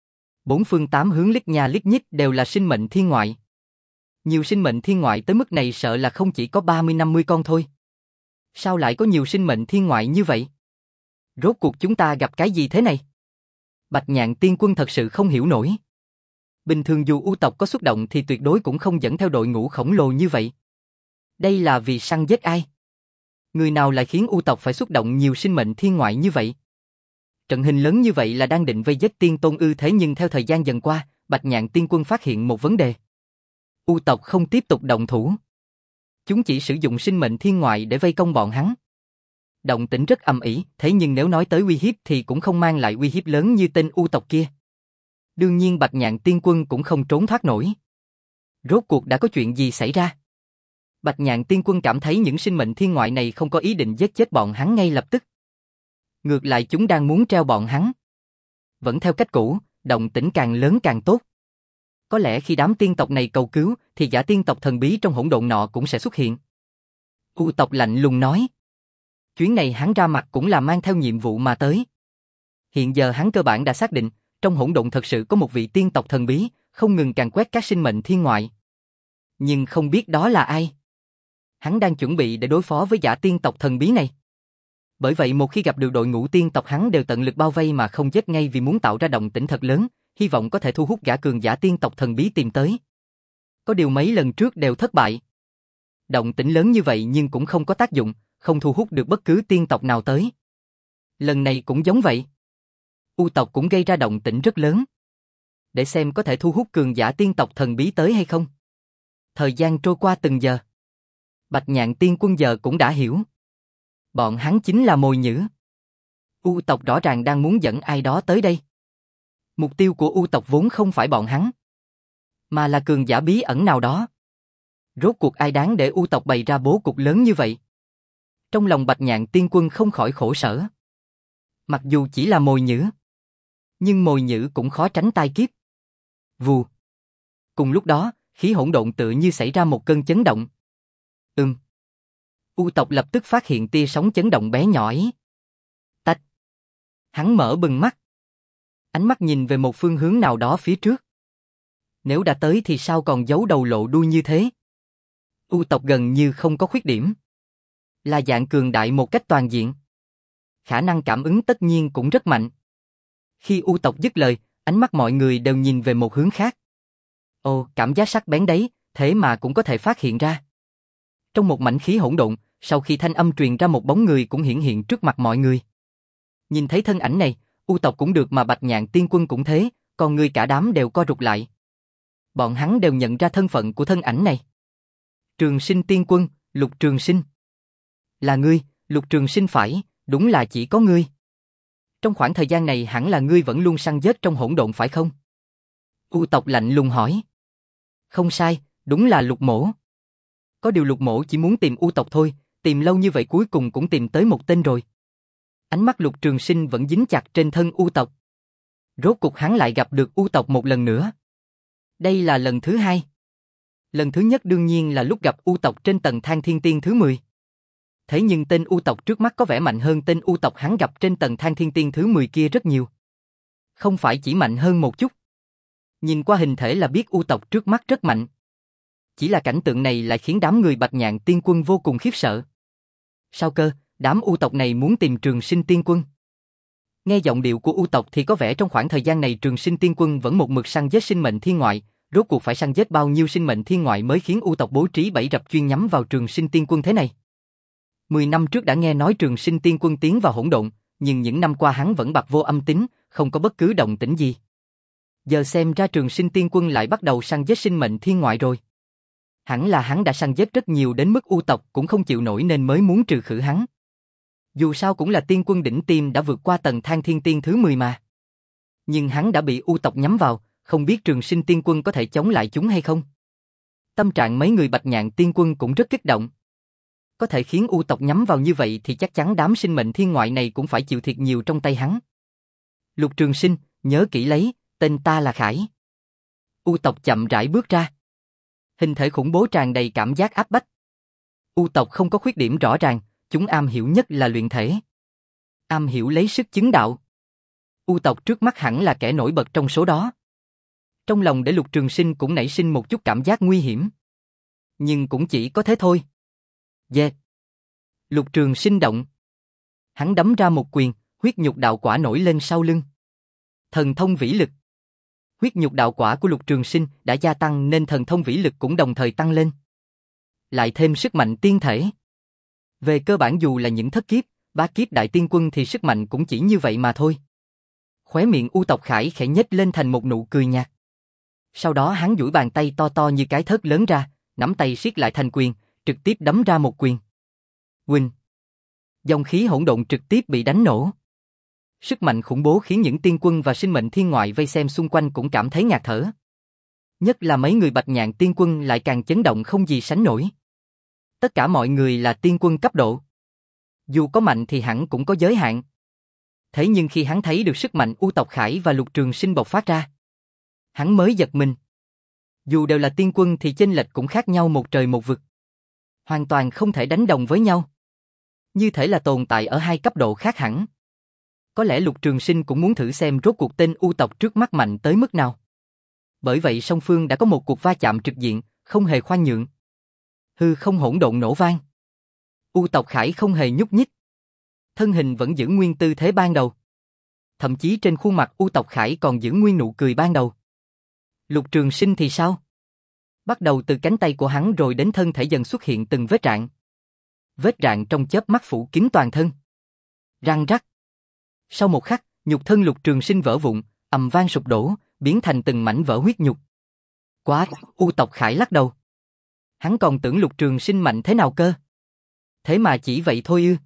Bốn phương tám hướng lít nha lít nhít đều là sinh mệnh thiên ngoại. Nhiều sinh mệnh thiên ngoại tới mức này sợ là không chỉ có ba mươi năm mươi con thôi. Sao lại có nhiều sinh mệnh thiên ngoại như vậy? Rốt cuộc chúng ta gặp cái gì thế này? Bạch Nhạn tiên quân thật sự không hiểu nổi. Bình thường dù U tộc có xuất động thì tuyệt đối cũng không dẫn theo đội ngũ khổng lồ như vậy. Đây là vì săn giết ai? Người nào lại khiến U tộc phải xuất động nhiều sinh mệnh thiên ngoại như vậy? Trận hình lớn như vậy là đang định vây giết tiên tôn ư? Thế nhưng theo thời gian dần qua, Bạch Nhạn tiên quân phát hiện một vấn đề. U tộc không tiếp tục động thủ. Chúng chỉ sử dụng sinh mệnh thiên ngoại để vây công bọn hắn. Động tĩnh rất ầm ĩ, thế nhưng nếu nói tới uy hiếp thì cũng không mang lại uy hiếp lớn như tên U tộc kia. Đương nhiên Bạch Nhạn Tiên Quân cũng không trốn thoát nổi. Rốt cuộc đã có chuyện gì xảy ra? Bạch Nhạn Tiên Quân cảm thấy những sinh mệnh thiên ngoại này không có ý định giết chết bọn hắn ngay lập tức. Ngược lại chúng đang muốn treo bọn hắn. Vẫn theo cách cũ, động tĩnh càng lớn càng tốt. Có lẽ khi đám tiên tộc này cầu cứu, thì gã tiên tộc thần bí trong hỗn độn nọ cũng sẽ xuất hiện. U tộc lạnh lùng nói. Chuyến này hắn ra mặt cũng là mang theo nhiệm vụ mà tới. Hiện giờ hắn cơ bản đã xác định, trong hỗn độn thật sự có một vị tiên tộc thần bí, không ngừng càn quét các sinh mệnh thiên ngoại. Nhưng không biết đó là ai. Hắn đang chuẩn bị để đối phó với gã tiên tộc thần bí này. Bởi vậy một khi gặp được đội ngũ tiên tộc hắn đều tận lực bao vây mà không giết ngay vì muốn tạo ra động tĩnh thật lớn, hy vọng có thể thu hút gã cường giả tiên tộc thần bí tìm tới. Có điều mấy lần trước đều thất bại. Động tĩnh lớn như vậy nhưng cũng không có tác dụng, không thu hút được bất cứ tiên tộc nào tới. Lần này cũng giống vậy. U tộc cũng gây ra động tĩnh rất lớn. Để xem có thể thu hút cường giả tiên tộc thần bí tới hay không. Thời gian trôi qua từng giờ. Bạch Nhạn Tiên Quân giờ cũng đã hiểu. Bọn hắn chính là mồi nhử. U tộc rõ ràng đang muốn dẫn ai đó tới đây. Mục tiêu của U tộc vốn không phải bọn hắn, mà là cường giả bí ẩn nào đó. Rốt cuộc ai đáng để U tộc bày ra bố cục lớn như vậy? Trong lòng Bạch Nhạn Tiên Quân không khỏi khổ sở. Mặc dù chỉ là mồi nhử, nhưng mồi nhử cũng khó tránh tai kiếp. Vù. Cùng lúc đó, khí hỗn độn tự như xảy ra một cơn chấn động. Ừm. U tộc lập tức phát hiện tia sóng chấn động bé nhỏ ấy. Tách. Hắn mở bừng mắt. Ánh mắt nhìn về một phương hướng nào đó phía trước. Nếu đã tới thì sao còn giấu đầu lộ đuôi như thế? U tộc gần như không có khuyết điểm. Là dạng cường đại một cách toàn diện. Khả năng cảm ứng tất nhiên cũng rất mạnh. Khi U tộc dứt lời, ánh mắt mọi người đều nhìn về một hướng khác. Ồ, cảm giác sắc bén đấy, thế mà cũng có thể phát hiện ra. Trong một mảnh khí hỗn độn, sau khi thanh âm truyền ra một bóng người cũng hiển hiện trước mặt mọi người. Nhìn thấy thân ảnh này, U tộc cũng được mà Bạch Nhạn Tiên Quân cũng thế, còn người cả đám đều co rụt lại. Bọn hắn đều nhận ra thân phận của thân ảnh này. Trường Sinh Tiên Quân, Lục Trường Sinh. Là ngươi, Lục Trường Sinh phải, đúng là chỉ có ngươi. Trong khoảng thời gian này hẳn là ngươi vẫn luôn săn giết trong hỗn độn phải không? U tộc lạnh lùng hỏi. Không sai, đúng là Lục Mỗ. Có điều Lục Mỗ chỉ muốn tìm U tộc thôi, tìm lâu như vậy cuối cùng cũng tìm tới một tên rồi. Ánh mắt Lục Trường Sinh vẫn dính chặt trên thân U tộc. Rốt cuộc hắn lại gặp được U tộc một lần nữa. Đây là lần thứ hai. Lần thứ nhất đương nhiên là lúc gặp U tộc trên tầng Thang Thiên Tiên thứ mười. Thế nhưng tên U tộc trước mắt có vẻ mạnh hơn tên U tộc hắn gặp trên tầng Thang Thiên Tiên thứ mười kia rất nhiều. Không phải chỉ mạnh hơn một chút. Nhìn qua hình thể là biết U tộc trước mắt rất mạnh. Chỉ là cảnh tượng này lại khiến đám người Bạch Nhạn Tiên Quân vô cùng khiếp sợ. Sao cơ, đám U tộc này muốn tìm Trường Sinh Tiên Quân? Nghe giọng điệu của U tộc thì có vẻ trong khoảng thời gian này Trường Sinh Tiên Quân vẫn một mực săn giết sinh mệnh thiên ngoại, rốt cuộc phải săn giết bao nhiêu sinh mệnh thiên ngoại mới khiến U tộc bố trí bẫy rập chuyên nhắm vào Trường Sinh Tiên Quân thế này. Mười năm trước đã nghe nói Trường Sinh Tiên Quân tiến vào hỗn độn, nhưng những năm qua hắn vẫn bặt vô âm tín, không có bất cứ động tĩnh gì. Giờ xem ra Trường Sinh Tiên Quân lại bắt đầu săn giết sinh mệnh thiên ngoại rồi. Hẳn là hắn đã săn giết rất nhiều đến mức U tộc cũng không chịu nổi nên mới muốn trừ khử hắn. Dù sao cũng là tiên quân đỉnh tiêm đã vượt qua tầng Thang Thiên Tiên thứ mười mà. Nhưng hắn đã bị U tộc nhắm vào, không biết Trường Sinh Tiên Quân có thể chống lại chúng hay không. Tâm trạng mấy người Bạch Nhạn Tiên Quân cũng rất kích động. Có thể khiến U tộc nhắm vào như vậy thì chắc chắn đám sinh mệnh thiên ngoại này cũng phải chịu thiệt nhiều trong tay hắn. Lục Trường Sinh, nhớ kỹ lấy, tên ta là Khải. U tộc chậm rãi bước ra. Hình thể khủng bố tràn đầy cảm giác áp bách. U tộc không có khuyết điểm rõ ràng, chúng am hiểu nhất là luyện thể. Am hiểu lấy sức chứng đạo. U tộc trước mắt hẳn là kẻ nổi bật trong số đó. Trong lòng để Lục Trường Sinh cũng nảy sinh một chút cảm giác nguy hiểm. Nhưng cũng chỉ có thế thôi. Yeah. Lục Trường Sinh động. Hắn đấm ra một quyền, huyết nhục đạo quả nổi lên sau lưng. Thần thông vĩ lực. Huyết nhục đạo quả của Lục Trường Sinh đã gia tăng nên thần thông vĩ lực cũng đồng thời tăng lên. Lại thêm sức mạnh tiên thể. Về cơ bản dù là những thất kiếp, bá kiếp đại tiên quân thì sức mạnh cũng chỉ như vậy mà thôi. Khóe miệng U tộc Khải khẽ nhếch lên thành một nụ cười nhạt. Sau đó hắn duỗi bàn tay to to như cái thớt lớn ra, nắm tay siết lại thành quyền, trực tiếp đấm ra một quyền. Huỳnh. Dòng khí hỗn độn trực tiếp bị đánh nổ. Sức mạnh khủng bố khiến những tiên quân và sinh mệnh thiên ngoại vây xem xung quanh cũng cảm thấy ngạt thở. Nhất là mấy người Bạch Nhạn tiên quân lại càng chấn động không gì sánh nổi. Tất cả mọi người là tiên quân cấp độ. Dù có mạnh thì hẳn cũng có giới hạn. Thế nhưng khi hắn thấy được sức mạnh U Tộc Khải và Lục Trường Sinh bộc phát ra, hắn mới giật mình. Dù đều là tiên quân thì chênh lệch cũng khác nhau một trời một vực. Hoàn toàn không thể đánh đồng với nhau. Như thể là tồn tại ở hai cấp độ khác hẳn. Có lẽ Lục Trường Sinh cũng muốn thử xem rốt cuộc tên U tộc trước mắt mạnh tới mức nào. Bởi vậy song phương đã có một cuộc va chạm trực diện, không hề khoan nhượng. Hư không hỗn độn nổ vang. U tộc Khải không hề nhúc nhích. Thân hình vẫn giữ nguyên tư thế ban đầu. Thậm chí trên khuôn mặt U tộc Khải còn giữ nguyên nụ cười ban đầu. Lục Trường Sinh thì sao? Bắt đầu từ cánh tay của hắn rồi đến thân thể dần xuất hiện từng vết rạn. Vết rạn trong chớp mắt phủ kín toàn thân. Răng rắc. Sau một khắc, nhục thân Lục Trường Sinh vỡ vụn, ầm vang sụp đổ, biến thành từng mảnh vỡ huyết nhục. Quá, U tộc Khải lắc đầu. Hắn còn tưởng Lục Trường Sinh mạnh thế nào cơ? Thế mà chỉ vậy thôi ư?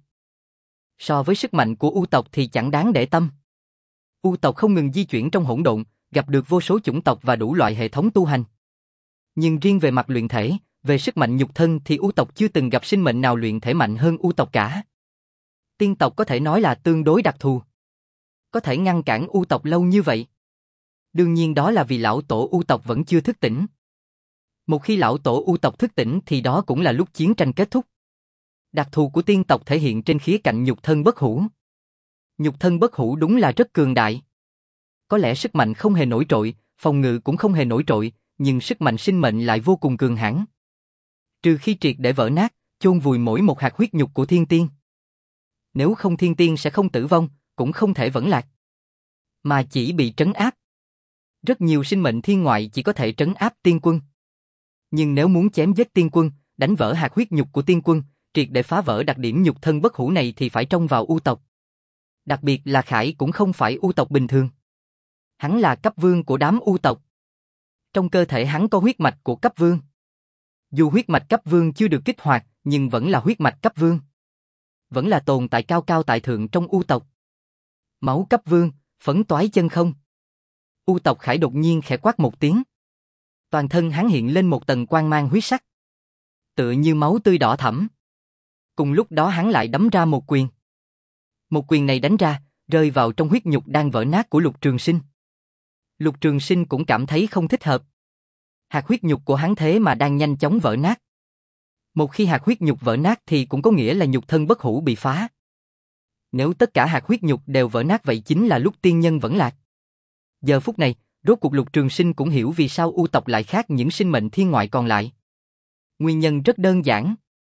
So với sức mạnh của U tộc thì chẳng đáng để tâm. U tộc không ngừng di chuyển trong hỗn độn, gặp được vô số chủng tộc và đủ loại hệ thống tu hành. Nhưng riêng về mặt luyện thể, về sức mạnh nhục thân thì U tộc chưa từng gặp sinh mệnh nào luyện thể mạnh hơn U tộc cả. Tiên tộc có thể nói là tương đối đặc thù. Có thể ngăn cản U tộc lâu như vậy. Đương nhiên đó là vì lão tổ U tộc vẫn chưa thức tỉnh. Một khi lão tổ U tộc thức tỉnh thì đó cũng là lúc chiến tranh kết thúc. Đặc thù của tiên tộc thể hiện trên khía cạnh nhục thân bất hủ. Nhục thân bất hủ đúng là rất cường đại. Có lẽ sức mạnh không hề nổi trội, phòng ngự cũng không hề nổi trội, nhưng sức mạnh sinh mệnh lại vô cùng cường hãn. Trừ khi triệt để vỡ nát, chôn vùi mỗi một hạt huyết nhục của thiên tiên. Nếu không thiên tiên sẽ không tử vong, cũng không thể vẫn lạc. Mà chỉ bị trấn áp. Rất nhiều sinh mệnh thiên ngoại chỉ có thể trấn áp tiên quân. Nhưng nếu muốn chém giết tiên quân, đánh vỡ hạt huyết nhục của tiên quân, triệt để phá vỡ đặc điểm nhục thân bất hủ này thì phải trông vào U tộc. Đặc biệt là Khải cũng không phải U tộc bình thường. Hắn là cấp vương của đám U tộc. Trong cơ thể hắn có huyết mạch của cấp vương. Dù huyết mạch cấp vương chưa được kích hoạt, nhưng vẫn là huyết mạch cấp vương. Vẫn là tồn tại cao cao tại thượng trong U tộc. Máu cấp vương, phấn toái chân không. U tộc Khải đột nhiên khẽ quát một tiếng. Toàn thân hắn hiện lên một tầng quang mang huyết sắc. Tựa như máu tươi đỏ thẫm. Cùng lúc đó hắn lại đấm ra một quyền. Một quyền này đánh ra, rơi vào trong huyết nhục đang vỡ nát của Lục Trường Sinh. Lục Trường Sinh cũng cảm thấy không thích hợp. Hạt huyết nhục của hắn thế mà đang nhanh chóng vỡ nát. Một khi hạt huyết nhục vỡ nát thì cũng có nghĩa là nhục thân bất hủ bị phá. Nếu tất cả hạt huyết nhục đều vỡ nát vậy chính là lúc tiên nhân vẫn lạc. Giờ phút này, rốt cuộc Lục Trường Sinh cũng hiểu vì sao U tộc lại khác những sinh mệnh thiên ngoại còn lại. Nguyên nhân rất đơn giản.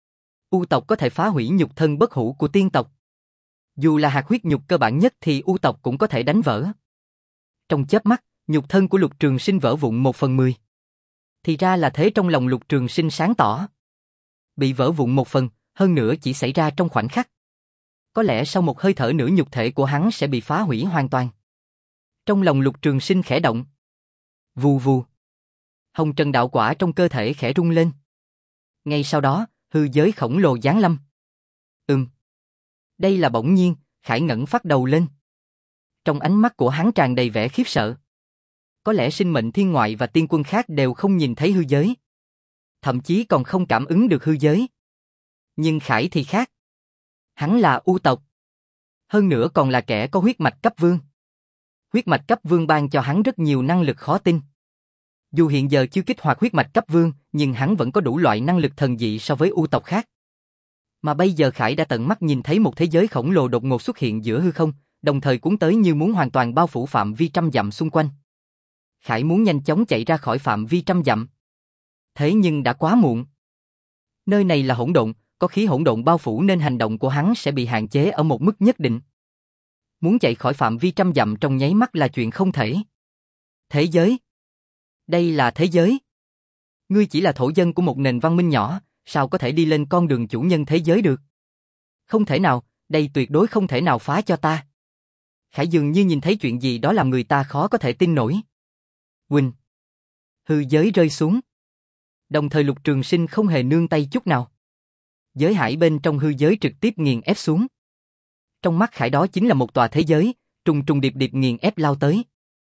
U tộc có thể phá hủy nhục thân bất hủ của tiên tộc. Dù là hạt huyết nhục cơ bản nhất thì U tộc cũng có thể đánh vỡ. Trong chớp mắt, nhục thân của Lục Trường Sinh vỡ vụn một phần mười. Thì ra là thế, trong lòng Lục Trường Sinh sáng tỏ. Bị vỡ vụn một phần, hơn nữa chỉ xảy ra trong khoảnh khắc. Có lẽ sau một hơi thở nữa nhục thể của hắn sẽ bị phá hủy hoàn toàn. Trong lòng Lục Trường Sinh khẽ động. Vù vù. Hồng trần đạo quả trong cơ thể khẽ rung lên. Ngay sau đó, hư giới khổng lồ giáng lâm. Ừm. Đây là bỗng nhiên, Khải ngẩng phát đầu lên. Trong ánh mắt của hắn tràn đầy vẻ khiếp sợ. Có lẽ sinh mệnh thiên ngoại và tiên quân khác đều không nhìn thấy hư giới. Thậm chí còn không cảm ứng được hư giới. Nhưng Khải thì khác. Hắn là U tộc. Hơn nữa còn là kẻ có huyết mạch cấp vương. Huyết mạch cấp vương ban cho hắn rất nhiều năng lực khó tin. Dù hiện giờ chưa kích hoạt huyết mạch cấp vương, nhưng hắn vẫn có đủ loại năng lực thần dị so với U tộc khác. Mà bây giờ Khải đã tận mắt nhìn thấy một thế giới khổng lồ đột ngột xuất hiện giữa hư không, đồng thời cuốn tới như muốn hoàn toàn bao phủ phạm vi trăm dặm xung quanh. Khải muốn nhanh chóng chạy ra khỏi phạm vi trăm dặm. Thế nhưng đã quá muộn. Nơi này là hỗn độn, có khí hỗn độn bao phủ nên hành động của hắn sẽ bị hạn chế ở một mức nhất định. Muốn chạy khỏi phạm vi trăm dặm trong nháy mắt là chuyện không thể. Thế giới? Đây là thế giới. Ngươi chỉ là thổ dân của một nền văn minh nhỏ, sao có thể đi lên con đường chủ nhân thế giới được? Không thể nào, đây tuyệt đối không thể nào phá cho ta. Khải dường như nhìn thấy chuyện gì đó làm người ta khó có thể tin nổi. Quỳnh. Hư giới rơi xuống. Đồng thời Lục Trường Sinh không hề nương tay chút nào. Giới hải bên trong hư giới trực tiếp nghiền ép xuống. Trong mắt Khải đó chính là một tòa thế giới, trùng trùng điệp điệp nghiền ép lao tới.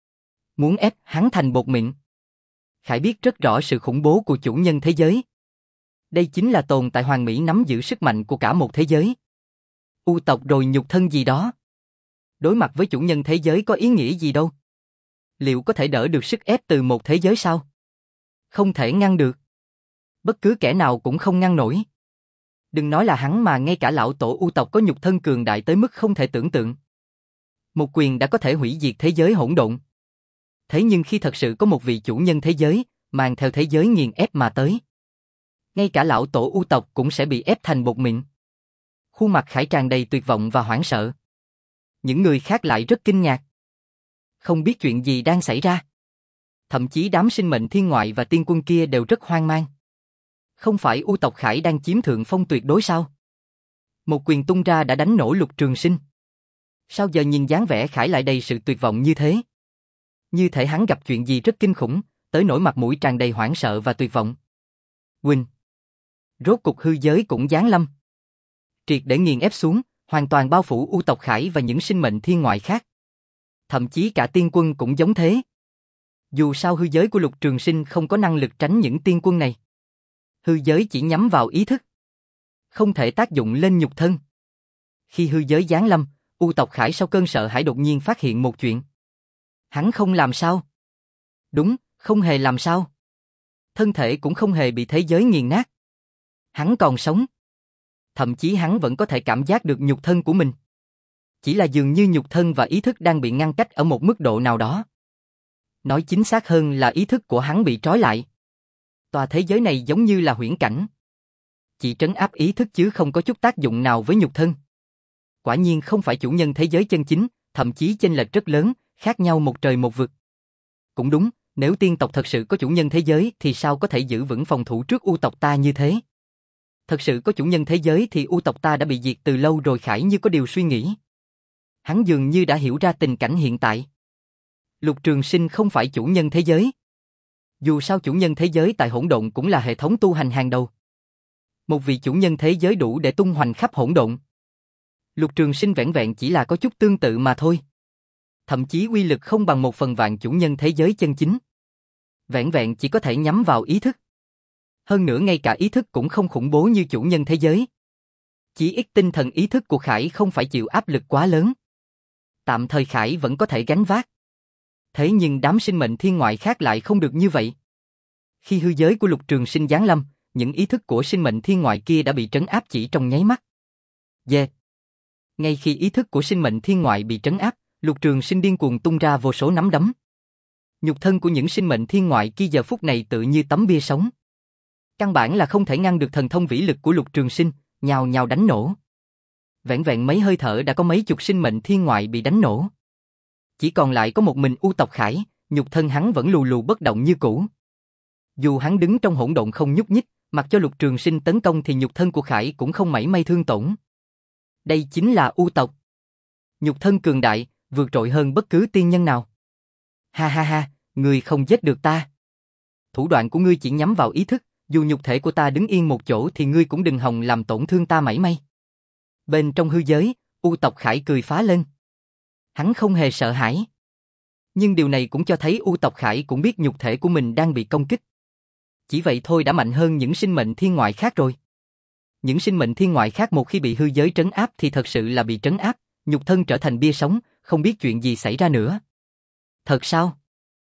Muốn ép hắn thành bột mịn. Khải biết rất rõ sự khủng bố của chủ nhân thế giới. Đây chính là tồn tại hoàn mỹ nắm giữ sức mạnh của cả một thế giới. U tộc rồi nhục thân gì đó. Đối mặt với chủ nhân thế giới có ý nghĩa gì đâu. Liệu có thể đỡ được sức ép từ một thế giới sao? Không thể ngăn được. Bất cứ kẻ nào cũng không ngăn nổi. Đừng nói là hắn mà ngay cả lão tổ U tộc có nhục thân cường đại tới mức không thể tưởng tượng. Một quyền đã có thể hủy diệt thế giới hỗn độn. Thế nhưng khi thật sự có một vị chủ nhân thế giới, mang theo thế giới nghiền ép mà tới, ngay cả lão tổ U tộc cũng sẽ bị ép thành bột mịn. Khuôn mặt Khải tràn đầy tuyệt vọng và hoảng sợ. Những người khác lại rất kinh ngạc. Không biết chuyện gì đang xảy ra. Thậm chí đám sinh mệnh thiên ngoại và tiên quân kia đều rất hoang mang. Không phải U tộc Khải đang chiếm thượng phong tuyệt đối sao? Một quyền tung ra đã đánh nổ Lục Trường Sinh. Sao giờ nhìn dáng vẻ Khải lại đầy sự tuyệt vọng như thế? Như thể hắn gặp chuyện gì rất kinh khủng, tới nỗi mặt mũi tràn đầy hoảng sợ và tuyệt vọng. Quỳnh. Rốt cục hư giới cũng giáng lâm. Triệt để nghiền ép xuống, hoàn toàn bao phủ U tộc Khải và những sinh mệnh thiên ngoại khác. Thậm chí cả tiên quân cũng giống thế. Dù sao hư giới của Lục Trường Sinh không có năng lực tránh những tiên quân này. Hư giới chỉ nhắm vào ý thức, không thể tác dụng lên nhục thân. Khi hư giới giáng lâm, U tộc Khải sau cơn sợ hãi đột nhiên phát hiện một chuyện. Hắn không làm sao. Đúng, không hề làm sao. Thân thể cũng không hề bị thế giới nghiền nát. Hắn còn sống. Thậm chí hắn vẫn có thể cảm giác được nhục thân của mình. Chỉ là dường như nhục thân và ý thức đang bị ngăn cách ở một mức độ nào đó. Nói chính xác hơn là ý thức của hắn bị trói lại. Tòa thế giới này giống như là huyễn cảnh. Chỉ trấn áp ý thức chứ không có chút tác dụng nào với nhục thân. Quả nhiên không phải chủ nhân thế giới chân chính, thậm chí chênh lệch rất lớn, khác nhau một trời một vực. Cũng đúng, nếu tiên tộc thật sự có chủ nhân thế giới thì sao có thể giữ vững phòng thủ trước U tộc ta như thế? Thật sự có chủ nhân thế giới thì U tộc ta đã bị diệt từ lâu rồi. Khải như có điều suy nghĩ. Hắn dường như đã hiểu ra tình cảnh hiện tại. Lục Trường Sinh không phải chủ nhân thế giới. Dù sao chủ nhân thế giới tại hỗn độn cũng là hệ thống tu hành hàng đầu. Một vị chủ nhân thế giới đủ để tung hoành khắp hỗn độn. Lục Trường Sinh vẻn vẹn chỉ là có chút tương tự mà thôi. Thậm chí uy lực không bằng một phần vạn chủ nhân thế giới chân chính. Vẻn vẹn chỉ có thể nhắm vào ý thức. Hơn nữa ngay cả ý thức cũng không khủng bố như chủ nhân thế giới. Chỉ ít tinh thần ý thức của Khải không phải chịu áp lực quá lớn. Tạm thời Khải vẫn có thể gánh vác. Thế nhưng đám sinh mệnh thiên ngoại khác lại không được như vậy. Khi hư giới của Lục Trường Sinh giáng lâm, những ý thức của sinh mệnh thiên ngoại kia đã bị trấn áp chỉ trong nháy mắt. Yeah. Ngay khi ý thức của sinh mệnh thiên ngoại bị trấn áp, Lục Trường Sinh điên cuồng tung ra vô số nắm đấm. Nhục thân của những sinh mệnh thiên ngoại kia giờ phút này tự như tấm bia sống. Căn bản là không thể ngăn được thần thông vĩ lực của Lục Trường Sinh, nhào nhào đánh nổ. Vẻn vẹn mấy hơi thở đã có mấy chục sinh mệnh thiên ngoại bị đánh nổ. Chỉ còn lại có một mình U tộc Khải, nhục thân hắn vẫn lù lù bất động như cũ. Dù hắn đứng trong hỗn độn không nhúc nhích, mặc cho Lục Trường Sinh tấn công thì nhục thân của Khải cũng không mảy may thương tổn. Đây chính là U tộc. Nhục thân cường đại, vượt trội hơn bất cứ tiên nhân nào. Ha ha ha, ngươi không giết được ta. Thủ đoạn của ngươi chỉ nhắm vào ý thức, dù nhục thể của ta đứng yên một chỗ thì ngươi cũng đừng hòng làm tổn thương ta mảy may. Bên trong hư giới, U tộc Khải cười phá lên. Hắn không hề sợ hãi. Nhưng điều này cũng cho thấy U tộc Khải cũng biết nhục thể của mình đang bị công kích. Chỉ vậy thôi đã mạnh hơn những sinh mệnh thiên ngoại khác rồi. Những sinh mệnh thiên ngoại khác một khi bị hư giới trấn áp thì thật sự là bị trấn áp, nhục thân trở thành bia sống, không biết chuyện gì xảy ra nữa. Thật sao?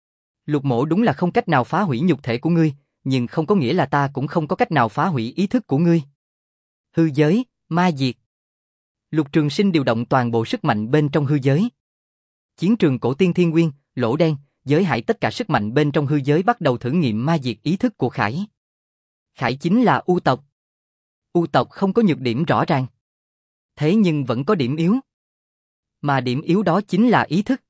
Lục Mỗ đúng là không cách nào phá hủy nhục thể của ngươi, nhưng không có nghĩa là ta cũng không có cách nào phá hủy ý thức của ngươi. Hư giới, ma diệt. Lục Trường Sinh điều động toàn bộ sức mạnh bên trong hư giới. Chiến trường cổ tiên thiên nguyên, lỗ đen, giới hải tất cả sức mạnh bên trong hư giới bắt đầu thử nghiệm ma diệt ý thức của Khải. Khải chính là U tộc. U tộc không có nhược điểm rõ ràng. Thế nhưng vẫn có điểm yếu. Mà điểm yếu đó chính là ý thức.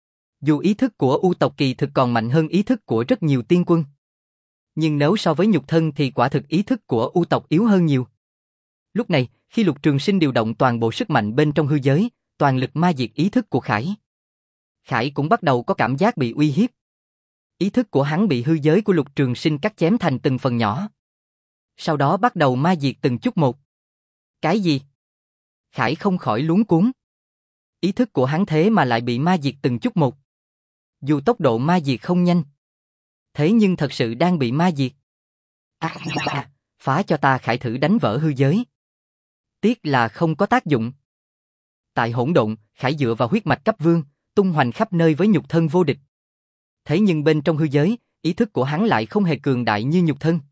Dù ý thức của U tộc kỳ thực còn mạnh hơn ý thức của rất nhiều tiên quân. Nhưng nếu so với nhục thân thì quả thực ý thức của U tộc yếu hơn nhiều. Lúc này, khi Lục Trường Sinh điều động toàn bộ sức mạnh bên trong hư giới, toàn lực ma diệt ý thức của Khải. Khải cũng bắt đầu có cảm giác bị uy hiếp. Ý thức của hắn bị hư giới của Lục Trường Sinh cắt chém thành từng phần nhỏ. Sau đó bắt đầu ma diệt từng chút một. Cái gì? Khải không khỏi luống cuống. Ý thức của hắn thế mà lại bị ma diệt từng chút một. Dù tốc độ ma diệt không nhanh, thế nhưng thật sự đang bị ma diệt. À, à, phá cho ta. Khải thử đánh vỡ hư giới. Tiếc là không có tác dụng. Tại hỗn độn, Khải dựa vào huyết mạch cấp vương, tung hoành khắp nơi với nhục thân vô địch. Thế nhưng bên trong hư giới, ý thức của hắn lại không hề cường đại như nhục thân.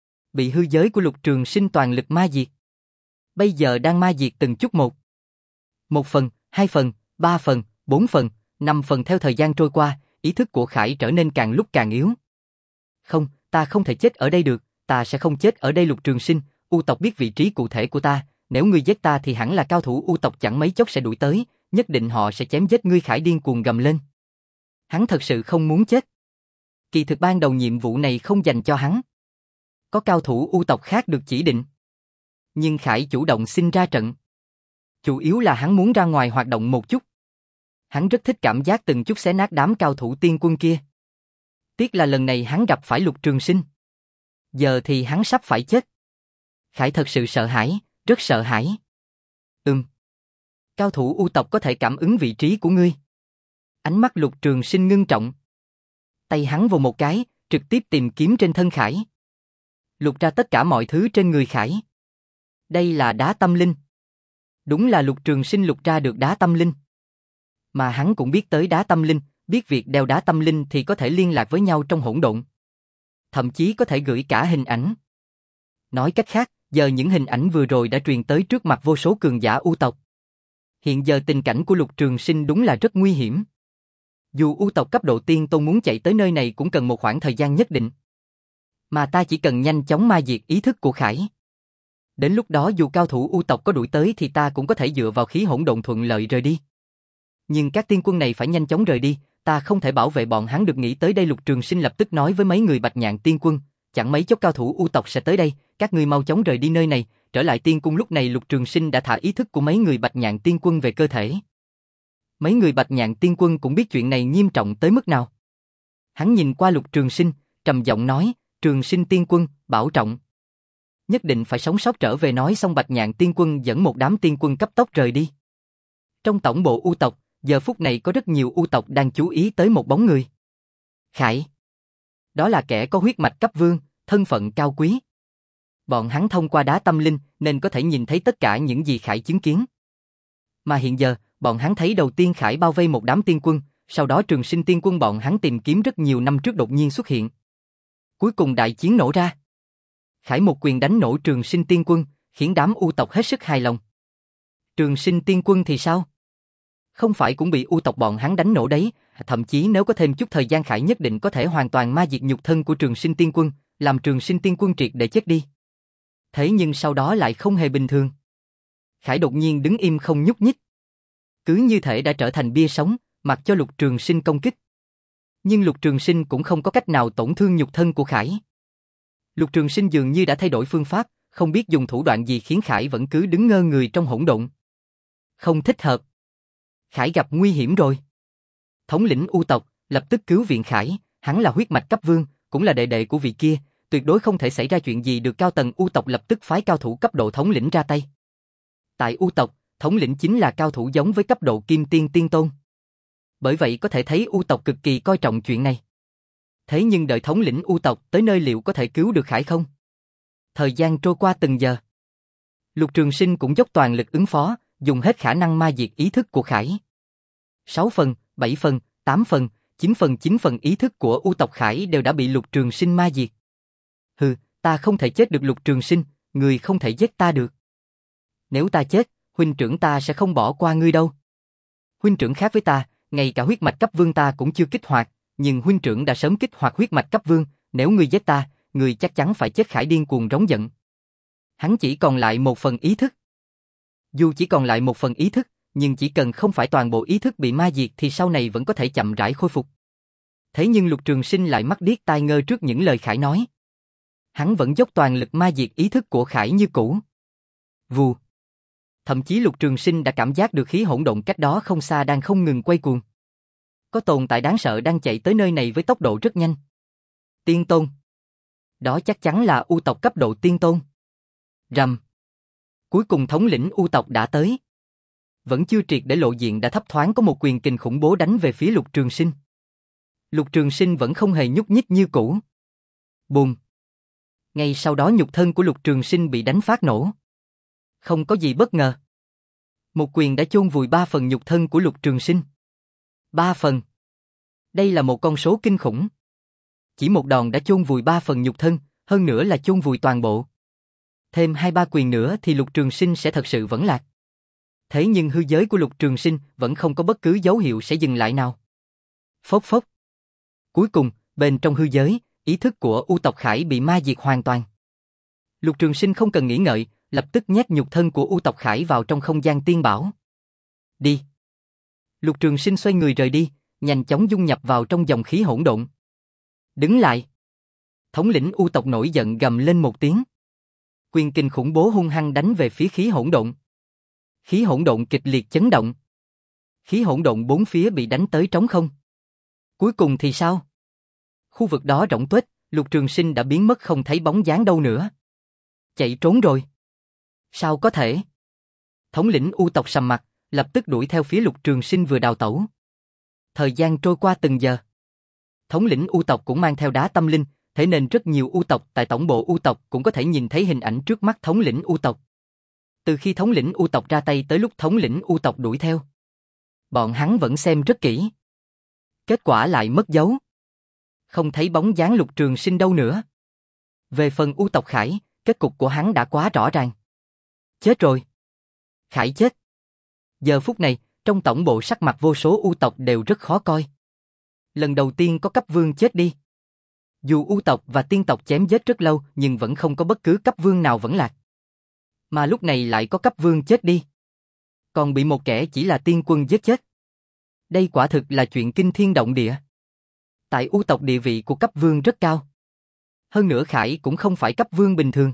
Bị hư giới của Lục Trường Sinh toàn lực ma diệt. Bây giờ đang ma diệt từng chút một. Một phần, hai phần, ba phần, bốn phần, năm phần. Theo thời gian trôi qua, ý thức của Khải trở nên càng lúc càng yếu. Không, ta không thể chết ở đây được, ta sẽ không chết ở đây. Lục Trường Sinh, U tộc biết vị trí cụ thể của ta, nếu ngươi giết ta thì hẳn là cao thủ U tộc chẳng mấy chốc sẽ đuổi tới, nhất định họ sẽ chém giết ngươi. Khải điên cuồng gầm lên. Hắn thật sự không muốn chết. Kỳ thực ban đầu nhiệm vụ này không dành cho hắn. Có cao thủ U tộc khác được chỉ định. Nhưng Khải chủ động xin ra trận. Chủ yếu là hắn muốn ra ngoài hoạt động một chút. Hắn rất thích cảm giác từng chút xé nát đám cao thủ tiên quân kia. Tiếc là lần này hắn gặp phải Lục Trường Sinh. Giờ thì hắn sắp phải chết. Khải thật sự sợ hãi, rất sợ hãi. Ừm. Cao thủ U tộc có thể cảm ứng vị trí của ngươi. Ánh mắt Lục Trường Sinh ngưng trọng. Tay hắn vồ một cái, trực tiếp tìm kiếm trên thân Khải. Lục ra tất cả mọi thứ trên người Khải. Đây là đá tâm linh. Đúng là Lục Trường Sinh lục ra được đá tâm linh. Mà hắn cũng biết tới đá tâm linh, biết việc đeo đá tâm linh thì có thể liên lạc với nhau trong hỗn độn. Thậm chí có thể gửi cả hình ảnh. Nói cách khác, giờ những hình ảnh vừa rồi đã truyền tới trước mặt vô số cường giả U tộc. Hiện giờ tình cảnh của Lục Trường Sinh đúng là rất nguy hiểm. Dù U tộc cấp độ tiên tôn muốn chạy tới nơi này cũng cần một khoảng thời gian nhất định. Mà ta chỉ cần nhanh chóng ma diệt ý thức của Khải. Đến lúc đó dù cao thủ U tộc có đuổi tới thì ta cũng có thể dựa vào khí hỗn độn thuận lợi rời đi. Nhưng các tiên quân này phải nhanh chóng rời đi, ta không thể bảo vệ bọn hắn được. Nghĩ tới đây Lục Trường Sinh lập tức nói với mấy người Bạch Nhạn tiên quân, chẳng mấy chốc cao thủ U tộc sẽ tới đây, các ngươi mau chóng rời đi nơi này, trở lại tiên cung. Lúc này Lục Trường Sinh đã thả ý thức của mấy người Bạch Nhạn tiên quân về cơ thể. Mấy người Bạch Nhạn tiên quân cũng biết chuyện này nghiêm trọng tới mức nào. Hắn nhìn qua Lục Trường Sinh, trầm giọng nói, Trường Sinh tiên quân, bảo trọng. Nhất định phải sống sót trở về. Nói xong Bạch Nhạn tiên quân dẫn một đám tiên quân cấp tốc rời đi. Trong tổng bộ U tộc, giờ phút này có rất nhiều U tộc đang chú ý tới một bóng người. Khải. Đó là kẻ có huyết mạch cấp vương, thân phận cao quý. Bọn hắn thông qua đá tâm linh nên có thể nhìn thấy tất cả những gì Khải chứng kiến. Mà hiện giờ, bọn hắn thấy đầu tiên Khải bao vây một đám tiên quân, sau đó Trường Sinh tiên quân bọn hắn tìm kiếm rất nhiều năm trước đột nhiên xuất hiện. Cuối cùng đại chiến nổ ra. Khải một quyền đánh nổ Trường Sinh tiên quân, khiến đám U tộc hết sức hài lòng. Trường Sinh tiên quân thì sao? Không phải cũng bị U tộc bọn hắn đánh nổ đấy, thậm chí nếu có thêm chút thời gian Khải nhất định có thể hoàn toàn ma diệt nhục thân của Trường Sinh tiên quân, làm Trường Sinh tiên quân triệt để chết đi. Thế nhưng sau đó lại không hề bình thường. Khải đột nhiên đứng im không nhúc nhích. Cứ như thể đã trở thành bia sống, mặc cho Lục Trường Sinh công kích. Nhưng Lục Trường Sinh cũng không có cách nào tổn thương nhục thân của Khải. Lục Trường Sinh dường như đã thay đổi phương pháp, không biết dùng thủ đoạn gì khiến Khải vẫn cứ đứng ngơ người trong hỗn độn. Không thích hợp. Khải gặp nguy hiểm rồi. Thống lĩnh U tộc lập tức cứu viện Khải, hắn là huyết mạch cấp vương, cũng là đệ đệ của vị kia, tuyệt đối không thể xảy ra chuyện gì được. Cao tầng U tộc lập tức phái cao thủ cấp độ thống lĩnh ra tay. Tại U tộc, thống lĩnh chính là cao thủ giống với cấp độ Kim Tiên Tiên Tôn. Bởi vậy có thể thấy U tộc cực kỳ coi trọng chuyện này. Thế nhưng đợi thống lĩnh U tộc tới nơi liệu có thể cứu được Khải không? Thời gian trôi qua từng giờ. Lục Trường Sinh cũng dốc toàn lực ứng phó, dùng hết khả năng ma diệt ý thức của Khải. sáu phần, bảy phần, tám phần, chín phần chín phần ý thức của U tộc Khải đều đã bị Lục Trường Sinh ma diệt. Hừ, ta không thể chết được Lục Trường Sinh, người không thể giết ta được. Nếu ta chết, huynh trưởng ta sẽ không bỏ qua ngươi đâu. Huynh trưởng khác với ta, ngay cả huyết mạch cấp vương ta cũng chưa kích hoạt, nhưng huynh trưởng đã sớm kích hoạt huyết mạch cấp vương, nếu ngươi giết ta, ngươi chắc chắn phải chết. Khải điên cuồng rống giận. Hắn chỉ còn lại một phần ý thức. Dù chỉ còn lại một phần ý thức, nhưng chỉ cần không phải toàn bộ ý thức bị ma diệt thì sau này vẫn có thể chậm rãi khôi phục. Thế nhưng Lục Trường Sinh lại mắt điếc tai ngơ trước những lời Khải nói. Hắn vẫn dốc toàn lực ma diệt ý thức của Khải như cũ. Vù. Thậm chí Lục Trường Sinh đã cảm giác được khí hỗn độn cách đó không xa đang không ngừng quay cuồng. Có tồn tại đáng sợ đang chạy tới nơi này với tốc độ rất nhanh. Tiên Tôn. Đó chắc chắn là U tộc cấp độ Tiên Tôn. Rầm. Cuối cùng thống lĩnh U tộc đã tới. Vẫn chưa triệt để lộ diện đã thấp thoáng có một quyền kình khủng bố đánh về phía Lục Trường Sinh. Lục Trường Sinh vẫn không hề nhúc nhích như cũ. Bùm. Ngay sau đó nhục thân của Lục Trường Sinh bị đánh phát nổ. Không có gì bất ngờ. Một quyền đã chôn vùi ba phần nhục thân của Lục Trường Sinh. Ba phần. Đây là một con số kinh khủng. Chỉ một đòn đã chôn vùi ba phần nhục thân, hơn nữa là chôn vùi toàn bộ. Thêm hai ba quyền nữa thì Lục Trường Sinh sẽ thật sự vẫn lạc. Thế nhưng hư giới của Lục Trường Sinh vẫn không có bất cứ dấu hiệu sẽ dừng lại nào. Phốc phốc. Cuối cùng, bên trong hư giới, ý thức của U tộc Khải bị ma diệt hoàn toàn. Lục Trường Sinh không cần nghĩ ngợi, lập tức nhét nhục thân của U tộc Khải vào trong không gian tiên bảo. Đi. Lục Trường Sinh xoay người rời đi, nhanh chóng dung nhập vào trong dòng khí hỗn độn. Đứng lại. Thống lĩnh U tộc nổi giận gầm lên một tiếng. Quyền kình khủng bố hung hăng đánh về phía khí hỗn độn. Khí hỗn độn kịch liệt chấn động. Khí hỗn độn bốn phía bị đánh tới trống không. Cuối cùng thì sao? Khu vực đó rỗng tuếch, Lục Trường Sinh đã biến mất không thấy bóng dáng đâu nữa. Chạy trốn rồi. Sao có thể? Thống lĩnh U tộc sầm mặt, lập tức đuổi theo phía Lục Trường Sinh vừa đào tẩu. Thời gian trôi qua từng giờ. Thống lĩnh U tộc cũng mang theo đá tâm linh, thế nên rất nhiều U tộc tại tổng bộ U tộc cũng có thể nhìn thấy hình ảnh trước mắt thống lĩnh U tộc. Từ khi thống lĩnh U tộc ra tay tới lúc thống lĩnh U tộc đuổi theo, bọn hắn vẫn xem rất kỹ. Kết quả lại mất dấu. Không thấy bóng dáng Lục Trường Sinh đâu nữa. Về phần U tộc Khải, kết cục của hắn đã quá rõ ràng. Chết rồi. Khải chết. Giờ phút này, trong tổng bộ sắc mặt vô số U tộc đều rất khó coi. Lần đầu tiên có cấp vương chết đi. Dù U tộc và tiên tộc chém giết rất lâu nhưng vẫn không có bất cứ cấp vương nào vẫn lạc. Mà lúc này lại có cấp vương chết đi. Còn bị một kẻ chỉ là tiên quân giết chết. Đây quả thực là chuyện kinh thiên động địa. Tại U tộc địa vị của cấp vương rất cao. Hơn nữa Khải cũng không phải cấp vương bình thường,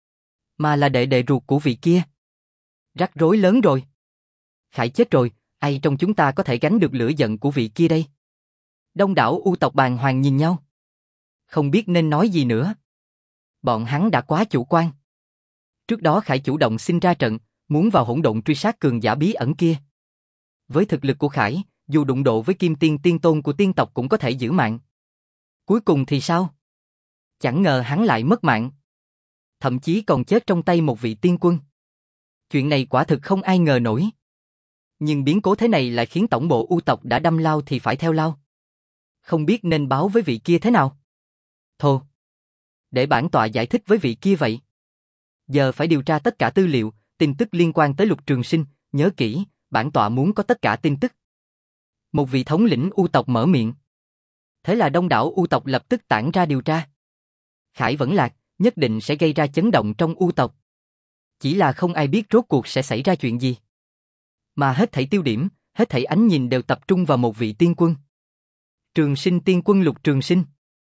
mà là đệ đệ ruột của vị kia. Rắc rối lớn rồi. Khải chết rồi, ai trong chúng ta có thể gánh được lửa giận của vị kia đây? Đông đảo U tộc bàng hoàng nhìn nhau. Không biết nên nói gì nữa. Bọn hắn đã quá chủ quan. Trước đó Khải chủ động xin ra trận, muốn vào hỗn độn truy sát cường giả bí ẩn kia. Với thực lực của Khải, dù đụng độ với kim tiên tiên tôn của tiên tộc cũng có thể giữ mạng. Cuối cùng thì sao? Chẳng ngờ hắn lại mất mạng. Thậm chí còn chết trong tay một vị tiên quân. Chuyện này quả thực không ai ngờ nổi. Nhưng biến cố thế này lại khiến tổng bộ U tộc đã đâm lao thì phải theo lao. Không biết nên báo với vị kia thế nào. Thô. Để bản tọa giải thích với vị kia vậy. Giờ phải điều tra tất cả tư liệu, tin tức liên quan tới Lục Trường Sinh, nhớ kỹ, bản tọa muốn có tất cả tin tức. Một vị thống lĩnh U tộc mở miệng. Thế là đông đảo U tộc lập tức tản ra điều tra. Khải vẫn lạc, nhất định sẽ gây ra chấn động trong U tộc. Chỉ là không ai biết rốt cuộc sẽ xảy ra chuyện gì. Mà hết thảy tiêu điểm, hết thảy ánh nhìn đều tập trung vào một vị tiên quân. Trường Sinh tiên quân Lục Trường Sinh.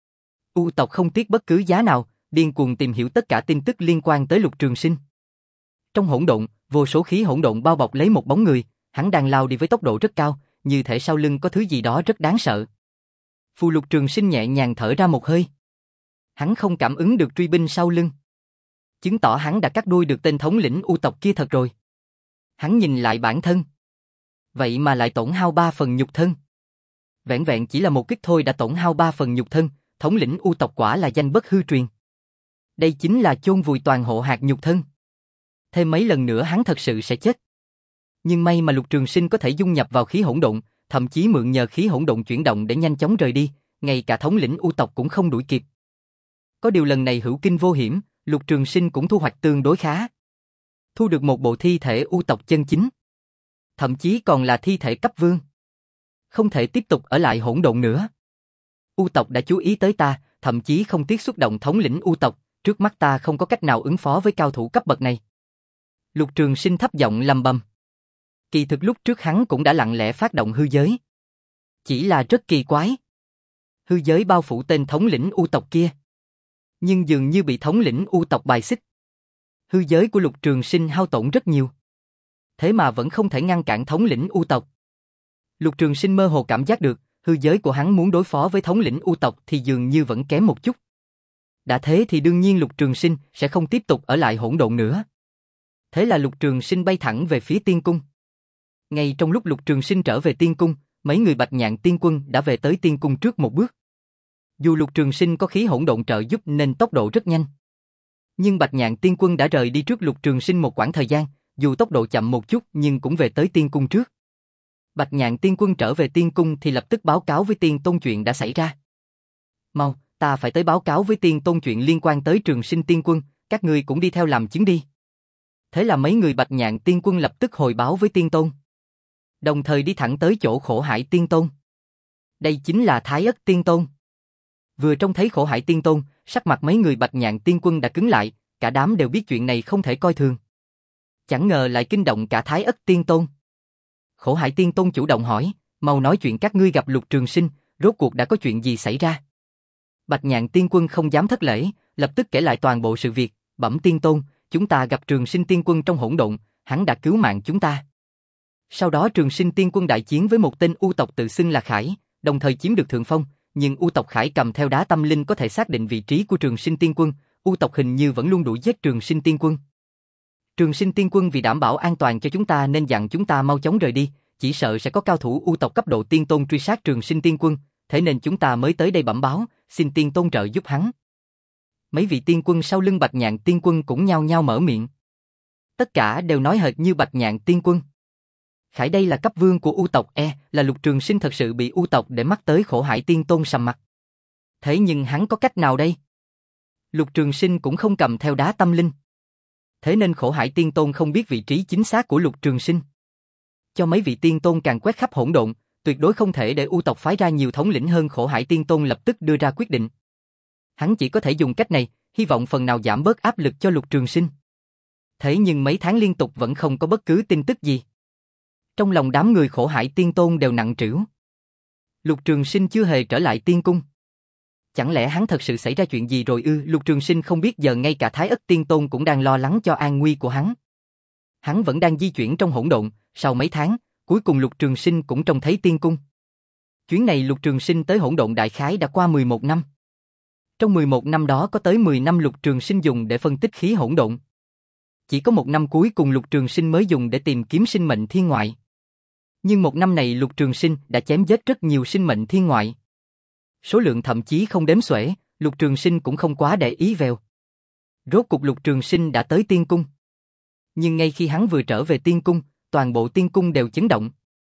U tộc không tiếc bất cứ giá nào, điên cuồng tìm hiểu tất cả tin tức liên quan tới Lục Trường Sinh. Trong hỗn độn, vô số khí hỗn độn bao bọc lấy một bóng người, hắn đang lao đi với tốc độ rất cao, như thể sau lưng có thứ gì đó rất đáng sợ. Phù Lục Trường Sinh nhẹ nhàng thở ra một hơi. Hắn không cảm ứng được truy binh sau lưng, chứng tỏ hắn đã cắt đuôi được tên thống lĩnh U tộc kia thật rồi. Hắn nhìn lại bản thân, vậy mà lại tổn hao ba phần nhục thân. Vẹn vẹn chỉ là một kích thôi đã tổn hao ba phần nhục thân, thống lĩnh U tộc quả là danh bất hư truyền. Đây chính là chôn vùi toàn hộ hạt nhục thân. Thêm mấy lần nữa hắn thật sự sẽ chết. Nhưng may mà Lục Trường Sinh có thể dung nhập vào khí hỗn độn, thậm chí mượn nhờ khí hỗn độn chuyển động để nhanh chóng rời đi, ngay cả thống lĩnh U tộc cũng không đuổi kịp. Có điều lần này hữu kinh vô hiểm, Lục Trường Sinh cũng thu hoạch tương đối khá. Thu được một bộ thi thể U tộc chân chính. Thậm chí còn là thi thể cấp vương. Không thể tiếp tục ở lại hỗn độn nữa. U tộc đã chú ý tới ta, thậm chí không tiếc xuất động thống lĩnh U tộc, trước mắt ta không có cách nào ứng phó với cao thủ cấp bậc này. Lục Trường Sinh thấp giọng lầm bầm. Kỳ thực lúc trước hắn cũng đã lặng lẽ phát động hư giới. Chỉ là rất kỳ quái. Hư giới bao phủ tên thống lĩnh U tộc kia, nhưng dường như bị thống lĩnh U tộc bài xích. Hư giới của Lục Trường Sinh hao tổn rất nhiều. Thế mà vẫn không thể ngăn cản thống lĩnh U tộc. Lục Trường Sinh mơ hồ cảm giác được, hư giới của hắn muốn đối phó với thống lĩnh U tộc thì dường như vẫn kém một chút. Đã thế thì đương nhiên Lục Trường Sinh sẽ không tiếp tục ở lại hỗn độn nữa. Thế là Lục Trường Sinh bay thẳng về phía tiên cung. Ngay trong lúc Lục Trường Sinh trở về tiên cung, mấy người Bạch Nhạn Tiên Quân đã về tới tiên cung trước một bước. Dù Lục Trường Sinh có khí hỗn độn trợ giúp nên tốc độ rất nhanh. Nhưng Bạch Nhạn Tiên Quân đã rời đi trước Lục Trường Sinh một quãng thời gian, dù tốc độ chậm một chút nhưng cũng về tới tiên cung trước. Bạch Nhạn Tiên Quân trở về tiên cung thì lập tức báo cáo với Tiên Tôn chuyện đã xảy ra. Mau, ta phải tới báo cáo với Tiên Tôn chuyện liên quan tới Trường Sinh Tiên Quân, các ngươi cũng đi theo làm chứng đi. Thế là mấy người Bạch Nhạn Tiên Quân lập tức hồi báo với Tiên Tôn. Đồng thời đi thẳng tới chỗ Khổ Hải Tiên Tôn. Đây chính là Thái Ất Tiên Tôn. Vừa trông thấy Khổ Hải Tiên Tôn, sắc mặt mấy người Bạch Nhạn Tiên Quân đã cứng lại, cả đám đều biết chuyện này không thể coi thường. Chẳng ngờ lại kinh động cả Thái Ất Tiên Tôn. Khổ Hải Tiên Tôn chủ động hỏi, mau nói chuyện các ngươi gặp Lục Trường Sinh, rốt cuộc đã có chuyện gì xảy ra? Bạch Nhạn Tiên Quân không dám thất lễ, lập tức kể lại toàn bộ sự việc, bẩm Tiên Tôn, chúng ta gặp Trường Sinh Tiên Quân trong hỗn độn, hắn đã cứu mạng chúng ta. Sau đó Trường Sinh Tiên Quân đại chiến với một tên U tộc tự xưng là Khải, đồng thời chiếm được thượng phong, nhưng U tộc Khải cầm theo đá tâm linh có thể xác định vị trí của Trường Sinh Tiên Quân, U tộc hình như vẫn luôn đuổi giết Trường Sinh Tiên Quân. Trường Sinh Tiên Quân vì đảm bảo an toàn cho chúng ta nên dặn chúng ta mau chóng rời đi, chỉ sợ sẽ có cao thủ U tộc cấp độ Tiên Tôn truy sát Trường Sinh Tiên Quân, thế nên chúng ta mới tới đây bẩm báo, xin Tiên Tôn trợ giúp hắn. Mấy vị tiên quân sau lưng Bạch Nhạn Tiên Quân cũng nhao nhao mở miệng. Tất cả đều nói hệt như Bạch Nhạn Tiên Quân. Khải đây là cấp vương của U tộc e, là Lục Trường Sinh thật sự bị U tộc để mắt tới. Khổ Hải Tiên Tôn sầm mặt. Thế nhưng hắn có cách nào đây? Lục Trường Sinh cũng không cầm theo đá tâm linh. Thế nên Khổ Hải Tiên Tôn không biết vị trí chính xác của Lục Trường Sinh. Cho mấy vị tiên tôn càng quét khắp hỗn độn, tuyệt đối không thể để U tộc phái ra nhiều thống lĩnh hơn. Khổ Hải Tiên Tôn lập tức đưa ra quyết định. Hắn chỉ có thể dùng cách này, hy vọng phần nào giảm bớt áp lực cho Lục Trường Sinh. Thế nhưng mấy tháng liên tục vẫn không có bất cứ tin tức gì. Trong lòng đám người Khổ Hải Tiên Tôn đều nặng trĩu. Lục Trường Sinh chưa hề trở lại tiên cung. Chẳng lẽ hắn thật sự xảy ra chuyện gì rồi ư? Lục Trường Sinh không biết giờ ngay cả Thái Ất Tiên Tôn cũng đang lo lắng cho an nguy của hắn. Hắn vẫn đang di chuyển trong hỗn độn, sau mấy tháng, cuối cùng Lục Trường Sinh cũng trông thấy tiên cung. Chuyến này Lục Trường Sinh tới hỗn độn đại khái đã qua mười một năm. Trong mười một năm đó có tới mười năm Lục Trường Sinh dùng để phân tích khí hỗn độn. Chỉ có một năm cuối cùng Lục Trường Sinh mới dùng để tìm kiếm sinh mệnh thiên ngoại. Nhưng một năm này Lục Trường Sinh đã chém giết rất nhiều sinh mệnh thiên ngoại. Số lượng thậm chí không đếm xuể, Lục Trường Sinh cũng không quá để ý vào. Rốt cục Lục Trường Sinh đã tới tiên cung. Nhưng ngay khi hắn vừa trở về tiên cung, toàn bộ tiên cung đều chấn động.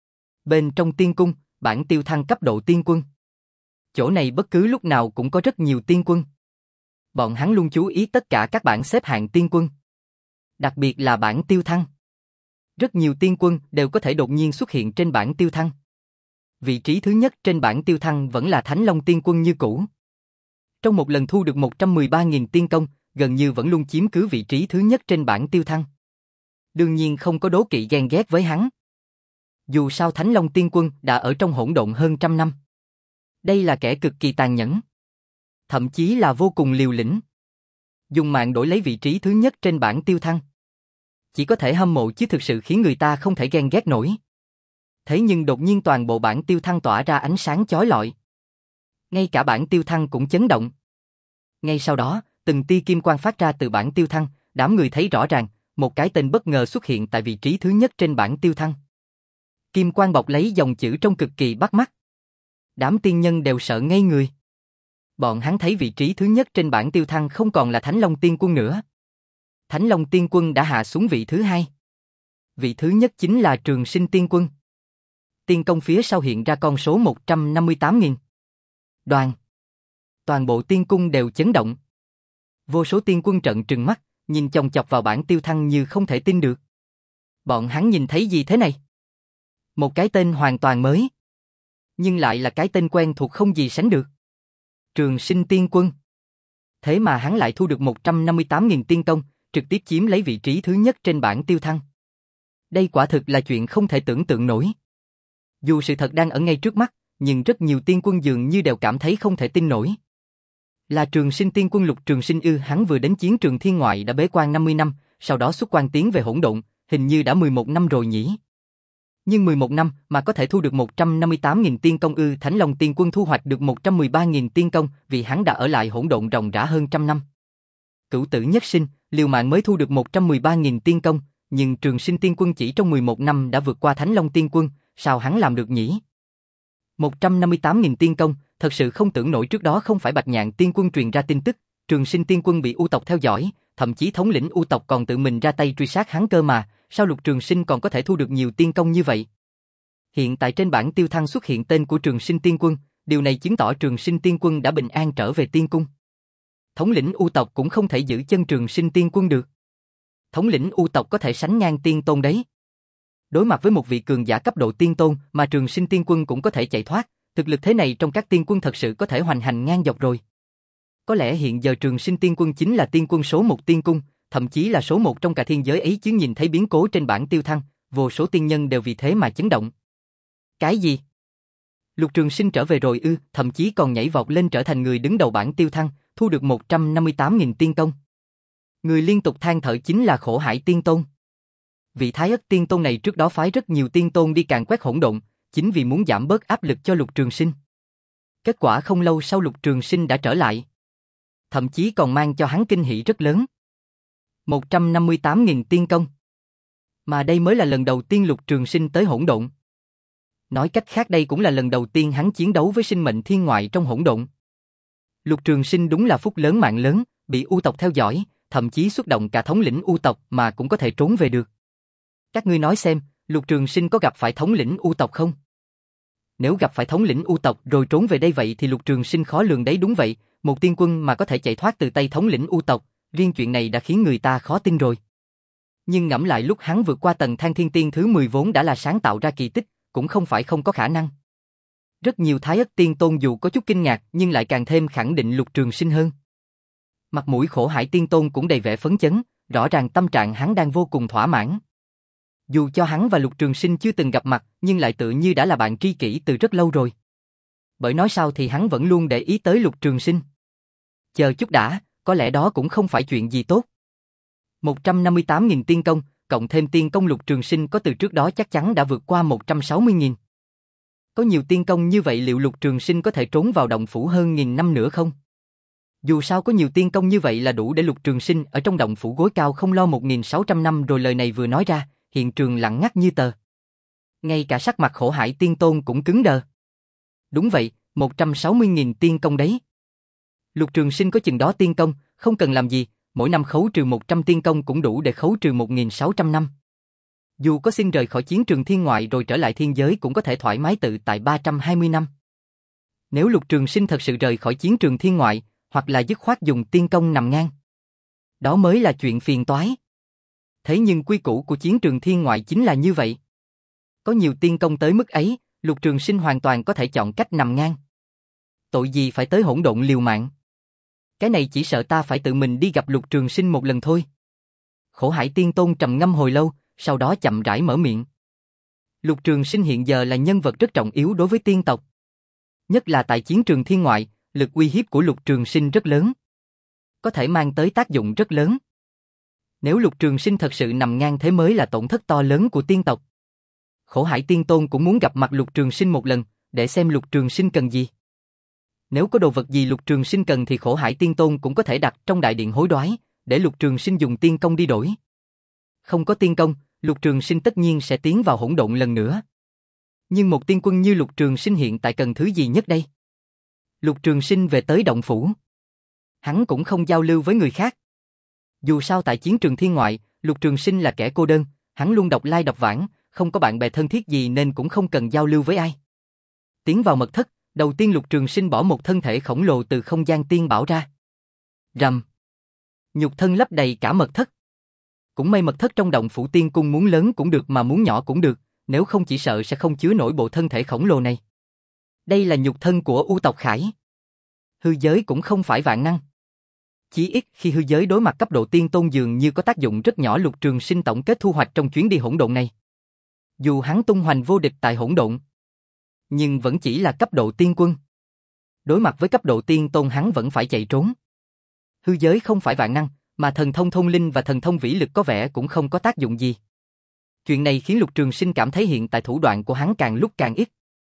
Bên trong tiên cung, bản tiêu thăng cấp độ tiên quân. Chỗ này bất cứ lúc nào cũng có rất nhiều tiên quân. Bọn hắn luôn chú ý tất cả các bảng xếp hạng tiên quân. Đặc biệt là bảng tiêu thăng. Rất nhiều tiên quân đều có thể đột nhiên xuất hiện trên bảng tiêu thăng. Vị trí thứ nhất trên bảng tiêu thăng vẫn là Thánh Long Tiên Quân như cũ. Trong một lần thu được một trăm mười ba nghìn tiên công, gần như vẫn luôn chiếm cứ vị trí thứ nhất trên bảng tiêu thăng. Đương nhiên không có đố kỵ ghen ghét với hắn. Dù sao Thánh Long Tiên Quân đã ở trong hỗn độn hơn trăm năm. Đây là kẻ cực kỳ tàn nhẫn. Thậm chí là vô cùng liều lĩnh. Dùng mạng đổi lấy vị trí thứ nhất trên bảng tiêu thăng. Chỉ có thể hâm mộ chứ thực sự khiến người ta không thể ghen ghét nổi. Thế nhưng đột nhiên toàn bộ bảng tiêu thăng tỏa ra ánh sáng chói lọi. Ngay cả bảng tiêu thăng cũng chấn động. Ngay sau đó, từng tia kim quang phát ra từ bảng tiêu thăng, đám người thấy rõ ràng, một cái tên bất ngờ xuất hiện tại vị trí thứ nhất trên bảng tiêu thăng. Kim quang bọc lấy dòng chữ trông cực kỳ bắt mắt. Đám tiên nhân đều sợ ngây người. Bọn hắn thấy vị trí thứ nhất trên bảng tiêu thăng không còn là Thánh Long Tiên Quân nữa. Thánh Long Tiên Quân đã hạ xuống vị thứ hai. Vị thứ nhất chính là Trường Sinh Tiên Quân. Tiên công phía sau hiện ra con số một trăm năm mươi tám nghìn. Đoàn. Toàn bộ tiên cung đều chấn động. Vô số tiên quân trợn trừng mắt, nhìn chòng chọc vào bảng tiêu thăng như không thể tin được. Bọn hắn nhìn thấy gì thế này? Một cái tên hoàn toàn mới. Nhưng lại là cái tên quen thuộc không gì sánh được. Trường Sinh Tiên Quân. Thế mà hắn lại thu được một trăm năm mươi tám nghìn tiên công, trực tiếp chiếm lấy vị trí thứ nhất trên bảng tiêu thăng. Đây quả thực là chuyện không thể tưởng tượng nổi. Dù sự thật đang ở ngay trước mắt, nhưng rất nhiều tiên quân dường như đều cảm thấy không thể tin nổi. Là Trường Sinh Tiên Quân Lục Trường Sinh ư? Hắn vừa đến chiến trường thiên ngoại đã bế quan năm mươi năm, sau đó xuất quan tiến về hỗn độn, hình như đã mười một năm rồi nhỉ. Nhưng mười một năm mà có thể thu được một trăm năm mươi tám nghìn tiên công ư? Thánh Long Tiên Quân thu hoạch được một trăm mười ba nghìn tiên công vì hắn đã ở lại hỗn độn ròng rã hơn trăm năm. Cửu tử nhất sinh, liều mạng mới thu được một trăm mười ba nghìn tiên công, Nhưng Trường Sinh Tiên Quân chỉ trong mười một năm đã vượt qua Thánh Long Tiên Quân, sao hắn làm được nhỉ? một trăm năm mươi tám nghìn tiên công, thật sự không tưởng nổi trước đó không phải Bạch Nhạn Tiên Quân truyền ra tin tức, Trường Sinh Tiên Quân bị U tộc theo dõi, thậm chí thống lĩnh U tộc còn tự mình ra tay truy sát hắn cơ mà, sao Lục Trường Sinh còn có thể thu được nhiều tiên công như vậy? Hiện tại trên bảng tiêu thăng xuất hiện tên của Trường Sinh Tiên Quân, điều này chứng tỏ Trường Sinh Tiên Quân đã bình an trở về tiên cung. Thống lĩnh U tộc cũng không thể giữ chân Trường Sinh Tiên Quân được. Thống lĩnh U tộc có thể sánh ngang tiên tôn đấy. Đối mặt với một vị cường giả cấp độ tiên tôn mà Trường Sinh Tiên Quân cũng có thể chạy thoát, thực lực thế này trong các tiên quân thật sự có thể hoành hành ngang dọc rồi. Có lẽ hiện giờ Trường Sinh Tiên Quân chính là tiên quân số một tiên cung, thậm chí là số một trong cả thiên giới ấy chứ. Nhìn thấy biến cố trên bảng tiêu thăng, vô số tiên nhân đều vì thế mà chấn động. Cái gì? Lục Trường Sinh trở về rồi ư? Thậm chí còn nhảy vọt lên trở thành người đứng đầu bảng tiêu thăng, thu được một trăm năm mươi tám nghìn tiên công. Người liên tục than thở chính là Khổ Hải Tiên Tôn. Vị Thái Ất Tiên Tôn này trước đó phái rất nhiều tiên tôn đi càn quét hỗn độn, chính vì muốn giảm bớt áp lực cho Lục Trường Sinh. Kết quả không lâu sau Lục Trường Sinh đã trở lại. Thậm chí còn mang cho hắn kinh hỉ rất lớn. một trăm năm mươi tám nghìn tiên công. Mà đây mới là lần đầu tiên Lục Trường Sinh tới hỗn độn. Nói cách khác đây cũng là lần đầu tiên hắn chiến đấu với sinh mệnh thiên ngoại trong hỗn độn. Lục Trường Sinh đúng là phúc lớn mạng lớn, bị U tộc theo dõi, thậm chí xuất động cả thống lĩnh U tộc mà cũng có thể trốn về được. Các ngươi nói xem, Lục Trường Sinh có gặp phải thống lĩnh U tộc không? Nếu gặp phải thống lĩnh U tộc rồi trốn về đây vậy thì Lục Trường Sinh khó lường đấy. Đúng vậy, một tiên quân mà có thể chạy thoát từ tay thống lĩnh U tộc, riêng chuyện này đã khiến người ta khó tin rồi. Nhưng ngẫm lại lúc hắn vượt qua tầng Thang Thiên Tiên thứ mười vốn đã là sáng tạo ra kỳ tích, cũng không phải không có khả năng. Rất nhiều Thái Ất Tiên Tôn dù có chút kinh ngạc nhưng lại càng thêm khẳng định Lục Trường Sinh hơn. Mặt mũi Khổ Hải Tiên Tôn cũng đầy vẻ phấn chấn, rõ ràng tâm trạng hắn đang vô cùng thỏa mãn. Dù cho hắn và Lục Trường Sinh chưa từng gặp mặt, nhưng lại tự như đã là bạn tri kỷ từ rất lâu rồi. Bởi nói sao thì hắn vẫn luôn để ý tới Lục Trường Sinh. Chờ chút đã, có lẽ đó cũng không phải chuyện gì tốt. một trăm năm mươi tám nghìn tiên công, cộng thêm tiên công Lục Trường Sinh có từ trước đó chắc chắn đã vượt qua một trăm sáu mươi nghìn. Có nhiều tiên công như vậy liệu Lục Trường Sinh có thể trốn vào động phủ hơn nghìn năm nữa không? Dù sao có nhiều tiên công như vậy là đủ để Lục Trường Sinh ở trong động phủ gối cao không lo một nghìn sáu trăm năm rồi. Lời này vừa nói ra, hiện trường lặng ngắt như tờ. Ngay cả sắc mặt Khổ Hải Tiên Tôn cũng cứng đờ. Đúng vậy, một trăm sáu mươi nghìn tiên công đấy. Lục Trường Sinh có chừng đó tiên công, không cần làm gì, mỗi năm khấu trừ một trăm tiên công cũng đủ để khấu trừ một nghìn sáu trăm năm. Dù có xin rời khỏi chiến trường thiên ngoại rồi trở lại thiên giới cũng có thể thoải mái tự tại ba trăm hai mươi năm. Nếu Lục Trường Sinh thật sự rời khỏi chiến trường thiên ngoại, hoặc là dứt khoát dùng tiên công nằm ngang, đó mới là chuyện phiền toái. Thế nhưng quy củ của chiến trường thiên ngoại chính là như vậy. Có nhiều tiên công tới mức ấy, Lục Trường Sinh hoàn toàn có thể chọn cách nằm ngang. Tội gì phải tới hỗn độn liều mạng? Cái này chỉ sợ ta phải tự mình đi gặp Lục Trường Sinh một lần thôi. Khổ Hải Tiên Tôn trầm ngâm hồi lâu, sau đó chậm rãi mở miệng. Lục Trường Sinh hiện giờ là nhân vật rất trọng yếu đối với tiên tộc. Nhất là tại chiến trường thiên ngoại, lực uy hiếp của Lục Trường Sinh rất lớn. Có thể mang tới tác dụng rất lớn. Nếu Lục Trường Sinh thật sự nằm ngang thế mới là tổn thất to lớn của tiên tộc. Khổ Hải Tiên Tôn cũng muốn gặp mặt Lục Trường Sinh một lần, để xem Lục Trường Sinh cần gì. Nếu có đồ vật gì Lục Trường Sinh cần thì Khổ Hải Tiên Tôn cũng có thể đặt trong đại điện hối đoái, để Lục Trường Sinh dùng tiên công đi đổi. Không có tiên công, Lục Trường Sinh tất nhiên sẽ tiến vào hỗn độn lần nữa. Nhưng một tiên quân như Lục Trường Sinh hiện tại cần thứ gì nhất đây? Lục Trường Sinh về tới động phủ. Hắn cũng không giao lưu với người khác. Dù sao tại chiến trường thiên ngoại, Lục Trường Sinh là kẻ cô đơn, hắn luôn độc lai độc vãng, không có bạn bè thân thiết gì nên cũng không cần giao lưu với ai. Tiến vào mật thất, đầu tiên Lục Trường Sinh bỏ một thân thể khổng lồ từ không gian tiên bảo ra. Rầm. Nhục thân lấp đầy cả mật thất. Cũng may mật thất trong động phủ tiên cung muốn lớn cũng được mà muốn nhỏ cũng được, nếu không chỉ sợ sẽ không chứa nổi bộ thân thể khổng lồ này. Đây là nhục thân của U tộc Khải. Hư giới cũng không phải vạn năng. Chỉ ít khi hư giới đối mặt cấp độ tiên tôn dường như có tác dụng rất nhỏ. Lục Trường Sinh tổng kết thu hoạch trong chuyến đi hỗn độn này. Dù hắn tung hoành vô địch tại hỗn độn, nhưng vẫn chỉ là cấp độ tiên quân. Đối mặt với cấp độ tiên tôn hắn vẫn phải chạy trốn. Hư giới không phải vạn năng, mà thần thông thông linh và thần thông vĩ lực có vẻ cũng không có tác dụng gì. Chuyện này khiến Lục Trường Sinh cảm thấy hiện tại thủ đoạn của hắn càng lúc càng ít.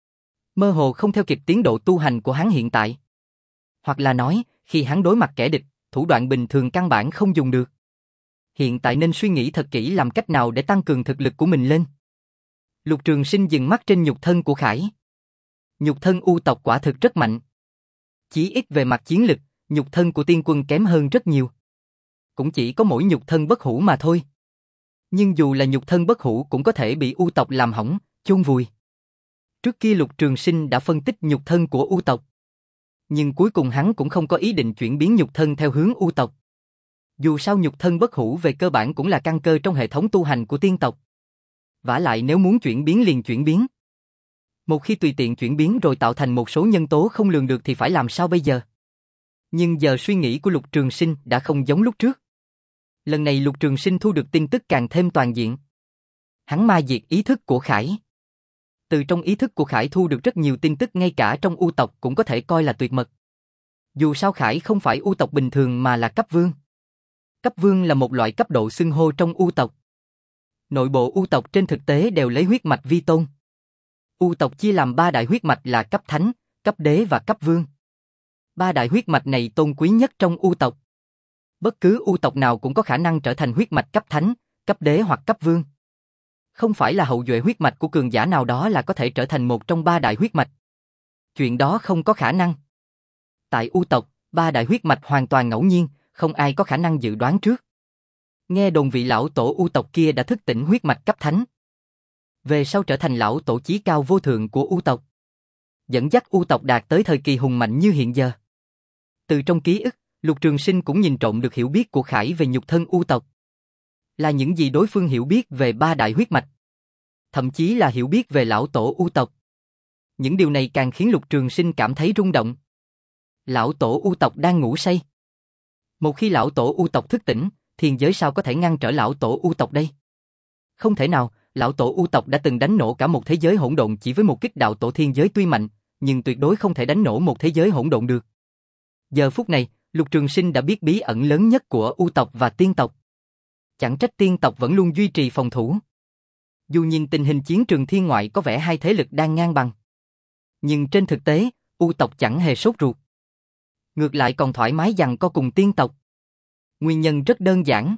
Mơ hồ không theo kịp tiến độ tu hành của hắn hiện tại. Hoặc là nói, khi hắn đối mặt kẻ địch, thủ đoạn bình thường căn bản không dùng được. Hiện tại nên suy nghĩ thật kỹ làm cách nào để tăng cường thực lực của mình lên. Lục Trường Sinh dừng mắt trên nhục thân của Khải. Nhục thân U tộc quả thực rất mạnh. Chỉ ít về mặt chiến lực, nhục thân của tiên quân kém hơn rất nhiều. Cũng chỉ có mỗi nhục thân bất hủ mà thôi. Nhưng dù là nhục thân bất hủ cũng có thể bị U tộc làm hỏng, chôn vùi. Trước kia Lục Trường Sinh đã phân tích nhục thân của U tộc. Nhưng cuối cùng hắn cũng không có ý định chuyển biến nhục thân theo hướng U tộc. Dù sao nhục thân bất hủ về cơ bản cũng là căn cơ trong hệ thống tu hành của tiên tộc. Vả lại nếu muốn chuyển biến liền chuyển biến. Một khi tùy tiện chuyển biến rồi tạo thành một số nhân tố không lường được thì phải làm sao bây giờ? Nhưng giờ suy nghĩ của Lục Trường Sinh đã không giống lúc trước. Lần này Lục Trường Sinh thu được tin tức càng thêm toàn diện. Hắn ma diệt ý thức của Khải. Từ trong ý thức của Khải thu được rất nhiều tin tức ngay cả trong U tộc cũng có thể coi là tuyệt mật. Dù sao Khải không phải U tộc bình thường mà là cấp vương. Cấp vương là một loại cấp độ xưng hô trong U tộc. Nội bộ U tộc trên thực tế đều lấy huyết mạch vi tôn. U tộc chia làm ba đại huyết mạch là cấp thánh, cấp đế và cấp vương. Ba đại huyết mạch này tôn quý nhất trong U tộc. Bất cứ U tộc nào cũng có khả năng trở thành huyết mạch cấp thánh, cấp đế hoặc cấp vương. Không phải là hậu duệ huyết mạch của cường giả nào đó là có thể trở thành một trong ba đại huyết mạch. Chuyện đó không có khả năng. Tại U tộc, ba đại huyết mạch hoàn toàn ngẫu nhiên, không ai có khả năng dự đoán trước. Nghe đồn vị lão tổ U tộc kia đã thức tỉnh huyết mạch cấp thánh. Về sau trở thành lão tổ chí cao vô thượng của U tộc. Dẫn dắt U tộc đạt tới thời kỳ hùng mạnh như hiện giờ. Từ trong ký ức, Lục Trường Sinh cũng nhìn trộm được hiểu biết của Khải về nhục thân U tộc. Là những gì đối phương hiểu biết về ba đại huyết mạch. Thậm chí là hiểu biết về lão tổ U tộc. Những điều này càng khiến Lục Trường Sinh cảm thấy rung động. Lão tổ U tộc đang ngủ say. Một khi lão tổ U tộc thức tỉnh, thiên giới sao có thể ngăn trở lão tổ U tộc đây? Không thể nào, lão tổ U tộc đã từng đánh nổ cả một thế giới hỗn độn chỉ với một kích đạo tổ thiên giới tuy mạnh, nhưng tuyệt đối không thể đánh nổ một thế giới hỗn độn được. Giờ phút này, Lục Trường Sinh đã biết bí ẩn lớn nhất của U tộc và tiên tộc. Chẳng trách tiên tộc vẫn luôn duy trì phòng thủ. Dù nhìn tình hình chiến trường thiên ngoại có vẻ hai thế lực đang ngang bằng. Nhưng trên thực tế, U tộc chẳng hề sốt ruột. Ngược lại còn thoải mái giằng co cùng tiên tộc. Nguyên nhân rất đơn giản.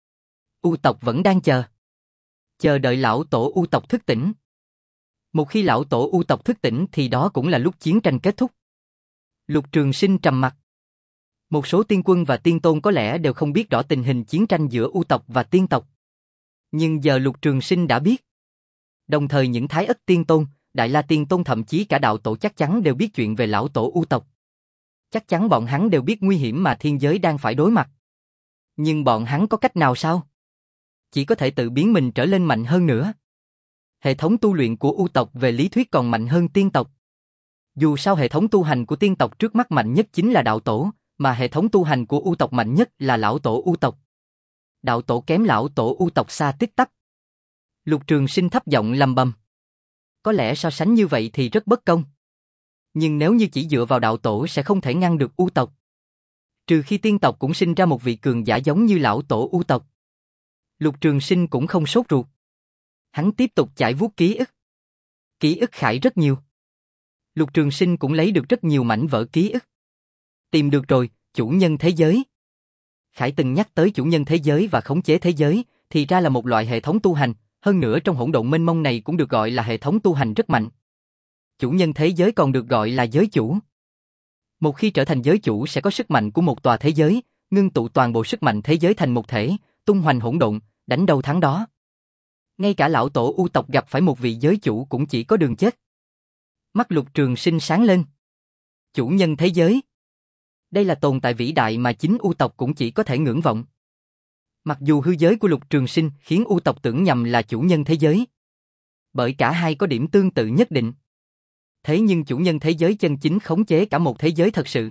U tộc vẫn đang chờ. Chờ đợi lão tổ U tộc thức tỉnh. Một khi lão tổ U tộc thức tỉnh thì đó cũng là lúc chiến tranh kết thúc. Lục Trường Sinh trầm mặt. Một số tiên quân và tiên tôn có lẽ đều không biết rõ tình hình chiến tranh giữa U tộc và tiên tộc. Nhưng giờ Lục Trường Sinh đã biết. Đồng thời những Thái Ất tiên tôn, Đại La tiên tôn thậm chí cả đạo tổ chắc chắn đều biết chuyện về lão tổ U tộc. Chắc chắn bọn hắn đều biết nguy hiểm mà thiên giới đang phải đối mặt. Nhưng bọn hắn có cách nào sao? Chỉ có thể tự biến mình trở lên mạnh hơn nữa. Hệ thống tu luyện của U tộc về lý thuyết còn mạnh hơn tiên tộc. Dù sao hệ thống tu hành của tiên tộc trước mắt mạnh nhất chính là đạo tổ, mà hệ thống tu hành của U tộc mạnh nhất là lão tổ U tộc. Đạo tổ kém lão tổ U tộc xa tích tắc. Lục Trường Sinh thấp giọng lầm bầm. Có lẽ so sánh như vậy thì rất bất công. Nhưng nếu như chỉ dựa vào đạo tổ sẽ không thể ngăn được U tộc. Trừ khi tiên tộc cũng sinh ra một vị cường giả giống như lão tổ U tộc. Lục Trường Sinh cũng không sốt ruột. Hắn tiếp tục chải vuốt ký ức. Ký ức Khải rất nhiều. Lục Trường Sinh cũng lấy được rất nhiều mảnh vỡ ký ức. Tìm được rồi, chủ nhân thế giới. Khải từng nhắc tới chủ nhân thế giới và khống chế thế giới, thì ra là một loại hệ thống tu hành, hơn nữa trong hỗn độn mênh mông này cũng được gọi là hệ thống tu hành rất mạnh. Chủ nhân thế giới còn được gọi là giới chủ. Một khi trở thành giới chủ sẽ có sức mạnh của một tòa thế giới, ngưng tụ toàn bộ sức mạnh thế giới thành một thể, tung hoành hỗn độn, đánh đâu thắng đó. Ngay cả lão tổ U tộc gặp phải một vị giới chủ cũng chỉ có đường chết. Mắt Lục Trường Sinh sáng lên. Chủ nhân thế giới. Đây là tồn tại vĩ đại mà chính U tộc cũng chỉ có thể ngưỡng vọng. Mặc dù hư giới của Lục Trường Sinh khiến U tộc tưởng nhầm là chủ nhân thế giới. Bởi cả hai có điểm tương tự nhất định. Thế nhưng chủ nhân thế giới chân chính khống chế cả một thế giới thật sự.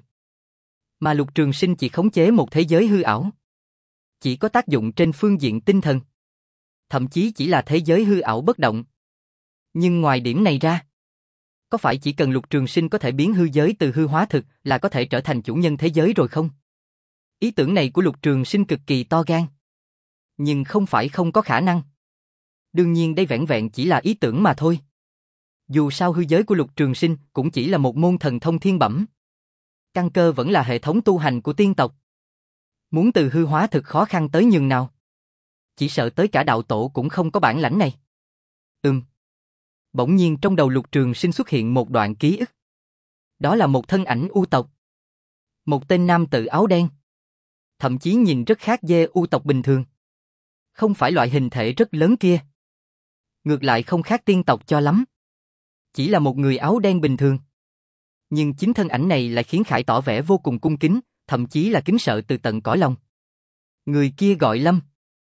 Mà Lục Trường Sinh chỉ khống chế một thế giới hư ảo. Chỉ có tác dụng trên phương diện tinh thần. Thậm chí chỉ là thế giới hư ảo bất động. Nhưng ngoài điểm này ra, có phải chỉ cần Lục Trường Sinh có thể biến hư giới từ hư hóa thực là có thể trở thành chủ nhân thế giới rồi không? Ý tưởng này của Lục Trường Sinh cực kỳ to gan. Nhưng không phải không có khả năng. Đương nhiên đây vẻn vẹn chỉ là ý tưởng mà thôi. Dù sao hư giới của Lục Trường Sinh cũng chỉ là một môn thần thông thiên bẩm. Căn cơ vẫn là hệ thống tu hành của tiên tộc. Muốn từ hư hóa thực khó khăn tới nhường nào. Chỉ sợ tới cả đạo tổ cũng không có bản lãnh này. Ừm. Bỗng nhiên trong đầu Lục Trường Sinh xuất hiện một đoạn ký ức. Đó là một thân ảnh U tộc. Một tên nam tử áo đen. Thậm chí nhìn rất khác dê U tộc bình thường. Không phải loại hình thể rất lớn kia. Ngược lại không khác tiên tộc cho lắm. Chỉ là một người áo đen bình thường. Nhưng chính thân ảnh này lại khiến Khải tỏ vẻ vô cùng cung kính, thậm chí là kính sợ từ tận cõi lòng. Người kia gọi Lâm.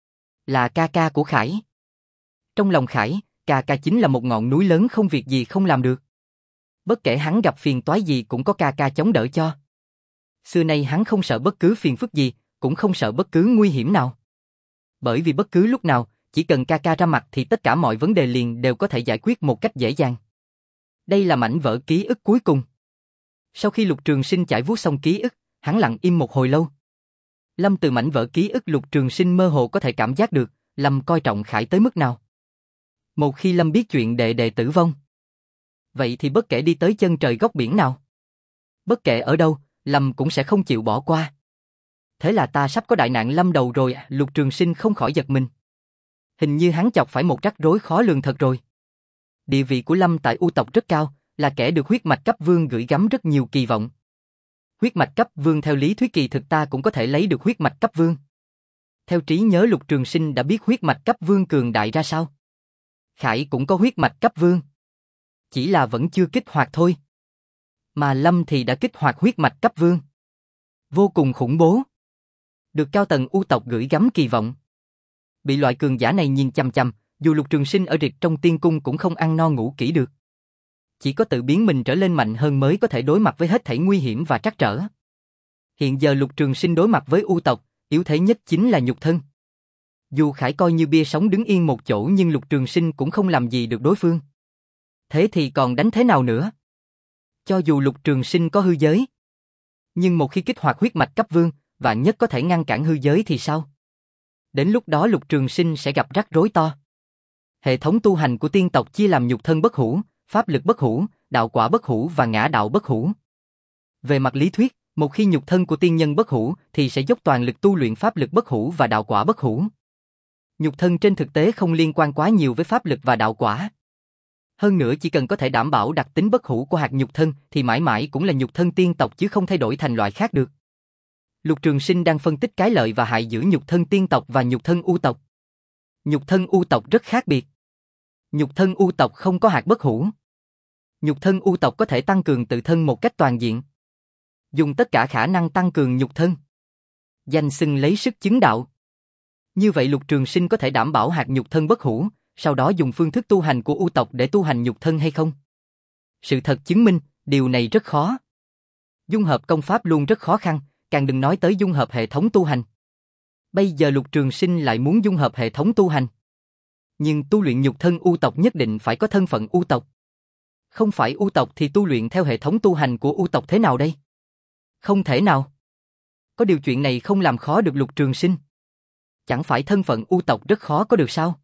Là ca ca của Khải. Trong lòng Khải, ca ca chính là một ngọn núi lớn không việc gì không làm được. Bất kể hắn gặp phiền toái gì cũng có ca ca chống đỡ cho. Xưa nay hắn không sợ bất cứ phiền phức gì, cũng không sợ bất cứ nguy hiểm nào. Bởi vì bất cứ lúc nào, chỉ cần ca ca ra mặt thì tất cả mọi vấn đề liền đều có thể giải quyết một cách dễ dàng. Đây là mảnh vỡ ký ức cuối cùng. Sau khi Lục Trường Sinh trải vuốt xong ký ức, hắn lặng im một hồi lâu. Lâm từ mảnh vỡ ký ức Lục Trường Sinh mơ hồ có thể cảm giác được, Lâm coi trọng Khải tới mức nào. Một khi Lâm biết chuyện đệ đệ tử vong, vậy thì bất kể đi tới chân trời góc biển nào, bất kể ở đâu, Lâm cũng sẽ không chịu bỏ qua. Thế là ta sắp có đại nạn lâm đầu rồi. Lục Trường Sinh không khỏi giật mình. Hình như hắn chọc phải một rắc rối khó lường thật rồi. Địa vị của Lâm tại U tộc rất cao, là kẻ được huyết mạch cấp vương gửi gắm rất nhiều kỳ vọng. Huyết mạch cấp vương theo lý thuyết kỳ thực ta cũng có thể lấy được huyết mạch cấp vương. Theo trí nhớ Lục Trường Sinh đã biết huyết mạch cấp vương cường đại ra sao. Khải cũng có huyết mạch cấp vương. Chỉ là vẫn chưa kích hoạt thôi. Mà Lâm thì đã kích hoạt huyết mạch cấp vương. Vô cùng khủng bố. Được cao tầng U tộc gửi gắm kỳ vọng. Bị loại cường giả này nhìn chằm chằm, dù Lục Trường Sinh ở rịch trong tiên cung cũng không ăn no ngủ kỹ được. Chỉ có tự biến mình trở lên mạnh hơn mới có thể đối mặt với hết thảy nguy hiểm và trắc trở. Hiện giờ Lục Trường Sinh đối mặt với U tộc, yếu thế nhất chính là nhục thân. Dù Khải coi như bia sống đứng yên một chỗ nhưng Lục Trường Sinh cũng không làm gì được đối phương. Thế thì còn đánh thế nào nữa? Cho dù Lục Trường Sinh có hư giới, nhưng một khi kích hoạt huyết mạch cấp vương, vạn nhất có thể ngăn cản hư giới thì sao? Đến lúc đó Lục Trường Sinh sẽ gặp rắc rối to. Hệ thống tu hành của tiên tộc chia làm nhục thân bất hủ, pháp lực bất hủ, đạo quả bất hủ và ngã đạo bất hủ. Về mặt lý thuyết, một khi nhục thân của tiên nhân bất hủ thì sẽ dốc toàn lực tu luyện pháp lực bất hủ và đạo quả bất hủ. Nhục thân trên thực tế không liên quan quá nhiều với pháp lực và đạo quả. Hơn nữa chỉ cần có thể đảm bảo đặc tính bất hủ của hạt nhục thân thì mãi mãi cũng là nhục thân tiên tộc chứ không thay đổi thành loại khác được. Lục Trường Sinh đang phân tích cái lợi và hại giữa nhục thân tiên tộc và nhục thân U tộc. Nhục thân U tộc rất khác biệt. Nhục thân U tộc không có hạt bất hủ. Nhục thân U tộc có thể tăng cường tự thân một cách toàn diện. Dùng tất cả khả năng tăng cường nhục thân. Danh xưng lấy sức chứng đạo. Như vậy Lục Trường Sinh có thể đảm bảo hạt nhục thân bất hủ, sau đó dùng phương thức tu hành của U tộc để tu hành nhục thân hay không? Sự thật chứng minh, điều này rất khó. Dung hợp công pháp luôn rất khó khăn, càng đừng nói tới dung hợp hệ thống tu hành. Bây giờ Lục Trường Sinh lại muốn dung hợp hệ thống tu hành. Nhưng tu luyện nhục thân U tộc nhất định phải có thân phận U tộc. Không phải U tộc thì tu luyện theo hệ thống tu hành của U tộc thế nào đây? Không thể nào. Có điều chuyện này không làm khó được Lục Trường Sinh. Chẳng phải thân phận U tộc rất khó có được sao?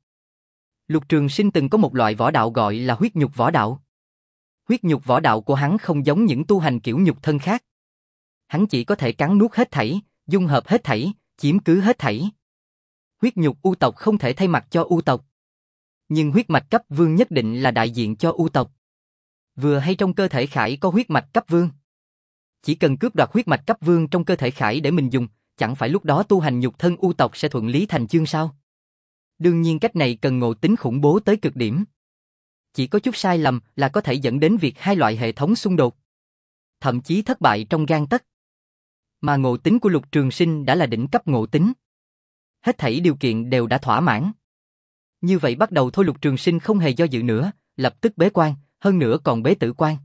Lục Trường Sinh từng có một loại võ đạo gọi là huyết nhục võ đạo. Huyết nhục võ đạo của hắn không giống những tu hành kiểu nhục thân khác. Hắn chỉ có thể cắn nuốt hết thảy, dung hợp hết thảy, chiếm cứ hết thảy. Huyết nhục U tộc không thể thay mặt cho U tộc. Nhưng huyết mạch cấp vương nhất định là đại diện cho U tộc. Vừa hay trong cơ thể Khải có huyết mạch cấp vương. Chỉ cần cướp đoạt huyết mạch cấp vương trong cơ thể Khải để mình dùng, chẳng phải lúc đó tu hành nhục thân U tộc sẽ thuận lý thành chương sao? Đương nhiên cách này cần ngộ tính khủng bố tới cực điểm. Chỉ có chút sai lầm là có thể dẫn đến việc hai loại hệ thống xung đột. Thậm chí thất bại trong gang tấc. Mà ngộ tính của Lục Trường Sinh đã là đỉnh cấp ngộ tính. Hết thảy điều kiện đều đã thỏa mãn. Như vậy bắt đầu thôi Lục Trường Sinh không hề do dự nữa, lập tức bế quan, hơn nữa còn bế tử quan.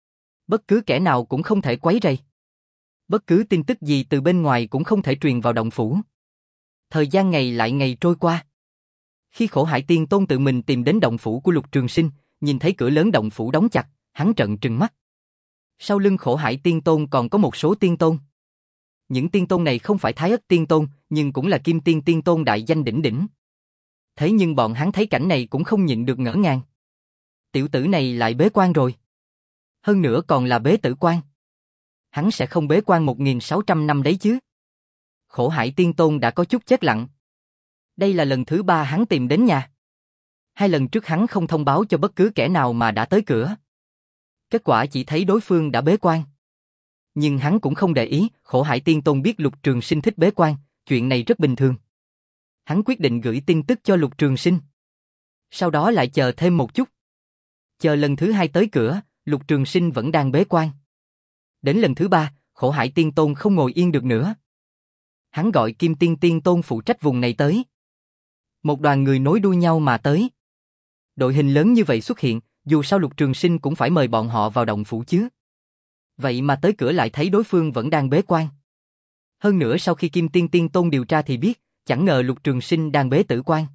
Bất cứ kẻ nào cũng không thể quấy rầy. Bất cứ tin tức gì từ bên ngoài cũng không thể truyền vào động phủ. Thời gian ngày lại ngày trôi qua. Khi Khổ Hải Tiên Tôn tự mình tìm đến động phủ của Lục Trường Sinh, nhìn thấy cửa lớn động phủ đóng chặt, hắn trợn trừng mắt. Sau lưng Khổ Hải Tiên Tôn còn có một số tiên tôn. Những tiên tôn này không phải Thái Ất Tiên Tôn, nhưng cũng là Kim Tiên Tiên Tôn đại danh đỉnh đỉnh. Thế nhưng bọn hắn thấy cảnh này cũng không nhịn được ngỡ ngàng. Tiểu tử này lại bế quan rồi. Hơn nữa còn là bế tử quan. Hắn sẽ không bế quan một nghìn sáu trăm năm đấy chứ. Khổ Hải Tiên Tôn đã có chút chết lặng. Đây là lần thứ ba hắn tìm đến nhà. Hai lần trước hắn không thông báo cho bất cứ kẻ nào mà đã tới cửa. Kết quả chỉ thấy đối phương đã bế quan. Nhưng hắn cũng không để ý, Khổ Hải Tiên Tôn biết Lục Trường Sinh thích bế quan, chuyện này rất bình thường. Hắn quyết định gửi tin tức cho Lục Trường Sinh. Sau đó lại chờ thêm một chút. Chờ lần thứ hai tới cửa, Lục Trường Sinh vẫn đang bế quan. Đến lần thứ ba, Khổ Hải Tiên Tôn không ngồi yên được nữa. Hắn gọi Kim Tiên Tiên Tôn phụ trách vùng này tới. Một đoàn người nối đuôi nhau mà tới. Đội hình lớn như vậy xuất hiện, dù sao Lục Trường Sinh cũng phải mời bọn họ vào động phủ chứ. Vậy mà tới cửa lại thấy đối phương vẫn đang bế quan. Hơn nữa sau khi Kim Tiên Tiên Tôn điều tra thì biết, chẳng ngờ Lục Trường Sinh đang bế tử quan.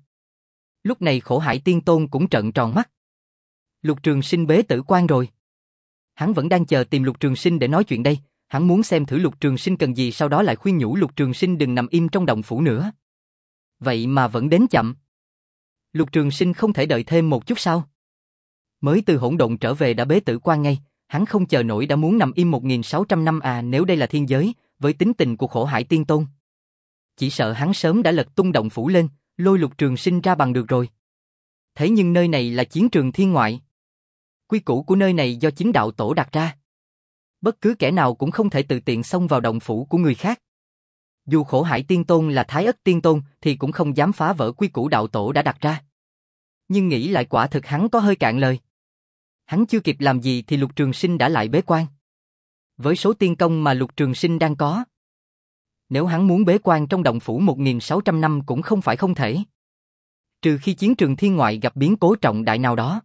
Lúc này Khổ Hải Tiên Tôn cũng trợn tròn mắt. Lục Trường Sinh bế tử quan rồi. Hắn vẫn đang chờ tìm Lục Trường Sinh để nói chuyện đây, hắn muốn xem thử Lục Trường Sinh cần gì, sau đó lại khuyên nhủ Lục Trường Sinh đừng nằm im trong động phủ nữa. Vậy mà vẫn đến chậm. Lục Trường Sinh không thể đợi thêm một chút sao? Mới từ hỗn độn trở về đã bế tử quan ngay, hắn không chờ nổi đã muốn nằm im một nghìn sáu trăm năm à, nếu đây là thiên giới, với tính tình của Khổ Hải Tiên Tôn. Chỉ sợ hắn sớm đã lật tung động phủ lên, lôi Lục Trường Sinh ra bằng được rồi. Thế nhưng nơi này là chiến trường thiên ngoại. Quy củ của nơi này do chính đạo tổ đặt ra. Bất cứ kẻ nào cũng không thể tự tiện xông vào động phủ của người khác. Dù Khổ Hải Tiên Tôn là Thái Ất Tiên Tôn thì cũng không dám phá vỡ quy củ đạo tổ đã đặt ra. Nhưng nghĩ lại quả thực hắn có hơi cạn lời. Hắn chưa kịp làm gì thì Lục Trường Sinh đã lại bế quan. Với số tiên công mà Lục Trường Sinh đang có, nếu hắn muốn bế quan trong động phủ một nghìn sáu trăm năm cũng không phải không thể. Trừ khi chiến trường thiên ngoại gặp biến cố trọng đại nào đó,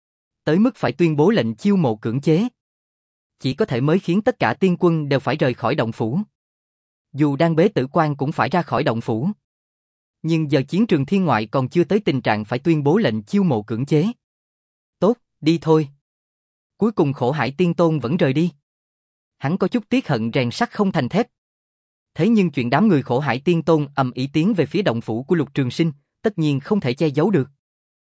tới mức phải tuyên bố lệnh chiêu mộ cưỡng chế. Chỉ có thể mới khiến tất cả tiên quân đều phải rời khỏi động phủ. Dù đang bế tử quan cũng phải ra khỏi động phủ. Nhưng giờ chiến trường thiên ngoại còn chưa tới tình trạng phải tuyên bố lệnh chiêu mộ cưỡng chế. Tốt, đi thôi. Cuối cùng Khổ Hải Tiên Tôn vẫn rời đi. Hắn có chút tiếc hận rèn sắt không thành thép. Thế nhưng chuyện đám người Khổ Hải Tiên Tôn ầm ĩ tiến về phía động phủ của Lục Trường Sinh, tất nhiên không thể che giấu được.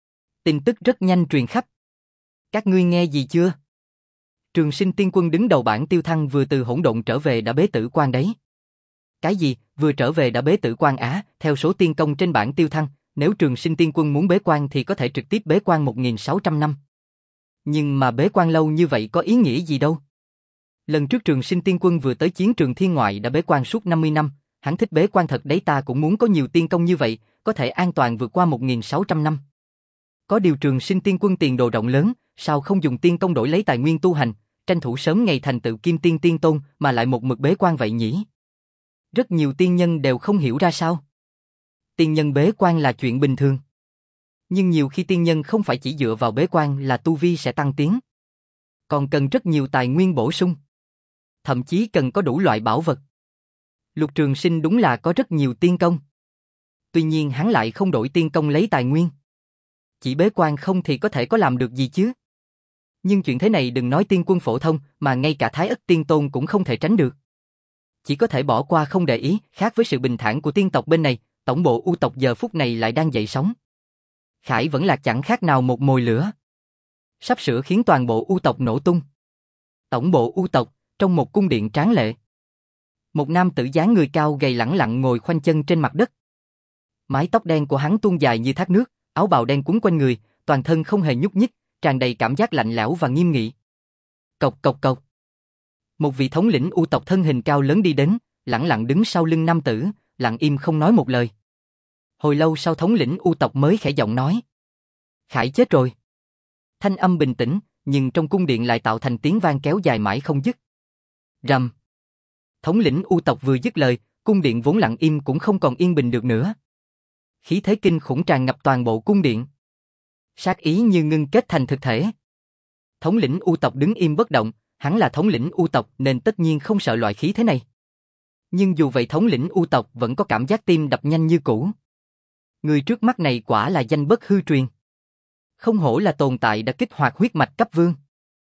Tin tức rất nhanh truyền khắp. Các ngươi nghe gì chưa? Trường Sinh Tiên Quân đứng đầu bảng Tiêu Thăng vừa từ hỗn độn trở về đã bế tử quan đấy. Cái gì, vừa trở về đã bế tử quan á? Theo số tiên công trên bảng Tiêu Thăng, nếu Trường Sinh Tiên Quân muốn bế quan thì có thể trực tiếp bế quan một nghìn sáu trăm năm. Nhưng mà bế quan lâu như vậy có ý nghĩa gì đâu? Lần trước Trường Sinh Tiên Quân vừa tới chiến trường thiên ngoại đã bế quan suốt năm mươi năm, hắn thích bế quan thật đấy, ta cũng muốn có nhiều tiên công như vậy, có thể an toàn vượt qua một nghìn sáu trăm năm. Có điều Trường Sinh Tiên Quân tiền đồ rộng lớn, sao không dùng tiên công đổi lấy tài nguyên tu hành, tranh thủ sớm ngày thành tựu Kim Tiên Tiên Tôn mà lại một mực bế quan vậy nhỉ? Rất nhiều tiên nhân đều không hiểu ra sao. Tiên nhân bế quan là chuyện bình thường. Nhưng nhiều khi tiên nhân không phải chỉ dựa vào bế quan là tu vi sẽ tăng tiến. Còn cần rất nhiều tài nguyên bổ sung. Thậm chí cần có đủ loại bảo vật. Lục Trường Sinh đúng là có rất nhiều tiên công. Tuy nhiên hắn lại không đổi tiên công lấy tài nguyên. Chỉ bế quan không thì có thể có làm được gì chứ. Nhưng chuyện thế này đừng nói tiên quân phổ thông mà ngay cả Thái Ất Tiên Tôn cũng không thể tránh được. Chỉ có thể bỏ qua không để ý, khác với sự bình thản của tiên tộc bên này, tổng bộ U tộc giờ phút này lại đang dậy sóng. Khải vẫn là chẳng khác nào một mồi lửa. Sắp sửa khiến toàn bộ U tộc nổ tung. Tổng bộ U tộc, trong một cung điện tráng lệ. Một nam tử dáng người cao gầy lẳng lặng ngồi khoanh chân trên mặt đất. Mái tóc đen của hắn tuôn dài như thác nước, áo bào đen quấn quanh người, toàn thân không hề nhúc nhích, tràn đầy cảm giác lạnh lẽo và nghiêm nghị. Cộc cộc cộc. Một vị thống lĩnh U tộc thân hình cao lớn đi đến, lẳng lặng đứng sau lưng nam tử, lặng im không nói một lời. Hồi lâu sau thống lĩnh U tộc mới khẽ giọng nói. Khải chết rồi. Thanh âm bình tĩnh, nhưng trong cung điện lại tạo thành tiếng vang kéo dài mãi không dứt. Rầm. Thống lĩnh U tộc vừa dứt lời, cung điện vốn lặng im cũng không còn yên bình được nữa. Khí thế kinh khủng tràn ngập toàn bộ cung điện. Sát ý như ngưng kết thành thực thể. Thống lĩnh U tộc đứng im bất động, hắn là thống lĩnh U tộc nên tất nhiên không sợ loại khí thế này. Nhưng dù vậy thống lĩnh U tộc vẫn có cảm giác tim đập nhanh như cũ. Người trước mắt này quả là danh bất hư truyền. Không hổ là tồn tại đã kích hoạt huyết mạch cấp vương.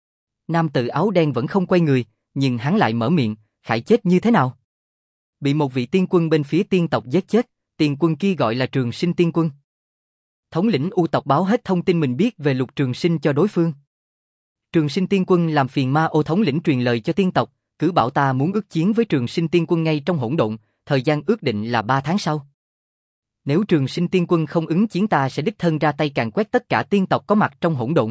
Nam tử áo đen vẫn không quay người, nhưng hắn lại mở miệng, Khải chết như thế nào? Bị một vị tiên quân bên phía tiên tộc giết chết, tiên quân kia gọi là Trường Sinh Tiên Quân. Thống lĩnh U tộc báo hết thông tin mình biết về Lục Trường Sinh cho đối phương. Trường Sinh Tiên Quân làm phiền Ma Ô thống lĩnh truyền lời cho tiên tộc, cứ bảo ta muốn ước chiến với Trường Sinh Tiên Quân ngay trong hỗn độn, thời gian ước định là ba tháng sau. Nếu Trường Sinh Tiên Quân không ứng chiến ta sẽ đích thân ra tay càn quét tất cả tiên tộc có mặt trong hỗn độn.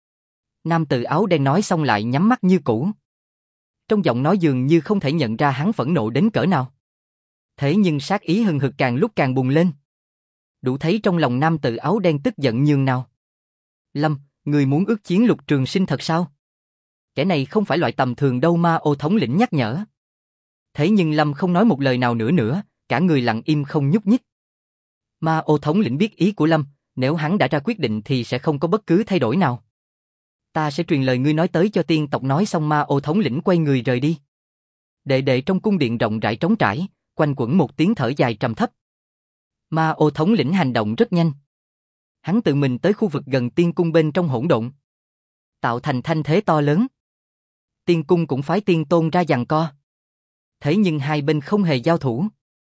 Nam tử áo đen nói xong lại nhắm mắt như cũ. Trong giọng nói dường như không thể nhận ra hắn phẫn nộ đến cỡ nào. Thế nhưng sát ý hừng hực càng lúc càng bùng lên. Đủ thấy trong lòng nam tử áo đen tức giận nhường nào. Lâm, người muốn ước chiến Lục Trường Sinh thật sao? Kẻ này không phải loại tầm thường đâu, Ma Ô thống lĩnh nhắc nhở. Thế nhưng Lâm không nói một lời nào nữa nữa, cả người lặng im không nhúc nhích. Ma Ô thống lĩnh biết ý của Lâm, nếu hắn đã ra quyết định thì sẽ không có bất cứ thay đổi nào. Ta sẽ truyền lời ngươi nói tới cho tiên tộc. Nói xong Ma Ô thống lĩnh quay người rời đi. Đệ đệ trong cung điện rộng rãi trống trải, quanh quẩn một tiếng thở dài trầm thấp. Ma Ô thống lĩnh hành động rất nhanh. Hắn tự mình tới khu vực gần tiên cung bên trong hỗn độn, tạo thành thanh thế to lớn. Tiên cung cũng phái tiên tôn ra giằng co. Thế nhưng hai bên không hề giao thủ.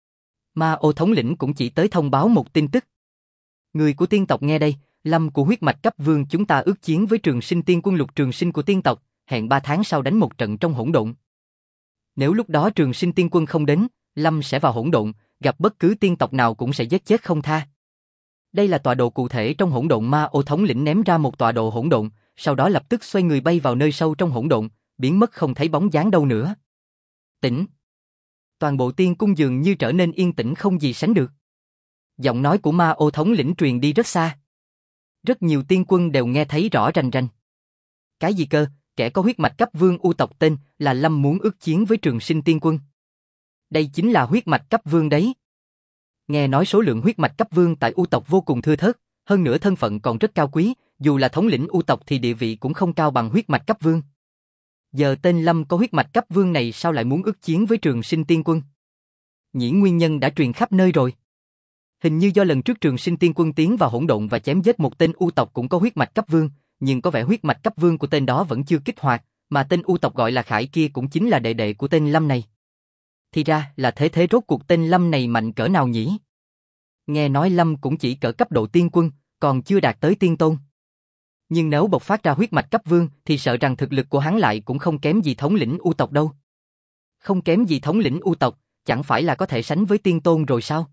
Ma Ô thống lĩnh cũng chỉ tới thông báo một tin tức. Người của tiên tộc nghe đây, Lâm của huyết mạch cấp vương chúng ta ước chiến với Trường Sinh Tiên Quân Lục Trường Sinh của tiên tộc, hẹn ba tháng sau đánh một trận trong hỗn độn. Nếu lúc đó Trường Sinh Tiên Quân không đến, Lâm sẽ vào hỗn độn, gặp bất cứ tiên tộc nào cũng sẽ giết chết không tha. Đây là tọa độ cụ thể trong hỗn độn. Ma Ô thống lĩnh ném ra một tọa độ hỗn độn, sau đó lập tức xoay người bay vào nơi sâu trong hỗn độn, biến mất không thấy bóng dáng đâu nữa. Tĩnh. Toàn bộ tiên cung dường như trở nên yên tĩnh không gì sánh được. Giọng nói của Ma Ô thống lĩnh truyền đi rất xa. Rất nhiều tiên quân đều nghe thấy rõ rành rành. Cái gì cơ? Kẻ có huyết mạch cấp vương U tộc tên là Lâm muốn ước chiến với Trường Sinh Tiên Quân. Đây chính là huyết mạch cấp vương đấy. Nghe nói số lượng huyết mạch cấp vương tại U tộc vô cùng thưa thớt, hơn nữa thân phận còn rất cao quý, dù là thống lĩnh U tộc thì địa vị cũng không cao bằng huyết mạch cấp vương. Giờ tên Lâm có huyết mạch cấp vương này sao lại muốn ước chiến với Trường Sinh Tiên Quân? Nhĩ nguyên nhân đã truyền khắp nơi rồi. Hình như do lần trước Trường Sinh Tiên Quân tiến vào hỗn độn và chém giết một tên U tộc cũng có huyết mạch cấp vương, nhưng có vẻ huyết mạch cấp vương của tên đó vẫn chưa kích hoạt, mà tên U tộc gọi là Khải kia cũng chính là đệ đệ của tên Lâm này. Thì ra là thế thế rốt cuộc tên Lâm này mạnh cỡ nào nhỉ? Nghe nói Lâm cũng chỉ cỡ cấp độ tiên quân, còn chưa đạt tới tiên tôn. Nhưng nếu bộc phát ra huyết mạch cấp vương thì sợ rằng thực lực của hắn lại cũng không kém gì thống lĩnh U tộc đâu. Không kém gì thống lĩnh U tộc, chẳng phải là có thể sánh với tiên tôn rồi sao?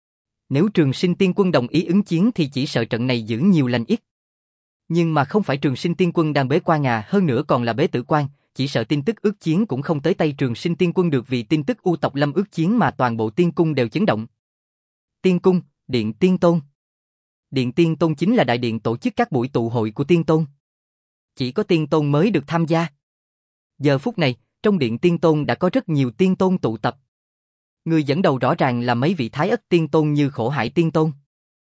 Nếu Trường Sinh Tiên Quân đồng ý ứng chiến thì chỉ sợ trận này giữ nhiều lành ít. Nhưng mà không phải Trường Sinh Tiên Quân đang bế quan à, hơn nữa còn là bế tử quan, chỉ sợ tin tức ước chiến cũng không tới tay Trường Sinh Tiên Quân được, vì tin tức U tộc Lâm ước chiến mà toàn bộ tiên cung đều chấn động. Tiên cung, Điện Tiên Tôn. Điện Tiên Tôn chính là đại điện tổ chức các buổi tụ hội của Tiên Tôn. Chỉ có Tiên Tôn mới được tham gia. Giờ phút này, trong Điện Tiên Tôn đã có rất nhiều Tiên Tôn tụ tập. Người dẫn đầu rõ ràng là mấy vị Thái Ất Tiên Tôn như Khổ Hải Tiên Tôn.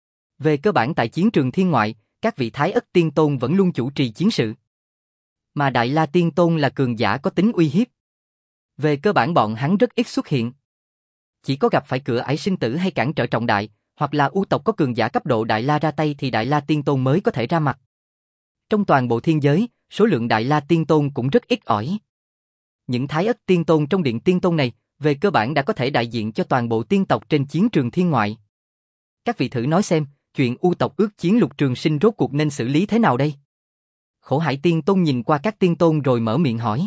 Về cơ bản tại chiến trường thiên ngoại, các vị Thái Ất Tiên Tôn vẫn luôn chủ trì chiến sự. Mà Đại La Tiên Tôn là cường giả có tính uy hiếp. Về cơ bản bọn hắn rất ít xuất hiện. Chỉ có gặp phải cửa ải sinh tử hay cản trở trọng đại, hoặc là U tộc có cường giả cấp độ Đại La ra tay thì Đại La Tiên Tôn mới có thể ra mặt. Trong toàn bộ thiên giới, số lượng Đại La Tiên Tôn cũng rất ít ỏi. Những Thái Ất Tiên Tôn trong Điện Tiên Tôn này, về cơ bản đã có thể đại diện cho toàn bộ tiên tộc trên chiến trường thiên ngoại. Các vị thử nói xem, chuyện U tộc ước chiến Lục Trường Sinh rốt cuộc nên xử lý thế nào đây? Khổ Hải Tiên Tôn nhìn qua các tiên tôn rồi mở miệng hỏi.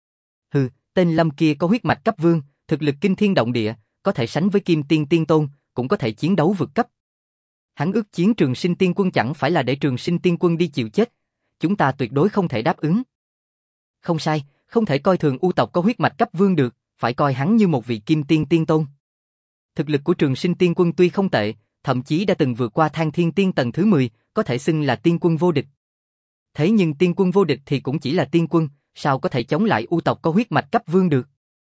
Hừ, tên Lâm kia có huyết mạch cấp vương, thực lực kinh thiên động địa, có thể sánh với Kim Tiên Tiên Tôn, cũng có thể chiến đấu vượt cấp. Hắn ước chiến Trường Sinh Tiên Quân chẳng phải là để Trường Sinh Tiên Quân đi chịu chết, chúng ta tuyệt đối không thể đáp ứng. Không sai, không thể coi thường U tộc có huyết mạch cấp vương được, phải coi hắn như một vị Kim Tiên Tiên Tôn. Thực lực của Trường Sinh Tiên Quân tuy không tệ, thậm chí đã từng vượt qua Thang Thiên Tiên tầng thứ mười, có thể xưng là tiên quân vô địch. Thế nhưng tiên quân vô địch thì cũng chỉ là tiên quân, sao có thể chống lại U tộc có huyết mạch cấp vương được?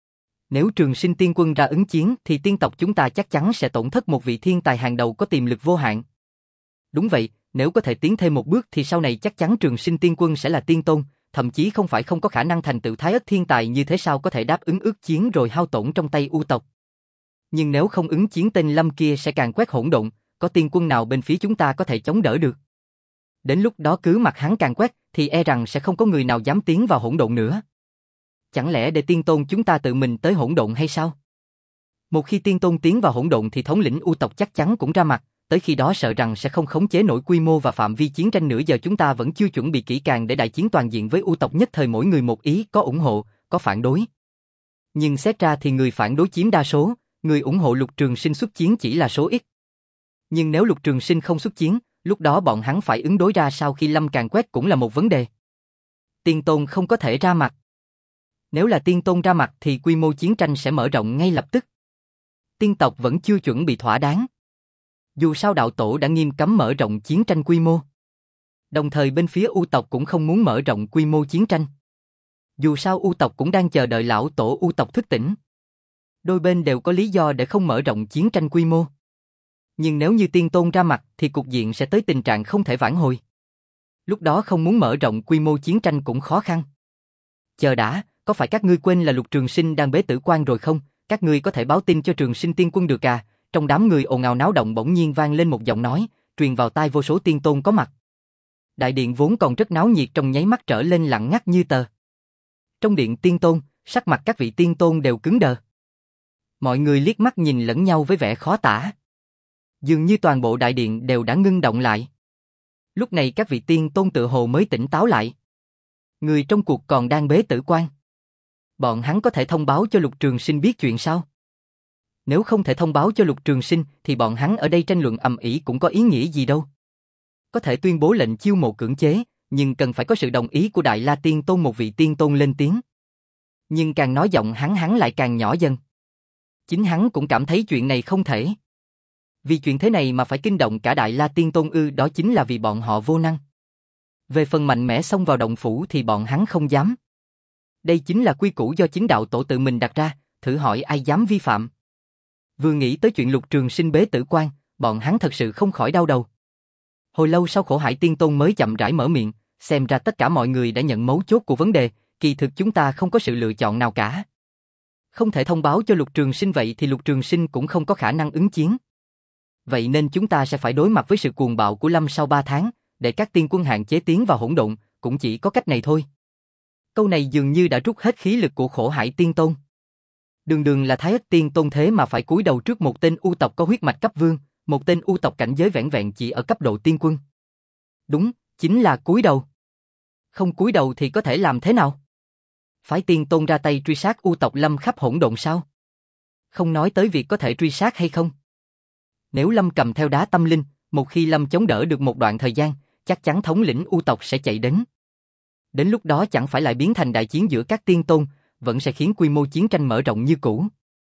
Nếu Trường Sinh Tiên Quân ra ứng chiến thì tiên tộc chúng ta chắc chắn sẽ tổn thất một vị thiên tài hàng đầu có tiềm lực vô hạn. Đúng vậy, nếu có thể tiến thêm một bước thì sau này chắc chắn Trường Sinh Tiên Quân sẽ là tiên tôn, thậm chí không phải không có khả năng thành tựu Thái Ất thiên tài, như thế sao có thể đáp ứng ước chiến rồi hao tổn trong tay U tộc. Nhưng nếu không ứng chiến tên Lâm kia sẽ càng quét hỗn độn, có tiên quân nào bên phía chúng ta có thể chống đỡ được. Đến lúc đó cứ mặc hắn càng quét thì e rằng sẽ không có người nào dám tiến vào hỗn độn nữa. Chẳng lẽ để tiên tôn chúng ta tự mình tới hỗn độn hay sao? Một khi tiên tôn tiến vào hỗn độn thì thống lĩnh U tộc chắc chắn cũng ra mặt, tới khi đó sợ rằng sẽ không khống chế nổi quy mô và phạm vi chiến tranh nữa. Giờ chúng ta vẫn chưa chuẩn bị kỹ càng để đại chiến toàn diện với U tộc, nhất thời mỗi người một ý, có ủng hộ, có phản đối. Nhưng xét ra thì người phản đối chiếm đa số, người ủng hộ Lục Trường Sinh xuất chiến chỉ là số ít. Nhưng nếu Lục Trường Sinh không xuất chiến, lúc đó bọn hắn phải ứng đối ra sao khi Lâm Càn quét cũng là một vấn đề. Tiên Tôn không có thể ra mặt. Nếu là Tiên Tôn ra mặt thì quy mô chiến tranh sẽ mở rộng ngay lập tức. Tiên tộc vẫn chưa chuẩn bị thỏa đáng. Dù sao đạo tổ đã nghiêm cấm mở rộng chiến tranh quy mô. Đồng thời bên phía U tộc cũng không muốn mở rộng quy mô chiến tranh. Dù sao U tộc cũng đang chờ đợi lão tổ U tộc thức tỉnh. Đôi bên đều có lý do để không mở rộng chiến tranh quy mô. Nhưng nếu như Tiên Tôn ra mặt thì cục diện sẽ tới tình trạng không thể vãn hồi. Lúc đó không muốn mở rộng quy mô chiến tranh cũng khó khăn. Chờ đã, có phải các ngươi quên là Lục Trường Sinh đang bế tử quan rồi không? Các ngươi có thể báo tin cho Trường Sinh Tiên Quân được à? Trong đám người ồn ào náo động bỗng nhiên vang lên một giọng nói, truyền vào tai vô số tiên tôn có mặt. Đại điện vốn còn rất náo nhiệt trong nháy mắt trở lên lặng ngắt như tờ. Trong điện tiên tôn, sắc mặt các vị tiên tôn đều cứng đờ. Mọi người liếc mắt nhìn lẫn nhau với vẻ khó tả. Dường như toàn bộ đại điện đều đã ngưng động lại. Lúc này các vị tiên tôn tự hồ mới tỉnh táo lại. Người trong cuộc còn đang bế tử quan. Bọn hắn có thể thông báo cho Lục Trường Sinh biết chuyện sao? Nếu không thể thông báo cho Lục Trường Sinh thì bọn hắn ở đây tranh luận ầm ĩ cũng có ý nghĩa gì đâu. Có thể tuyên bố lệnh chiêu mộ cưỡng chế, nhưng cần phải có sự đồng ý của Đại La Tiên Tôn. Một vị tiên tôn lên tiếng. Nhưng càng nói giọng hắn hắn lại càng nhỏ dần. Chính hắn cũng cảm thấy chuyện này không thể. Vì chuyện thế này mà phải kinh động cả Đại La Tiên Tôn ư? Đó chính là vì bọn họ vô năng. Về phần mạnh mẽ xông vào động phủ thì bọn hắn không dám. Đây chính là quy củ do chính đạo tổ tự mình đặt ra, thử hỏi ai dám vi phạm. Vừa nghĩ tới chuyện Lục Trường Sinh bế tử quan, bọn hắn thật sự không khỏi đau đầu. Hồi lâu sau Khổ Hải Tiên Tôn mới chậm rãi mở miệng, xem ra tất cả mọi người đã nhận mấu chốt của vấn đề, kỳ thực chúng ta không có sự lựa chọn nào cả. Không thể thông báo cho Lục Trường Sinh vậy thì Lục Trường Sinh cũng không có khả năng ứng chiến. Vậy nên chúng ta sẽ phải đối mặt với sự cuồng bạo của Lâm sau ba tháng, để các tiên quân hạn chế tiến vào hỗn độn, cũng chỉ có cách này thôi. Câu này dường như đã rút hết khí lực của Khổ Hải Tiên Tôn. Đường đường là Thái Ất Tiên Tôn thế mà phải cúi đầu trước một tên U tộc có huyết mạch cấp vương, một tên U tộc cảnh giới vẻn vẹn chỉ ở cấp độ tiên quân. Đúng, chính là cúi đầu. Không cúi đầu thì có thể làm thế nào? Phái Tiên Tôn ra tay truy sát U tộc Lâm khắp hỗn độn sao? Không nói tới việc có thể truy sát hay không. Nếu Lâm cầm theo đá tâm linh, một khi Lâm chống đỡ được một đoạn thời gian, chắc chắn thống lĩnh U tộc sẽ chạy đến. Đến lúc đó chẳng phải lại biến thành đại chiến giữa các tiên tôn, vẫn sẽ khiến quy mô chiến tranh mở rộng như cũ.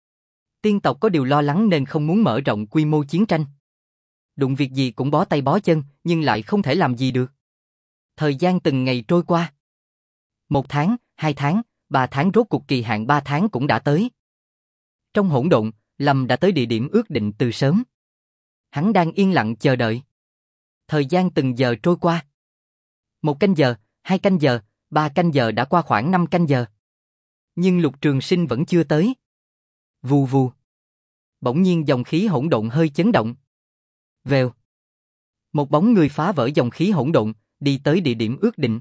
Tiên tộc có điều lo lắng nên không muốn mở rộng quy mô chiến tranh. Đụng việc gì cũng bó tay bó chân, nhưng lại không thể làm gì được. Thời gian từng ngày trôi qua. Một tháng, hai tháng, ba tháng, rốt cuộc kỳ hạn ba tháng cũng đã tới. Trong hỗn độn, Lâm đã tới địa điểm ước định từ sớm. Hắn đang yên lặng chờ đợi. Thời gian từng giờ trôi qua. Một canh giờ, hai canh giờ, ba canh giờ đã qua khoảng năm canh giờ. Nhưng Lục Trường Sinh vẫn chưa tới. Vù vù. Bỗng nhiên dòng khí hỗn độn hơi chấn động. Vèo. Một bóng người phá vỡ dòng khí hỗn độn, đi tới địa điểm ước định.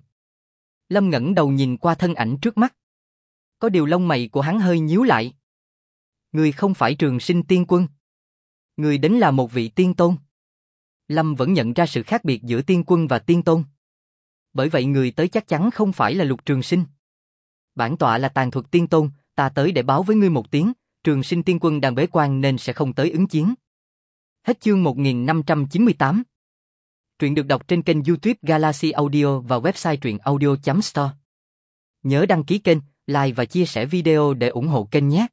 Lâm ngẩng đầu nhìn qua thân ảnh trước mắt. Có điều lông mày của hắn hơi nhíu lại. Người không phải Trường Sinh Tiên Quân. Người đến là một vị tiên tôn. Lâm vẫn nhận ra sự khác biệt giữa tiên quân và tiên tôn. Bởi vậy người tới chắc chắn không phải là Lục Trường Sinh. Bản tọa là Tàn Thuật Tiên Tôn, ta tới để báo với ngươi một tiếng, Trường Sinh Tiên Quân đang bế quan nên sẽ không tới ứng chiến. Hết chương một nghìn năm trăm chín mươi tám. Truyện được đọc trên kênh YouTube Galaxy Audio và website truyện audio chấm store. Nhớ đăng ký kênh, like và chia sẻ video để ủng hộ kênh nhé.